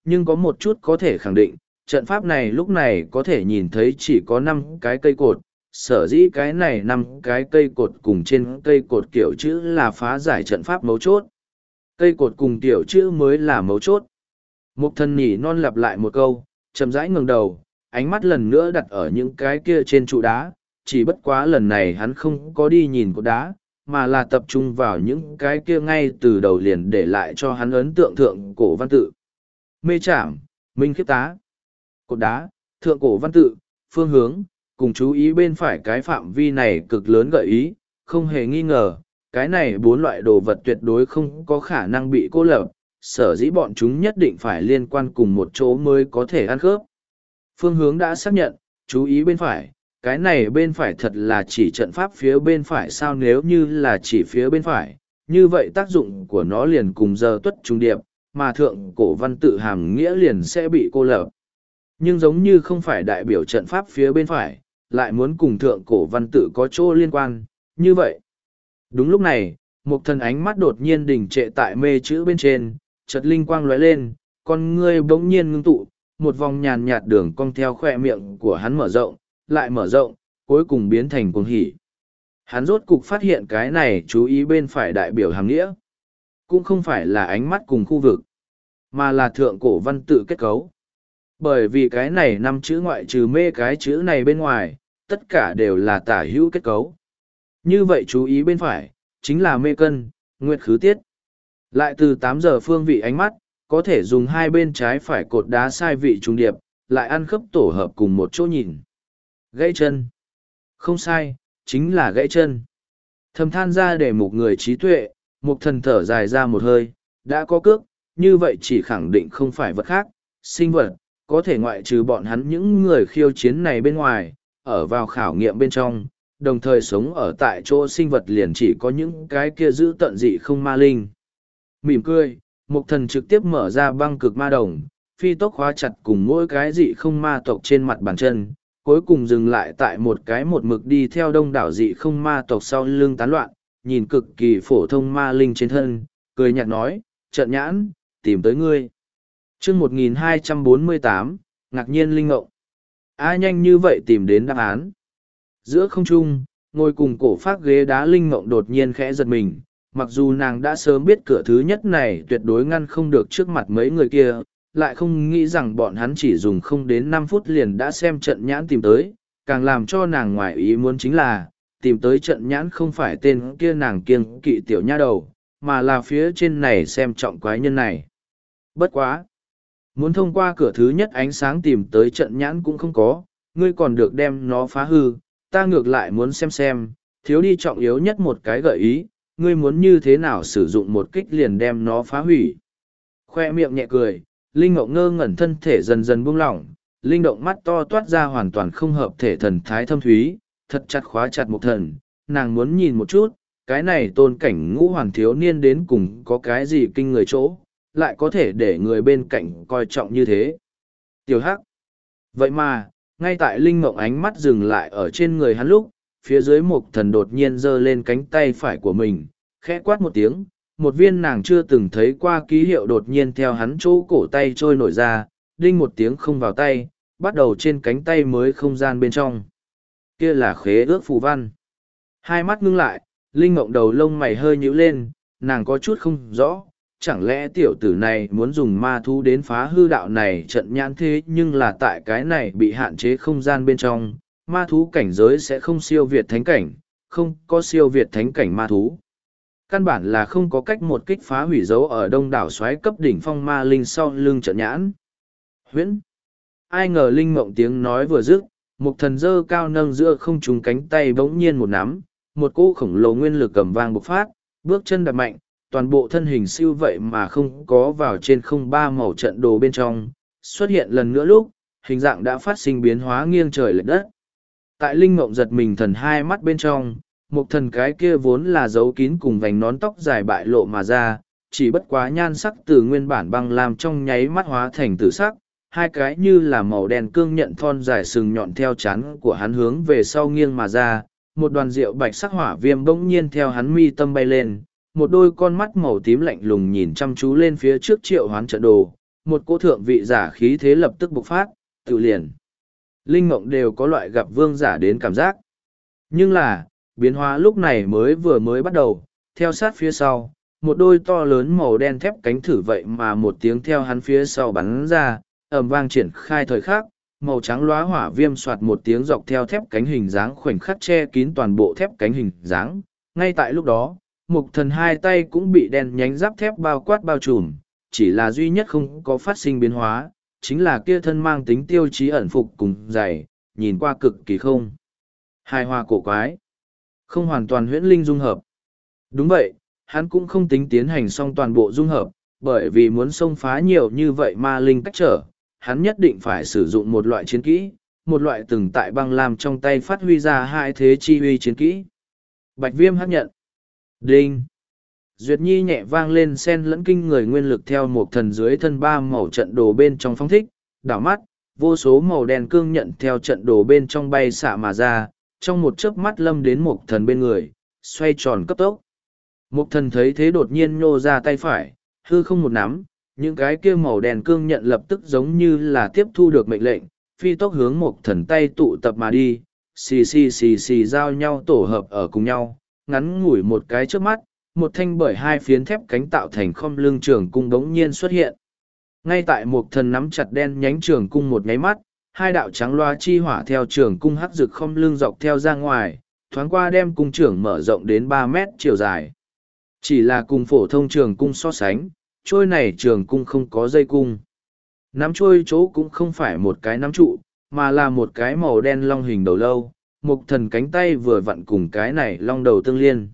[SPEAKER 1] nhưng có một chút có thể khẳng định, trận pháp này lúc này có thể nhìn thấy chỉ có năm cái cây cột, sở dĩ cái này năm cái cây cột cùng trên cây cột kiểu chữ là phá giải trận pháp mấu chốt. Cây cột cùng kiểu chữ mới là mấu chốt. Mục thần nhỉ non lặp lại một câu, chậm rãi ngẩng đầu, ánh mắt lần nữa đặt ở những cái kia trên trụ đá, chỉ bất quá lần này hắn không có đi nhìn cột đá, mà là tập trung vào những cái kia ngay từ đầu liền để lại cho hắn ấn tượng thượng cổ văn tự. Mê Trảm, Minh Khiếp Tá. Cột đá, thượng cổ văn tự, phương hướng, cùng chú ý bên phải cái phạm vi này cực lớn gợi ý, không hề nghi ngờ, cái này bốn loại đồ vật tuyệt đối không có khả năng bị cô lập, sở dĩ bọn chúng nhất định phải liên quan cùng một chỗ mới có thể ăn khớp. Phương hướng đã xác nhận, chú ý bên phải, cái này bên phải thật là chỉ trận pháp phía bên phải sao, nếu như là chỉ phía bên phải, như vậy tác dụng của nó liền cùng giờ tuất trùng điệp, mà thượng cổ văn tự hàm nghĩa liền sẽ bị cô lập. Nhưng giống như không phải đại biểu trận pháp phía bên phải, lại muốn cùng thượng cổ văn tự có chỗ liên quan, như vậy. Đúng lúc này, một thần ánh mắt đột nhiên đình trệ tại mê chữ bên trên, chợt linh quang lóe lên, con ngươi bỗng nhiên ngưng tụ, một vòng nhàn nhạt đường cong theo khoe miệng của hắn mở rộng, lại mở rộng, cuối cùng biến thành cuồng hỉ. Hắn rốt cục phát hiện cái này chú ý bên phải đại biểu hàm nghĩa. Cũng không phải là ánh mắt cùng khu vực, mà là thượng cổ văn tự kết cấu. Bởi vì cái này năm chữ ngoại trừ mê cái chữ này bên ngoài, tất cả đều là tả hữu kết cấu. Như vậy chú ý bên phải, chính là mê cân, nguyệt khứ tiết. Lại từ tám giờ phương vị ánh mắt, có thể dùng hai bên trái phải cột đá sai vị trùng điệp, lại ăn khớp tổ hợp cùng một chỗ nhìn. Gãy chân. Không sai, chính là gãy chân. Thầm than ra để một người trí tuệ, một thần thở dài ra một hơi, đã có cước, như vậy chỉ khẳng định không phải vật khác, sinh vật, có thể ngoại trừ bọn hắn những người khiêu chiến này bên ngoài, ở vào khảo nghiệm bên trong, đồng thời sống ở tại chỗ sinh vật liền chỉ có những cái kia giữ tận dị không ma linh. Mỉm cười, một thần trực tiếp mở ra băng cực ma đồng, phi tốc khóa chặt cùng mỗi cái dị không ma tộc trên mặt bàn chân, cuối cùng dừng lại tại một cái một mực đi theo đông đảo dị không ma tộc sau lưng tán loạn, nhìn cực kỳ phổ thông ma linh trên thân, cười nhạt nói, trận nhãn, tìm tới ngươi. chương một nghìn hai trăm bốn mươi tám, ngạc nhiên linh ngộng. A nhanh như vậy tìm đến đáp án. Giữa không trung, ngồi cùng cổ phát ghế đá linh ngộng đột nhiên khẽ giật mình, mặc dù nàng đã sớm biết cửa thứ nhất này tuyệt đối ngăn không được trước mặt mấy người kia, lại không nghĩ rằng bọn hắn chỉ dùng không đến năm phút liền đã xem trận nhãn tìm tới, càng làm cho nàng ngoài ý muốn chính là, tìm tới trận nhãn không phải tên kia nàng kiêng kỵ tiểu nha đầu, mà là phía trên này xem trọng quái nhân này. Bất quá! Muốn thông qua cửa thứ nhất ánh sáng tìm tới trận nhãn cũng không có, ngươi còn được đem nó phá hư, ta ngược lại muốn xem xem, thiếu đi trọng yếu nhất một cái gợi ý, ngươi muốn như thế nào sử dụng một kích liền đem nó phá hủy. Khoe miệng nhẹ cười, Linh Ngộng ngơ ngẩn thân thể dần dần buông lỏng, linh động mắt to toát ra hoàn toàn không hợp thể thần thái thâm thúy, thật chặt khóa chặt một thần, nàng muốn nhìn một chút, cái này tôn cảnh ngũ hoàn thiếu niên đến cùng có cái gì kinh người chỗ, lại có thể để người bên cạnh coi trọng như thế. Tiểu Hắc. Vậy mà, ngay tại Linh Ngộng ánh mắt dừng lại ở trên người hắn lúc, phía dưới một thần đột nhiên giơ lên cánh tay phải của mình, khẽ quát một tiếng, một viên nàng chưa từng thấy qua ký hiệu đột nhiên theo hắn chỗ cổ tay trôi nổi ra, đinh một tiếng không vào tay, bắt đầu trên cánh tay mới không gian bên trong. Kia là khế ước phù văn. Hai mắt ngưng lại, Linh Ngộng đầu lông mày hơi nhíu lên, nàng có chút không rõ, chẳng lẽ tiểu tử này muốn dùng ma thú đến phá hư đạo này trận nhãn thế, nhưng là tại cái này bị hạn chế không gian bên trong, ma thú cảnh giới sẽ không siêu việt thánh cảnh, không có siêu việt thánh cảnh ma thú. Căn bản là không có cách một kích phá hủy dấu ở đông đảo xoáy cấp đỉnh phong ma linh sau lưng trận nhãn. Huyễn! Ai ngờ Linh Mộng tiếng nói vừa dứt, một thần dơ cao nâng giữa không trùng cánh tay bỗng nhiên một nắm, một cỗ khổng lồ nguyên lực cầm vang bộc phát, bước chân đạp mạnh, toàn bộ thân hình siêu vậy mà không có vào trên không ba màu trận đồ bên trong, xuất hiện lần nữa lúc, hình dạng đã phát sinh biến hóa nghiêng trời lệch đất. Tại Linh Mộng giật mình thần hai mắt bên trong, một thần cái kia vốn là giấu kín cùng vành nón tóc dài bại lộ mà ra, chỉ bất quá nhan sắc từ nguyên bản băng làm trong nháy mắt hóa thành tử sắc, hai cái như là màu đen cương nhận thon dài sừng nhọn theo chán của hắn hướng về sau nghiêng mà ra, một đoàn rượu bạch sắc hỏa viêm bỗng nhiên theo hắn mi tâm bay lên, một đôi con mắt màu tím lạnh lùng nhìn chăm chú lên phía trước triệu hoán trận đồ, một cỗ thượng vị giả khí thế lập tức bộc phát, tự liền. Linh mộng đều có loại gặp vương giả đến cảm giác. Nhưng là, biến hóa lúc này mới vừa mới bắt đầu, theo sát phía sau, một đôi to lớn màu đen thép cánh thử vậy mà một tiếng theo hắn phía sau bắn ra, ầm vang triển khai thời khắc, màu trắng lóa hỏa viêm soạt một tiếng dọc theo thép cánh hình dáng khoảnh khắc che kín toàn bộ thép cánh hình dáng. Ngay tại lúc đó, mục thần hai tay cũng bị đen nhánh giáp thép bao quát bao trùm, chỉ là duy nhất không có phát sinh biến hóa, chính là kia thân mang tính tiêu chí ẩn phục cùng dày, nhìn qua cực kỳ không hài hòa cổ quái, không hoàn toàn huyễn linh dung hợp. Đúng vậy, hắn cũng không tính tiến hành xong toàn bộ dung hợp, bởi vì muốn xông phá nhiều như vậy ma linh cách trở, hắn nhất định phải sử dụng một loại chiến kỹ, một loại từng tại băng lam trong tay phát huy ra hai thế chi huy chiến kỹ. Bạch viêm hấp nhận. Đinh. Duyệt Nhi nhẹ vang lên sen lẫn kinh người nguyên lực theo một thần dưới thân ba màu trận đồ bên trong phong thích, đảo mắt, vô số màu đen cương nhận theo trận đồ bên trong bay xạ mà ra, trong một chớp mắt lâm đến một thần bên người, xoay tròn cấp tốc. Một thần thấy thế đột nhiên nhô ra tay phải, hư không một nắm, những cái kia màu đen cương nhận lập tức giống như là tiếp thu được mệnh lệnh, phi tốc hướng một thần tay tụ tập mà đi, xì xì xì xì giao nhau tổ hợp ở cùng nhau, ngắn ngủi một cái trước mắt, một thanh bởi hai phiến thép cánh tạo thành khom lưng trường cung đống nhiên xuất hiện. Ngay tại một thần nắm chặt đen nhánh trường cung một nháy mắt, hai đạo trắng loa chi hỏa theo trường cung hắc rực khom lưng dọc theo ra ngoài, thoáng qua đem cung trưởng mở rộng đến ba mét chiều dài. Chỉ là cùng phổ thông trường cung so sánh, trôi này trường cung không có dây cung. Nắm trôi chỗ cũng không phải một cái nắm trụ, mà là một cái màu đen long hình đầu lâu, một thần cánh tay vừa vặn cùng cái này long đầu tương liên.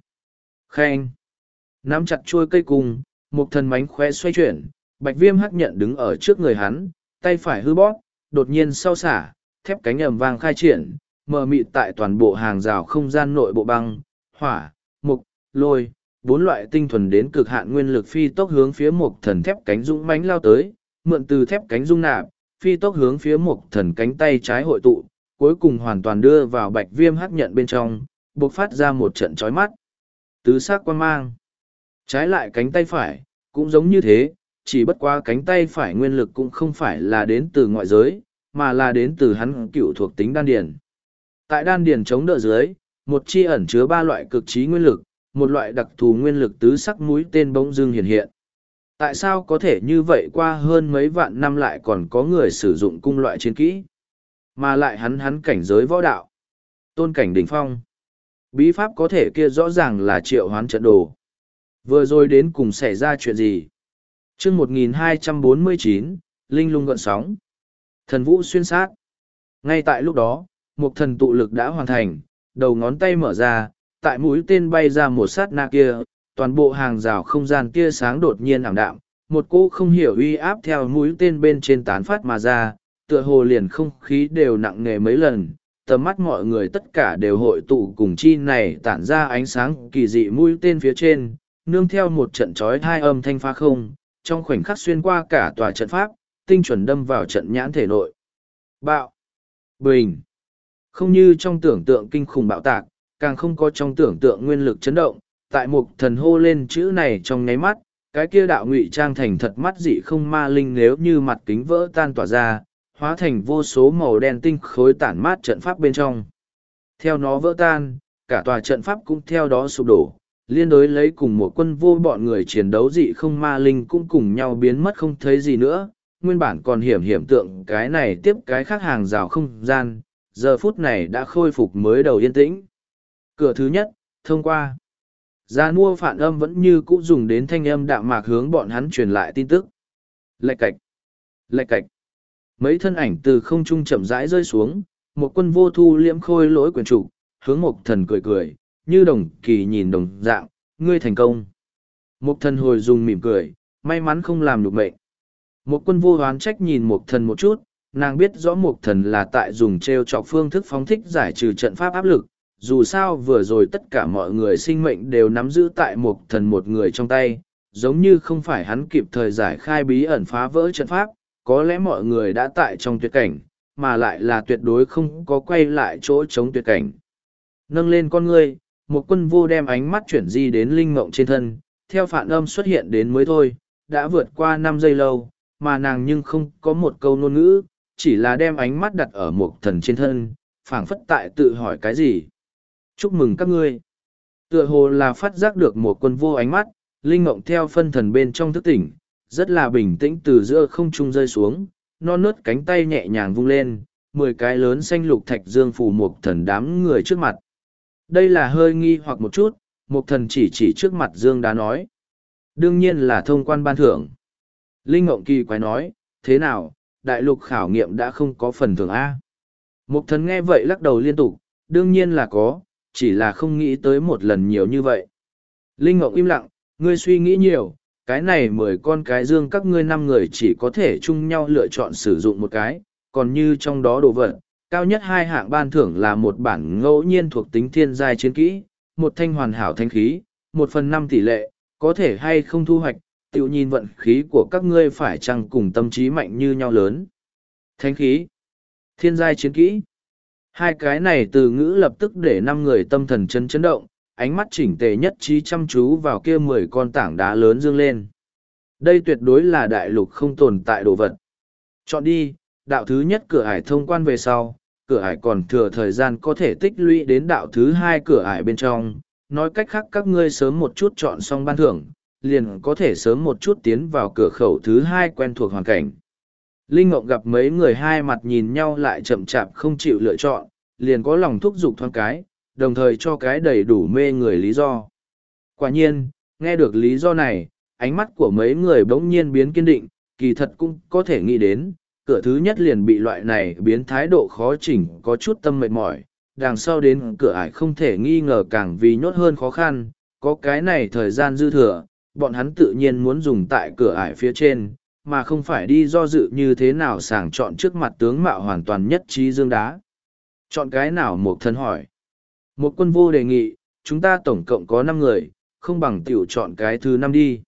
[SPEAKER 1] Khen! Nắm chặt trôi cây cung, một thần mánh khóe xoay chuyển, bạch viêm hắc nhận đứng ở trước người hắn, tay phải hư bóp, đột nhiên sau xả, thép cánh ầm vang khai triển, mờ mịt tại toàn bộ hàng rào không gian nội bộ băng, hỏa, mục, lôi, bốn loại tinh thuần đến cực hạn nguyên lực phi tốc hướng phía một thần thép cánh dũng mãnh lao tới, mượn từ thép cánh dung nạp, phi tốc hướng phía một thần cánh tay trái hội tụ, cuối cùng hoàn toàn đưa vào bạch viêm hắc nhận bên trong, bộc phát ra một trận chói mắt. Tứ sắc quan mang. Trái lại cánh tay phải, cũng giống như thế, chỉ bất quá cánh tay phải nguyên lực cũng không phải là đến từ ngoại giới, mà là đến từ hắn cựu thuộc tính đan điền. Tại đan điền chống đỡ dưới, một chi ẩn chứa ba loại cực trí nguyên lực, một loại đặc thù nguyên lực tứ sắc mũi tên bỗng dưng hiện hiện. Tại sao có thể như vậy qua hơn mấy vạn năm lại còn có người sử dụng cung loại chiến kỹ? Mà lại hắn hắn cảnh giới võ đạo. Tôn cảnh đỉnh phong. Bí pháp có thể kia rõ ràng là triệu hoán trận đồ. Vừa rồi đến cùng xảy ra chuyện gì? chương một nghìn hai trăm bốn mươi chín, Linh lung gợn sóng. Thần vũ xuyên sát. Ngay tại lúc đó, một thần tụ lực đã hoàn thành, đầu ngón tay mở ra, tại mũi tên bay ra một sát na kia, toàn bộ hàng rào không gian tia sáng đột nhiên ảm đạm, một cô không hiểu uy áp theo mũi tên bên trên tán phát mà ra, tựa hồ liền không khí đều nặng nề mấy lần, tầm mắt mọi người tất cả đều hội tụ cùng chi này tản ra ánh sáng kỳ dị mũi tên phía trên, nương theo một trận chói hai âm thanh phá không, trong khoảnh khắc xuyên qua cả tòa trận pháp, tinh chuẩn đâm vào trận nhãn thể nội. Bạo! Bình! Không như trong tưởng tượng kinh khủng bạo tạc, càng không có trong tưởng tượng nguyên lực chấn động, tại một thần hô lên chữ này trong nháy mắt, cái kia đạo ngụy trang thành thật mắt dị không ma linh nếu như mặt kính vỡ tan tỏa ra, hóa thành vô số màu đen tinh khối tản mát trận pháp bên trong. Theo nó vỡ tan, cả tòa trận pháp cũng theo đó sụp đổ, liên đối lấy cùng một quân vô bọn người chiến đấu dị không ma linh cũng cùng nhau biến mất không thấy gì nữa, nguyên bản còn hiểm hiểm tượng cái này tiếp cái khác hàng rào không gian, giờ phút này đã khôi phục mới đầu yên tĩnh. Cửa thứ nhất, thông qua. Gia nua phản âm vẫn như cũ dùng đến thanh âm đạm mạc hướng bọn hắn truyền lại tin tức. Lạch cạch, lạch cạch. Mấy thân ảnh từ không trung chậm rãi rơi xuống, một quân vô thu liễm khôi lỗi quyền trụ, hướng một thần cười cười, như đồng kỳ nhìn đồng dạng, ngươi thành công. Một thần hồi dùng mỉm cười, may mắn không làm được mệnh. Một quân vô hoán trách nhìn một thần một chút, nàng biết rõ một thần là tại dùng treo chọc phương thức phóng thích giải trừ trận pháp áp lực. Dù sao vừa rồi tất cả mọi người sinh mệnh đều nắm giữ tại một thần một người trong tay, giống như không phải hắn kịp thời giải khai bí ẩn phá vỡ trận pháp, có lẽ mọi người đã tại trong tuyệt cảnh, mà lại là tuyệt đối không có quay lại chỗ chống tuyệt cảnh. Nâng lên con ngươi, một quân vô đem ánh mắt chuyển di đến linh mộng trên thân, theo phản âm xuất hiện đến mới thôi, đã vượt qua năm giây lâu, mà nàng nhưng không có một câu ngôn ngữ, chỉ là đem ánh mắt đặt ở một thần trên thân, phảng phất tại tự hỏi cái gì. Chúc mừng các ngươi. Tựa hồ là phát giác được một quân vô ánh mắt, Linh Ngộng theo phân thần bên trong thức tỉnh, rất là bình tĩnh từ giữa không trung rơi xuống, non nớt cánh tay nhẹ nhàng vung lên, mười cái lớn xanh lục thạch dương phủ một thần đám người trước mặt. Đây là hơi nghi hoặc một chút, một thần chỉ chỉ trước mặt dương đá nói. Đương nhiên là thông quan ban thưởng. Linh Ngộng kỳ quái nói, thế nào, đại lục khảo nghiệm đã không có phần thưởng A. Một thần nghe vậy lắc đầu liên tục, đương nhiên là có, chỉ là không nghĩ tới một lần nhiều như vậy. Linh Ngộng im lặng, ngươi suy nghĩ nhiều, cái này mười con cái dương các ngươi năm người chỉ có thể chung nhau lựa chọn sử dụng một cái, còn như trong đó đồ vật, cao nhất hai hạng ban thưởng là một bản ngẫu nhiên thuộc tính thiên giai chiến kỹ, một thanh hoàn hảo thanh khí, một phần năm tỷ lệ, có thể hay không thu hoạch, tự nhìn vận khí của các ngươi phải chăng cùng tâm trí mạnh như nhau lớn. Thanh khí, thiên giai chiến kỹ. Hai cái này từ ngữ lập tức để năm người tâm thần chấn chấn động, ánh mắt chỉnh tề nhất trí chăm chú vào kia mười con tảng đá lớn dương lên. Đây tuyệt đối là đại lục không tồn tại đồ vật. Chọn đi, đạo thứ nhất cửa ải thông quan về sau, cửa ải còn thừa thời gian có thể tích lũy đến đạo thứ hai cửa ải bên trong. Nói cách khác các ngươi sớm một chút chọn xong ban thưởng, liền có thể sớm một chút tiến vào cửa khẩu thứ hai quen thuộc hoàn cảnh. Linh Ngộng gặp mấy người hai mặt nhìn nhau lại chậm chạp không chịu lựa chọn, liền có lòng thúc giục thoáng cái, đồng thời cho cái đầy đủ mê người lý do. Quả nhiên, nghe được lý do này, ánh mắt của mấy người bỗng nhiên biến kiên định, kỳ thật cũng có thể nghĩ đến, cửa thứ nhất liền bị loại này biến thái độ khó chỉnh có chút tâm mệt mỏi, đằng sau đến cửa ải không thể nghi ngờ càng vì nhốt hơn khó khăn, có cái này thời gian dư thừa, bọn hắn tự nhiên muốn dùng tại cửa ải phía trên, mà không phải đi do dự như thế nào sàng chọn trước mặt tướng mạo hoàn toàn nhất trí dương đá. Chọn cái nào một thần hỏi. Một quân vô đề nghị, chúng ta tổng cộng có năm người, không bằng tiểu chọn cái thứ năm đi.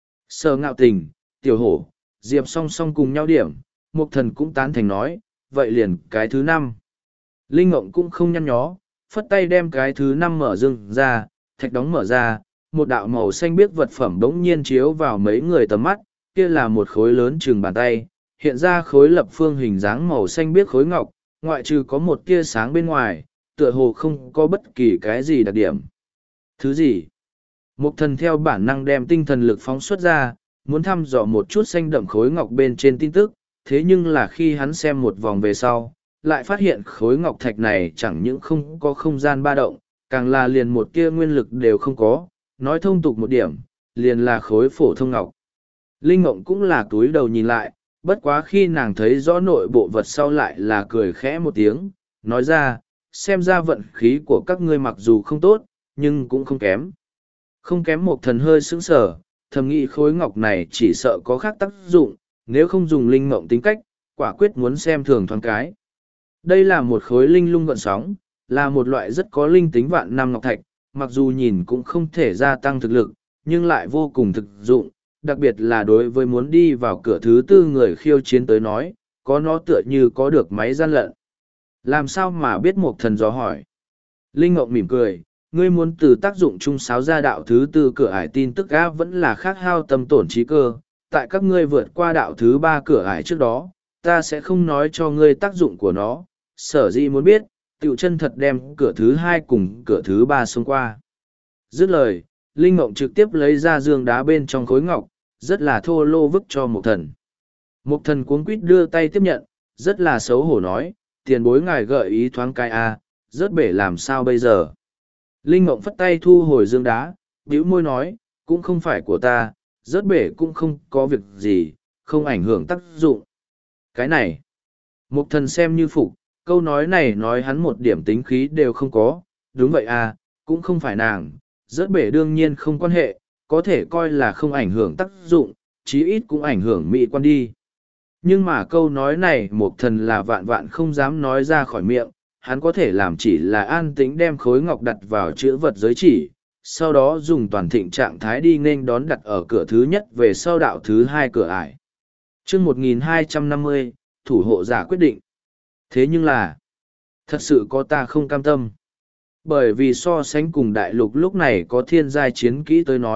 [SPEAKER 1] Sở Ngạo Tình, Tiểu Hổ, Diệp song song cùng nhau điểm, một thần cũng tán thành nói, vậy liền cái thứ năm. Linh Ngộng cũng không nhăn nhó, phất tay đem cái thứ năm mở dương ra, thạch đóng mở ra, một đạo màu xanh biếc vật phẩm bỗng nhiên chiếu vào mấy người tầm mắt, kia là một khối lớn chừng bàn tay, hiện ra khối lập phương hình dáng màu xanh biếc khối ngọc, ngoại trừ có một tia sáng bên ngoài, tựa hồ không có bất kỳ cái gì đặc điểm. Thứ gì? Mục thần theo bản năng đem tinh thần lực phóng xuất ra, muốn thăm dò một chút xanh đậm khối ngọc bên trên tin tức, thế nhưng là khi hắn xem một vòng về sau, lại phát hiện khối ngọc thạch này chẳng những không có không gian ba động, càng là liền một tia nguyên lực đều không có, nói thông tục một điểm, liền là khối phổ thông ngọc. Linh Ngộng cũng là túi đầu nhìn lại, bất quá khi nàng thấy rõ nội bộ vật sau lại là cười khẽ một tiếng, nói ra, xem ra vận khí của các ngươi mặc dù không tốt, nhưng cũng không kém. Không kém một thần hơi sững sờ, thầm nghĩ khối ngọc này chỉ sợ có khác tác dụng, nếu không dùng Linh Ngộng tính cách, quả quyết muốn xem thường thoáng cái. Đây là một khối linh lung gợn sóng, là một loại rất có linh tính vạn năm ngọc thạch, mặc dù nhìn cũng không thể gia tăng thực lực, nhưng lại vô cùng thực dụng, đặc biệt là đối với muốn đi vào cửa thứ tư người khiêu chiến tới nói, có nó tựa như có được máy gian lận. Làm sao mà biết một thần gió hỏi? Linh Ngộng mỉm cười, ngươi muốn từ tác dụng trung sáo ra đạo thứ tư cửa ải tin tức á vẫn là khác hao tâm tổn trí cơ, tại các ngươi vượt qua đạo thứ ba cửa ải trước đó, ta sẽ không nói cho ngươi tác dụng của nó, sở dĩ muốn biết, tiểu chân thật đem cửa thứ hai cùng cửa thứ ba xông qua. Dứt lời, Linh Ngộng trực tiếp lấy ra dương đá bên trong khối ngọc, rất là thô lô vứt cho Mục Thần. Mục Thần cuống quýt đưa tay tiếp nhận, rất là xấu hổ nói, tiền bối ngài gợi ý thoáng cái a, rớt bể làm sao bây giờ. Linh Ngộng phất tay thu hồi dương đá, bĩu môi nói, cũng không phải của ta, rớt bể cũng không có việc gì, không ảnh hưởng tác dụng. Cái này, Mục Thần xem như phục, câu nói này nói hắn một điểm tính khí đều không có, đúng vậy à, cũng không phải nàng, rớt bể đương nhiên không quan hệ, có thể coi là không ảnh hưởng tác dụng, chí ít cũng ảnh hưởng mỹ quan đi. Nhưng mà câu nói này Mục Thần là vạn vạn không dám nói ra khỏi miệng, hắn có thể làm chỉ là an tĩnh đem khối ngọc đặt vào chữ vật giới chỉ, sau đó dùng toàn thịnh trạng thái đi nên đón đặt ở cửa thứ nhất về sau đạo thứ hai cửa ải. Chương một nghìn hai trăm năm mươi, thủ hộ giả quyết định. Thế nhưng là, thật sự có ta không cam tâm. Bởi vì so sánh cùng đại lục lúc này có thiên giai chiến kỹ tới nói,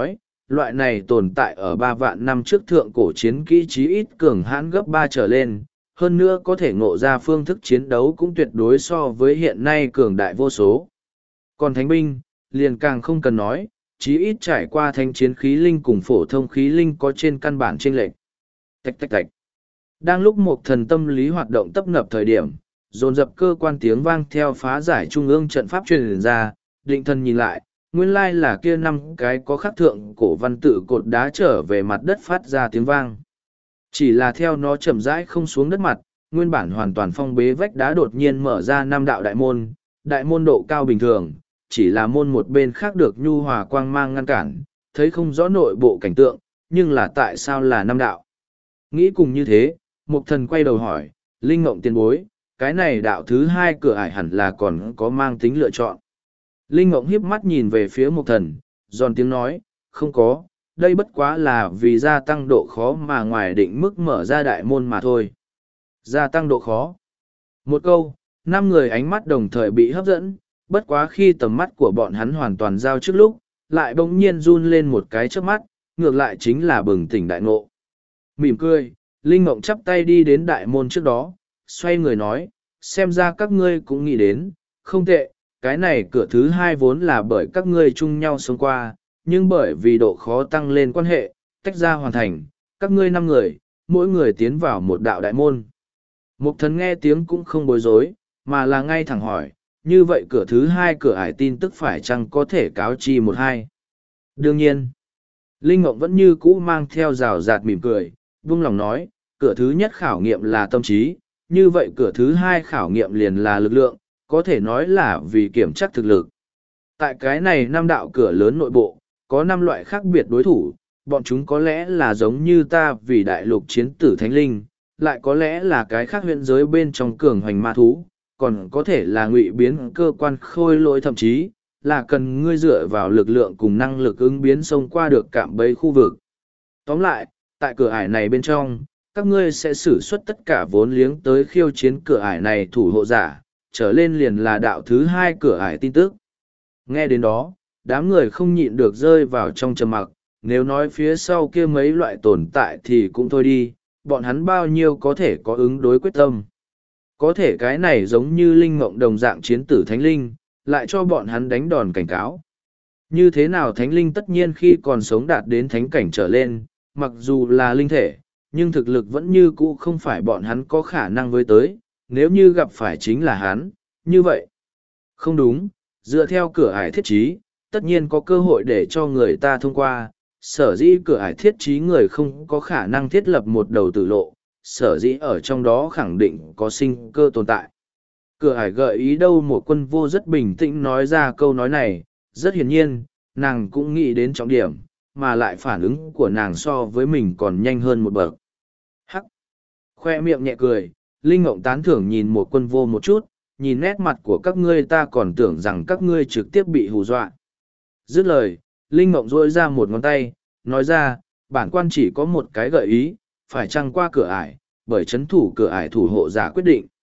[SPEAKER 1] loại này tồn tại ở ba vạn năm trước thượng cổ chiến kỹ chí ít cường hãn gấp ba trở lên, hơn nữa có thể ngộ ra phương thức chiến đấu cũng tuyệt đối so với hiện nay cường đại vô số. Còn thánh binh, liền càng không cần nói, chí ít trải qua thánh chiến khí linh cùng phổ thông khí linh có trên căn bản chênh lệch. Tạch tạch tạch. Đang lúc một thần tâm lý hoạt động tấp nập thời điểm, dồn dập cơ quan tiếng vang theo phá giải trung ương trận pháp truyền ra, định thần nhìn lại, nguyên lai là kia năm cái có khắc thượng cổ văn tự cột đá trở về mặt đất phát ra tiếng vang. Chỉ là theo nó chậm rãi không xuống đất mặt, nguyên bản hoàn toàn phong bế vách đá đột nhiên mở ra năm đạo đại môn, đại môn độ cao bình thường, chỉ là môn một bên khác được nhu hòa quang mang ngăn cản, thấy không rõ nội bộ cảnh tượng, nhưng là tại sao là năm đạo. Nghĩ cùng như thế, Mục Thần quay đầu hỏi, Linh Ngộng tiền bối, cái này đạo thứ hai cửa ải hẳn là còn có mang tính lựa chọn. Linh Ngộng hiếp mắt nhìn về phía Mục Thần, giòn tiếng nói, không có, đây bất quá là vì gia tăng độ khó mà ngoài định mức mở ra đại môn mà thôi. Gia tăng độ khó. Một câu, năm người ánh mắt đồng thời bị hấp dẫn, bất quá khi tầm mắt của bọn hắn hoàn toàn giao trước lúc, lại bỗng nhiên run lên một cái trước mắt, ngược lại chính là bừng tỉnh đại ngộ. Mỉm cười, Linh Mộng chắp tay đi đến đại môn trước đó, xoay người nói, xem ra các ngươi cũng nghĩ đến, không tệ, cái này cửa thứ hai vốn là bởi các ngươi chung nhau sống qua, nhưng bởi vì độ khó tăng lên quan hệ, tách ra hoàn thành, các ngươi năm người, mỗi người tiến vào một đạo đại môn. Mục Thần nghe tiếng cũng không bối rối, mà là ngay thẳng hỏi, như vậy cửa thứ hai cửa ải tin tức phải chăng có thể cáo chi một hai? Đương nhiên, Linh Mộng vẫn như cũ mang theo rào rạt mỉm cười, buông lòng nói, cửa thứ nhất khảo nghiệm là tâm trí, như vậy cửa thứ hai khảo nghiệm liền là lực lượng, có thể nói là vì kiểm chắc thực lực. Tại cái này năm đạo cửa lớn nội bộ, có năm loại khác biệt đối thủ, bọn chúng có lẽ là giống như ta vì đại lục chiến tử thánh linh, lại có lẽ là cái khác huyện giới bên trong cường hoành ma thú, còn có thể là ngụy biến cơ quan khôi lỗi, thậm chí là cần ngươi dựa vào lực lượng cùng năng lực ứng biến xông qua được cạm bẫy khu vực. Tóm lại, tại cửa ải này bên trong, các ngươi sẽ sử xuất tất cả vốn liếng tới khiêu chiến cửa ải này thủ hộ giả, trở lên liền là đạo thứ hai cửa ải tin tức. Nghe đến đó, đám người không nhịn được rơi vào trong trầm mặc, nếu nói phía sau kia mấy loại tồn tại thì cũng thôi đi, bọn hắn bao nhiêu có thể có ứng đối quyết tâm. Có thể cái này giống như linh mộng đồng dạng chiến tử thánh linh, lại cho bọn hắn đánh đòn cảnh cáo. Như thế nào thánh linh tất nhiên khi còn sống đạt đến thánh cảnh trở lên, mặc dù là linh thể, nhưng thực lực vẫn như cũ không phải bọn hắn có khả năng với tới, nếu như gặp phải chính là hắn, như vậy. Không đúng, dựa theo cửa ải thiết trí, tất nhiên có cơ hội để cho người ta thông qua, sở dĩ cửa ải thiết trí người không có khả năng thiết lập một đầu tử lộ, sở dĩ ở trong đó khẳng định có sinh cơ tồn tại. Cửa ải gợi ý đâu một quân vô rất bình tĩnh nói ra câu nói này, rất hiển nhiên, nàng cũng nghĩ đến trọng điểm, mà lại phản ứng của nàng so với mình còn nhanh hơn một bậc. Hắc! Khoe miệng nhẹ cười, Linh Ngộng tán thưởng nhìn một quân vô một chút, nhìn nét mặt của các ngươi ta còn tưởng rằng các ngươi trực tiếp bị hù dọa. Dứt lời, Linh Ngộng rỗi ra một ngón tay, nói ra, bản quan chỉ có một cái gợi ý, phải chăng qua cửa ải, bởi chấn thủ cửa ải thủ hộ giả quyết định.